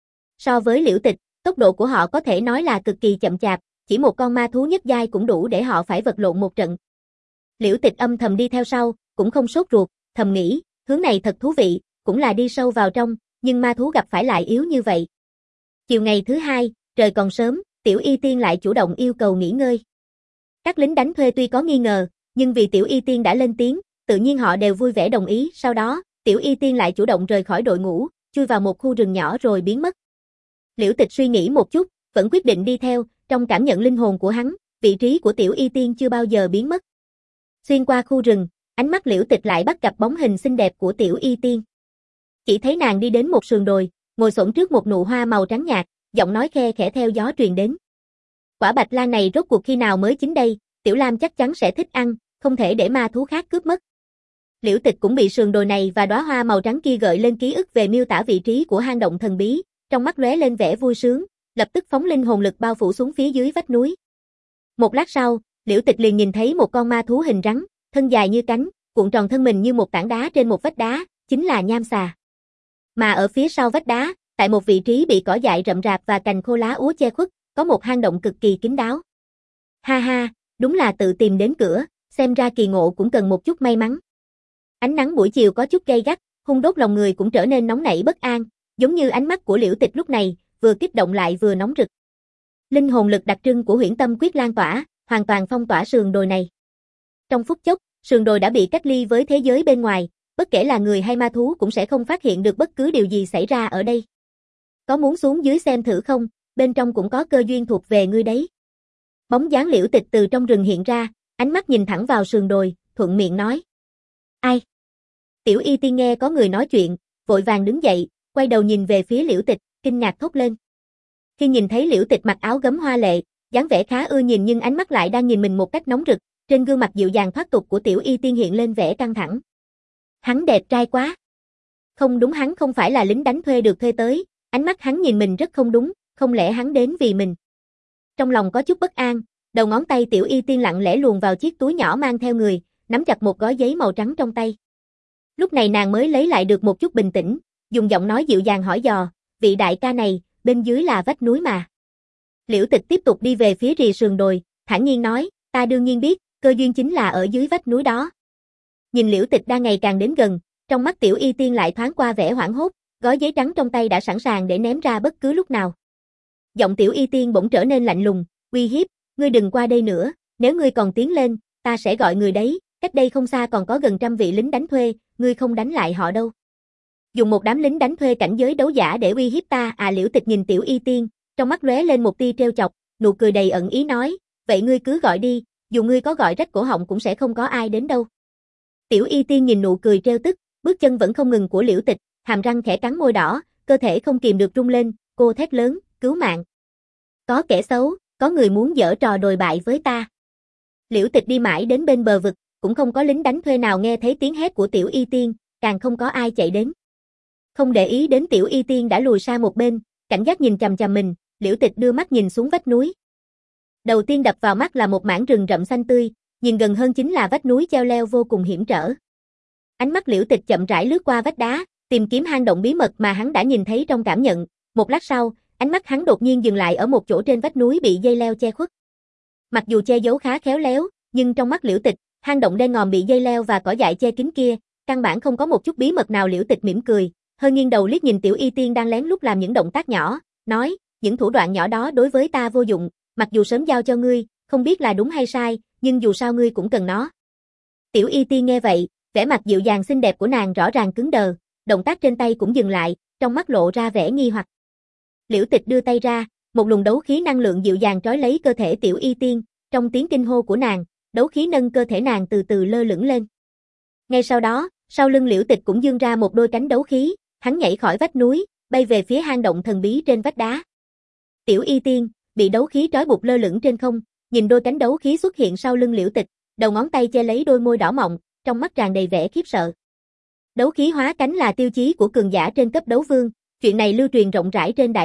[SPEAKER 1] So với Liễu Tịch, tốc độ của họ có thể nói là cực kỳ chậm chạp, chỉ một con ma thú nhất giai cũng đủ để họ phải vật lộn một trận. Liễu Tịch âm thầm đi theo sau, cũng không sốt ruột, thầm nghĩ, hướng này thật thú vị, cũng là đi sâu vào trong, nhưng ma thú gặp phải lại yếu như vậy. Chiều ngày thứ hai, trời còn sớm, Tiểu Y Tiên lại chủ động yêu cầu nghỉ ngơi. Các lính đánh thuê tuy có nghi ngờ, nhưng vì Tiểu Y Tiên đã lên tiếng, tự nhiên họ đều vui vẻ đồng ý. Sau đó, Tiểu Y Tiên lại chủ động rời khỏi đội ngũ, chui vào một khu rừng nhỏ rồi biến mất. Liễu Tịch suy nghĩ một chút, vẫn quyết định đi theo, trong cảm nhận linh hồn của hắn, vị trí của Tiểu Y Tiên chưa bao giờ biến mất. Xuyên qua khu rừng, ánh mắt Liễu Tịch lại bắt gặp bóng hình xinh đẹp của Tiểu Y Tiên. Chỉ thấy nàng đi đến một sườn đồi, ngồi xổm trước một nụ hoa màu trắng nhạt, giọng nói khe khẽ theo gió truyền đến. Quả bạch lan này rốt cuộc khi nào mới chín đây, Tiểu Lam chắc chắn sẽ thích ăn, không thể để ma thú khác cướp mất. Liễu Tịch cũng bị sườn đồi này và đóa hoa màu trắng kia gợi lên ký ức về miêu tả vị trí của hang động thần bí, trong mắt lóe lên vẻ vui sướng, lập tức phóng linh hồn lực bao phủ xuống phía dưới vách núi. Một lát sau, Liễu Tịch liền nhìn thấy một con ma thú hình rắn, thân dài như cánh, cuộn tròn thân mình như một tảng đá trên một vách đá, chính là nham xà. Mà ở phía sau vách đá, tại một vị trí bị cỏ dại rậm rạp và cành khô lá úa che khuất, có một hang động cực kỳ kín đáo. Ha ha, đúng là tự tìm đến cửa, xem ra kỳ ngộ cũng cần một chút may mắn. Ánh nắng buổi chiều có chút gay gắt, hun đốt lòng người cũng trở nên nóng nảy bất an, giống như ánh mắt của Liễu Tịch lúc này, vừa kích động lại vừa nóng rực. Linh hồn lực đặc trưng của Huyễn Tâm Quyết lan tỏa, hoàn toàn phong tỏa sườn đồi này. Trong phút chốc, sườn đồi đã bị cách ly với thế giới bên ngoài, bất kể là người hay ma thú cũng sẽ không phát hiện được bất cứ điều gì xảy ra ở đây. Có muốn xuống dưới xem thử không, bên trong cũng có cơ duyên thuộc về ngươi đấy. Bóng dáng Liễu Tịch từ trong rừng hiện ra, ánh mắt nhìn thẳng vào sườn đồi, thuận miệng nói. Ai? Tiểu Y Tiên nghe có người nói chuyện, vội vàng đứng dậy, quay đầu nhìn về phía Liễu Tịch, kinh ngạc thốt lên. Khi nhìn thấy Liễu Tịch mặc áo gấm hoa lệ, dáng vẻ khá ưa nhìn nhưng ánh mắt lại đang nhìn mình một cách nóng rực, trên gương mặt dịu dàng thoát tục của Tiểu Y Tiên hiện lên vẻ căng thẳng. Hắn đẹp trai quá. Không đúng, hắn không phải là lính đánh thuê được thuê tới, ánh mắt hắn nhìn mình rất không đúng, không lẽ hắn đến vì mình. Trong lòng có chút bất an, đầu ngón tay Tiểu Y Tiên lặng lẽ luồn vào chiếc túi nhỏ mang theo người, nắm chặt một gói giấy màu trắng trong tay. Lúc này nàng mới lấy lại được một chút bình tĩnh, dùng giọng nói dịu dàng hỏi dò, vị đại ca này, bên dưới là vách núi mà. Liễu Tịch tiếp tục đi về phía rìa sườn đồi, thản nhiên nói, ta đương nhiên biết, cơ duyên chính là ở dưới vách núi đó. Nhìn Liễu Tịch đang ngày càng đến gần, trong mắt Tiểu Y Tiên lại thoáng qua vẻ hoảng hốt, gói giấy trắng trong tay đã sẵn sàng để ném ra bất cứ lúc nào. Giọng Tiểu Y Tiên bỗng trở nên lạnh lùng, uy hiếp, ngươi đừng qua đây nữa, nếu ngươi còn tiến lên, ta sẽ gọi người đấy, cách đây không xa còn có gần trăm vị lính đánh thuê, ngươi không đánh lại họ đâu. Dùng một đám lính đánh thuê cảnh giới đấu giả để uy hiếp ta à? Liễu Tịch nhìn Tiểu Y Tiên, trong mắt lóe lên một tia trêu chọc, nụ cười đầy ẩn ý nói, vậy ngươi cứ gọi đi, dù ngươi có gọi rách cổ họng cũng sẽ không có ai đến đâu. Tiểu Y Tiên nhìn nụ cười trêu tức, bước chân vẫn không ngừng của Liễu Tịch, hàm răng khẽ cắn môi đỏ, cơ thể không kìm được rung lên, cô thét lớn, cứu mạng. Có kẻ xấu, có người muốn giở trò đồi bại với ta. Liễu Tịch đi mãi đến bên bờ vực, cũng không có lính đánh thuê nào nghe thấy tiếng hét của Tiểu Y Tiên, càng không có ai chạy đến. Không để ý đến Tiểu Y Tiên đã lùi sang một bên, cảnh giác nhìn chằm chằm mình, Liễu Tịch đưa mắt nhìn xuống vách núi. Đầu tiên đập vào mắt là một mảng rừng rậm xanh tươi, nhìn gần hơn chính là vách núi cheo leo vô cùng hiểm trở. Ánh mắt Liễu Tịch chậm rãi lướt qua vách đá, tìm kiếm hang động bí mật mà hắn đã nhìn thấy trong cảm nhận. Một lát sau, ánh mắt hắn đột nhiên dừng lại ở một chỗ trên vách núi bị dây leo che khuất. Mặc dù che giấu khá khéo léo, nhưng trong mắt Liễu Tịch, hang động đen ngòm bị dây leo và cỏ dại che kín kia, căn bản không có một chút bí mật nào. Liễu Tịch mỉm cười, hơi nghiêng đầu liếc nhìn Tiểu Y Tiên đang lén lút làm những động tác nhỏ, nói, những thủ đoạn nhỏ đó đối với ta vô dụng, mặc dù sớm giao cho ngươi, không biết là đúng hay sai, nhưng dù sao ngươi cũng cần nó. Tiểu Y Tiên nghe vậy, vẻ mặt dịu dàng xinh đẹp của nàng rõ ràng cứng đờ, động tác trên tay cũng dừng lại, trong mắt lộ ra vẻ nghi hoặc. Liễu Tịch đưa tay ra, một luồng đấu khí năng lượng dịu dàng trói lấy cơ thể Tiểu Y Tiên, trong tiếng kinh hô của nàng, đấu khí nâng cơ thể nàng từ từ lơ lửng lên. Ngay sau đó, sau lưng Liễu Tịch cũng dương ra một đôi cánh đấu khí, hắn nhảy khỏi vách núi, bay về phía hang động thần bí trên vách đá. Tiểu Y Tiên bị đấu khí trói buộc lơ lửng trên không, nhìn đôi cánh đấu khí xuất hiện sau lưng Liễu Tịch, đầu ngón tay che lấy đôi môi đỏ mọng, trong mắt tràn đầy vẻ khiếp sợ. Đấu khí hóa cánh là tiêu chí của cường giả trên cấp đấu vương, chuyện này lưu truyền rộng rãi trên đại lục,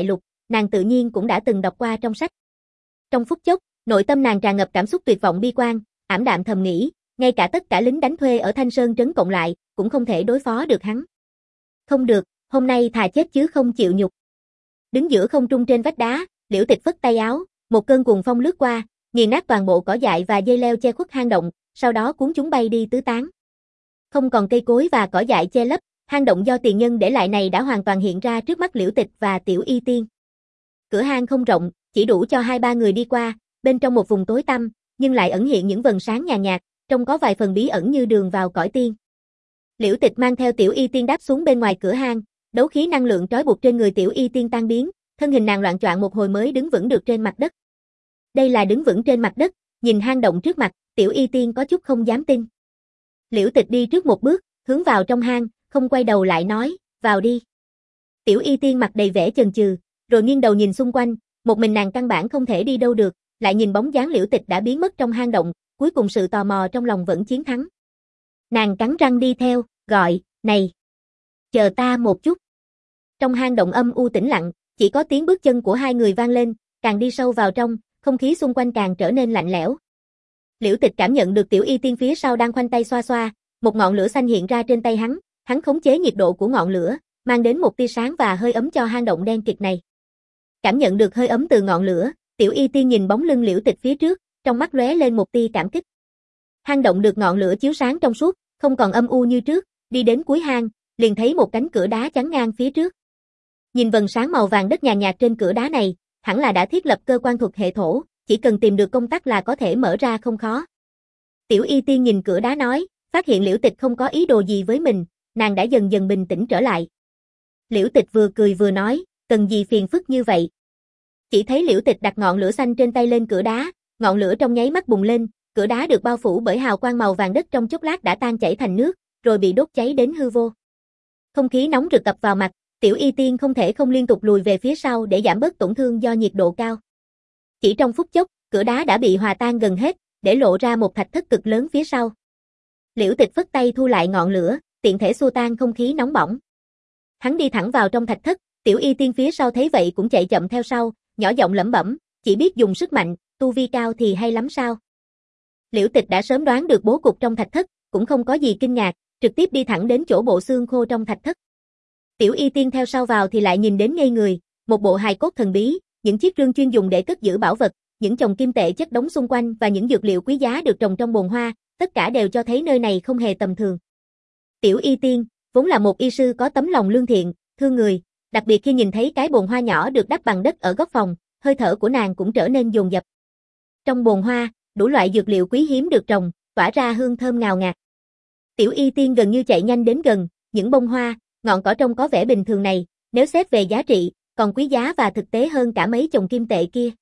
[SPEAKER 1] nàng tự nhiên cũng đã từng đọc qua trong sách. Trong phút chốc, nội tâm nàng tràn ngập cảm xúc tuyệt vọng bi quan, ảm đạm thầm nghĩ, ngay cả tất cả lính đánh thuê ở Thanh Sơn trấn cộng lại, cũng không thể đối phó được hắn. Không được, hôm nay thà chết chứ không chịu nhục. Đứng giữa không trung trên vách đá, Liễu Tịch phất tay áo, một cơn cuồng phong lướt qua, nghiền nát toàn bộ cỏ dại và dây leo che khuất hang động, sau đó cuốn chúng bay đi tứ tán. Không còn cây cối và cỏ dại che lấp, hang động do tiền nhân để lại này đã hoàn toàn hiện ra trước mắt Liễu Tịch và Tiểu Y Tiên. Cửa hang không rộng, chỉ đủ cho hai ba người đi qua, bên trong một vùng tối tăm, nhưng lại ẩn hiện những vầng sáng nhàn nhạt, trông có vài phần bí ẩn như đường vào cõi tiên. Liễu Tịch mang theo Tiểu Y Tiên đáp xuống bên ngoài cửa hang, đấu khí năng lượng trói buộc trên người Tiểu Y Tiên tan biến, thân hình nàng loạng choạng một hồi mới đứng vững được trên mặt đất. Đây là đứng vững trên mặt đất, nhìn hang động trước mặt, Tiểu Y Tiên có chút không dám tin. Liễu Tịch đi trước một bước, hướng vào trong hang, không quay đầu lại nói, vào đi. Tiểu Y Tiên mặt đầy vẻ chần chừ, rồi nghiêng đầu nhìn xung quanh, một mình nàng căn bản không thể đi đâu được, lại nhìn bóng dáng Liễu Tịch đã biến mất trong hang động, cuối cùng sự tò mò trong lòng vẫn chiến thắng. Nàng cắn răng đi theo, gọi, này, chờ ta một chút. Trong hang động âm u tĩnh lặng, chỉ có tiếng bước chân của hai người vang lên, càng đi sâu vào trong, không khí xung quanh càng trở nên lạnh lẽo. Liễu Tịch cảm nhận được Tiểu Y Tiên phía sau đang khoanh tay xoa xoa, một ngọn lửa xanh hiện ra trên tay hắn, hắn khống chế nhiệt độ của ngọn lửa, mang đến một tia sáng và hơi ấm cho hang động đen kịt này. Cảm nhận được hơi ấm từ ngọn lửa, Tiểu Y Tiên nhìn bóng lưng Liễu Tịch phía trước, trong mắt lóe lên một tia cảm kích. Hang động được ngọn lửa chiếu sáng trong suốt, không còn âm u như trước, đi đến cuối hang, liền thấy một cánh cửa đá chắn ngang phía trước. Nhìn vầng sáng màu vàng đất nhàn nhạt trên cửa đá này, hẳn là đã thiết lập cơ quan thuật hệ thổ, chỉ cần tìm được công tắc là có thể mở ra không khó. Tiểu Y Tiên nhìn cửa đá nói, phát hiện Liễu Tịch không có ý đồ gì với mình, nàng đã dần dần bình tĩnh trở lại. Liễu Tịch vừa cười vừa nói, cần gì phiền phức như vậy. Chỉ thấy Liễu Tịch đặt ngọn lửa xanh trên tay lên cửa đá, ngọn lửa trong nháy mắt bùng lên, cửa đá được bao phủ bởi hào quang màu vàng đất trong chốc lát đã tan chảy thành nước, rồi bị đốt cháy đến hư vô. Không khí nóng rực ập vào mặt, Tiểu Y Tiên không thể không liên tục lùi về phía sau để giảm bớt tổn thương do nhiệt độ cao. Chỉ trong phút chốc, cửa đá đã bị hòa tan gần hết, để lộ ra một thạch thất cực lớn phía sau. Liễu Tịch phất tay thu lại ngọn lửa, tiện thể xua tan không khí nóng bỏng. Hắn đi thẳng vào trong thạch thất, Tiểu Y Tiên phía sau thấy vậy cũng chạy chậm theo sau, nhỏ giọng lẩm bẩm, chỉ biết dùng sức mạnh, tu vi cao thì hay lắm sao? Liễu Tịch đã sớm đoán được bố cục trong thạch thất, cũng không có gì kinh ngạc, trực tiếp đi thẳng đến chỗ bộ xương khô trong thạch thất. Tiểu Y Tiên theo sau vào thì lại nhìn đến ngây người, một bộ hài cốt thần bí, những chiếc rương chuyên dùng để cất giữ bảo vật, những chồng kim tệ chất đống xung quanh và những dược liệu quý giá được trồng trong bồn hoa, tất cả đều cho thấy nơi này không hề tầm thường. Tiểu Y Tiên, vốn là một y sư có tấm lòng lương thiện, thương người, đặc biệt khi nhìn thấy cái bồn hoa nhỏ được đắp bằng đất ở góc phòng, hơi thở của nàng cũng trở nên dồn dập. Trong bồn hoa, đủ loại dược liệu quý hiếm được trồng, tỏa ra hương thơm ngào ngạt. Tiểu Y Tiên gần như chạy nhanh đến gần, những bông hoa, ngọn cỏ trông có vẻ bình thường này, nếu xét về giá trị, còn quý giá và thực tế hơn cả mấy chồng kim tệ kia.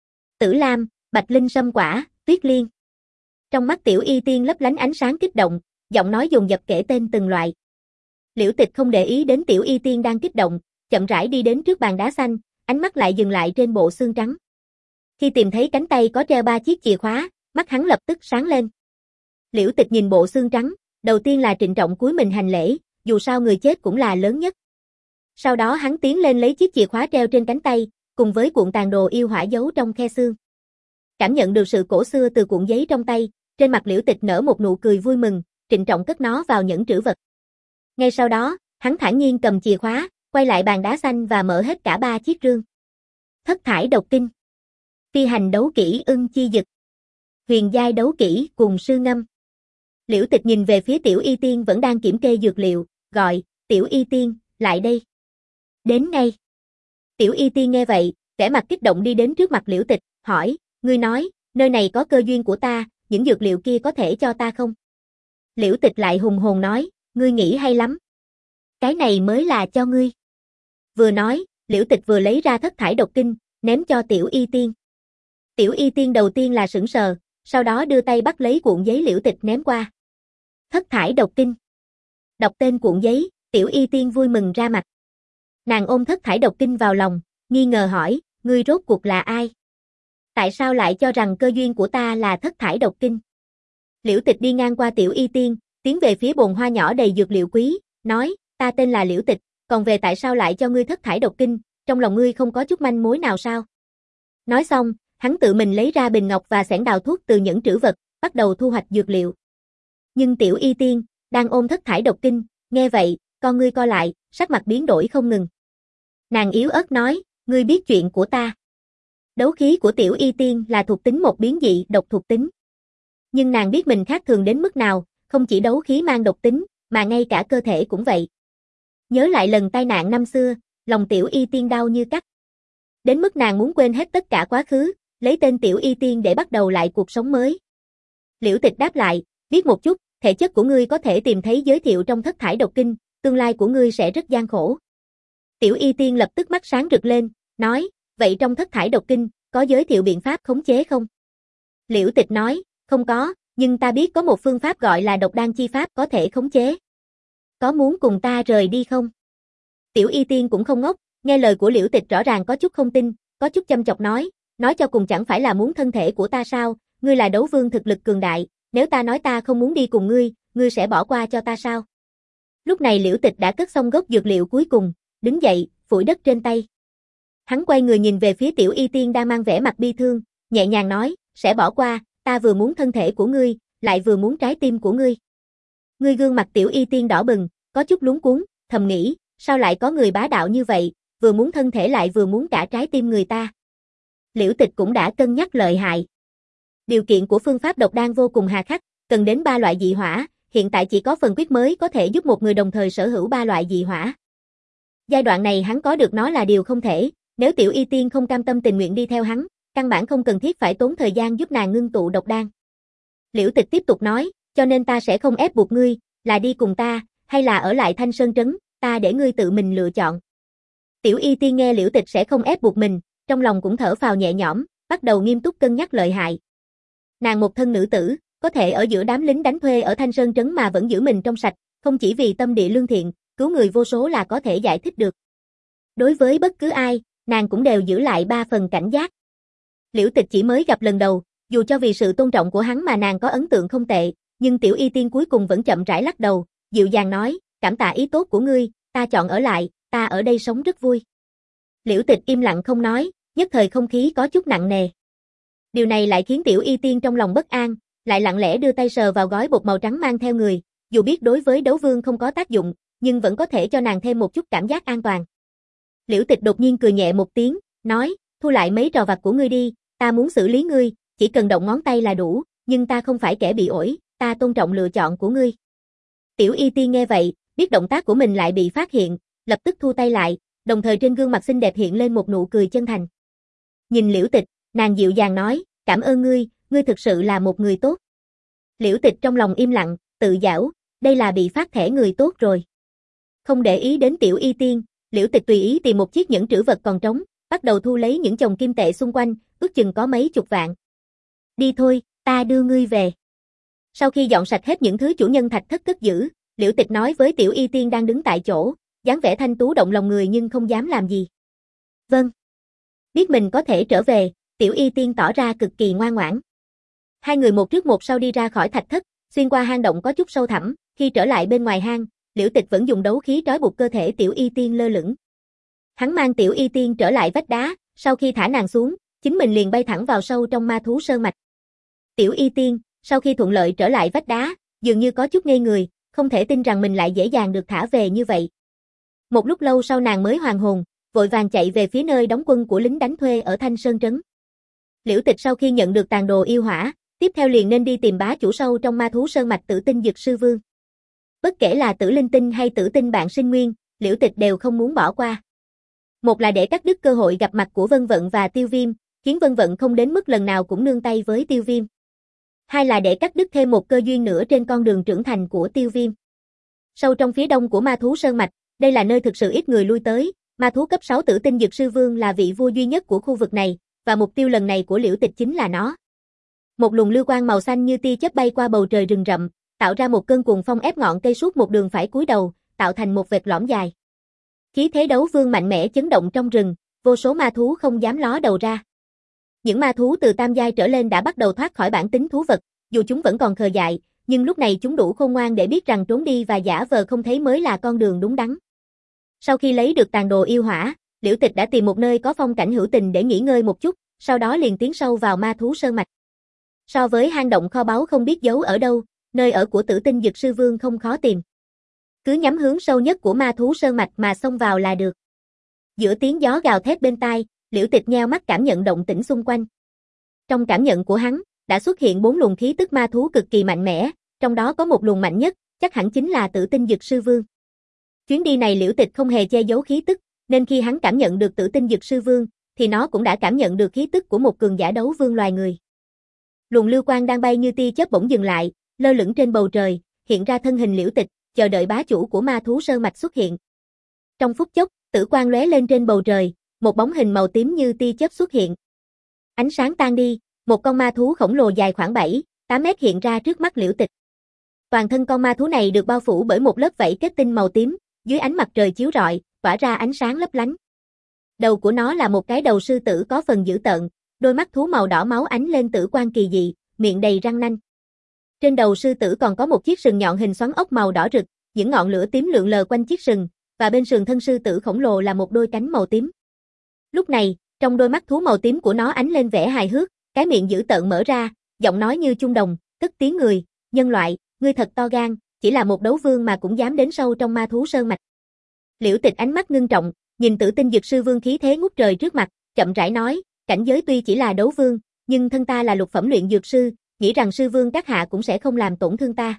[SPEAKER 1] Tử lam, bạch linh sâm quả, tuyết liên. Trong mắt Tiểu Y Tiên lấp lánh ánh sáng kích động, giọng nói dồn dập kể tên từng loại. Liễu Tịch không để ý đến Tiểu Y Tiên đang kích động, chậm rãi đi đến trước bàn đá xanh, ánh mắt lại dừng lại trên bộ xương trắng. Khi tìm thấy cánh tay có treo ba chiếc chìa khóa, mắt hắn lập tức sáng lên. Liễu Tịch nhìn bộ xương trắng, đầu tiên là trịnh trọng cúi mình hành lễ, dù sao người chết cũng là lớn nhất. Sau đó hắn tiến lên lấy chiếc chìa khóa treo trên cánh tay, cùng với cuộn tàn đồ yêu hỏa giấu trong khe xương. Cảm nhận được sự cổ xưa từ cuộn giấy trong tay, trên mặt Liễu Tịch nở một nụ cười vui mừng, trịnh trọng cất nó vào nhẫn trữ vật. Ngay sau đó, hắn thản nhiên cầm chìa khóa, quay lại bàn đá xanh và mở hết cả ba chiếc rương. Thất thải độc kinh, phi hành đấu kỹ ưng chi dực, huyền giai đấu kỹ cùng sư ngâm. Liễu Tịch nhìn về phía Tiểu Y Tiên vẫn đang kiểm kê dược liệu, gọi, Tiểu Y Tiên, lại đây. Đến ngay. Tiểu Y Tiên nghe vậy, vẻ mặt kích động đi đến trước mặt Liễu Tịch, hỏi, ngươi nói, nơi này có cơ duyên của ta, những dược liệu kia có thể cho ta không? Liễu Tịch lại hùng hồn nói, ngươi nghĩ hay lắm. Cái này mới là cho ngươi. Vừa nói, Liễu Tịch vừa lấy ra thất thải độc kinh, ném cho Tiểu Y Tiên. Tiểu Y Tiên đầu tiên là sững sờ, sau đó đưa tay bắt lấy cuộn giấy Liễu Tịch ném qua. Thất thải độc kinh. Đọc tên cuộn giấy, Tiểu Y Tiên vui mừng ra mặt. Nàng ôm thất thải độc kinh vào lòng, nghi ngờ hỏi, ngươi rốt cuộc là ai? Tại sao lại cho rằng cơ duyên của ta là thất thải độc kinh? Liễu Tịch đi ngang qua Tiểu Y Tiên, tiến về phía bồn hoa nhỏ đầy dược liệu quý, nói, ta tên là Liễu Tịch, còn về tại sao lại cho ngươi thất thải độc kinh, trong lòng ngươi không có chút manh mối nào sao? Nói xong, hắn tự mình lấy ra bình ngọc và xẻng đào thuốc từ những trữ vật, bắt đầu thu hoạch dược liệu. Nhưng Tiểu Y Tiên, đang ôm thất thải độc kinh, nghe vậy, con ngươi co lại, sắc mặt biến đổi không ngừng. Nàng yếu ớt nói, ngươi biết chuyện của ta. Đấu khí của Tiểu Y Tiên là thuộc tính một biến dị độc thuộc tính. Nhưng nàng biết mình khác thường đến mức nào, không chỉ đấu khí mang độc tính, mà ngay cả cơ thể cũng vậy. Nhớ lại lần tai nạn năm xưa, lòng Tiểu Y Tiên đau như cắt. Đến mức nàng muốn quên hết tất cả quá khứ, lấy tên Tiểu Y Tiên để bắt đầu lại cuộc sống mới. Liễu Tịch đáp lại, biết một chút, thể chất của ngươi có thể tìm thấy giới thiệu trong thất thải độc kinh, tương lai của ngươi sẽ rất gian khổ. Tiểu Y Tiên lập tức mắt sáng rực lên, nói, vậy trong thất thải độc kinh, có giới thiệu biện pháp khống chế không? Liễu Tịch nói, không có, nhưng ta biết có một phương pháp gọi là độc đan chi pháp có thể khống chế. Có muốn cùng ta rời đi không? Tiểu Y Tiên cũng không ngốc, nghe lời của Liễu Tịch rõ ràng có chút không tin, có chút châm chọc nói, nói cho cùng chẳng phải là muốn thân thể của ta sao, ngươi là đấu vương thực lực cường đại, nếu ta nói ta không muốn đi cùng ngươi, ngươi sẽ bỏ qua cho ta sao? Lúc này Liễu Tịch đã cất xong gốc dược liệu cuối cùng, đứng dậy, phủi đất trên tay. Hắn quay người nhìn về phía Tiểu Y Tiên đang mang vẻ mặt bi thương, nhẹ nhàng nói, sẽ bỏ qua, ta vừa muốn thân thể của ngươi, lại vừa muốn trái tim của ngươi. Ngươi gương mặt Tiểu Y Tiên đỏ bừng, có chút luống cuống, thầm nghĩ, sao lại có người bá đạo như vậy, vừa muốn thân thể lại vừa muốn cả trái tim người ta. Liễu Tịch cũng đã cân nhắc lợi hại. Điều kiện của phương pháp độc đan vô cùng hà khắc, cần đến ba loại dị hỏa, hiện tại chỉ có phần quyết mới có thể giúp một người đồng thời sở hữu ba loại dị hỏa. Giai đoạn này hắn có được nó là điều không thể, nếu Tiểu Y Tiên không cam tâm tình nguyện đi theo hắn, căn bản không cần thiết phải tốn thời gian giúp nàng ngưng tụ độc đan. Liễu Tịch tiếp tục nói, cho nên ta sẽ không ép buộc ngươi, là đi cùng ta, hay là ở lại Thanh Sơn Trấn, ta để ngươi tự mình lựa chọn. Tiểu Y Tiên nghe Liễu Tịch sẽ không ép buộc mình, trong lòng cũng thở phào nhẹ nhõm, bắt đầu nghiêm túc cân nhắc lợi hại. Nàng một thân nữ tử, có thể ở giữa đám lính đánh thuê ở Thanh Sơn Trấn mà vẫn giữ mình trong sạch, không chỉ vì tâm địa lương thiện, cứu người vô số là có thể giải thích được. Đối với bất cứ ai, nàng cũng đều giữ lại ba phần cảnh giác. Liễu Tịch chỉ mới gặp lần đầu, dù cho vì sự tôn trọng của hắn mà nàng có ấn tượng không tệ, nhưng Tiểu Y Tiên cuối cùng vẫn chậm rãi lắc đầu, dịu dàng nói, cảm tạ ý tốt của ngươi, ta chọn ở lại, ta ở đây sống rất vui. Liễu Tịch im lặng không nói, nhất thời không khí có chút nặng nề. Điều này lại khiến Tiểu Y Tiên trong lòng bất an, lại lặng lẽ đưa tay sờ vào gói bột màu trắng mang theo người, dù biết đối với đấu vương không có tác dụng, nhưng vẫn có thể cho nàng thêm một chút cảm giác an toàn. Liễu Tịch đột nhiên cười nhẹ một tiếng, nói, thu lại mấy trò vặt của ngươi đi, ta muốn xử lý ngươi, chỉ cần động ngón tay là đủ, nhưng ta không phải kẻ bị ổi, ta tôn trọng lựa chọn của ngươi. Tiểu Y Tiên nghe vậy, biết động tác của mình lại bị phát hiện, lập tức thu tay lại, đồng thời trên gương mặt xinh đẹp hiện lên một nụ cười chân thành. Nhìn Liễu Tịch, nàng dịu dàng nói, cảm ơn ngươi, ngươi thực sự là một người tốt. Liễu Tịch trong lòng im lặng, tự giảo, đây là bị phát thẻ người tốt rồi. Không để ý đến Tiểu Y Tiên, Liễu Tịch tùy ý tìm một chiếc nhẫn trữ vật còn trống, bắt đầu thu lấy những chồng kim tệ xung quanh, ước chừng có mấy chục vạn. Đi thôi, ta đưa ngươi về. Sau khi dọn sạch hết những thứ chủ nhân thạch thất cất giữ, Liễu Tịch nói với Tiểu Y Tiên đang đứng tại chỗ, dáng vẻ thanh tú động lòng người nhưng không dám làm gì. Vâng. Biết mình có thể trở về, Tiểu Y Tiên tỏ ra cực kỳ ngoan ngoãn. Hai người một trước một sau đi ra khỏi thạch thất, xuyên qua hang động có chút sâu thẳm, khi trở lại bên ngoài hang, Liễu Tịch vẫn dùng đấu khí trói buộc cơ thể Tiểu Y Tiên lơ lửng. Hắn mang Tiểu Y Tiên trở lại vách đá, sau khi thả nàng xuống, chính mình liền bay thẳng vào sâu trong ma thú sơn mạch. Tiểu Y Tiên, sau khi thuận lợi trở lại vách đá, dường như có chút ngây người, không thể tin rằng mình lại dễ dàng được thả về như vậy. Một lúc lâu sau nàng mới hoàn hồn, vội vàng chạy về phía nơi đóng quân của lính đánh thuê ở Thanh Sơn Trấn. Liễu Tịch sau khi nhận được tàn đồ yêu hỏa, tiếp theo liền nên đi tìm bá chủ sâu trong ma thú sơn mạch Tử Tinh Dực Sư Vương. Bất kể là Tử Linh Tinh hay Tử Tinh Bạn Sinh Nguyên, Liễu Tịch đều không muốn bỏ qua. Một là để cắt đứt cơ hội gặp mặt của Vân Vận và Tiêu Viêm, khiến Vân Vận không đến mức lần nào cũng nương tay với Tiêu Viêm. Hai là để cắt đứt thêm một cơ duyên nữa trên con đường trưởng thành của Tiêu Viêm. Sâu trong phía đông của ma thú sơn mạch, đây là nơi thực sự ít người lui tới, ma thú cấp sáu Tử Tinh Dực Sư Vương là vị vua duy nhất của khu vực này, và mục tiêu lần này của Liễu Tịch chính là nó. Một luồng lưu quang màu xanh như tia chớp bay qua bầu trời rừng rậm, tạo ra một cơn cuồng phong ép ngọn cây suốt một đường phải cúi đầu, tạo thành một vệt lõm dài. Khí thế đấu vương mạnh mẽ chấn động trong rừng, vô số ma thú không dám ló đầu ra. Những ma thú từ tam giai trở lên đã bắt đầu thoát khỏi bản tính thú vật, dù chúng vẫn còn khờ dại, nhưng lúc này chúng đủ khôn ngoan để biết rằng trốn đi và giả vờ không thấy mới là con đường đúng đắn. Sau khi lấy được tàn đồ yêu hỏa, Liễu Tịch đã tìm một nơi có phong cảnh hữu tình để nghỉ ngơi một chút, sau đó liền tiến sâu vào ma thú sơn mạch. So với hang động kho báu không biết giấu ở đâu, nơi ở của Tử Tinh Dực Sư Vương không khó tìm. Cứ nhắm hướng sâu nhất của ma thú sơn mạch mà xông vào là được. Giữa tiếng gió gào thét bên tai, Liễu Tịch nheo mắt cảm nhận động tĩnh xung quanh. Trong cảm nhận của hắn, đã xuất hiện bốn luồng khí tức ma thú cực kỳ mạnh mẽ, trong đó có một luồng mạnh nhất, chắc hẳn chính là Tử Tinh Dực Sư Vương. Chuyến đi này Liễu Tịch không hề che giấu khí tức, nên khi hắn cảm nhận được Tử Tinh Dực Sư Vương, thì nó cũng đã cảm nhận được khí tức của một cường giả đấu vương loài người. Luồng lưu quang đang bay như tia chớp bỗng dừng lại, lơ lửng trên bầu trời, hiện ra thân hình Liễu Tịch, chờ đợi bá chủ của ma thú sơn mạch xuất hiện. Trong phút chốc, tử quang lóe lên trên bầu trời, một bóng hình màu tím như tia chớp xuất hiện. Ánh sáng tan đi, một con ma thú khổng lồ dài khoảng bảy, tám mét hiện ra trước mắt Liễu Tịch. Toàn thân con ma thú này được bao phủ bởi một lớp vảy kết tinh màu tím, dưới ánh mặt trời chiếu rọi, tỏa ra ánh sáng lấp lánh. Đầu của nó là một cái đầu sư tử có phần dữ tợn, đôi mắt thú màu đỏ máu ánh lên tử quang kỳ dị, miệng đầy răng nanh. Trên đầu sư tử còn có một chiếc sừng nhọn hình xoắn ốc màu đỏ rực, những ngọn lửa tím lượn lờ quanh chiếc sừng, và bên sườn thân sư tử khổng lồ là một đôi cánh màu tím. Lúc này, trong đôi mắt thú màu tím của nó ánh lên vẻ hài hước, cái miệng dữ tợn mở ra, giọng nói như chuông đồng, cất tiếng người, nhân loại, ngươi thật to gan, chỉ là một đấu vương mà cũng dám đến sâu trong ma thú sơn mạch. Liễu Tịch ánh mắt ngưng trọng, nhìn Tử Tinh Dực Sư Vương khí thế ngút trời trước mặt, chậm rãi nói, cảnh giới tuy chỉ là đấu vương, nhưng thân ta là lục phẩm luyện dược sư, nghĩ rằng sư vương các hạ cũng sẽ không làm tổn thương ta.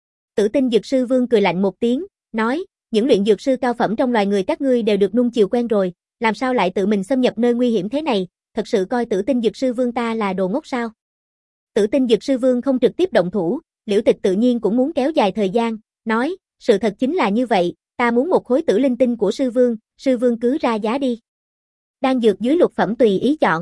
[SPEAKER 1] Tử Tinh Dực Sư Vương cười lạnh một tiếng, nói, những luyện dược sư cao phẩm trong loài người các ngươi đều được nuông chiều quen rồi, làm sao lại tự mình xâm nhập nơi nguy hiểm thế này, thật sự coi Tử Tinh Dực Sư Vương ta là đồ ngốc sao? Tử Tinh Dực Sư Vương không trực tiếp động thủ, Liễu Tịch tự nhiên cũng muốn kéo dài thời gian, nói, sự thật chính là như vậy, ta muốn một khối tử linh tinh của sư vương, sư vương cứ ra giá đi. Đan dược dưới lục phẩm tùy ý chọn.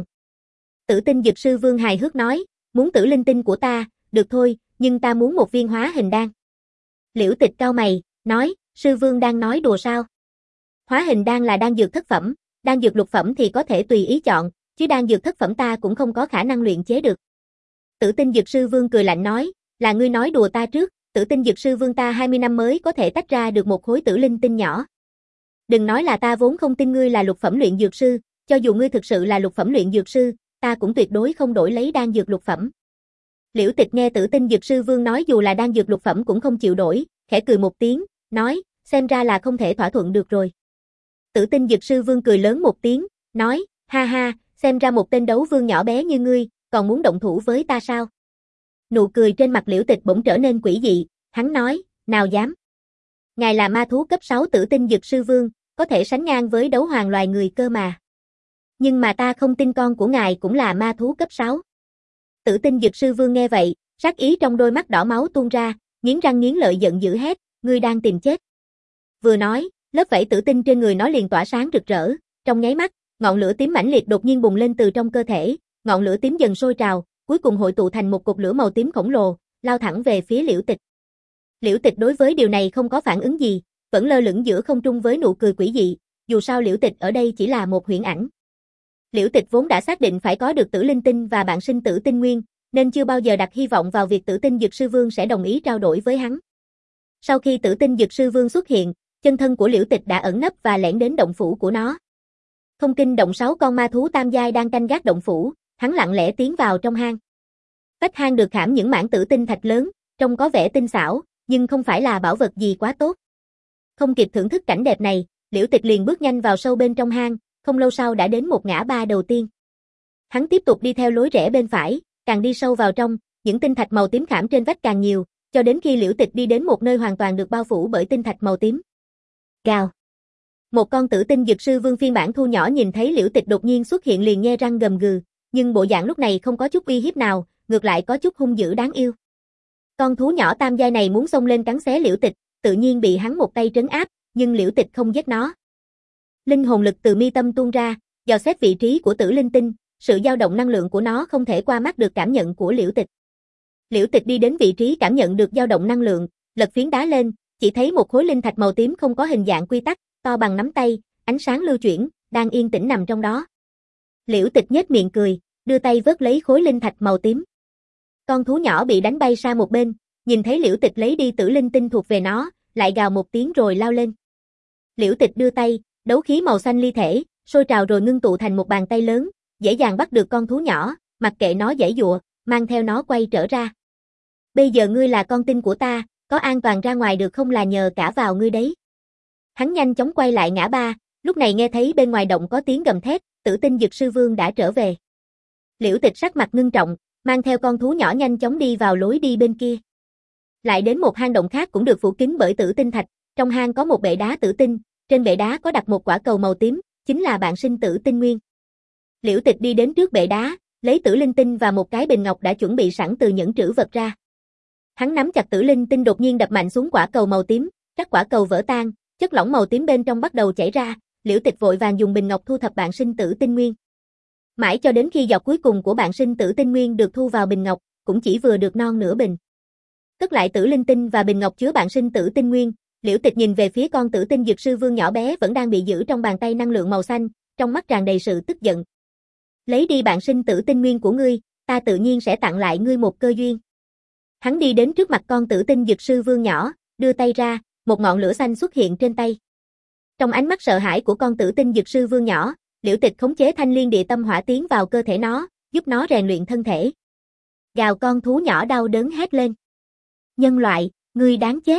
[SPEAKER 1] Tử Tinh Dực Sư Vương hài hước nói, muốn tử linh tinh của ta, được thôi, nhưng ta muốn một viên hóa hình đan. Liễu Tịch cau mày, nói, sư vương đang nói đùa sao? Hóa hình đan là đan dược thất phẩm, đan dược lục phẩm thì có thể tùy ý chọn, chứ đan dược thất phẩm ta cũng không có khả năng luyện chế được. Tử Tinh Dực Sư Vương cười lạnh nói, là ngươi nói đùa ta trước, Tử Tinh Dực Sư Vương ta hai mươi năm mới có thể tách ra được một khối tử linh tinh nhỏ. Đừng nói là ta vốn không tin ngươi là lục phẩm luyện dược sư, cho dù ngươi thực sự là lục phẩm luyện dược sư, ta cũng tuyệt đối không đổi lấy đan dược lục phẩm. Liễu Tịch nghe Tử Tinh Dực Sư Vương nói dù là đan dược lục phẩm cũng không chịu đổi, khẽ cười một tiếng, nói, xem ra là không thể thỏa thuận được rồi. Tử Tinh Dực Sư Vương cười lớn một tiếng, nói, ha ha, xem ra một tên đấu vương nhỏ bé như ngươi, còn muốn động thủ với ta sao? Nụ cười trên mặt Liễu Tịch bỗng trở nên quỷ dị, hắn nói, nào dám. Ngài là ma thú cấp sáu Tử Tinh Dực Sư Vương, có thể sánh ngang với đấu hoàng loài người cơ mà. Nhưng mà ta không tin con của ngài cũng là ma thú cấp sáu. Tử Tinh Dực Sư Vương nghe vậy, sát ý trong đôi mắt đỏ máu tuôn ra, nghiến răng nghiến lợi giận dữ hét, ngươi đang tìm chết. Vừa nói, lớp vảy tử tinh trên người nó liền tỏa sáng rực rỡ, trong nháy mắt, ngọn lửa tím mãnh liệt đột nhiên bùng lên từ trong cơ thể, ngọn lửa tím dần sôi trào, cuối cùng hội tụ thành một cột lửa màu tím khổng lồ, lao thẳng về phía Liễu Tịch. Liễu Tịch đối với điều này không có phản ứng gì, vẫn lơ lửng giữa không trung với nụ cười quỷ dị, dù sao Liễu Tịch ở đây chỉ là một huyễn ảnh. Liễu Tịch vốn đã xác định phải có được tử linh tinh và bạn sinh tử tinh nguyên, nên chưa bao giờ đặt hy vọng vào việc Tử Tinh Dực Sư Vương sẽ đồng ý trao đổi với hắn. Sau khi Tử Tinh Dực Sư Vương xuất hiện, chân thân của Liễu Tịch đã ẩn nấp và lẻn đến động phủ của nó. Không kinh động sáu con ma thú tam giai đang canh gác động phủ, hắn lặng lẽ tiến vào trong hang. Vách hang được khảm những mảng tử tinh thạch lớn, trông có vẻ tinh xảo, nhưng không phải là bảo vật gì quá tốt. Không kịp thưởng thức cảnh đẹp này, Liễu Tịch liền bước nhanh vào sâu bên trong hang, không lâu sau đã đến một ngã ba đầu tiên. Hắn tiếp tục đi theo lối rẽ bên phải, càng đi sâu vào trong, những tinh thạch màu tím khảm trên vách càng nhiều, cho đến khi Liễu Tịch đi đến một nơi hoàn toàn được bao phủ bởi tinh thạch màu tím. Gào. Một con Tử Tinh Dực Sư Vương phiên bản thu nhỏ nhìn thấy Liễu Tịch đột nhiên xuất hiện liền nhe răng gầm gừ, nhưng bộ dạng lúc này không có chút uy hiếp nào, ngược lại có chút hung dữ đáng yêu. Con thú nhỏ tam giai này muốn xông lên cắn xé Liễu Tịch, tự nhiên bị hắn một tay trấn áp, nhưng Liễu Tịch không giết nó. Linh hồn lực từ mi tâm tuôn ra, dò xét vị trí của tử linh tinh, sự dao động năng lượng của nó không thể qua mắt được cảm nhận của Liễu Tịch. Liễu Tịch đi đến vị trí cảm nhận được dao động năng lượng, lật phiến đá lên, chỉ thấy một khối linh thạch màu tím không có hình dạng quy tắc, to bằng nắm tay, ánh sáng lưu chuyển, đang yên tĩnh nằm trong đó. Liễu Tịch nhếch miệng cười, đưa tay vớt lấy khối linh thạch màu tím. Con thú nhỏ bị đánh bay sang một bên, nhìn thấy Liễu Tịch lấy đi tử linh tinh thuộc về nó, lại gào một tiếng rồi lao lên. Liễu Tịch đưa tay, đấu khí màu xanh ly thể, sôi trào rồi ngưng tụ thành một bàn tay lớn, dễ dàng bắt được con thú nhỏ, mặc kệ nó giãy giụa, mang theo nó quay trở ra. Bây giờ ngươi là con tin của ta, có an toàn ra ngoài được không là nhờ cả vào ngươi đấy. Hắn nhanh chóng quay lại ngã ba, lúc này nghe thấy bên ngoài động có tiếng gầm thét, Tử Tinh Dực Sư Vương đã trở về. Liễu Tịch sắc mặt ngưng trọng, mang theo con thú nhỏ nhanh chóng đi vào lối đi bên kia. Lại đến một hang động khác cũng được phủ kín bởi tử tinh thạch, trong hang có một bệ đá tử tinh, trên bệ đá có đặt một quả cầu màu tím, chính là bạn sinh tử tinh nguyên. Liễu Tịch đi đến trước bệ đá, lấy tử linh tinh và một cái bình ngọc đã chuẩn bị sẵn từ những trữ vật ra. Hắn nắm chặt tử linh tinh đột nhiên đập mạnh xuống quả cầu màu tím, các quả cầu vỡ tan, chất lỏng màu tím bên trong bắt đầu chảy ra, Liễu Tịch vội vàng dùng bình ngọc thu thập bạn sinh tử tinh nguyên. Mãi cho đến khi giọt cuối cùng của bạn sinh tử tinh nguyên được thu vào bình ngọc, cũng chỉ vừa được non nửa bình. Cất lại tử linh tinh và bình ngọc chứa bạn sinh tử tinh nguyên, Liễu Tịch nhìn về phía con Tử Tinh Dực Sư Vương nhỏ bé vẫn đang bị giữ trong bàn tay năng lượng màu xanh, trong mắt tràn đầy sự tức giận. Lấy đi bạn sinh tử tinh nguyên của ngươi, ta tự nhiên sẽ tặng lại ngươi một cơ duyên. Hắn đi đến trước mặt con Tử Tinh Dực Sư Vương nhỏ, đưa tay ra, một ngọn lửa xanh xuất hiện trên tay. Trong ánh mắt sợ hãi của con Tử Tinh Dực Sư Vương nhỏ, Liễu Tịch khống chế Thanh Liên Địa Tâm Hỏa tiến vào cơ thể nó, giúp nó rèn luyện thân thể. Gào, con thú nhỏ đau đớn hét lên. Nhân loại, ngươi đáng chết.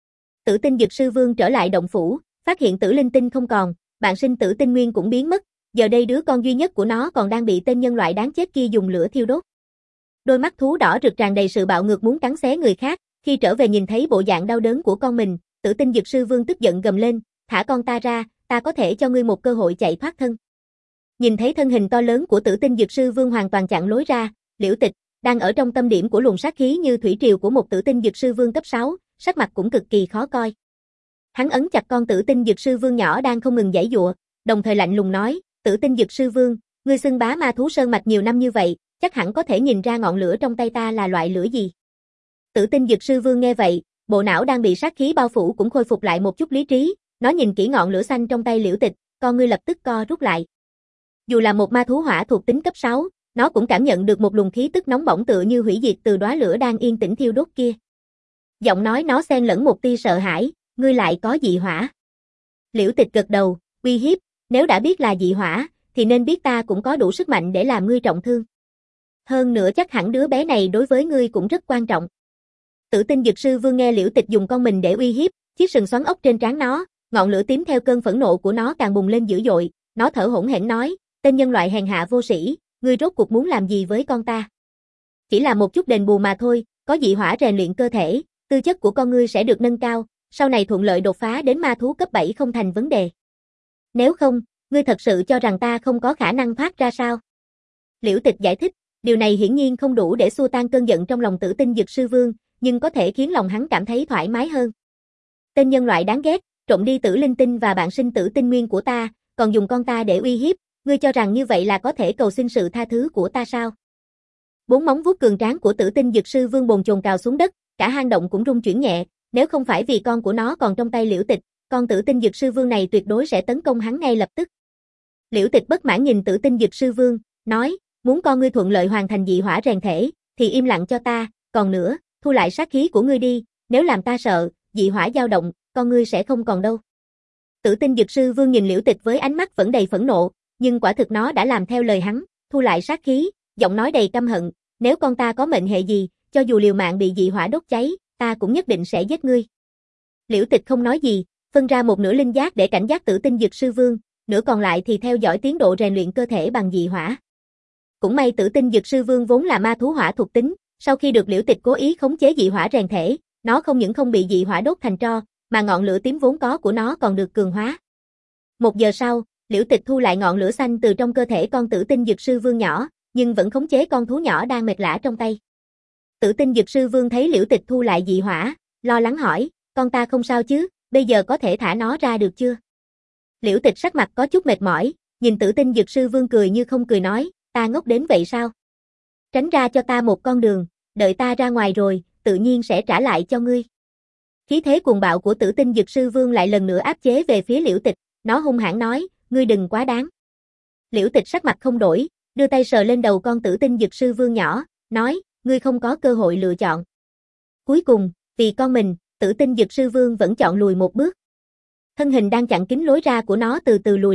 [SPEAKER 1] Tử Tinh Dực Sư Vương trở lại động phủ, phát hiện tử linh tinh không còn, bạn sinh tử tinh nguyên cũng biến mất, giờ đây đứa con duy nhất của nó còn đang bị tên nhân loại đáng chết kia dùng lửa thiêu đốt. Đôi mắt thú đỏ rực tràn đầy sự bạo ngược muốn cắn xé người khác, khi trở về nhìn thấy bộ dạng đau đớn của con mình, Tử Tinh Dực Sư Vương tức giận gầm lên, thả con ta ra, ta có thể cho ngươi một cơ hội chạy thoát thân. Nhìn thấy thân hình to lớn của Tử Tinh Dực Sư Vương hoàn toàn chặn lối ra, Liễu Tịch, đang ở trong tâm điểm của luồng sát khí như thủy triều của một Tử Tinh Dực Sư Vương cấp sáu, sắc mặt cũng cực kỳ khó coi. Hắn ấn chặt con Tử Tinh Dực Sư Vương nhỏ đang không ngừng giãy giụa, đồng thời lạnh lùng nói, Tử Tinh Dực Sư Vương, ngươi xưng bá ma thú sơn mạch nhiều năm như vậy, chắc hẳn có thể nhìn ra ngọn lửa trong tay ta là loại lửa gì. Tử Tinh Dực Sư Vương nghe vậy, bộ não đang bị sát khí bao phủ cũng khôi phục lại một chút lý trí, nó nhìn kỹ ngọn lửa xanh trong tay Liễu Tịch, con ngươi lập tức co rút lại. Dù là một ma thú hỏa thuộc tính cấp sáu, nó cũng cảm nhận được một luồng khí tức nóng bỏng tựa như hủy diệt từ đóa lửa đang yên tĩnh thiêu đốt kia. Giọng nói nó xen lẫn một tia sợ hãi, ngươi lại có dị hỏa. Liễu Tịch gật đầu, uy hiếp, nếu đã biết là dị hỏa, thì nên biết ta cũng có đủ sức mạnh để làm ngươi trọng thương. Hơn nữa chắc hẳn đứa bé này đối với ngươi cũng rất quan trọng. Tử Tinh Dực Sư Vương nghe Liễu Tịch dùng con mình để uy hiếp, chiếc sừng xoắn ốc trên trán nó, ngọn lửa tím theo cơn phẫn nộ của nó càng bùng lên dữ dội, nó thở hổn hển nói, tên nhân loại hèn hạ vô sĩ, ngươi rốt cuộc muốn làm gì với con ta? Chỉ là một chút đền bù mà thôi, có dị hỏa rèn luyện cơ thể, tư chất của con ngươi sẽ được nâng cao, sau này thuận lợi đột phá đến ma thú cấp bảy không thành vấn đề. Nếu không, ngươi thật sự cho rằng ta không có khả năng thoát ra sao? Liễu Tịch giải thích, điều này hiển nhiên không đủ để xua tan cơn giận trong lòng Tử Tinh Dực Sư Vương, nhưng có thể khiến lòng hắn cảm thấy thoải mái hơn. Tên nhân loại đáng ghét, trộm đi tử linh tinh và bạn sinh tử tinh nguyên của ta, còn dùng con ta để uy hiếp, ngươi cho rằng như vậy là có thể cầu xin sự tha thứ của ta sao? Bốn móng vuốt cường tráng của Tử Tinh Dực Sư Vương bồn chồn cào xuống đất, cả hang động cũng rung chuyển nhẹ, nếu không phải vì con của nó còn trong tay Liễu Tịch, con Tử Tinh Dực Sư Vương này tuyệt đối sẽ tấn công hắn ngay lập tức. Liễu Tịch bất mãn nhìn Tử Tinh Dực Sư Vương, nói, muốn con ngươi thuận lợi hoàn thành dị hỏa rèn thể, thì im lặng cho ta, còn nữa, thu lại sát khí của ngươi đi, nếu làm ta sợ, dị hỏa dao động, con ngươi sẽ không còn đâu. Tử Tinh Dực Sư Vương nhìn Liễu Tịch với ánh mắt vẫn đầy phẫn nộ, nhưng quả thực nó đã làm theo lời hắn, thu lại sát khí, giọng nói đầy căm hận, nếu con ta có mệnh hệ gì, cho dù liều mạng bị dị hỏa đốt cháy, ta cũng nhất định sẽ giết ngươi. Liễu Tịch không nói gì, phân ra một nửa linh giác để cảnh giác Tử Tinh Dực Sư Vương, nửa còn lại thì theo dõi tiến độ rèn luyện cơ thể bằng dị hỏa. Cũng may Tử Tinh Dực Sư Vương vốn là ma thú hỏa thuộc tính, sau khi được Liễu Tịch cố ý khống chế dị hỏa rèn thể, nó không những không bị dị hỏa đốt thành tro, mà ngọn lửa tím vốn có của nó còn được cường hóa. Một giờ sau, Liễu Tịch thu lại ngọn lửa xanh từ trong cơ thể con Tử Tinh Dực Sư Vương nhỏ, nhưng vẫn khống chế con thú nhỏ đang mệt lả trong tay. Tử Tinh Dực Sư Vương thấy Liễu Tịch thu lại dị hỏa, lo lắng hỏi, con ta không sao chứ, bây giờ có thể thả nó ra được chưa? Liễu Tịch sắc mặt có chút mệt mỏi, nhìn Tử Tinh Dực Sư Vương cười như không cười nói, ta ngốc đến vậy sao? Tránh ra cho ta một con đường, đợi ta ra ngoài rồi, tự nhiên sẽ trả lại cho ngươi. Khí thế cuồng bạo của Tử Tinh Dực Sư Vương lại lần nữa áp chế về phía Liễu Tịch, nó hung hãn nói, ngươi đừng quá đáng. Liễu Tịch sắc mặt không đổi, đưa tay sờ lên đầu con Tử Tinh Dực Sư Vương nhỏ, nói, ngươi không có cơ hội lựa chọn. Cuối cùng, vì con mình, Tử Tinh Dực Sư Vương vẫn chọn lùi một bước. Thân hình đang chặn kín lối ra của nó từ từ lùi lại,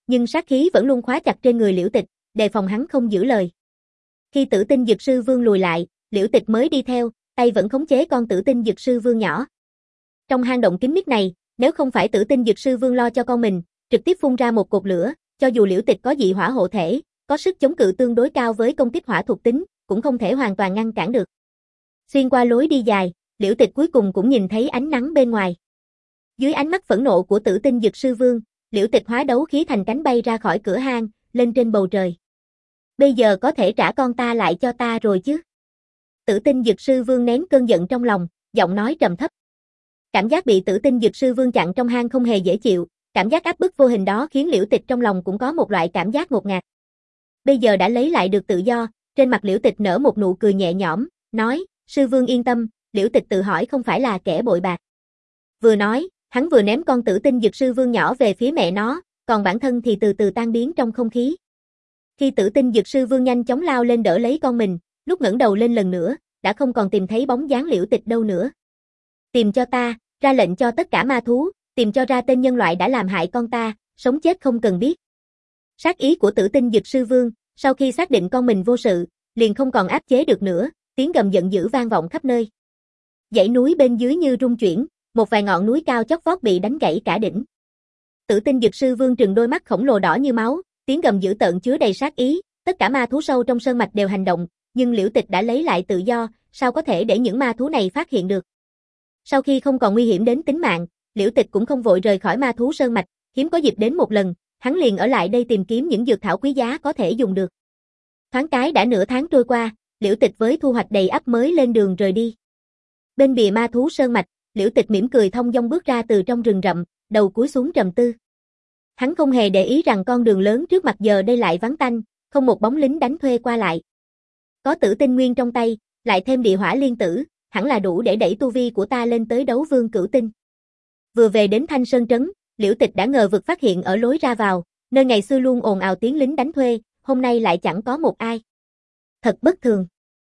[SPEAKER 1] nhưng sát khí vẫn luôn khóa chặt trên người Liễu Tịch, đề phòng hắn không giữ lời. Khi Tử Tinh Dực Sư Vương lùi lại, Liễu Tịch mới đi theo, tay vẫn khống chế con Tử Tinh Dực Sư Vương nhỏ. Trong hang động kín mít này, nếu không phải Tử Tinh Dực Sư Vương lo cho con mình, trực tiếp phun ra một cột lửa, cho dù Liễu Tịch có dị hỏa hộ thể, có sức chống cự tương đối cao với công kích hỏa thuộc tính, cũng không thể hoàn toàn ngăn cản được. Xuyên qua lối đi dài, Liễu Tịch cuối cùng cũng nhìn thấy ánh nắng bên ngoài. Dưới ánh mắt phẫn nộ của Tử Tinh Dực Sư Vương, Liễu Tịch hóa đấu khí thành cánh bay ra khỏi cửa hang, lên trên bầu trời. Bây giờ có thể trả con ta lại cho ta rồi chứ? Tử Tinh Dực Sư Vương nén cơn giận trong lòng, giọng nói trầm thấp. Cảm giác bị Tử Tinh Dực Sư Vương chặn trong hang không hề dễ chịu, cảm giác áp bức vô hình đó khiến Liễu Tịch trong lòng cũng có một loại cảm giác ngột ngạt. Bây giờ đã lấy lại được tự do, trên mặt Liễu Tịch nở một nụ cười nhẹ nhõm, nói, Sư Vương yên tâm, Liễu Tịch tự hỏi không phải là kẻ bội bạc. Vừa nói, hắn vừa ném con Tử Tinh Dực Sư Vương nhỏ về phía mẹ nó, còn bản thân thì từ từ tan biến trong không khí. Khi Tử Tinh Dực Sư Vương nhanh chóng lao lên đỡ lấy con mình, lúc ngẩng đầu lên lần nữa, đã không còn tìm thấy bóng dáng Liễu Tịch đâu nữa. Tìm cho ta, ra lệnh cho tất cả ma thú, tìm cho ra tên nhân loại đã làm hại con ta, sống chết không cần biết. Sát ý của Tử Tinh Dực Sư Vương, sau khi xác định con mình vô sự, liền không còn áp chế được nữa, tiếng gầm giận dữ vang vọng khắp nơi. Dãy núi bên dưới như rung chuyển, một vài ngọn núi cao chót vót bị đánh gãy cả đỉnh. Tử Tinh Dực Sư Vương trừng đôi mắt khổng lồ đỏ như máu, tiếng gầm dữ tợn chứa đầy sát ý, tất cả ma thú sâu trong sơn mạch đều hành động, nhưng Liễu Tịch đã lấy lại tự do, sao có thể để những ma thú này phát hiện được. Sau khi không còn nguy hiểm đến tính mạng, Liễu Tịch cũng không vội rời khỏi ma thú sơn mạch, hiếm có dịp đến một lần, hắn liền ở lại đây tìm kiếm những dược thảo quý giá có thể dùng được. Thoáng cái đã nửa tháng trôi qua, Liễu Tịch với thu hoạch đầy ắp mới lên đường rời đi. Bên bìa ma thú sơn mạch, Liễu Tịch mỉm cười thong dong bước ra từ trong rừng rậm, đầu cúi xuống trầm tư. Hắn không hề để ý rằng con đường lớn trước mặt giờ đây lại vắng tanh, không một bóng lính đánh thuê qua lại. Có Tử Tinh Nguyên trong tay, lại thêm địa hỏa liên tử, hẳn là đủ để đẩy tu vi của ta lên tới đấu vương cửu tinh. Vừa về đến Thanh Sơn Trấn, Liễu Tịch đã ngờ vực phát hiện ở lối ra vào, nơi ngày xưa luôn ồn ào tiếng lính đánh thuê, hôm nay lại chẳng có một ai. Thật bất thường.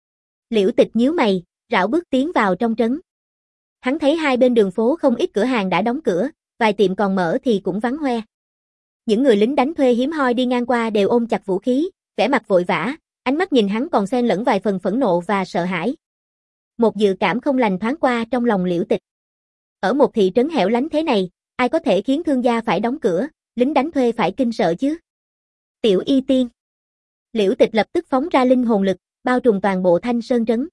[SPEAKER 1] Liễu Tịch nhíu mày, rảo bước tiến vào trong trấn. Hắn thấy hai bên đường phố không ít cửa hàng đã đóng cửa, vài tiệm còn mở thì cũng vắng hoe. Những người lính đánh thuê hiếm hoi đi ngang qua đều ôm chặt vũ khí, vẻ mặt vội vã, ánh mắt nhìn hắn còn xen lẫn vài phần phẫn nộ và sợ hãi. Một dự cảm không lành thoáng qua trong lòng Liễu Tịch. Ở một thị trấn hẻo lánh thế này, ai có thể khiến thương gia phải đóng cửa, lính đánh thuê phải kinh sợ chứ? Tiểu Y Tiên. Liễu Tịch lập tức phóng ra linh hồn lực, bao trùm toàn bộ Thanh Sơn Trấn.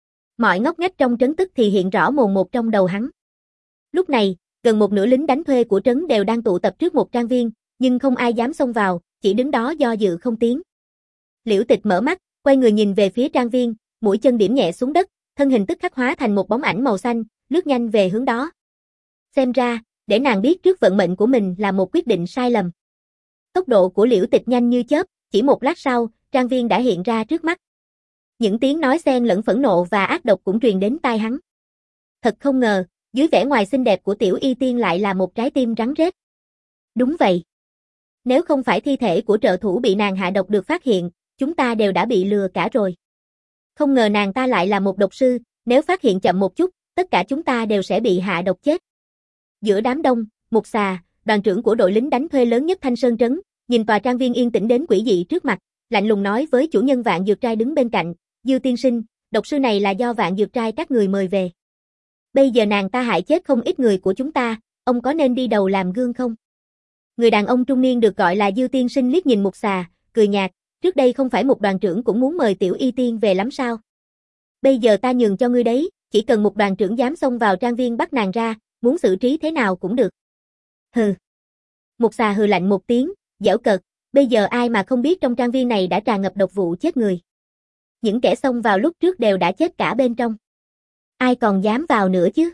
[SPEAKER 1] Mọi ngóc ngách trong trấn tức thì hiện rõ mồn một trong đầu hắn. Lúc này, gần một nửa lính đánh thuê của trấn đều đang tụ tập trước một trang viên, nhưng không ai dám xông vào, chỉ đứng đó do dự không tiến. Liễu Tịch mở mắt, quay người nhìn về phía trang viên, mũi chân điểm nhẹ xuống đất, thân hình tức khắc hóa thành một bóng ảnh màu xanh, lướt nhanh về hướng đó. Xem ra, để nàng biết trước vận mệnh của mình là một quyết định sai lầm. Tốc độ của Liễu Tịch nhanh như chớp, chỉ một lát sau, trang viên đã hiện ra trước mắt. Những tiếng nói xen lẫn phẫn nộ và ác độc cũng truyền đến tai hắn. Thật không ngờ, dưới vẻ ngoài xinh đẹp của Tiểu Y Tiên lại là một trái tim rắn rết. Đúng vậy. Nếu không phải thi thể của trợ thủ bị nàng hạ độc được phát hiện, chúng ta đều đã bị lừa cả rồi. Không ngờ nàng ta lại là một độc sư, nếu phát hiện chậm một chút, tất cả chúng ta đều sẽ bị hạ độc chết. Giữa đám đông, Mục Xà, đoàn trưởng của đội lính đánh thuê lớn nhất Thanh Sơn Trấn, nhìn tòa trang viên yên tĩnh đến quỷ dị trước mặt, lạnh lùng nói với chủ nhân Vạn Dược Trai đứng bên cạnh, Dư tiên sinh, độc sư này là do Vạn Dược Trai các người mời về. Bây giờ nàng ta hại chết không ít người của chúng ta, ông có nên đi đầu làm gương không? Người đàn ông trung niên được gọi là Dư tiên sinh liếc nhìn Mục Xà, cười nhạt, trước đây không phải một đoàn trưởng cũng muốn mời Tiểu Y Tiên về lắm sao? Bây giờ ta nhường cho ngươi đấy, chỉ cần một đoàn trưởng dám xông vào trang viên bắt nàng ra, muốn xử trí thế nào cũng được. Hừ. Mục Xà hừ lạnh một tiếng, giễu cợt, bây giờ ai mà không biết trong trang viên này đã tràn ngập độc vụ chết người. Những kẻ xông vào lúc trước đều đã chết cả bên trong. Ai còn dám vào nữa chứ?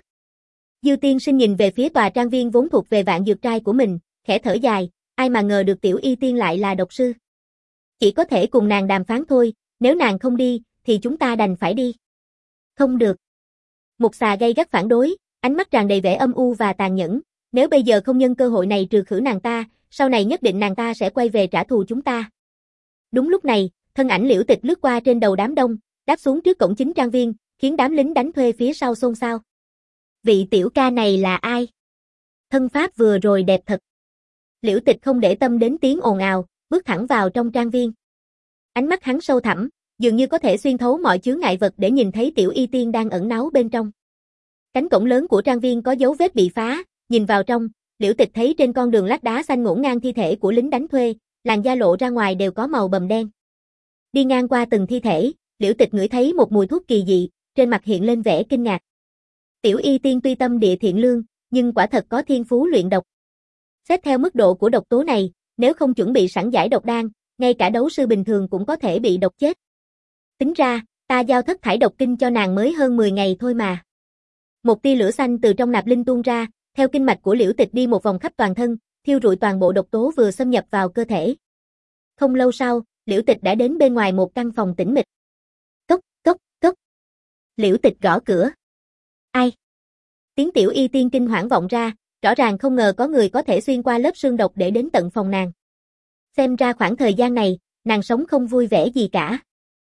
[SPEAKER 1] Dư tiên sinh nhìn về phía tòa trang viên vốn thuộc về Vạn Dược Trai của mình, khẽ thở dài, ai mà ngờ được Tiểu Y Tiên lại là độc sư. Chỉ có thể cùng nàng đàm phán thôi, nếu nàng không đi, thì chúng ta đành phải đi. Không được. Mục Xà gay gắt phản đối, ánh mắt tràn đầy vẻ âm u và tàn nhẫn, nếu bây giờ không nhân cơ hội này trừ khử nàng ta, sau này nhất định nàng ta sẽ quay về trả thù chúng ta. Đúng lúc này, thân ảnh Liễu Tịch lướt qua trên đầu đám đông, đáp xuống trước cổng chính trang viên, khiến đám lính đánh thuê phía sau xôn xao. Vị tiểu ca này là ai? Thân pháp vừa rồi đẹp thật. Liễu Tịch không để tâm đến tiếng ồn ào, bước thẳng vào trong trang viên. Ánh mắt hắn sâu thẳm, dường như có thể xuyên thấu mọi chướng ngại vật để nhìn thấy Tiểu Y Tiên đang ẩn náu bên trong. Cánh cổng lớn của trang viên có dấu vết bị phá, nhìn vào trong, Liễu Tịch thấy trên con đường lát đá xanh ngổn ngang thi thể của lính đánh thuê, làn da lộ ra ngoài đều có màu bầm đen. Đi ngang qua từng thi thể, Liễu Tịch ngửi thấy một mùi thuốc kỳ dị, trên mặt hiện lên vẻ kinh ngạc. Tiểu Y Tiên tuy tâm địa thiện lương, nhưng quả thật có thiên phú luyện độc. Xét theo mức độ của độc tố này, nếu không chuẩn bị sẵn giải độc đan, ngay cả đấu sư bình thường cũng có thể bị độc chết. Tính ra, ta giao thất thải độc kinh cho nàng mới hơn mười ngày thôi mà. Một tia lửa xanh từ trong nạp linh tuôn ra, theo kinh mạch của Liễu Tịch đi một vòng khắp toàn thân, thiêu rụi toàn bộ độc tố vừa xâm nhập vào cơ thể. Không lâu sau, Liễu Tịch đã đến bên ngoài một căn phòng tĩnh mịch. Cốc, cốc, cốc. Liễu Tịch gõ cửa. Ai? Tiếng Tiểu Y Tiên kinh hoảng vọng ra, rõ ràng không ngờ có người có thể xuyên qua lớp sương độc để đến tận phòng nàng. Xem ra khoảng thời gian này, nàng sống không vui vẻ gì cả.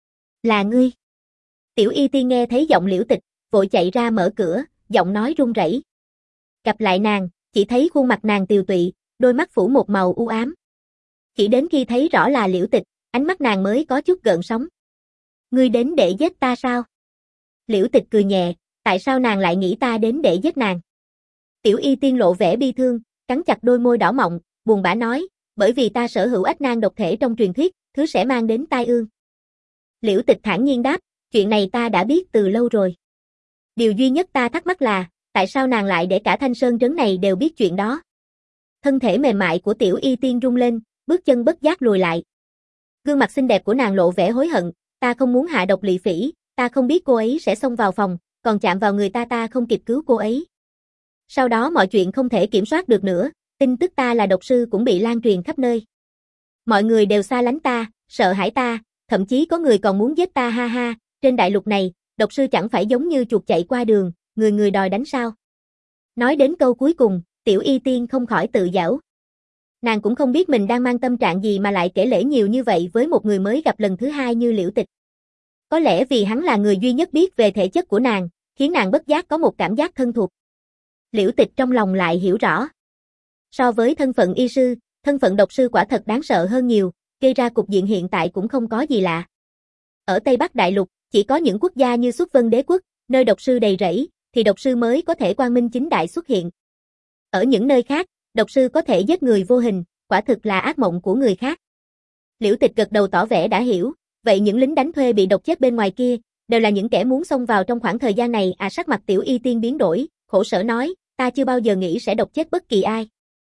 [SPEAKER 1] Là ngươi. Tiểu Y Tiên nghe thấy giọng Liễu Tịch, vội chạy ra mở cửa, giọng nói run rẩy. Gặp lại nàng, chỉ thấy khuôn mặt nàng tiều tụy, đôi mắt phủ một màu u ám. Chỉ đến khi thấy rõ là Liễu Tịch, ánh mắt nàng mới có chút gợn sóng. Ngươi đến để giết ta sao? Liễu Tịch cười nhẹ, tại sao nàng lại nghĩ ta đến để giết nàng? Tiểu Y Tiên lộ vẻ bi thương, cắn chặt đôi môi đỏ mọng, buồn bã nói, bởi vì ta sở hữu ách nan độc thể trong truyền thuyết, thứ sẽ mang đến tai ương. Liễu Tịch thản nhiên đáp, chuyện này ta đã biết từ lâu rồi. Điều duy nhất ta thắc mắc là, tại sao nàng lại để cả Thanh Sơn trấn này đều biết chuyện đó? Thân thể mềm mại của Tiểu Y Tiên rung lên, bước chân bất giác lùi lại. Gương mặt xinh đẹp của nàng lộ vẻ hối hận, ta không muốn hạ độc Lệ Phỉ, ta không biết cô ấy sẽ xông vào phòng, còn chạm vào người ta ta không kịp cứu cô ấy. Sau đó mọi chuyện không thể kiểm soát được nữa, tin tức ta là độc sư cũng bị lan truyền khắp nơi. Mọi người đều xa lánh ta, sợ hãi ta, thậm chí có người còn muốn giết ta ha ha, trên đại lục này, độc sư chẳng phải giống như chuột chạy qua đường, người người đòi đánh sao. Nói đến câu cuối cùng, Tiểu Y Tiên không khỏi tự giễu. Nàng cũng không biết mình đang mang tâm trạng gì mà lại kể lể nhiều như vậy với một người mới gặp lần thứ hai như Liễu Tịch. Có lẽ vì hắn là người duy nhất biết về thể chất của nàng, khiến nàng bất giác có một cảm giác thân thuộc. Liễu Tịch trong lòng lại hiểu rõ. So với thân phận y sư, thân phận độc sư quả thật đáng sợ hơn nhiều, gây ra cục diện hiện tại cũng không có gì lạ. Ở Tây Bắc Đại Lục, chỉ có những quốc gia như Xuất Vân Đế Quốc, nơi độc sư đầy rẫy, thì độc sư mới có thể quang minh chính đại xuất hiện. Ở những nơi khác, độc sư có thể giết người vô hình, quả thực là ác mộng của người khác. Liễu Tịch gật đầu tỏ vẻ đã hiểu, vậy những lính đánh thuê bị độc chết bên ngoài kia, đều là những kẻ muốn xông vào trong khoảng thời gian này à? Sắc mặt Tiểu Y Tiên biến đổi, khổ sở nói, ta chưa bao giờ nghĩ sẽ độc chết bất kỳ ai.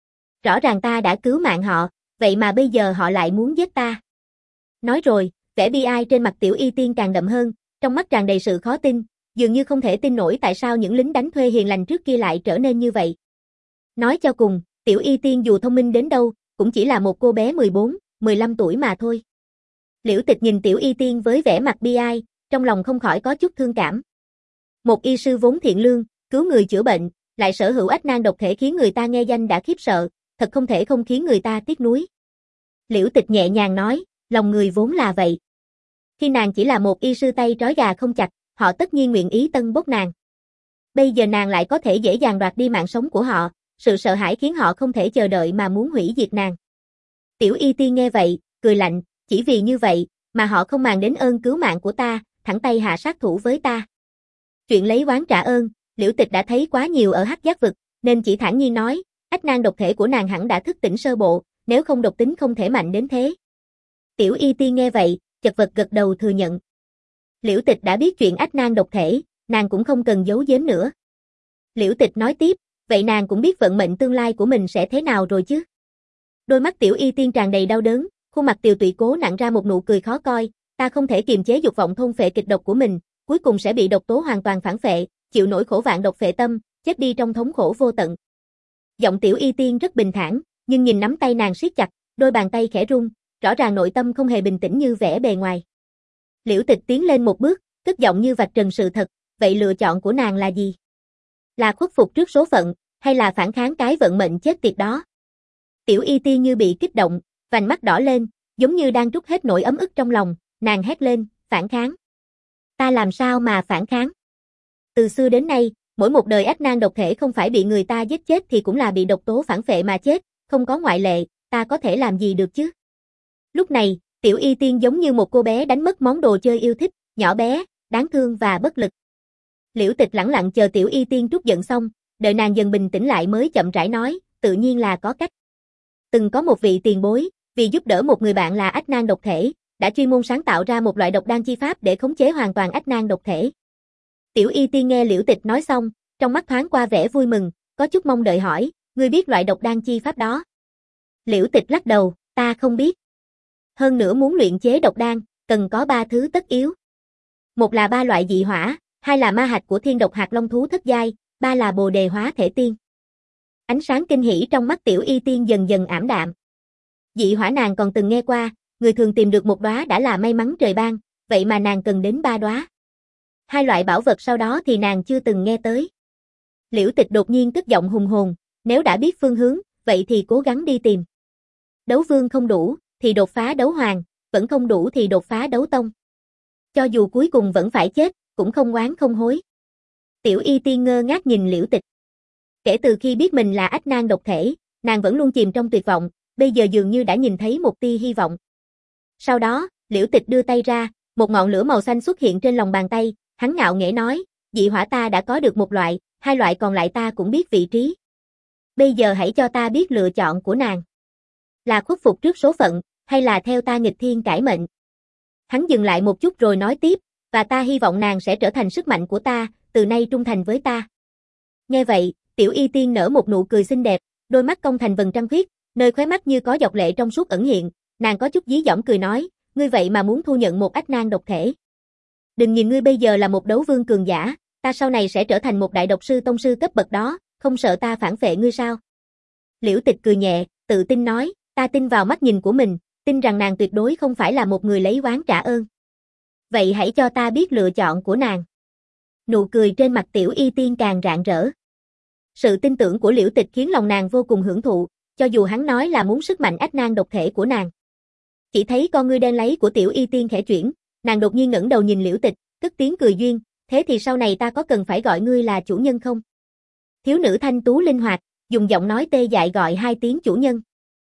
[SPEAKER 1] Rõ ràng ta đã cứu mạng họ, vậy mà bây giờ họ lại muốn giết ta. Nói rồi, vẻ bi ai trên mặt Tiểu Y Tiên càng đậm hơn, trong mắt tràn đầy sự khó tin, dường như không thể tin nổi tại sao những lính đánh thuê hiền lành trước kia lại trở nên như vậy. Nói cho cùng, Tiểu Y Tiên dù thông minh đến đâu, cũng chỉ là một cô bé mười bốn, mười lăm tuổi mà thôi. Liễu Tịch nhìn Tiểu Y Tiên với vẻ mặt bi ai, trong lòng không khỏi có chút thương cảm. Một y sư vốn thiện lương, cứu người chữa bệnh, lại sở hữu ách nan độc thể khiến người ta nghe danh đã khiếp sợ, thật không thể không khiến người ta tiếc nuối. Liễu Tịch nhẹ nhàng nói, lòng người vốn là vậy. Khi nàng chỉ là một y sư tay trói gà không chặt, họ tất nhiên nguyện ý tân bốc nàng. Bây giờ nàng lại có thể dễ dàng đoạt đi mạng sống của họ, sự sợ hãi khiến họ không thể chờ đợi mà muốn hủy diệt nàng. Tiểu Y Tiên nghe vậy, cười lạnh, chỉ vì như vậy, mà họ không màng đến ơn cứu mạng của ta, thẳng tay hạ sát thủ với ta. Chuyện lấy oán trả ơn, Liễu Tịch đã thấy quá nhiều ở Hắc Giác vực, nên chỉ thản nhiên nói, ách nan độc thể của nàng hẳn đã thức tỉnh sơ bộ, nếu không độc tính không thể mạnh đến thế. Tiểu Y Tiên nghe vậy, chật vật gật đầu thừa nhận. Liễu Tịch đã biết chuyện ách nan độc thể, nàng cũng không cần giấu giếm nữa. Liễu Tịch nói tiếp, vậy nàng cũng biết vận mệnh tương lai của mình sẽ thế nào rồi chứ? Đôi mắt Tiểu Y Tiên tràn đầy đau đớn, khuôn mặt tiều tụy cố nặn ra một nụ cười khó coi, ta không thể kiềm chế dục vọng thôn phệ kịch độc của mình, cuối cùng sẽ bị độc tố hoàn toàn phản phệ, chịu nỗi khổ vạn độc phệ tâm, chết đi trong thống khổ vô tận. Giọng Tiểu Y Tiên rất bình thản, nhưng nhìn nắm tay nàng siết chặt, đôi bàn tay khẽ run, rõ ràng nội tâm không hề bình tĩnh như vẻ bề ngoài. Liễu Tịch tiến lên một bước, cất giọng như vạch trần sự thật, vậy lựa chọn của nàng là gì? Là khuất phục trước số phận, hay là phản kháng cái vận mệnh chết tiệt đó? Tiểu Y Tiên như bị kích động, vành mắt đỏ lên, giống như đang trút hết nỗi ấm ức trong lòng, nàng hét lên, phản kháng. Ta làm sao mà phản kháng? Từ xưa đến nay, mỗi một đời ách nan độc thể không phải bị người ta giết chết thì cũng là bị độc tố phản phệ mà chết, không có ngoại lệ, ta có thể làm gì được chứ? Lúc này, Tiểu Y Tiên giống như một cô bé đánh mất món đồ chơi yêu thích, nhỏ bé, đáng thương và bất lực. Liễu Tịch lẳng lặng chờ Tiểu Y Tiên trút giận xong, đợi nàng dần bình tĩnh lại mới chậm rãi nói, tự nhiên là có cách. Từng có một vị tiền bối, vì giúp đỡ một người bạn là ách nan độc thể, đã chuyên môn sáng tạo ra một loại độc đan chi pháp để khống chế hoàn toàn ách nan độc thể. Tiểu Y Tiên nghe Liễu Tịch nói xong, trong mắt thoáng qua vẻ vui mừng, có chút mong đợi hỏi, ngươi biết loại độc đan chi pháp đó? Liễu Tịch lắc đầu, ta không biết. Hơn nữa muốn luyện chế độc đan, cần có ba thứ tất yếu. Một là ba loại dị hỏa, hai là ma hạch của thiên độc hạt long thú thất giai, ba là bồ đề hóa thể tiên. Ánh sáng kinh hỉ trong mắt Tiểu Y Tiên dần dần ảm đạm. Dị hỏa nàng còn từng nghe qua, người thường tìm được một đóa đã là may mắn trời ban, vậy mà nàng cần đến ba đóa. Hai loại bảo vật sau đó thì nàng chưa từng nghe tới. Liễu Tịch đột nhiên cất giọng hùng hồn, nếu đã biết phương hướng, vậy thì cố gắng đi tìm. Đấu vương không đủ, thì đột phá đấu hoàng, vẫn không đủ thì đột phá đấu tông. Cho dù cuối cùng vẫn phải chết, cũng không oán không hối. Tiểu Y Tiên ngơ ngác nhìn Liễu Tịch. Kể từ khi biết mình là ách nan độc thể, nàng vẫn luôn chìm trong tuyệt vọng, bây giờ dường như đã nhìn thấy một tia hy vọng. Sau đó, Liễu Tịch đưa tay ra, một ngọn lửa màu xanh xuất hiện trên lòng bàn tay, hắn ngạo nghễ nói, dị hỏa ta đã có được một loại, hai loại còn lại ta cũng biết vị trí. Bây giờ hãy cho ta biết lựa chọn của nàng. Là khuất phục trước số phận, hay là theo ta nghịch thiên cải mệnh? Hắn dừng lại một chút rồi nói tiếp, và ta hy vọng nàng sẽ trở thành sức mạnh của ta, từ nay trung thành với ta. Nghe vậy, Tiểu Y Tiên nở một nụ cười xinh đẹp, đôi mắt cong thành vầng trăng khuyết, nơi khóe mắt như có giọt lệ trong suốt ẩn hiện, nàng có chút dí dỏm cười nói, ngươi vậy mà muốn thu nhận một ách nan độc thể. Đừng nhìn ngươi bây giờ là một đấu vương cường giả, ta sau này sẽ trở thành một đại độc sư tông sư cấp bậc đó, không sợ ta phản phệ ngươi sao? Liễu Tịch cười nhẹ, tự tin nói, ta tin vào mắt nhìn của mình, tin rằng nàng tuyệt đối không phải là một người lấy oán trả ơn. Vậy hãy cho ta biết lựa chọn của nàng. Nụ cười trên mặt Tiểu Y Tiên càng rạng rỡ. Sự tin tưởng của Liễu Tịch khiến lòng nàng vô cùng hưởng thụ, cho dù hắn nói là muốn sức mạnh ách nan độc thể của nàng. Chỉ thấy con ngươi đen láy của Tiểu Y Tiên khẽ chuyển, nàng đột nhiên ngẩng đầu nhìn Liễu Tịch, cất tiếng cười duyên, thế thì sau này ta có cần phải gọi ngươi là chủ nhân không? Thiếu nữ thanh tú linh hoạt, dùng giọng nói tê dại gọi hai tiếng chủ nhân.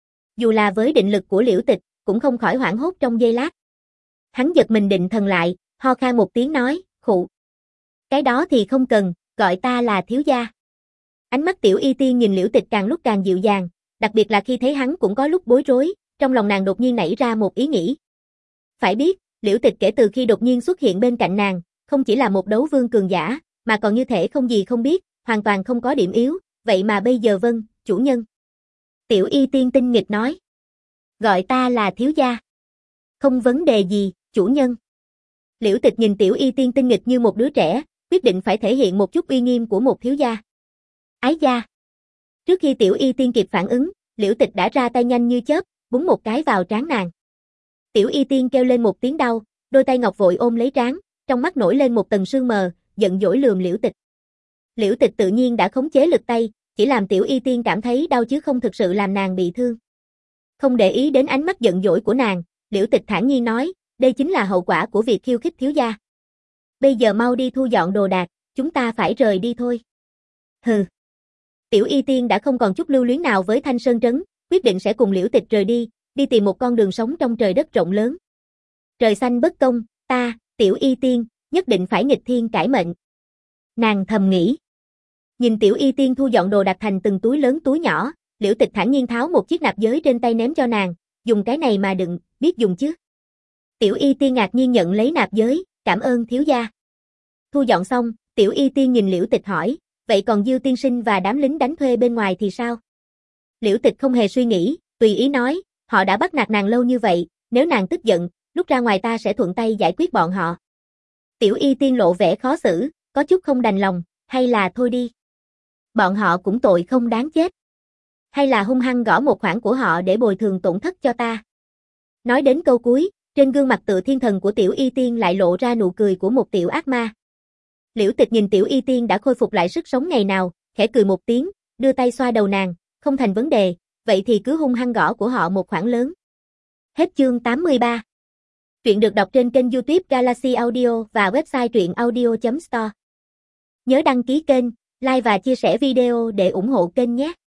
[SPEAKER 1] Dù là với định lực của Liễu Tịch, cũng không khỏi hoảng hốt trong giây lát. Hắn giật mình định thần lại, ho khan một tiếng nói, khụ. Cái đó thì không cần, gọi ta là thiếu gia. Ánh mắt Tiểu Y Tiên nhìn Liễu Tịch càng lúc càng dịu dàng, đặc biệt là khi thấy hắn cũng có lúc bối rối, trong lòng nàng đột nhiên nảy ra một ý nghĩ. Phải biết, Liễu Tịch kể từ khi đột nhiên xuất hiện bên cạnh nàng, không chỉ là một đấu vương cường giả, mà còn như thể không gì không biết, hoàn toàn không có điểm yếu, vậy mà bây giờ vâng, chủ nhân. Tiểu Y Tiên tinh nghịch nói. Gọi ta là thiếu gia. Không vấn đề gì, chủ nhân. Liễu Tịch nhìn Tiểu Y Tiên tinh nghịch như một đứa trẻ, quyết định phải thể hiện một chút uy nghiêm của một thiếu gia. Ái gia. Trước khi Tiểu Y Tiên kịp phản ứng, Liễu Tịch đã ra tay nhanh như chớp, búng một cái vào trán nàng. Tiểu Y Tiên kêu lên một tiếng đau, đôi tay ngọc vội ôm lấy trán, trong mắt nổi lên một tầng sương mờ, giận dỗi lườm Liễu Tịch. Liễu Tịch tự nhiên đã khống chế lực tay, chỉ làm Tiểu Y Tiên cảm thấy đau chứ không thực sự làm nàng bị thương. Không để ý đến ánh mắt giận dỗi của nàng, Liễu Tịch thản nhiên nói, đây chính là hậu quả của việc khiêu khích thiếu gia. Bây giờ mau đi thu dọn đồ đạc, chúng ta phải rời đi thôi. Hừ. Tiểu Y Tiên đã không còn chút lưu luyến nào với Thanh Sơn Trấn, quyết định sẽ cùng Liễu Tịch rời đi, đi tìm một con đường sống trong trời đất rộng lớn. Trời xanh bất công, ta, Tiểu Y Tiên, nhất định phải nghịch thiên cải mệnh. Nàng thầm nghĩ. Nhìn Tiểu Y Tiên thu dọn đồ đạc thành từng túi lớn túi nhỏ, Liễu Tịch thản nhiên tháo một chiếc nạp giới trên tay ném cho nàng, dùng cái này mà đựng, biết dùng chứ? Tiểu Y Tiên ngạc nhiên nhận lấy nạp giới, cảm ơn thiếu gia. Thu dọn xong, Tiểu Y Tiên nhìn Liễu Tịch hỏi, vậy còn Diêu tiên sinh và đám lính đánh thuê bên ngoài thì sao? Liễu Tịch không hề suy nghĩ, tùy ý nói, họ đã bắt nạt nàng lâu như vậy, nếu nàng tức giận, lúc ra ngoài ta sẽ thuận tay giải quyết bọn họ. Tiểu Y Tiên lộ vẻ khó xử, có chút không đành lòng, hay là thôi đi. Bọn họ cũng tội không đáng chết. Hay là hung hăng gõ một khoản của họ để bồi thường tổn thất cho ta. Nói đến câu cuối, trên gương mặt tựa thiên thần của Tiểu Y Tiên lại lộ ra nụ cười của một tiểu ác ma. Liễu Tịch nhìn Tiểu Y Tiên đã khôi phục lại sức sống ngày nào, khẽ cười một tiếng, đưa tay xoa đầu nàng, không thành vấn đề, vậy thì cứ hung hăng gõ của họ một khoản lớn. Hết chương tám mươi ba. Truyện được đọc trên kênh YouTube Galaxy Audio và website truyện audio chấm store. Nhớ đăng ký kênh, like và chia sẻ video để ủng hộ kênh nhé.